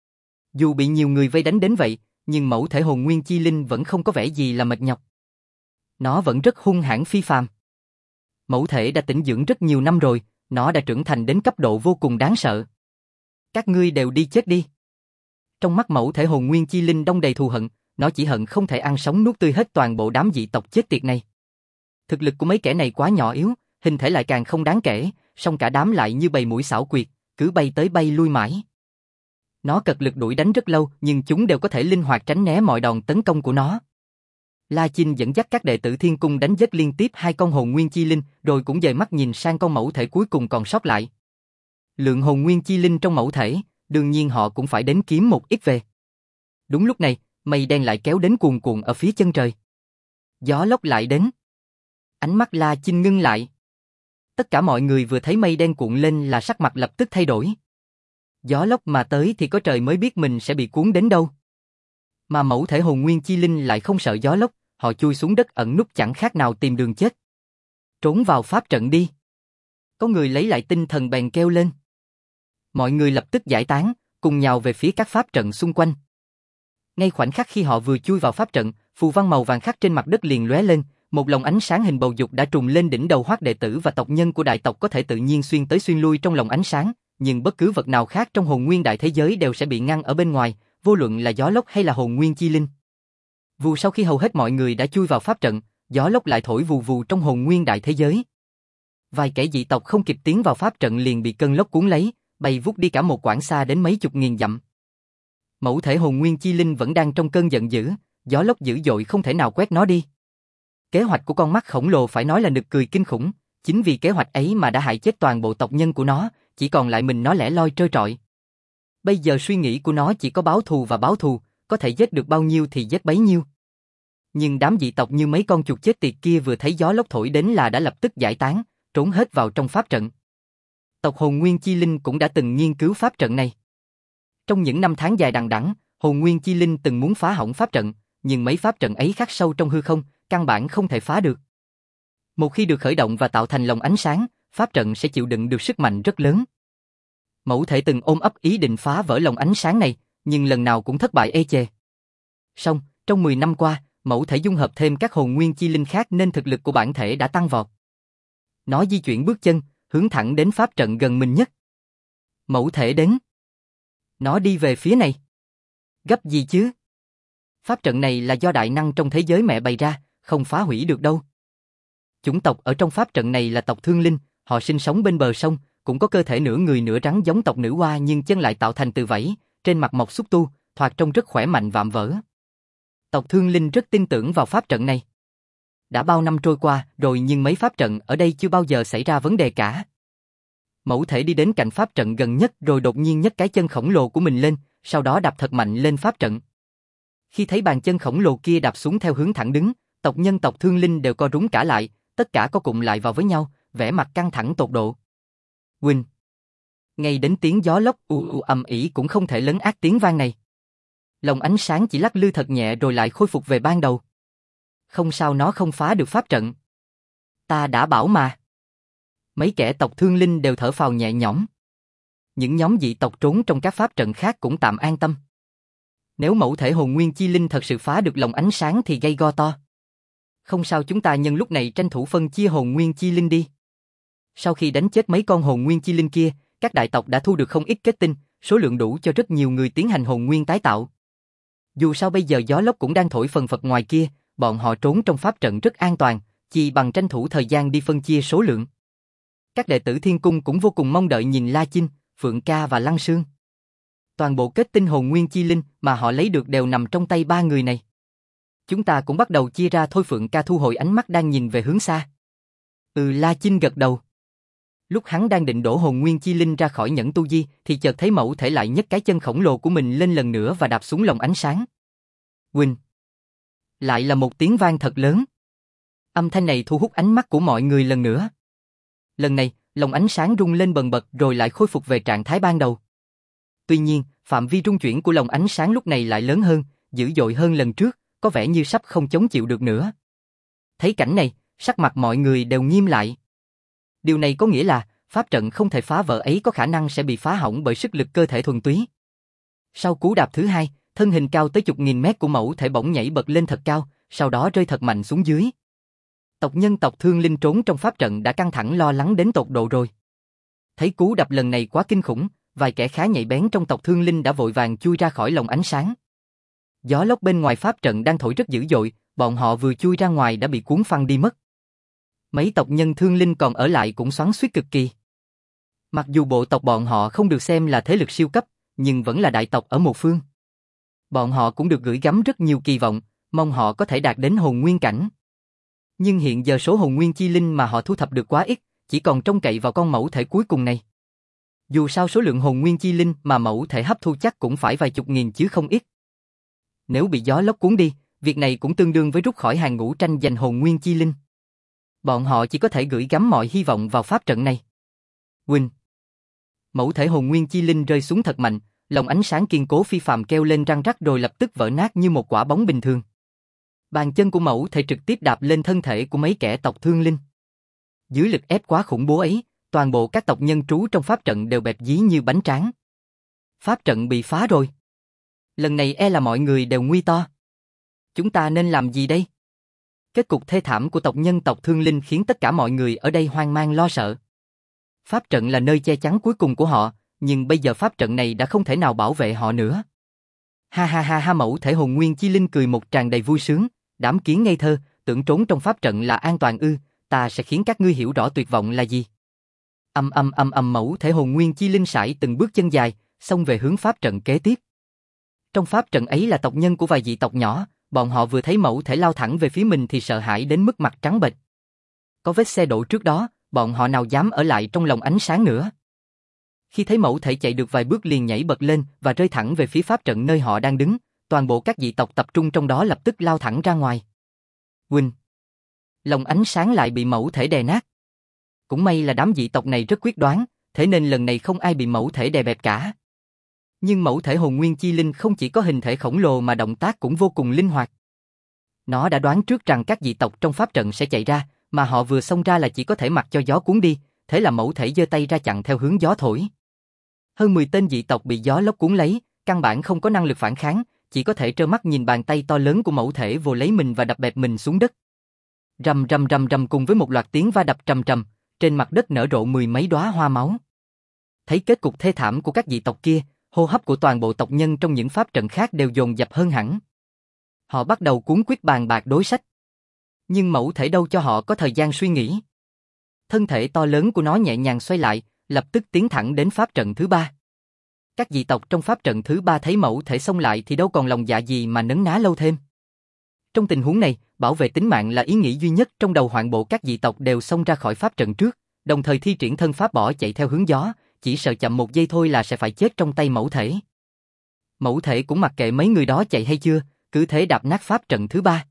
Dù bị nhiều người vây đánh đến vậy, nhưng mẫu thể hồn nguyên chi linh vẫn không có vẻ gì là mệt nhọc. Nó vẫn rất hung hãn phi phàm. Mẫu thể đã tĩnh dưỡng rất nhiều năm rồi, nó đã trưởng thành đến cấp độ vô cùng đáng sợ. Các ngươi đều đi chết đi. Trong mắt mẫu thể hồn nguyên chi linh đong đầy thù hận, nó chỉ hận không thể ăn sống nuốt tươi hết toàn bộ đám dị tộc chết tiệt này. Thực lực của mấy kẻ này quá nhỏ yếu, hình thể lại càng không đáng kể, song cả đám lại như bầy muỗi xảo quyệt, cứ bay tới bay lui mãi. Nó cật lực đuổi đánh rất lâu, nhưng chúng đều có thể linh hoạt tránh né mọi đòn tấn công của nó. La Chinh dẫn dắt các đệ tử Thiên Cung đánh giết liên tiếp hai con hồn nguyên chi linh, rồi cũng dời mắt nhìn sang con mẫu thể cuối cùng còn sót lại. Lượng hồn nguyên chi linh trong mẫu thể, đương nhiên họ cũng phải đến kiếm một ít về. Đúng lúc này, mây đen lại kéo đến cuồn cuộn ở phía chân trời. Gió lốc lại đến. Ánh mắt La Chinh ngưng lại. Tất cả mọi người vừa thấy mây đen cuộn lên là sắc mặt lập tức thay đổi. Gió lốc mà tới thì có trời mới biết mình sẽ bị cuốn đến đâu. Mà mẫu thể hồn nguyên chi linh lại không sợ gió lốc, họ chui xuống đất ẩn núp chẳng khác nào tìm đường chết. Trốn vào pháp trận đi. Có người lấy lại tinh thần bèn kêu lên. Mọi người lập tức giải tán, cùng nhào về phía các pháp trận xung quanh. Ngay khoảnh khắc khi họ vừa chui vào pháp trận, phù văn màu vàng khắc trên mặt đất liền lóe lên, một lồng ánh sáng hình bầu dục đã trùm lên đỉnh đầu Hoắc đệ tử và tộc nhân của đại tộc có thể tự nhiên xuyên tới xuyên lui trong lồng ánh sáng, nhưng bất cứ vật nào khác trong hồn nguyên đại thế giới đều sẽ bị ngăn ở bên ngoài, vô luận là gió lốc hay là hồn nguyên chi linh. Vù sau khi hầu hết mọi người đã chui vào pháp trận, gió lốc lại thổi vù vù trong hồn nguyên đại thế giới. Vài kẻ dị tộc không kịp tiến vào pháp trận liền bị cơn lốc cuốn lấy, bay vút đi cả một quãng xa đến mấy chục nghìn dặm. Mẫu thể hồn nguyên chi linh vẫn đang trong cơn giận dữ, gió lốc dữ dội không thể nào quét nó đi. Kế hoạch của con mắt khổng lồ phải nói là nực cười kinh khủng, chính vì kế hoạch ấy mà đã hại chết toàn bộ tộc nhân của nó, chỉ còn lại mình nó lẻ loi trơ trọi. Bây giờ suy nghĩ của nó chỉ có báo thù và báo thù, có thể giết được bao nhiêu thì giết bấy nhiêu. Nhưng đám dị tộc như mấy con chuột chết tiệt kia vừa thấy gió lốc thổi đến là đã lập tức giải tán, trốn hết vào trong pháp trận. Tộc hồn nguyên chi linh cũng đã từng nghiên cứu pháp trận này. Trong những năm tháng dài đằng đẵng, hồn nguyên chi linh từng muốn phá hỏng pháp trận, nhưng mấy pháp trận ấy khắc sâu trong hư không, căn bản không thể phá được. Một khi được khởi động và tạo thành lồng ánh sáng, pháp trận sẽ chịu đựng được sức mạnh rất lớn. Mẫu thể từng ôm ấp ý định phá vỡ lồng ánh sáng này, nhưng lần nào cũng thất bại ê chề. Song, trong 10 năm qua, mẫu thể dung hợp thêm các hồn nguyên chi linh khác nên thực lực của bản thể đã tăng vọt. Nó di chuyển bước chân, hướng thẳng đến pháp trận gần mình nhất. Mẫu thể đến. Nó đi về phía này. Gấp gì chứ? Pháp trận này là do đại năng trong thế giới mẹ bày ra, không phá hủy được đâu. Chủng tộc ở trong pháp trận này là tộc Thương Linh, họ sinh sống bên bờ sông, cũng có cơ thể nửa người nửa rắn giống tộc nữ hoa nhưng chân lại tạo thành từ vảy, trên mặt mọc xúc tu, thoạt trông rất khỏe mạnh vạm vỡ. Tộc Thương Linh rất tin tưởng vào pháp trận này. Đã bao năm trôi qua rồi nhưng mấy pháp trận ở đây chưa bao giờ xảy ra vấn đề cả. Mẫu thể đi đến cạnh pháp trận gần nhất rồi đột nhiên nhấc cái chân khổng lồ của mình lên, sau đó đạp thật mạnh lên pháp trận. Khi thấy bàn chân khổng lồ kia đạp xuống theo hướng thẳng đứng, tộc nhân tộc Thương Linh đều co rúm cả lại, tất cả co cụm lại vào với nhau, vẻ mặt căng thẳng tột độ. Huynh! Ngay đến tiếng gió lốc ầm ĩ cũng không thể lấn át tiếng vang này. Lồng ánh sáng chỉ lắc lư thật nhẹ rồi lại khôi phục về ban đầu. Không sao, nó không phá được pháp trận. Ta đã bảo mà. Mấy kẻ tộc Thương Linh đều thở phào nhẹ nhõm. Những nhóm dị tộc trốn trong các pháp trận khác cũng tạm an tâm. Nếu mẫu thể hồn nguyên chi linh thật sự phá được lồng ánh sáng thì gây go to. Không sao, chúng ta nhân lúc này tranh thủ phân chia hồn nguyên chi linh đi. Sau khi đánh chết mấy con hồn nguyên chi linh kia, các đại tộc đã thu được không ít kết tinh, số lượng đủ cho rất nhiều người tiến hành hồn nguyên tái tạo. Dù sao bây giờ gió lốc cũng đang thổi phần phật ngoài kia, bọn họ trốn trong pháp trận rất an toàn, chỉ bằng tranh thủ thời gian đi phân chia số lượng. Các đệ tử Thiên Cung cũng vô cùng mong đợi nhìn La Chinh, Phượng Ca và Lăng Sương. Toàn bộ kết tinh hồn nguyên chi linh mà họ lấy được đều nằm trong tay ba người này. Chúng ta cũng bắt đầu chia ra thôi. Phượng Ca thu hồi ánh mắt đang nhìn về hướng xa. La Chinh gật đầu. Lúc hắn đang định đổ hồn nguyên chi linh ra khỏi nhẫn tu di thì chợt thấy mẫu thể lại nhấc cái chân khổng lồ của mình lên lần nữa và đạp xuống lồng ánh sáng. Huynh! Lại là một tiếng vang thật lớn. Âm thanh này thu hút ánh mắt của mọi người lần nữa. Lần này, lồng ánh sáng rung lên bần bật rồi lại khôi phục về trạng thái ban đầu. Tuy nhiên, phạm vi rung chuyển của lồng ánh sáng lúc này lại lớn hơn, dữ dội hơn lần trước, có vẻ như sắp không chống chịu được nữa. Thấy cảnh này, sắc mặt mọi người đều nghiêm lại. Điều này có nghĩa là, pháp trận không thể phá vỡ ấy có khả năng sẽ bị phá hỏng bởi sức lực cơ thể thuần túy. Sau cú đạp thứ hai, thân hình cao tới chục nghìn mét của mẫu thể bỗng nhảy bật lên thật cao, sau đó rơi thật mạnh xuống dưới. Tộc nhân tộc Thương Linh trốn trong pháp trận đã căng thẳng lo lắng đến tột độ rồi. Thấy cú đập lần này quá kinh khủng, vài kẻ khá nhạy bén trong tộc Thương Linh đã vội vàng chui ra khỏi lồng ánh sáng. Gió lốc bên ngoài pháp trận đang thổi rất dữ dội, bọn họ vừa chui ra ngoài đã bị cuốn phăng đi mất. Mấy tộc nhân Thương Linh còn ở lại cũng xoắn xuýt cực kỳ. Mặc dù bộ tộc bọn họ không được xem là thế lực siêu cấp, nhưng vẫn là đại tộc ở một phương. Bọn họ cũng được gửi gắm rất nhiều kỳ vọng, mong họ có thể đạt đến hồn nguyên cảnh. Nhưng hiện giờ số hồn nguyên chi linh mà họ thu thập được quá ít, chỉ còn trông cậy vào con mẫu thể cuối cùng này. Dù sao số lượng hồn nguyên chi linh mà mẫu thể hấp thu chắc cũng phải vài chục nghìn chứ không ít. Nếu bị gió lốc cuốn đi, việc này cũng tương đương với rút khỏi hàng ngũ tranh giành hồn nguyên chi linh. Bọn họ chỉ có thể gửi gắm mọi hy vọng vào pháp trận này. Huynh! Mẫu thể hồn nguyên chi linh rơi xuống thật mạnh, lồng ánh sáng kiên cố phi phàm kêu lên răng rắc rồi lập tức vỡ nát như một quả bóng bình thường. Bàn chân của mẫu thể trực tiếp đạp lên thân thể của mấy kẻ tộc Thương Linh. Dưới lực ép quá khủng bố ấy, toàn bộ các tộc nhân trú trong pháp trận đều bẹp dí như bánh tráng. Pháp trận bị phá rồi. Lần này e là mọi người đều nguy to. Chúng ta nên làm gì đây? Kết cục thê thảm của tộc nhân tộc Thương Linh khiến tất cả mọi người ở đây hoang mang lo sợ. Pháp trận là nơi che chắn cuối cùng của họ, nhưng bây giờ pháp trận này đã không thể nào bảo vệ họ nữa. Ha ha ha ha, mẫu thể hồn nguyên chi linh cười một tràng đầy vui sướng, đám kiến ngây thơ, tưởng trốn trong pháp trận là an toàn ư? Ta sẽ khiến các ngươi hiểu rõ tuyệt vọng là gì. Mẫu thể hồn nguyên chi linh sải từng bước chân dài, xông về hướng pháp trận kế tiếp. Trong pháp trận ấy là tộc nhân của vài dị tộc nhỏ, bọn họ vừa thấy mẫu thể lao thẳng về phía mình thì sợ hãi đến mức mặt trắng bệch. Có vết xe đổ trước đó, bọn họ nào dám ở lại trong lồng ánh sáng nữa. Khi thấy mẫu thể chạy được vài bước liền nhảy bật lên và rơi thẳng về phía pháp trận nơi họ đang đứng, toàn bộ các dị tộc tập trung trong đó lập tức lao thẳng ra ngoài. Huynh! Lồng ánh sáng lại bị mẫu thể đè nát. Cũng may là đám dị tộc này rất quyết đoán, thế nên lần này không ai bị mẫu thể đè bẹp cả. Nhưng mẫu thể hồn nguyên chi linh không chỉ có hình thể khổng lồ mà động tác cũng vô cùng linh hoạt. Nó đã đoán trước rằng các dị tộc trong pháp trận sẽ chạy ra, mà họ vừa xông ra là chỉ có thể mặc cho gió cuốn đi, thế là mẫu thể giơ tay ra chặn theo hướng gió thổi. Hơn 10 tên dị tộc bị gió lốc cuốn lấy, căn bản không có năng lực phản kháng, chỉ có thể trơ mắt nhìn bàn tay to lớn của mẫu thể vồ lấy mình và đập bẹp mình xuống đất. Rầm rầm rầm rầm, cùng với một loạt tiếng va đập trầm trầm, trên mặt đất nở rộ mười mấy đóa hoa máu. Thấy kết cục thê thảm của các dị tộc kia, hô hấp của toàn bộ tộc nhân trong những pháp trận khác đều dồn dập hơn hẳn. Họ bắt đầu cuống quýt bàn bạc đối sách. Nhưng mẫu thể đâu cho họ có thời gian suy nghĩ. Thân thể to lớn của nó nhẹ nhàng xoay lại, lập tức tiến thẳng đến pháp trận thứ 3. Các dị tộc trong pháp trận thứ 3 thấy mẫu thể xông lại thì đâu còn lòng dạ gì mà nấn ná lâu thêm. Trong tình huống này, bảo vệ tính mạng là ý nghĩ duy nhất trong đầu hoạn bộ, các dị tộc đều xông ra khỏi pháp trận trước, đồng thời thi triển thân pháp bỏ chạy theo hướng gió, chỉ sợ chậm một giây thôi là sẽ phải chết trong tay mẫu thể. Mẫu thể cũng mặc kệ mấy người đó chạy hay chưa, cứ thế đạp nát pháp trận thứ 3.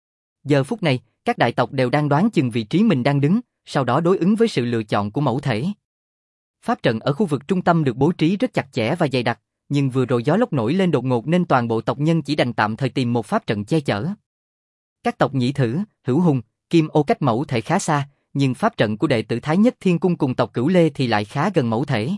Giờ phút này, các đại tộc đều đang đoán chừng vị trí mình đang đứng, sau đó đối ứng với sự lựa chọn của mẫu thể. Pháp trận ở khu vực trung tâm được bố trí rất chặt chẽ và dày đặc, nhưng vừa rồi gió lốc nổi lên đột ngột nên toàn bộ tộc nhân chỉ đành tạm thời tìm một pháp trận che chở. Các tộc Nhĩ Thử, Hữu Hùng, Kim Ô cách mẫu thể khá xa, nhưng pháp trận của đệ tử Thái Nhất Thiên Cung cùng tộc Cửu Lê thì lại khá gần mẫu thể.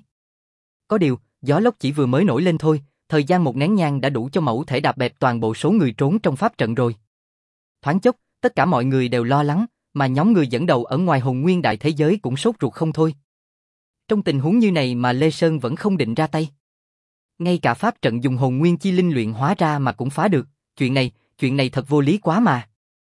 Có điều, gió lốc chỉ vừa mới nổi lên thôi, thời gian một nén nhang đã đủ cho mẫu thể đạp bẹp toàn bộ số người trốn trong pháp trận rồi. Thoáng chốc, tất cả mọi người đều lo lắng, mà nhóm người dẫn đầu ở ngoài hồn nguyên đại thế giới cũng sốt ruột không thôi. Trong tình huống như này mà Lê Sơn vẫn không định ra tay. Ngay cả pháp trận dùng hồn nguyên chi linh luyện hóa ra mà cũng phá được, chuyện này thật vô lý quá mà.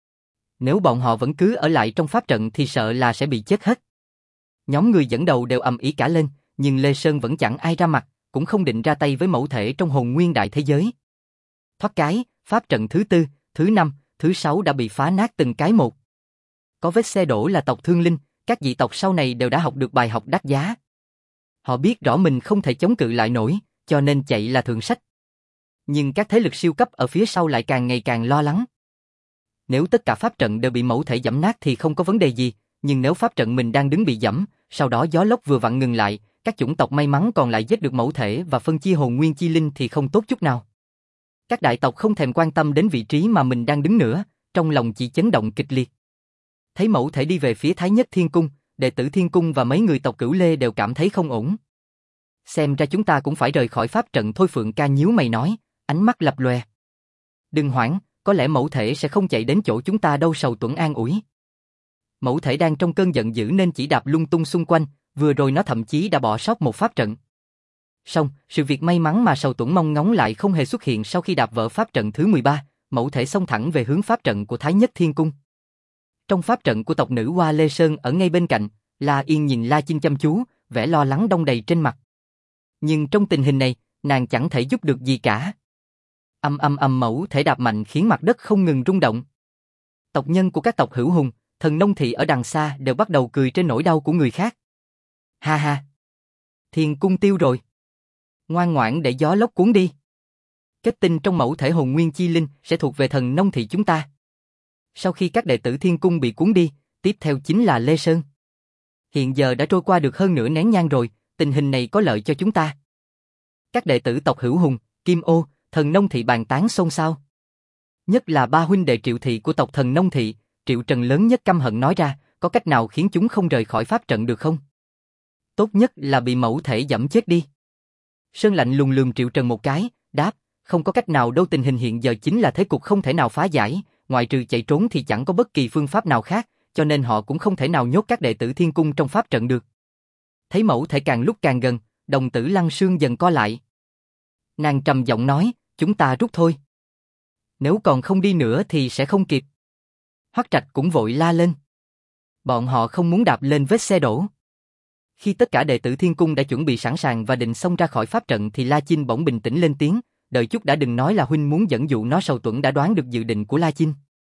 Nếu bọn họ vẫn cứ ở lại trong pháp trận thì sợ là sẽ bị chết hết. Nhóm người dẫn đầu đều ầm ĩ cả lên, nhưng Lê Sơn vẫn chẳng ai ra mặt, cũng không định ra tay với mẫu thể trong hồn nguyên đại thế giới. Thoát cái, pháp trận thứ 4, thứ 5, thứ 6 đã bị phá nát từng cái một. Có vết xe đổ là tộc Thương Linh, các dị tộc sau này đều đã học được bài học đắt giá. Họ biết rõ mình không thể chống cự lại nổi, cho nên chạy là thượng sách. Nhưng các thế lực siêu cấp ở phía sau lại càng ngày càng lo lắng. Nếu tất cả pháp trận đều bị mẫu thể giẫm nát thì không có vấn đề gì, nhưng nếu pháp trận mình đang đứng bị giẫm, sau đó gió lốc vừa vặn ngừng lại, các chủng tộc may mắn còn lại giết được mẫu thể và phân chia hồn nguyên chi linh thì không tốt chút nào. Các đại tộc không thèm quan tâm đến vị trí mà mình đang đứng nữa, trong lòng chỉ chấn động kịch liệt. Thấy mẫu thể đi về phía Thái Nhất Thiên Cung, đệ tử Thiên Cung và mấy người tộc Cửu Lê đều cảm thấy không ổn. Xem ra chúng ta cũng phải rời khỏi pháp trận thôi, Phượng Ca nhíu mày nói, ánh mắt lập lòe. Đừng hoảng, có lẽ mẫu thể sẽ không chạy đến chỗ chúng ta đâu, Sầu Tuẫn an ủi. Mẫu thể đang trong cơn giận dữ nên chỉ đạp lung tung xung quanh, vừa rồi nó thậm chí đã bỏ sót một pháp trận. Song, sự việc may mắn mà Sầu Tuẫn mong ngóng lại không hề xuất hiện sau khi đạp vỡ pháp trận thứ 13, mẫu thể xông thẳng về hướng pháp trận của Thái Nhất Thiên Cung. Trong pháp trận của tộc nữ Hoa Lê Sơn ở ngay bên cạnh, La Yên nhìn La Chinh chăm chú, vẻ lo lắng đong đầy trên mặt. Nhưng trong tình hình này, nàng chẳng thể giúp được gì cả. Mẫu thể đạp mạnh khiến mặt đất không ngừng rung động. Tộc nhân của các tộc Hữu Hùng, Thần Nông Thị ở đằng xa đều bắt đầu cười trên nỗi đau của người khác. Ha ha! Thiên cung tiêu rồi. Ngoan ngoãn để gió lốc cuốn đi. Kết tinh trong mẫu thể hồn nguyên chi linh sẽ thuộc về Thần Nông Thị chúng ta. Sau khi các đệ tử Thiên Cung bị cuốn đi, tiếp theo chính là Lê Sơn. Hiện giờ đã trôi qua được hơn nửa nén nhang rồi, tình hình này có lợi cho chúng ta. Các đệ tử tộc Hữu Hùng, Kim Ô, Thần Nông Thị bàn tán xôn xao. Nhất là ba huynh đệ Triệu Thị của tộc Thần Nông Thị, Triệu Trần lớn nhất căm hận nói ra, có cách nào khiến chúng không rời khỏi pháp trận được không? Tốt nhất là bị mẫu thể giẫm chết đi. Sơn lạnh lùng lườm Triệu Trần một cái, đáp, không có cách nào đâu, tình hình hiện giờ chính là thế cục không thể nào phá giải, ngoại trừ chạy trốn thì chẳng có bất kỳ phương pháp nào khác, cho nên họ cũng không thể nào nhốt các đệ tử Thiên Cung trong pháp trận được. Thấy mẫu thể càng lúc càng gần, đồng tử Lăng Sương dần co lại. Nàng trầm giọng nói, chúng ta rút thôi. Nếu còn không đi nữa thì sẽ không kịp. Hoắc Trạch cũng vội la lên. Bọn họ không muốn đạp lên vết xe đổ. Khi tất cả đệ tử Thiên Cung đã chuẩn bị sẵn sàng và định xông ra khỏi pháp trận thì La Chinh bỗng bình tĩnh lên tiếng, đợi chút đã, đừng nói là huynh muốn dẫn dụ nó. Sầu Tuẫn đã đoán được dự định của La Chinh.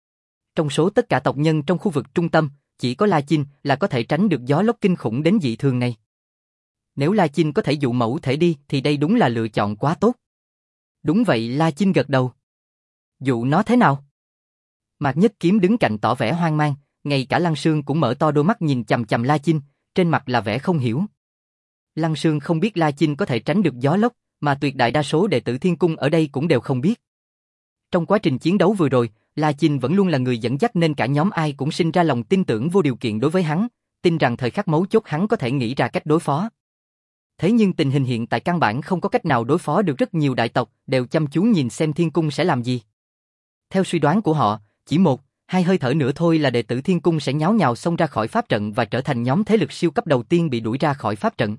Trong số tất cả tộc nhân trong khu vực trung tâm, chỉ có La Chinh là có thể tránh được gió lốc kinh khủng đến dị thường này. Nếu La Chinh có thể dụ mẫu thể đi thì đây đúng là lựa chọn quá tốt. Đúng vậy, La Chinh gật đầu. Dụ nó thế nào? Mạc Nhất Kiếm đứng cạnh tỏ vẻ hoang mang, ngay cả Lăng Sương cũng mở to đôi mắt nhìn chằm chằm La Chinh, trên mặt là vẻ không hiểu. Lăng Sương không biết La Chinh có thể tránh được gió lốc, mà tuyệt đại đa số đệ tử Thiên Cung ở đây cũng đều không biết. Trong quá trình chiến đấu vừa rồi, La Chinh vẫn luôn là người dẫn dắt nên cả nhóm ai cũng sinh ra lòng tin tưởng vô điều kiện đối với hắn, tin rằng thời khắc mấu chốt hắn có thể nghĩ ra cách đối phó. Thế nhưng tình hình hiện tại căn bản không có cách nào đối phó được, rất nhiều đại tộc đều chăm chú nhìn xem Thiên Cung sẽ làm gì. Theo suy đoán của họ, chỉ 1-2 hơi thở nữa thôi là đệ tử Thiên Cung sẽ nháo nhào xông ra khỏi pháp trận và trở thành nhóm thế lực siêu cấp đầu tiên bị đuổi ra khỏi pháp trận.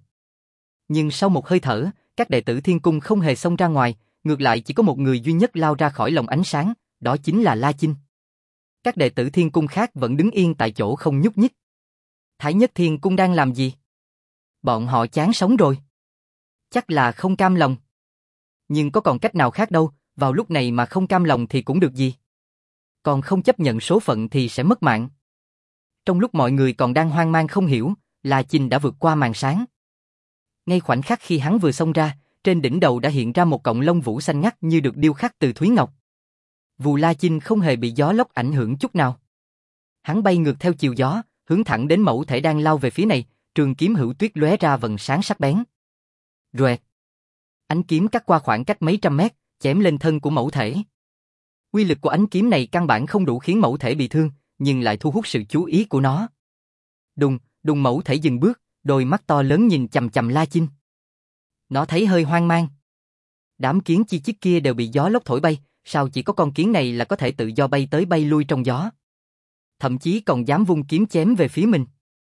Nhưng sau một hơi thở, các đệ tử Thiên Cung không hề xông ra ngoài, ngược lại chỉ có một người duy nhất lao ra khỏi lồng ánh sáng, đó chính là La Chinh. Các đệ tử Thiên Cung khác vẫn đứng yên tại chỗ không nhúc nhích. Thái Nhất Thiên Cung đang làm gì? Bọn họ chán sống rồi. Chắc là không cam lòng. Nhưng có còn cách nào khác đâu, vào lúc này mà không cam lòng thì cũng được gì. Còn không chấp nhận số phận thì sẽ mất mạng. Trong lúc mọi người còn đang hoang mang không hiểu, La Chinh đã vượt qua màn sáng. Ngay khoảnh khắc khi hắn vừa xông ra, trên đỉnh đầu đã hiện ra một cọng lông vũ xanh ngắt như được điêu khắc từ thúy ngọc. Vù La Chinh không hề bị gió lốc ảnh hưởng chút nào. Hắn bay ngược theo chiều gió, hướng thẳng đến mẫu thể đang lao về phía này, trường kiếm hữu tuyết lóe ra vầng sáng sắc bén. Roẹt. Ánh kiếm cắt qua khoảng cách mấy trăm mét, chém lên thân của mẫu thể. Uy lực của ánh kiếm này căn bản không đủ khiến mẫu thể bị thương, nhưng lại thu hút sự chú ý của nó. Đùng, đùng mẫu thể dừng bước, đôi mắt to lớn nhìn chằm chằm La Chinh. Nó thấy hơi hoang mang. Đám kiến chi chít kia đều bị gió lốc thổi bay, sao chỉ có con kiến này là có thể tự do bay tới bay lui trong gió. Thậm chí còn dám vung kiếm chém về phía mình.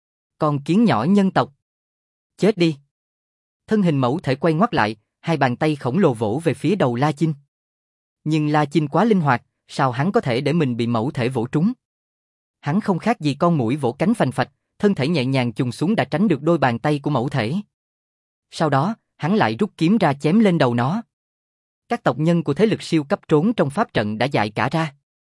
Con kiến nhỏ nhân tộc. Chết đi. Thân hình mẫu thể quay ngoắt lại, hai bàn tay khổng lồ vỗ về phía đầu La Chinh. Nhưng La Chinh quá linh hoạt, sao hắn có thể để mình bị mẫu thể vỗ trúng. Hắn không khác gì con muỗi vỗ cánh phành phạch, thân thể nhẹ nhàng chùng xuống đã tránh được đôi bàn tay của mẫu thể. Sau đó, hắn lại rút kiếm ra chém lên đầu nó. Các tộc nhân của thế lực siêu cấp trốn trong pháp trận đã dại cả ra.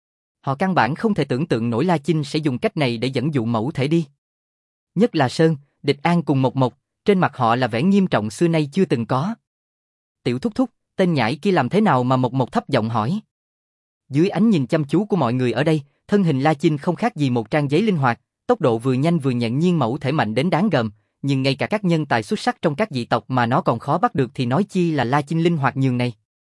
Họ căn bản không thể tưởng tượng nổi La Chinh sẽ dùng cách này để dẫn dụ mẫu thể đi. Nhất là Sơn, Địch An cùng Mộc Mộc, trên mặt họ là vẻ nghiêm trọng xưa nay chưa từng có. Tiểu thúc thúc, tên nhãi kia làm thế nào mà Mộc Mộc thấp giọng hỏi. Dưới ánh nhìn chăm chú của mọi người ở đây, thân hình La Chinh không khác gì một trang giấy linh hoạt, tốc độ vừa nhanh vừa nhẹn nhiên mẫu thể mạnh đến đáng gờm, nhưng ngay cả các nhân tài xuất sắc trong các dị tộc mà nó còn khó bắt được thì nói chi là La Chinh linh hoạt nhường này.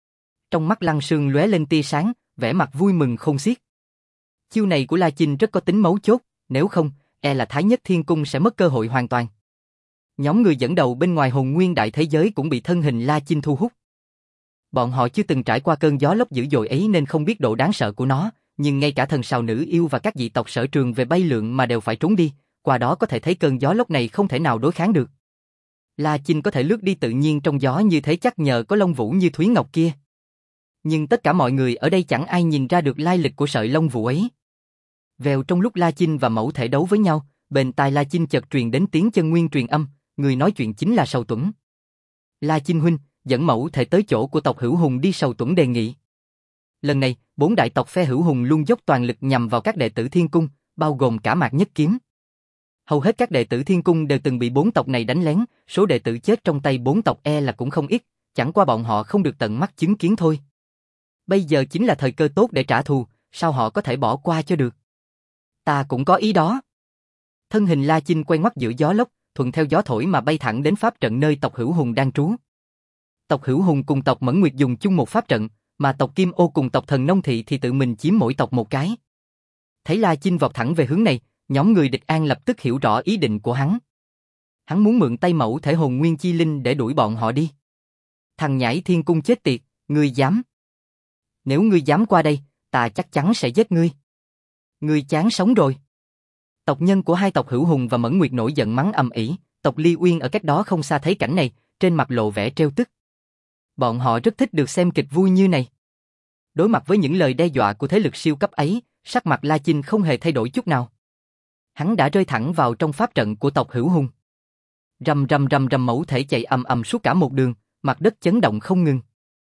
Trong mắt Lăng Sương lóe lên tia sáng, vẻ mặt vui mừng khôn xiết. Chiêu này của La Chinh rất có tính mấu chốt, nếu không, e là Thái Nhất Thiên Cung sẽ mất cơ hội hoàn toàn. Nhóm người dẫn đầu bên ngoài hồn nguyên đại thế giới cũng bị thân hình La Chinh thu hút. Bọn họ chưa từng trải qua cơn gió lốc dữ dội ấy nên không biết độ đáng sợ của nó, nhưng ngay cả thần sào nữ yêu và các dị tộc sở trường về bay lượn mà đều phải trốn đi, qua đó có thể thấy cơn gió lốc này không thể nào đối kháng được. La Chinh có thể lướt đi tự nhiên trong gió như thế chắc nhờ có lông vũ như thúy ngọc kia. Nhưng tất cả mọi người ở đây chẳng ai nhìn ra được lai lịch của sợi lông vũ ấy. Vèo trong lúc La Chinh và mẫu thể đấu với nhau, bên tai La Chinh chợt truyền đến tiếng chân nguyên truyền âm, người nói chuyện chính là Sầu Tuẫn. La Chinh huynh, dẫn mẫu thể tới chỗ của tộc Hữu Hùng đi, Sầu Tuẫn đề nghị. Lần này, 4 đại tộc phe Hữu Hùng luôn dốc toàn lực nhằm vào các đệ tử Thiên Cung, bao gồm cả Mạc Nhất Kiếm. Hầu hết các đệ tử Thiên Cung đều từng bị 4 tộc này đánh lén, số đệ tử chết trong tay 4 tộc e là cũng không ít, chẳng qua bọn họ không được tận mắt chứng kiến thôi. Bây giờ chính là thời cơ tốt để trả thù, sao họ có thể bỏ qua cho được? Ta cũng có ý đó. Thân hình La Chinh quay ngoắt giữa gió lốc, thuận theo gió thổi mà bay thẳng đến pháp trận nơi tộc Hữu Hùng đang trú. Tộc Hữu Hùng cùng tộc Mẫn Nguyệt dùng chung một pháp trận, mà tộc Kim Ô cùng tộc Thần Nông Thị thì tự mình chiếm mỗi tộc một cái. Thấy La Chinh vọt thẳng về hướng này, nhóm người Địch An lập tức hiểu rõ ý định của hắn. Hắn muốn mượn tay mẫu thể hồn nguyên chi linh để đuổi bọn họ đi. Thằng nhãi Thiên Cung chết tiệt, ngươi dám? Nếu ngươi dám qua đây, ta chắc chắn sẽ giết ngươi. Ngươi chán sống rồi. Tộc nhân của hai tộc Hữu Hùng và Mẫn Nguyệt nổi giận mắng ầm ĩ, tộc Ly Uyên ở cách đó không xa thấy cảnh này, trên mặt lộ vẻ trêu tức. Bọn họ rất thích được xem kịch vui như này. Đối mặt với những lời đe dọa của thế lực siêu cấp ấy, sắc mặt La Chinh không hề thay đổi chút nào. Hắn đã rơi thẳng vào trong pháp trận của tộc Hữu Hùng. Rầm rầm rầm rầm mẫu thể chạy ầm ầm suốt cả một đường, mặt đất chấn động không ngừng.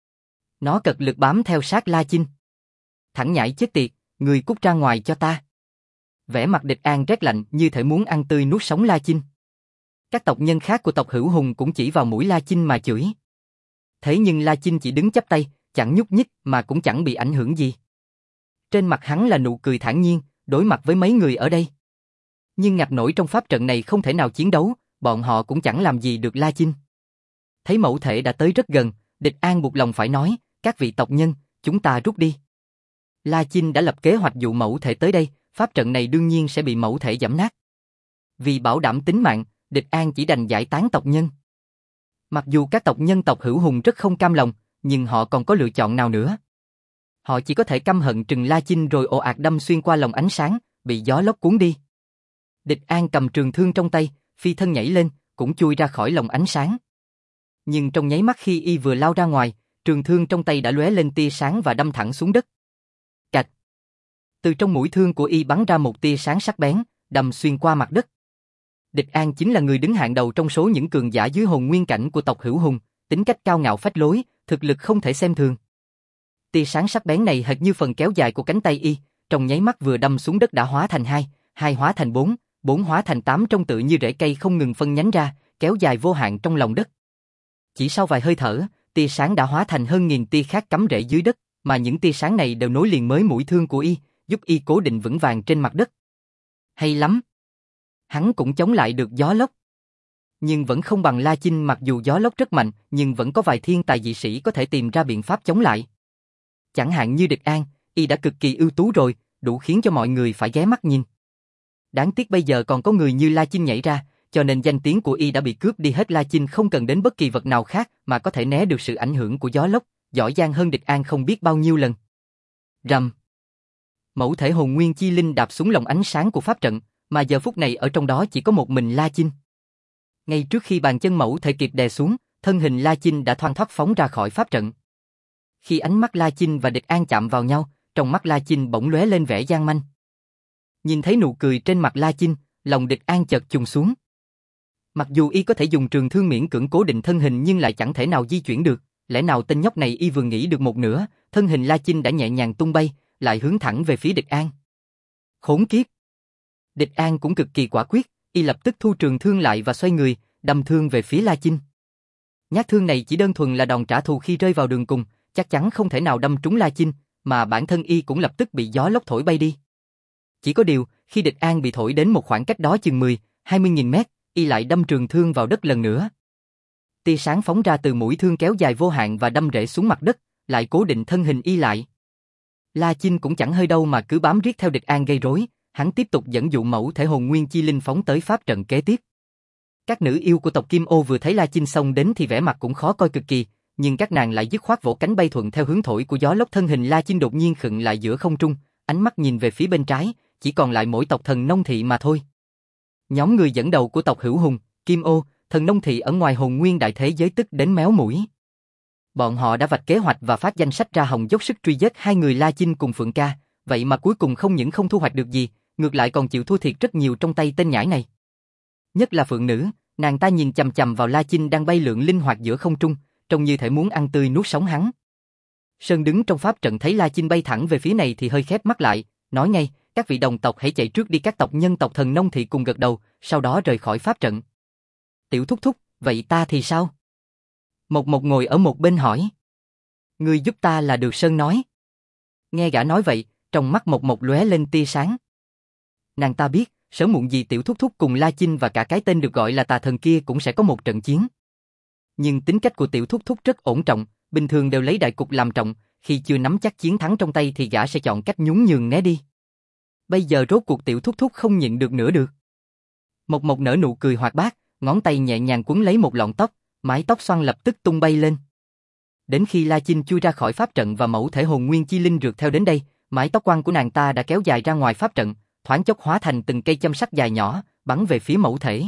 Nó cật lực bám theo sát La Chinh. Thẳng nhãi chết tiệt, người cút ra ngoài cho ta. Vẻ mặt Địch An rét lạnh như thể muốn ăn tươi nuốt sống La Chinh. Các tộc nhân khác của tộc Hữu Hùng cũng chỉ vào mũi La Chinh mà chửi. Thế nhưng La Chinh chỉ đứng chắp tay, chẳng nhúc nhích mà cũng chẳng bị ảnh hưởng gì. Trên mặt hắn là nụ cười thản nhiên, đối mặt với mấy người ở đây. Nhưng ngặt nổi trong pháp trận này không thể nào chiến đấu, bọn họ cũng chẳng làm gì được La Chinh. Thấy mẫu thể đã tới rất gần, Địch An buộc lòng phải nói, các vị tộc nhân, chúng ta rút đi. La Chinh đã lập kế hoạch dụ mẫu thể tới đây, pháp trận này đương nhiên sẽ bị mẫu thể giẫm nát. Vì bảo đảm tính mạng, Địch An chỉ đành giải tán tộc nhân. Mặc dù các tộc nhân tộc Hữu Hùng rất không cam lòng, nhưng họ còn có lựa chọn nào nữa. Họ chỉ có thể căm hận trừng La Chinh rồi ồ ạt đâm xuyên qua lồng ánh sáng, bị gió lốc cuốn đi. Địch An cầm trường thương trong tay, phi thân nhảy lên, cũng chui ra khỏi lồng ánh sáng. Nhưng trong nháy mắt khi y vừa lao ra ngoài, trường thương trong tay đã lóe lên tia sáng và đâm thẳng xuống đất. Cạch. Từ trong mũi thương của y bắn ra một tia sáng sắc bén, đâm xuyên qua mặt đất. Địch An chính là người đứng hàng đầu trong số những cường giả dưới hồn nguyên cảnh của tộc Hữu Hùng, tính cách cao ngạo phách lối, thực lực không thể xem thường. Tia sáng sắc bén này hệt như phần kéo dài của cánh tay y, trong nháy mắt vừa đâm xuống đất đã hóa thành 2, 2 hóa thành 4, 4 hóa thành 8 trông tự như rễ cây không ngừng phân nhánh ra, kéo dài vô hạn trong lòng đất. Chỉ sau vài hơi thở, tia sáng đã hóa thành hơn nghìn tia khác cắm rễ dưới đất, mà những tia sáng này đều nối liền mới mũi thương của y, giúp y cố định vững vàng trên mặt đất. Hay lắm! Hắn cũng chống lại được gió lốc. Nhưng vẫn không bằng La Chinh, mặc dù gió lốc rất mạnh, nhưng vẫn có vài thiên tài dị sĩ có thể tìm ra biện pháp chống lại. Chẳng hạn như Địch An, y đã cực kỳ ưu tú rồi, đủ khiến cho mọi người phải ghé mắt nhìn. Đáng tiếc bây giờ còn có người như La Chinh nhảy ra, cho nên danh tiếng của y đã bị cướp đi hết. La Chinh không cần đến bất kỳ vật nào khác mà có thể né được sự ảnh hưởng của gió lốc, giỏi giang hơn Địch An không biết bao nhiêu lần. Rầm. Mẫu thể hồn nguyên chi linh đạp xuống lồng ánh sáng của pháp trận, mà giờ phút này ở trong đó chỉ có một mình La Chinh. Ngay trước khi bàn chân mẫu thể kịp đè xuống, thân hình La Chinh đã thoăn thoắt phóng ra khỏi pháp trận. Khi ánh mắt La Chinh và Địch An chạm vào nhau, trong mắt La Chinh bỗng lóe lên vẻ gian manh. Nhìn thấy nụ cười trên mặt La Chinh, lòng Địch An chợt trùng xuống. Mặc dù y có thể dùng trường thương miễn cưỡng cố định thân hình nhưng lại chẳng thể nào di chuyển được, lẽ nào tên nhóc này y vừa nghĩ được một nửa, thân hình La Chinh đã nhẹ nhàng tung bay, lại hướng thẳng về phía Địch An. Khốn kiếp! Địch An cũng cực kỳ quả quyết, y lập tức thu trường thương lại và xoay người, đâm thương về phía La Chinh. Nhát thương này chỉ đơn thuần là đòn trả thù khi rơi vào đường cùng, chắc chắn không thể nào đâm trúng La Chinh, mà bản thân y cũng lập tức bị gió lốc thổi bay đi. Chỉ có điều, khi Địch An bị thổi đến một khoảng cách đó chừng 10-20 nghìn mét, y lại đâm trường thương vào đất lần nữa. Tia sáng phóng ra từ mũi thương kéo dài vô hạn và đâm rễ xuống mặt đất, lại cố định thân hình y lại. La Chinh cũng chẳng hơi đâu mà cứ bám riết theo Địch An gây rối, hắn tiếp tục dẫn dụ mẫu thể hồn nguyên chi linh phóng tới pháp trận kế tiếp. Các nữ yêu của tộc Kim Ô vừa thấy La Chinh xông đến thì vẻ mặt cũng khó coi cực kỳ, nhưng các nàng lại dứt khoát vỗ cánh bay thuận theo hướng thổi của gió lốc. Thân hình La Chinh đột nhiên khựng lại giữa không trung, ánh mắt nhìn về phía bên trái, chỉ còn lại mỗi tộc Thần Nông Thị mà thôi. Nhóm người dẫn đầu của tộc Hữu Hùng, Kim Ô, Thần Nông Thị ở ngoài hồn nguyên đại thế giới tức đến méo mũi. Bọn họ đã vạch kế hoạch và phát danh sách ra hồng dốc sức truy giết hai người La Chinh cùng Phượng Ca, vậy mà cuối cùng không những không thu hoạch được gì, ngược lại còn chịu thua thiệt rất nhiều trong tay tên nhãi này. Nhất là Phượng Nữ, nàng ta nhìn chằm chằm vào La Chinh đang bay lượn linh hoạt giữa không trung, trông như thể muốn ăn tươi nuốt sống hắn. Sơn đứng trong pháp trận thấy La Chinh bay thẳng về phía này thì hơi khép mắt lại, nói ngay, các vị đồng tộc hãy chạy trước đi. Các tộc nhân tộc Thần Nông Thị cùng gật đầu, sau đó rời khỏi pháp trận. Tiểu thúc thúc, vậy ta thì sao? Mộc Mộc ngồi ở một bên hỏi. Ngươi giúp ta là được, Sơn nói. Nghe gã nói vậy, trong mắt Mộc Mộc lóe lên tia sáng. Nàng ta biết, sớm muộn gì tiểu thúc thúc cùng La Chinh và cả cái tên được gọi là tà thần kia cũng sẽ có một trận chiến. Nhưng tính cách của tiểu thúc thúc rất ổn trọng, bình thường đều lấy đại cục làm trọng, khi chưa nắm chắc chiến thắng trong tay thì gã sẽ chọn cách nhún nhường né đi. Bây giờ rốt cuộc tiểu thúc thúc không nhịn được nữa được. Mộc Mộc nở nụ cười hoạt bát, ngón tay nhẹ nhàng quấn lấy một lọn tóc, mái tóc xoăn lập tức tung bay lên. Đến khi La Chinh chui ra khỏi pháp trận và mẫu thể hồn nguyên chi linh rượt theo đến đây, mái tóc quăn của nàng ta đã kéo dài ra ngoài pháp trận, thoáng chốc hóa thành từng cây châm sắc dài nhỏ, bắn về phía mẫu thể.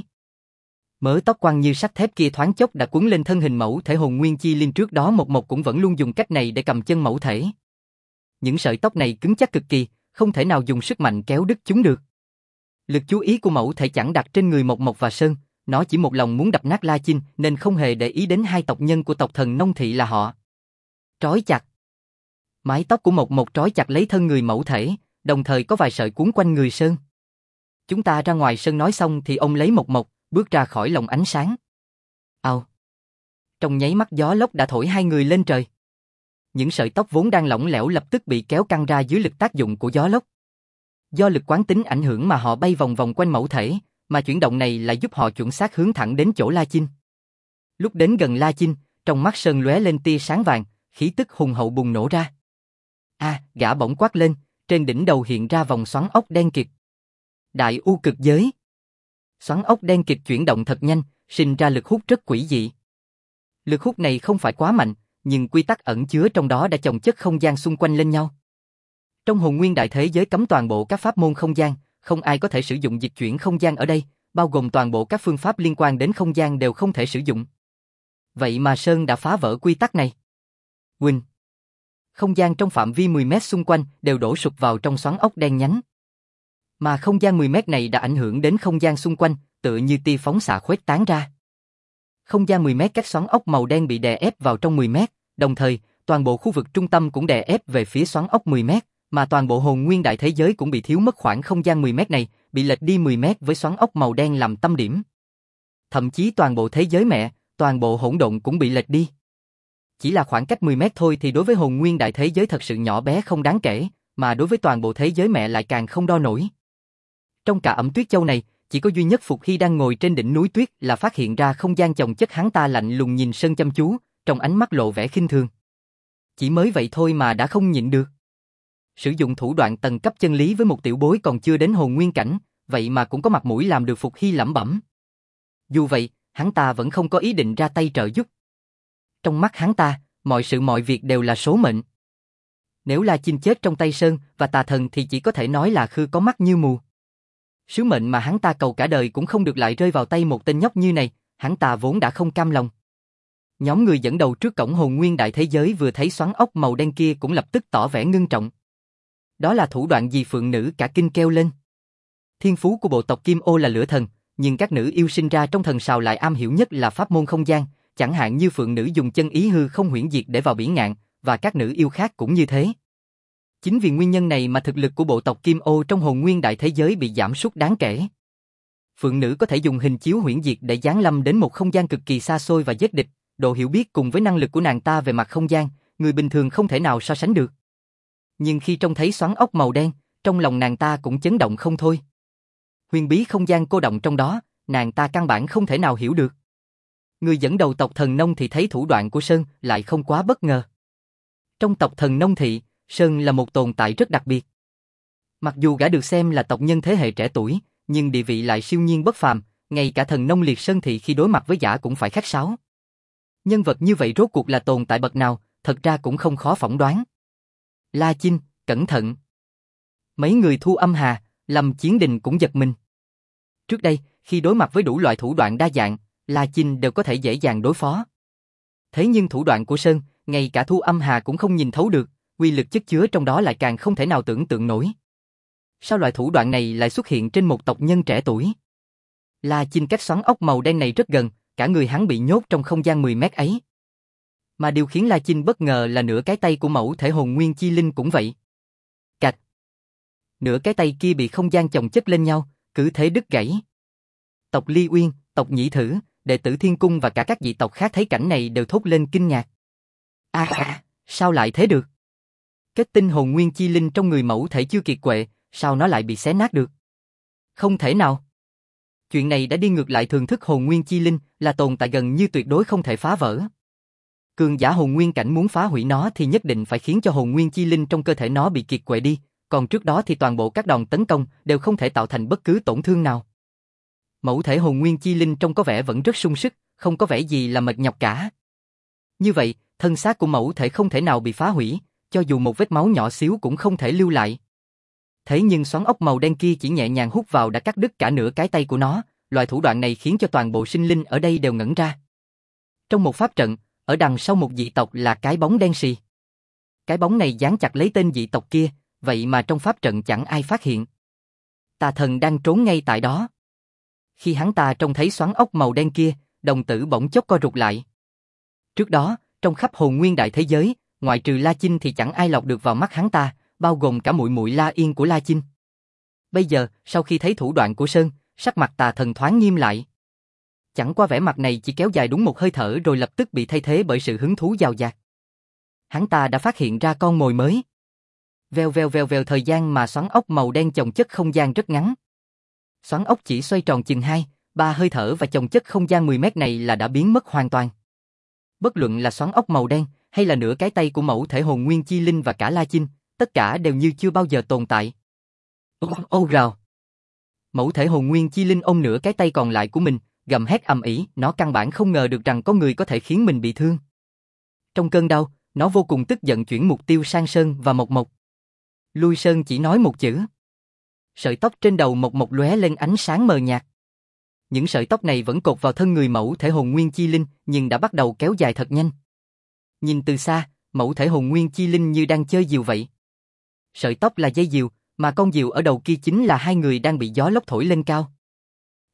Mớ tóc quăn như sắt thép kia thoáng chốc đã quấn lên thân hình mẫu thể hồn nguyên chi linh. Trước đó Mộc Mộc cũng vẫn luôn dùng cách này để cầm chân mẫu thể. Những sợi tóc này cứng chắc cực kỳ, không thể nào dùng sức mạnh kéo đứt chúng được. Lực chú ý của mẫu thể chẳng đặt trên người Mộc Mộc và Sơn, nó chỉ một lòng muốn đập nát La Chinh nên không hề để ý đến hai tộc nhân của tộc Thần Nông Thị là họ. Trói chặt. Mái tóc của Mộc Mộc trói chặt lấy thân người mẫu thể, đồng thời có vài sợi cuốn quanh người Sơn. Chúng ta ra ngoài. Sơn nói xong thì ông lấy Mộc Mộc, bước ra khỏi lồng ánh sáng. Ao. Trong nháy mắt gió lốc đã thổi hai người lên trời. Những sợi tóc vốn đang lỏng lẻo lập tức bị kéo căng ra dưới lực tác dụng của gió lốc. Do lực quán tính ảnh hưởng mà họ bay vòng vòng quanh mẫu thể, mà chuyển động này lại giúp họ chuẩn xác hướng thẳng đến chỗ La Chinh. Lúc đến gần La Chinh, trong mắt Sơn lóe lên tia sáng vàng, khí tức hùng hậu bùng nổ ra. Gã bỗng quát lên, trên đỉnh đầu hiện ra vòng xoắn ốc đen kịt. Đại U Cực Giới. Xoắn ốc đen kịt chuyển động thật nhanh, sinh ra lực hút rất quỷ dị. Lực hút này không phải quá mạnh, nhưng quy tắc ẩn chứa trong đó đã chồng chất không gian xung quanh lên nhau. Trong hồn nguyên đại thế giới cấm toàn bộ các pháp môn không gian, không ai có thể sử dụng dịch chuyển không gian ở đây, bao gồm toàn bộ các phương pháp liên quan đến không gian đều không thể sử dụng. Vậy mà Sơn đã phá vỡ quy tắc này. Huỳnh. Không gian trong phạm vi 10 mét xung quanh đều đổ sụp vào trong xoắn ốc đen nhánh. Mà không gian 10 mét này đã ảnh hưởng đến không gian xung quanh, tựa như tia phóng xạ khuếch tán ra. Không gian 10 mét cách xoắn ốc màu đen bị đè ép vào trong 10 mét, đồng thời, toàn bộ khu vực trung tâm cũng đè ép về phía xoắn ốc 10 mét, mà toàn bộ hồn nguyên đại thế giới cũng bị thiếu mất khoảng không gian 10 mét này, bị lệch đi 10 mét với xoắn ốc màu đen làm tâm điểm. Thậm chí toàn bộ thế giới mẹ, toàn bộ hỗn độn cũng bị lệch đi. Chỉ là khoảng cách 10 mét thôi thì đối với hồn nguyên đại thế giới thật sự nhỏ bé không đáng kể, mà đối với toàn bộ thế giới mẹ lại càng không đo nổi. Trong cả ẩm tuyết châu này, chỉ có duy nhất Phục Hy đang ngồi trên đỉnh núi tuyết là phát hiện ra không gian chồng chất, hắn ta lạnh lùng nhìn Sơn chăm chú, trong ánh mắt lộ vẻ khinh thường. Chỉ mới vậy thôi mà đã không nhịn được. Sử dụng thủ đoạn tầng cấp chân lý với một tiểu bối còn chưa đến hồn nguyên cảnh, vậy mà cũng có mặt mũi làm được. Phục Hy lẩm bẩm. Dù vậy, hắn ta vẫn không có ý định ra tay trợ giúp. Trong mắt hắn ta, mọi sự mọi việc đều là số mệnh. Nếu La Chinh chết trong tay Sơn và Tà Thần thì chỉ có thể nói là Khư có mắt như mù. Sứ mệnh mà hắn ta cầu cả đời cũng không được lại rơi vào tay một tên nhóc như này, hắn ta vốn đã không cam lòng. Nhóm người dẫn đầu trước cổng hồn nguyên đại thế giới vừa thấy xoắn ốc màu đen kia cũng lập tức tỏ vẻ ngưng trọng. Đó là thủ đoạn gì? Phượng nữ cả kinh kêu lên. Thiên phú của bộ tộc Kim Ô là lửa thần, nhưng các nữ yêu sinh ra trong thần sào lại am hiểu nhất là pháp môn không gian, chẳng hạn như Phượng nữ dùng chân ý hư không huyễn diệt để vào biển ngạn, và các nữ yêu khác cũng như thế. Chính vì nguyên nhân này mà thực lực của bộ tộc Kim Ô trong hồn nguyên đại thế giới bị giảm sút đáng kể. Phượng nữ có thể dùng hình chiếu huyễn diệt để giáng lâm đến một không gian cực kỳ xa xôi và giết địch, độ hiểu biết cùng với năng lực của nàng ta về mặt không gian, người bình thường không thể nào so sánh được. Nhưng khi trông thấy xoắn ốc màu đen, trong lòng nàng ta cũng chấn động không thôi. Huyền bí không gian cô động trong đó, nàng ta căn bản không thể nào hiểu được. Người dẫn đầu tộc Thần Nông thì thấy thủ đoạn của Sơn lại không quá bất ngờ. Trong tộc Thần Nông thị, Sơn là một tồn tại rất đặc biệt. Mặc dù gã được xem là tộc nhân thế hệ trẻ tuổi, nhưng địa vị lại siêu nhiên bất phàm, ngay cả Thần Nông Liệt Sơn thị khi đối mặt với gã cũng phải khách sáo. Nhân vật như vậy rốt cuộc là tồn tại bậc nào, thật ra cũng không khó phỏng đoán. La Chinh, cẩn thận. Mấy người Thu Âm Hà, Lâm Chiến Đình cũng giật mình. Trước đây, khi đối mặt với đủ loại thủ đoạn đa dạng, La Chinh đều có thể dễ dàng đối phó. Thế nhưng thủ đoạn của Sơn, ngay cả Thu Âm Hà cũng không nhìn thấu được, uy lực chất chứa trong đó lại càng không thể nào tưởng tượng nổi. Sao loại thủ đoạn này lại xuất hiện trên một tộc nhân trẻ tuổi? La Chinh cách xoắn ốc màu đen này rất gần, cả người hắn bị nhốt trong không gian 10 mét ấy. Mà điều khiến La Chinh bất ngờ là nửa cái tay của mẫu thể hồn nguyên chi linh cũng vậy. Cạch. Nửa cái tay kia bị không gian chồng chất lên nhau, cứ thế đứt gãy. Tộc Ly Uyên, tộc Nhĩ Thử, đệ tử Thiên Cung và cả các dị tộc khác thấy cảnh này đều thốt lên kinh ngạc. Sao lại thế được? Kết tinh hồn nguyên chi linh trong người mẫu thể chưa kiệt quệ, sao nó lại bị xé nát được? Không thể nào. Chuyện này đã đi ngược lại thường thức hồn nguyên chi linh, là tồn tại gần như tuyệt đối không thể phá vỡ. Cường giả hồn nguyên cảnh muốn phá hủy nó thì nhất định phải khiến cho hồn nguyên chi linh trong cơ thể nó bị kiệt quệ đi, còn trước đó thì toàn bộ các đòn tấn công đều không thể tạo thành bất cứ tổn thương nào. Mẫu thể hồn nguyên chi linh trông có vẻ vẫn rất sung sức, không có vẻ gì là mệt nhọc cả. Như vậy, thân xác của mẫu thể không thể nào bị phá hủy, cho dù một vết máu nhỏ xíu cũng không thể lưu lại. Thế nhưng xoắn ốc màu đen kia chỉ nhẹ nhàng hút vào đã cắt đứt cả nửa cái tay của nó, loại thủ đoạn này khiến cho toàn bộ sinh linh ở đây đều ngẩn ra. Trong một pháp trận, ở đằng sau một dị tộc là cái bóng đen xì. Cái bóng này dán chặt lấy tên dị tộc kia, vậy mà trong pháp trận chẳng ai phát hiện. Tà Thần đang trốn ngay tại đó. Khi hắn ta trông thấy xoắn ốc màu đen kia, đồng tử bỗng chốc co rụt lại. Trước đó, trong khắp hồn nguyên đại thế giới, ngoại trừ La Chinh thì chẳng ai lọt được vào mắt hắn ta, bao gồm cả muội muội La Yên của La Chinh. Bây giờ, sau khi thấy thủ đoạn của Sơn, sắc mặt Tà Thần thoáng nghiêm lại. Chẳng qua vẻ mặt này chỉ kéo dài đúng một hơi thở rồi lập tức bị thay thế bởi sự hứng thú dào dạt. Hắn ta đã phát hiện ra con mồi mới. Vèo vèo vèo vèo, thời gian mà xoắn ốc màu đen chồng chất không gian rất ngắn. Xoắn ốc chỉ xoay tròn chừng 2-3 hơi thở và chồng chất không gian 10 mét này là đã biến mất hoàn toàn. Bất luận là xoắn ốc màu đen hay là nửa cái tay của mẫu thể hồn nguyên chi linh và cả La Chinh, tất cả đều như chưa bao giờ tồn tại. Ô rào. Mẫu thể hồn nguyên chi linh ôm nửa cái tay còn lại của mình, gầm hét ầm ĩ, nó căn bản không ngờ được rằng có người có thể khiến mình bị thương. Trong cơn đau, nó vô cùng tức giận chuyển mục tiêu sang Sơn và Mộc Mộc. Lui Sơn chỉ nói một chữ. Sợi tóc trên đầu Mộc Mộc lóe lên ánh sáng mờ nhạt. Những sợi tóc này vẫn cột vào thân người mẫu thể hồn nguyên chi linh, nhưng đã bắt đầu kéo dài thật nhanh. Nhìn từ xa, mẫu thể hồn nguyên chi linh như đang chơi diều vậy. Sợi tóc là dây diều, mà con diều ở đầu kia chính là hai người đang bị gió lốc thổi lên cao.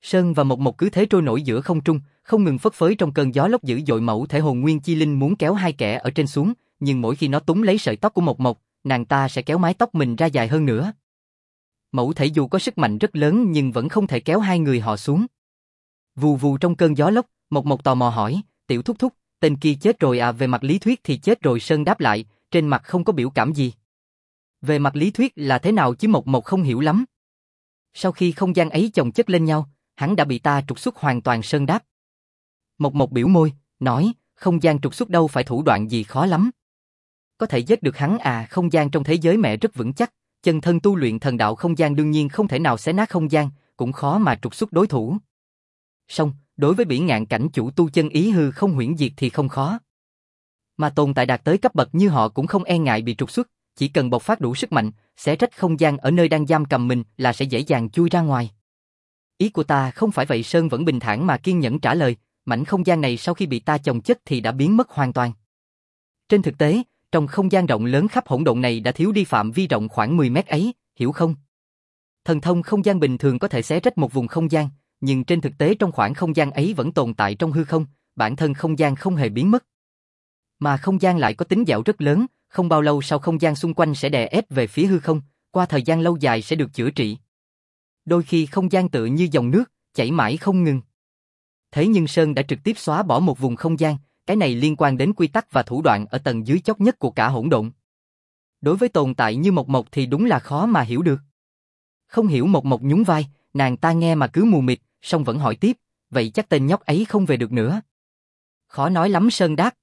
Sơn và Mộc cứ thế trôi nổi giữa không trung, không ngừng phất phới trong cơn gió lốc dữ dội. Mẫu thể hồn nguyên chi linh muốn kéo hai kẻ ở trên xuống, nhưng mỗi khi nó túm lấy sợi tóc của Mộc, nàng ta sẽ kéo mái tóc mình ra dài hơn nữa. Mẫu thể dù có sức mạnh rất lớn nhưng vẫn không thể kéo hai người họ xuống. Vù vù trong cơn gió lốc, Mộc tò mò hỏi, tiểu thúc thúc, tên kia chết rồi à? Về mặt lý thuyết thì chết rồi, Sơn đáp lại, trên mặt không có biểu cảm gì. Về mặt lý thuyết là thế nào chứ? Mộc không hiểu lắm. Sau khi không gian ấy chồng chất lên nhau, hắn đã bị ta trục xuất hoàn toàn, Sơn đáp. Mộc biểu môi, nói, không gian trục xuất đâu phải thủ đoạn gì khó lắm. Có thể giết được hắn à? Không gian trong thế giới mẹ rất vững chắc, chân thân tu luyện thần đạo không gian đương nhiên không thể nào xé nát không gian, cũng khó mà trục xuất đối thủ. Song, đối với Bỉ Ngạn cảnh chủ tu chân ý hư không huyễn diệt thì không khó. Mà tồn tại đạt tới cấp bậc như họ cũng không e ngại bị trục xuất, chỉ cần bộc phát đủ sức mạnh, xé rách không gian ở nơi đang giam cầm mình là sẽ dễ dàng chui ra ngoài. Ý của ta không phải vậy. Sơn vẫn bình thản mà kiên nhẫn trả lời, mảnh không gian này sau khi bị ta chồng chất thì đã biến mất hoàn toàn. Trên thực tế, trong không gian rộng lớn khắp hỗn độn này đã thiếu đi phạm vi rộng khoảng 10 mét ấy, hiểu không? Thần thông không gian bình thường có thể xé rách một vùng không gian, nhưng trên thực tế trong khoảng không gian ấy vẫn tồn tại trong hư không, bản thân không gian không hề biến mất. Mà không gian lại có tính dẻo rất lớn, không bao lâu sau không gian xung quanh sẽ đè ép về phía hư không, qua thời gian lâu dài sẽ được chữa trị. Đôi khi không gian tựa như dòng nước, chảy mãi không ngừng. Thế nhưng Sơn đã trực tiếp xóa bỏ một vùng không gian, cái này liên quan đến quy tắc và thủ đoạn ở tầng dưới chót nhất của cả hỗn độn. Đối với tồn tại như Mộc thì đúng là khó mà hiểu được. Không hiểu. Mộc nhún vai, nàng ta nghe mà cứ mù mịt, song vẫn hỏi tiếp, vậy chắc tên nhóc ấy không về được nữa. Khó nói lắm, Sơn đáp.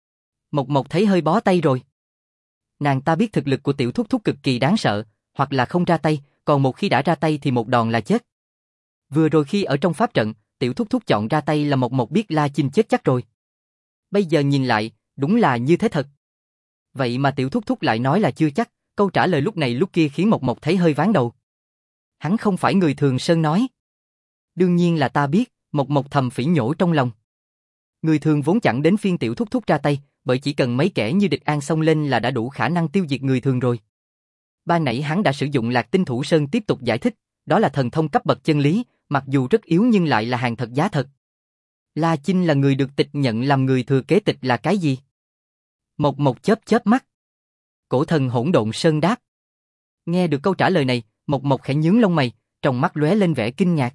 Mộc thấy hơi bó tay rồi. Nàng ta biết thực lực của tiểu thúc thúc cực kỳ đáng sợ, hoặc là không ra tay, còn một khi đã ra tay thì một đòn là chết. Vừa rồi khi ở trong pháp trận, tiểu thúc thúc chọn ra tay là Mộc biết La Chinh chết chắc rồi. Bây giờ nhìn lại, đúng là như thế thật. Vậy mà tiểu thúc thúc lại nói là chưa chắc, câu trả lời lúc này lúc kia khiến Mộc thấy hơi ván đầu. Hắn không phải người thường, Sơn nói. Đương nhiên là ta biết, Mộc thầm phỉ nhổ trong lòng. Người thường vốn chẳng đến phiên tiểu thúc thúc ra tay, bởi chỉ cần mấy kẻ như Địch An xông lên là đã đủ khả năng tiêu diệt người thường rồi. Ban nãy hắn đã sử dụng Lạc Tinh Thủ. Sơn tiếp tục giải thích, đó là thần thông cấp bậc chân lý, mặc dù rất yếu nhưng lại là hàng thật giá thật. La Chinh là người được tịch nhận làm người thừa kế. Tịch là cái gì? Mộc chớp mắt. Cổ thần hỗn độn, Sơn đáp. Nghe được câu trả lời này, Mộc khẽ nhướng lông mày, trong mắt lóe lên vẻ kinh ngạc.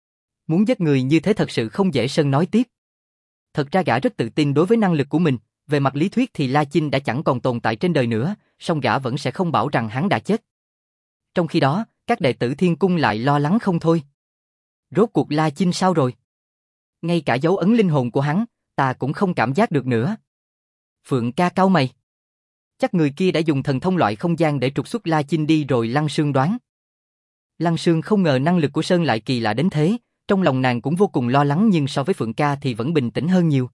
Muốn giết người như thế thật sự không dễ, Sơn nói tiếp. Thật ra gã rất tự tin đối với năng lực của mình, về mặt lý thuyết thì La Chinh đã chẳng còn tồn tại trên đời nữa, song gã vẫn sẽ không bảo rằng hắn đã chết. Trong khi đó, các đệ tử Thiên Cung lại lo lắng không thôi. Rốt cuộc La Chinh sao rồi? Ngay cả dấu ấn linh hồn của hắn, ta cũng không cảm giác được nữa. Phượng ca cau mày. Chắc người kia đã dùng thần thông loại không gian để trục xuất La Chinh đi rồi, Lăng Sương đoán. Lăng Sương không ngờ năng lực của Sơn lại kỳ lạ đến thế, trong lòng nàng cũng vô cùng lo lắng nhưng so với Phượng ca thì vẫn bình tĩnh hơn nhiều.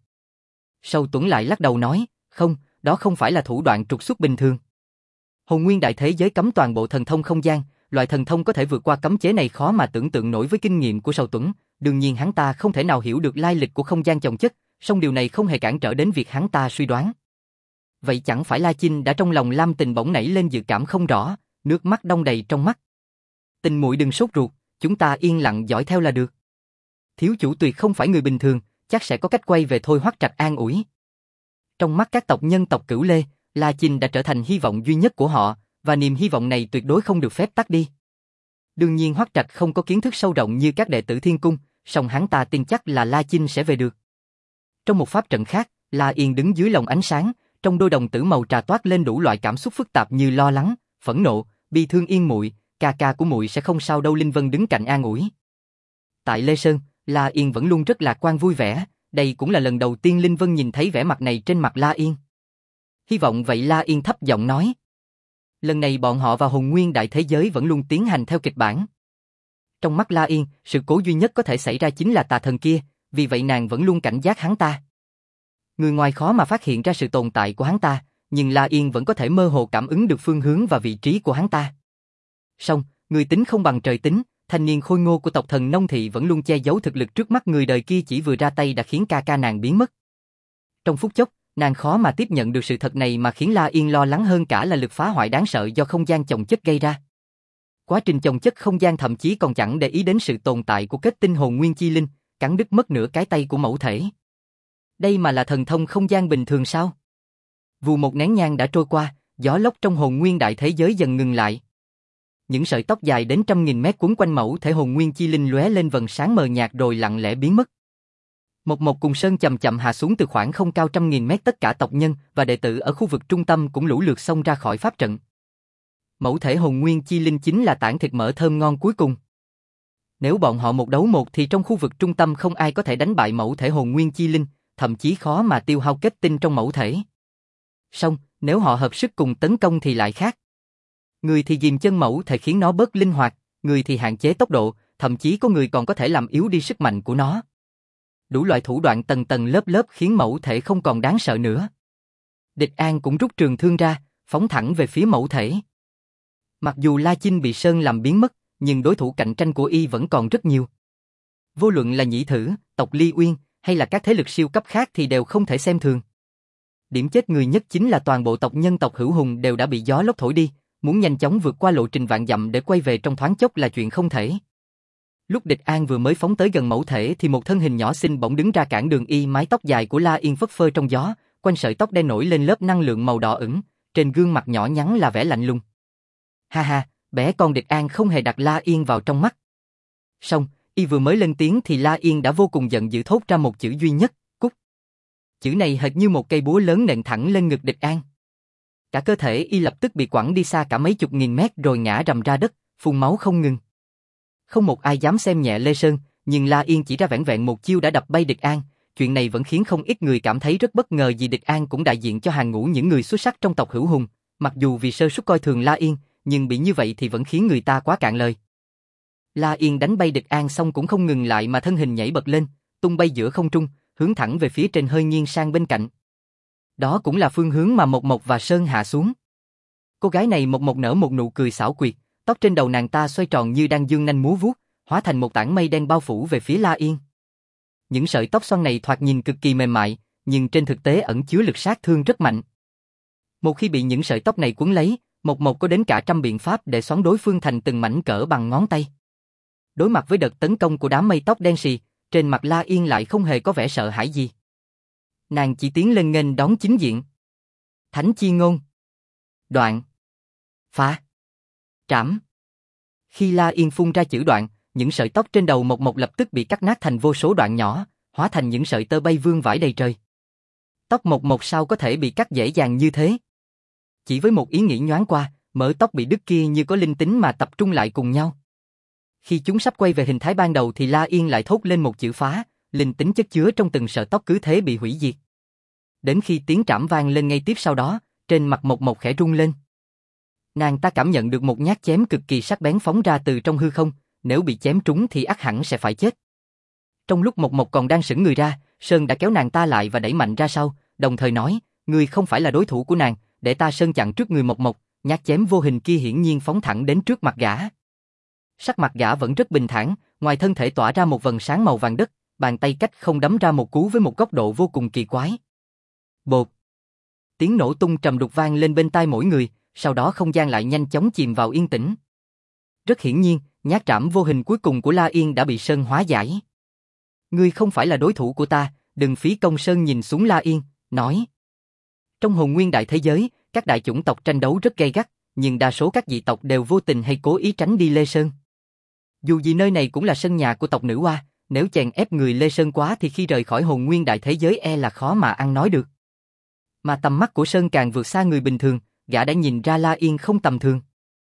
Sâu Tuấn lại lắc đầu nói, không, đó không phải là thủ đoạn trục xuất bình thường. Hồn nguyên đại thế giới cấm toàn bộ thần thông không gian, loại thần thông có thể vượt qua cấm chế này khó mà tưởng tượng nổi với kinh nghiệm của Sâu Tuấn, đương nhiên hắn ta không thể nào hiểu được lai lịch của không gian chồng chất, song điều này không hề cản trở đến việc hắn ta suy đoán. Vậy chẳng phải La Chinh đã? Trong lòng Lam Tình bỗng nảy lên dự cảm không rõ, nước mắt đong đầy trong mắt. Tình muội đừng sốt ruột, chúng ta yên lặng dõi theo là được. Thiếu chủ tuyệt không phải người bình thường, chắc sẽ có cách quay về thôi, Hoắc Trạch an ủi. Trong mắt các tộc nhân tộc Cửu Lê, La Chinh đã trở thành hy vọng duy nhất của họ, và niềm hy vọng này tuyệt đối không được phép tắt đi. Đương nhiên Hoắc Trạch không có kiến thức sâu rộng như các đệ tử Thiên Cung, song hắn ta tin chắc là La Chinh sẽ về được. Trong một pháp trận khác, La Yên đứng dưới lồng ánh sáng, trong đôi đồng tử màu trà toát lên đủ loại cảm xúc phức tạp như lo lắng, phẫn nộ, bi thương. Yên muội, ca của muội sẽ không sao đâu, Linh Vân đứng cạnh an ủi. Tại Lê Sơn, La Yên vẫn luôn rất lạc quan vui vẻ, đây cũng là lần đầu tiên Linh Vân nhìn thấy vẻ mặt này trên mặt La Yên. Hy vọng vậy, La Yên thấp giọng nói. Lần này bọn họ vào hồn nguyên đại thế giới vẫn luôn tiến hành theo kịch bản. Trong mắt La Yên, sự cố duy nhất có thể xảy ra chính là tà thần kia, vì vậy nàng vẫn luôn cảnh giác hắn ta. Người ngoài khó mà phát hiện ra sự tồn tại của hắn ta, nhưng La Yên vẫn có thể mơ hồ cảm ứng được phương hướng và vị trí của hắn ta. Song, người tính không bằng trời tính, thanh niên khôi ngô của tộc thần Nông Thị vẫn luôn che giấu thực lực trước mắt người đời kia, chỉ vừa ra tay đã khiến ca nàng biến mất. Trong phút chốc, nàng khó mà tiếp nhận được sự thật này, mà khiến La Yên lo lắng hơn cả là lực phá hoại đáng sợ do không gian chồng chất gây ra. Quá trình chồng chất không gian thậm chí còn chẳng để ý đến sự tồn tại của kết tinh hồn nguyên chi linh, cắn đứt mất nửa cái tay của mẫu thể. Đây mà là thần thông không gian bình thường sao? Vù một nén nhang đã trôi qua, gió lốc trong hồn nguyên đại thế giới dần ngừng lại. Những sợi tóc dài đến trăm nghìn mét quấn quanh mẫu thể hồn nguyên chi linh lóe lên vầng sáng mờ nhạt rồi lặng lẽ biến mất. Một cùng Sơn chậm chậm hạ xuống từ khoảng không cao trăm nghìn mét, tất cả tộc nhân và đệ tử ở khu vực trung tâm cũng lũ lượt xông ra khỏi pháp trận. Mẫu thể hồn nguyên chi linh chính là tảng thịt mỡ thơm ngon cuối cùng. Nếu bọn họ một đấu một thì trong khu vực trung tâm không ai có thể đánh bại mẫu thể hồn nguyên chi linh, thậm chí khó mà tiêu hao kết tinh trong mẫu thể. Song, nếu họ hợp sức cùng tấn công thì lại khác. Người thì ghìm chân mẫu thể khiến nó bớt linh hoạt, người thì hạn chế tốc độ, thậm chí có người còn có thể làm yếu đi sức mạnh của nó. Đủ loại thủ đoạn tầng tầng lớp lớp khiến mẫu thể không còn đáng sợ nữa. Địch An cũng rút trường thương ra, phóng thẳng về phía mẫu thể. Mặc dù La Chinh bị Sơn làm biến mất, nhưng đối thủ cạnh tranh của y vẫn còn rất nhiều. Vô luận là Nhị Thử, tộc Ly Uyên, hay là các thế lực siêu cấp khác thì đều không thể xem thường. Điểm chết người nhất chính là toàn bộ tộc nhân tộc Hữu Hùng đều đã bị gió lốc thổi đi, muốn nhanh chóng vượt qua lộ trình vạn dặm để quay về trong thoáng chốc là chuyện không thể. Lúc Địch An vừa mới phóng tới gần mẫu thể thì một thân hình nhỏ xinh bỗng đứng ra cản đường y, mái tóc dài của La Yên phất phơ trong gió, quanh sợi tóc đen nổi lên lớp năng lượng màu đỏ ửng, trên gương mặt nhỏ nhắn là vẻ lạnh lùng. Ha ha, bé con Địch An không hề đặt La Yên vào trong mắt. Song, y vừa mới lên tiếng thì La Yên đã vô cùng giận dữ thốt ra một chữ duy nhất, cút. Chữ này hệt như một cây búa lớn nện thẳng lên ngực Địch An. Cả cơ thể y lập tức bị quẳng đi xa cả mấy chục nghìn mét rồi ngã rầm ra đất, phun máu không ngừng. Không một ai dám xem nhẹ Lê Sơn, nhưng La Yên chỉ ra vẻn vẹn một chiêu đã đập bay Địch An. Chuyện này vẫn khiến không ít người cảm thấy rất bất ngờ vì Địch An cũng đại diện cho hàng ngũ những người xuất sắc trong tộc Hữu Hùng. Mặc dù vì sơ suất coi thường La Yên, nhưng bị như vậy thì vẫn khiến người ta quá cạn lời. La Yên đánh bay Địch An xong cũng không ngừng lại mà thân hình nhảy bật lên, tung bay giữa không trung, hướng thẳng về phía trên hơi nghiêng sang bên cạnh. Đó cũng là phương hướng mà Mộc Mộc và Sơn hạ xuống. Cô gái này Mộc Mộc nở một nụ cười xảo quyệt, tóc trên đầu nàng ta xoay tròn như đang dương nanh múa vuốt, hóa thành một tảng mây đen bao phủ về phía La Yên. Những sợi tóc xoăn này thoạt nhìn cực kỳ mềm mại, nhưng trên thực tế ẩn chứa lực sát thương rất mạnh. Một khi bị những sợi tóc này cuốn lấy, Mộc Mộc có đến cả trăm biện pháp để xoắn đối phương thành từng mảnh cỡ bằng ngón tay. Đối mặt với đợt tấn công của đám mây tóc đen xì, trên mặt La Yên lại không hề có vẻ sợ hãi gì. Nàng chỉ tiến lên nghênh đón chính diện. Thánh chi ngôn. Đoạn. Phá. Trảm. Khi La Yên phun ra chữ đoạn, những sợi tóc trên đầu Mộc Mộc lập tức bị cắt nát thành vô số đoạn nhỏ, hóa thành những sợi tơ bay vương vãi đầy trời. Tóc Mộc Mộc sao có thể bị cắt dễ dàng như thế? Chỉ với một ý nghĩ nhoáng qua, mớ tóc bị đứt kia như có linh tính mà tập trung lại cùng nhau. Khi chúng sắp quay về hình thái ban đầu thì La Yên lại thốt lên một chữ phá, linh tính chất chứa trong từng sợi tóc cứ thế bị hủy diệt. Đến khi tiếng trảm vang lên ngay tiếp sau đó, trên mặt Mộc Mộc khẽ rung lên. Nàng ta cảm nhận được một nhát chém cực kỳ sắc bén phóng ra từ trong hư không, nếu bị chém trúng thì ắt hẳn sẽ phải chết. Trong lúc Mộc Mộc còn đang sững người ra, Sơn đã kéo nàng ta lại và đẩy mạnh ra sau, đồng thời nói, ngươi không phải là đối thủ của nàng, để ta Sơn chặn trước người Mộc Mộc. Nhát chém vô hình kia hiển nhiên phóng thẳng đến trước mặt gã. Sắc mặt gã vẫn rất bình thản, ngoài thân thể tỏa ra một vầng sáng màu vàng đất, bàn tay cách không đấm ra một cú với một góc độ vô cùng kỳ quái. Bột. Tiếng nổ tung trầm đục vang lên bên tai mỗi người, sau đó không gian lại nhanh chóng chìm vào yên tĩnh. Rất hiển nhiên, nhát trảm vô hình cuối cùng của La Yên đã bị Sơn hóa giải. Ngươi không phải là đối thủ của ta, đừng phí công. Sơn nhìn xuống La Yên, nói. Trong hồn nguyên đại thế giới, các đại chủng tộc tranh đấu rất gay gắt, nhưng đa số các dị tộc đều vô tình hay cố ý tránh đi Lê Sơn. Dù gì nơi này cũng là sân nhà của tộc Nữ Hoa, nếu chèn ép người Lê Sơn quá thì khi rời khỏi hồn nguyên đại thế giới là khó mà ăn nói được. Mà tầm mắt của Sơn càng vượt xa người bình thường, gã đã nhìn ra La Yên không tầm thường.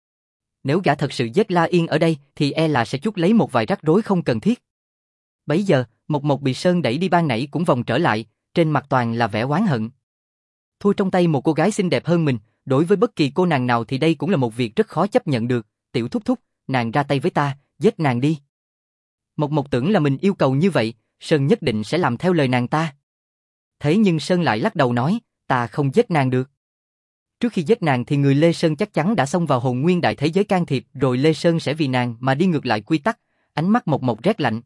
Nếu gã thật sự giết La Yên ở đây thì là sẽ chuốc lấy một vài rắc rối không cần thiết. Bấy giờ, Mộc Mộc bị Sơn đẩy đi ban nãy cũng vòng trở lại, trên mặt toàn là vẻ oán hận. Thua trong tay một cô gái xinh đẹp hơn mình, đối với bất kỳ cô nàng nào thì đây cũng là một việc rất khó chấp nhận được. Tiểu thúc thúc, nàng ra tay với ta, giết nàng đi. Mộc Mộc tưởng là mình yêu cầu như vậy, Sơn nhất định sẽ làm theo lời nàng ta. Thế nhưng Sơn lại lắc đầu nói, ta không giết nàng được. Trước khi giết nàng thì người Lê Sơn chắc chắn đã xông vào hồn nguyên đại thế giới can thiệp, rồi Lê Sơn sẽ vì nàng mà đi ngược lại quy tắc. Ánh mắt Mộc Mộc rét lạnh.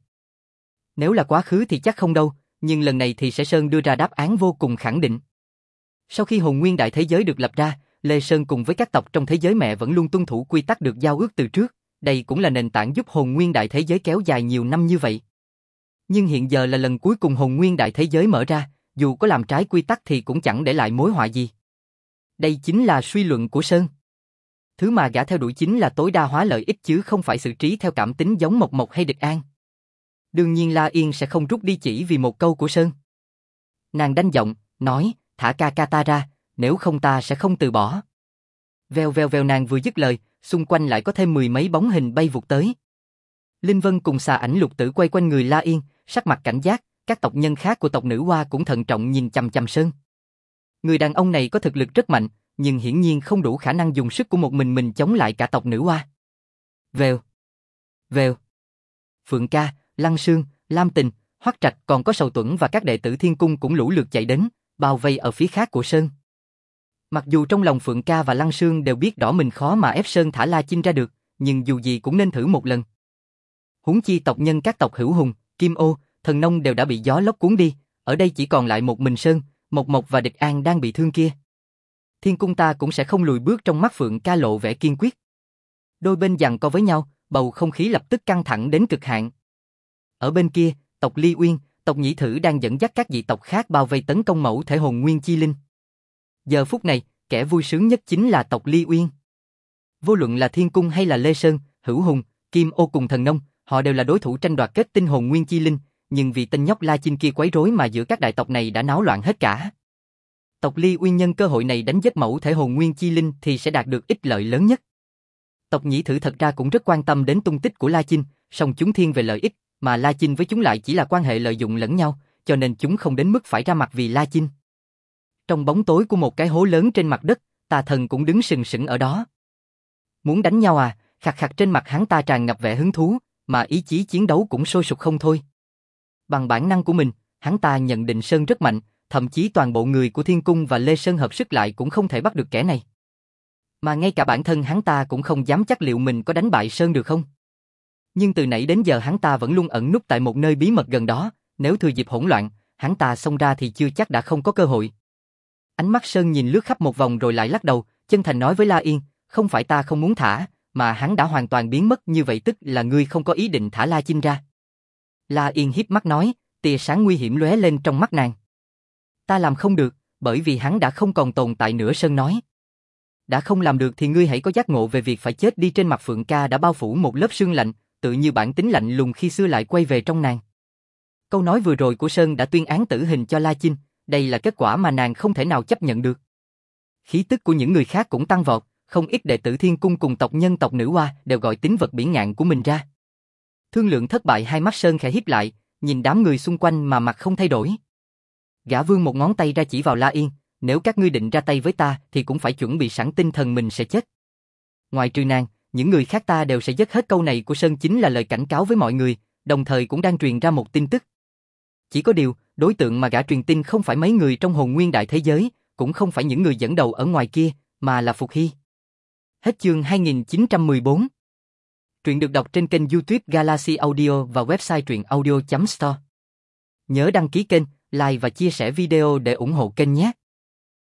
Nếu là quá khứ thì chắc không đâu, nhưng lần này thì sẽ Sơn đưa ra đáp án vô cùng khẳng định. Sau khi hồn nguyên đại thế giới được lập ra, Lê Sơn cùng với các tộc trong thế giới mẹ vẫn luôn tuân thủ quy tắc được giao ước từ trước, đây cũng là nền tảng giúp hồn nguyên đại thế giới kéo dài nhiều năm như vậy. Nhưng hiện giờ là lần cuối cùng hồn nguyên đại thế giới mở ra, dù có làm trái quy tắc thì cũng chẳng để lại mối họa gì. Đây chính là suy luận của Sơn. Thứ mà gã theo đuổi chính là tối đa hóa lợi ích chứ không phải xử trí theo cảm tính giống Mộc Mộc hay Địch An. Đương nhiên La Yên sẽ không rút đi chỉ vì một câu của Sơn. Nàng đanh giọng, nói, thả ca ca ta ra, nếu không ta sẽ không từ bỏ. Vèo vèo vèo, nàng vừa dứt lời, xung quanh lại có thêm 10 mấy bóng hình bay vụt tới. Linh Vân cùng xà ảnh Lục Tử quay quanh người La Yên, sắc mặt cảnh giác, các tộc nhân khác của tộc Nữ Hoa cũng thận trọng nhìn chằm chằm Sơn. Người đàn ông này có thực lực rất mạnh, nhưng hiển nhiên không đủ khả năng dùng sức của một mình chống lại cả tộc Nữ Hoa. Vèo, vèo. Phượng Ca, Lăng Sương, Lam Tình, Hoắc Trạch còn có Sầu Tuẫn và các đệ tử Thiên Cung cũng lũ lượt chạy đến, bao vây ở phía khác của Sơn. Mặc dù trong lòng Phượng Ca và Lăng Sương đều biết rõ mình khó mà ép Sơn thả La Chinh ra được, nhưng dù gì cũng nên thử một lần. Huống chi tộc nhân các tộc Hữu Hùng, Kim Ô, Thần Nông đều đã bị gió lốc cuốn đi, ở đây chỉ còn lại một mình Sơn, Mộc Mộc và Địch An đang bị thương kia. Thiên Cung ta cũng sẽ không lùi bước. Trong mắt Phượng Ca lộ vẻ kiên quyết. Đôi bên giằng co với nhau, bầu không khí lập tức căng thẳng đến cực hạn. Ở bên kia, tộc Ly Uyên, tộc Nhĩ Thử đang dẫn dắt các dị tộc khác bao vây tấn công mẫu thể hồn nguyên chi linh. Giờ phút này, kẻ vui sướng nhất chính là tộc Ly Uyên. Vô luận là Thiên Cung hay là Lê Sơn, Hữu Hùng, Kim Ô cùng Thần Nông, họ đều là đối thủ tranh đoạt kết tinh hồn nguyên chi linh, nhưng vì tên nhóc La Chinh kia quấy rối mà giữa các đại tộc này đã náo loạn hết cả. Tộc Ly Uyên nhân cơ hội này đánh giết mẫu thể hồn nguyên chi linh thì sẽ đạt được ích lợi lớn nhất. Tộc Nhĩ Thử thật ra cũng rất quan tâm đến tung tích của La Chinh, song chúng thiên về lợi ích, mà La Chinh với chúng lại chỉ là quan hệ lợi dụng lẫn nhau, cho nên chúng không đến mức phải ra mặt vì La Chinh. Trong bóng tối của một cái hố lớn trên mặt đất, Tà Thần cũng đứng sừng sững ở đó. Muốn đánh nhau à? Khặt khặt, trên mặt hắn ta tràn ngập vẻ hứng thú, mà ý chí chiến đấu cũng sôi sục không thôi. Bằng bản năng của mình, hắn ta nhận định Sơn rất mạnh, thậm chí toàn bộ người của Thiên Cung và Lê Sơn hợp sức lại cũng không thể bắt được kẻ này. Mà ngay cả bản thân hắn ta cũng không dám chắc liệu mình có đánh bại Sơn được không. Nhưng từ nãy đến giờ hắn ta vẫn luôn ẩn núp tại một nơi bí mật gần đó, nếu thừa dịp hỗn loạn, hắn ta xông ra thì chưa chắc đã không có cơ hội. Ánh mắt Sơn nhìn lướt khắp một vòng rồi lại lắc đầu, chân thành nói với La Yên, không phải ta không muốn thả, mà hắn đã hoàn toàn biến mất, như vậy tức là ngươi không có ý định thả La Chinh ra. La Yên híp mắt nói, tia sáng nguy hiểm lóe lên trong mắt nàng. Ta làm không được, bởi vì hắn đã không còn tồn tại nữa. Sơn nói. Đã không làm được thì ngươi hãy có giác ngộ về việc phải chết đi. Trên mặt Phượng Ca đã bao phủ một lớp sương lạnh, tự như bản tính lạnh lùng khi xưa lại quay về trong nàng. Câu nói vừa rồi của Sơn đã tuyên án tử hình cho La Chinh, đây là kết quả mà nàng không thể nào chấp nhận được. Khí tức của những người khác cũng tăng vọt, không ít đệ tử Thiên Cung cùng tộc nhân tộc Nữ Hoa đều gọi tính vật bỉ ngạn của mình ra. Thương lượng thất bại, hai mắt Sơn khẽ híp lại, nhìn đám người xung quanh mà mặt không thay đổi. Gã vươn một ngón tay ra chỉ vào La Yên, nếu các ngươi định ra tay với ta thì cũng phải chuẩn bị sẵn tinh thần mình sẽ chết. Ngoài trừ nàng, những người khác ta đều sẽ giết hết. Câu này của Sơn chính là lời cảnh cáo với mọi người, đồng thời cũng đang truyền ra một tin tức. Chỉ có điều, đối tượng mà gã truyền tin không phải mấy người trong hồn nguyên đại thế giới, cũng không phải những người dẫn đầu ở ngoài kia, mà là Phục Hy. Hết chương 2914. Truyện được đọc trên kênh YouTube Galaxy Audio và website truyệnaudio.store. Nhớ đăng ký kênh, like và chia sẻ video để ủng hộ kênh nhé.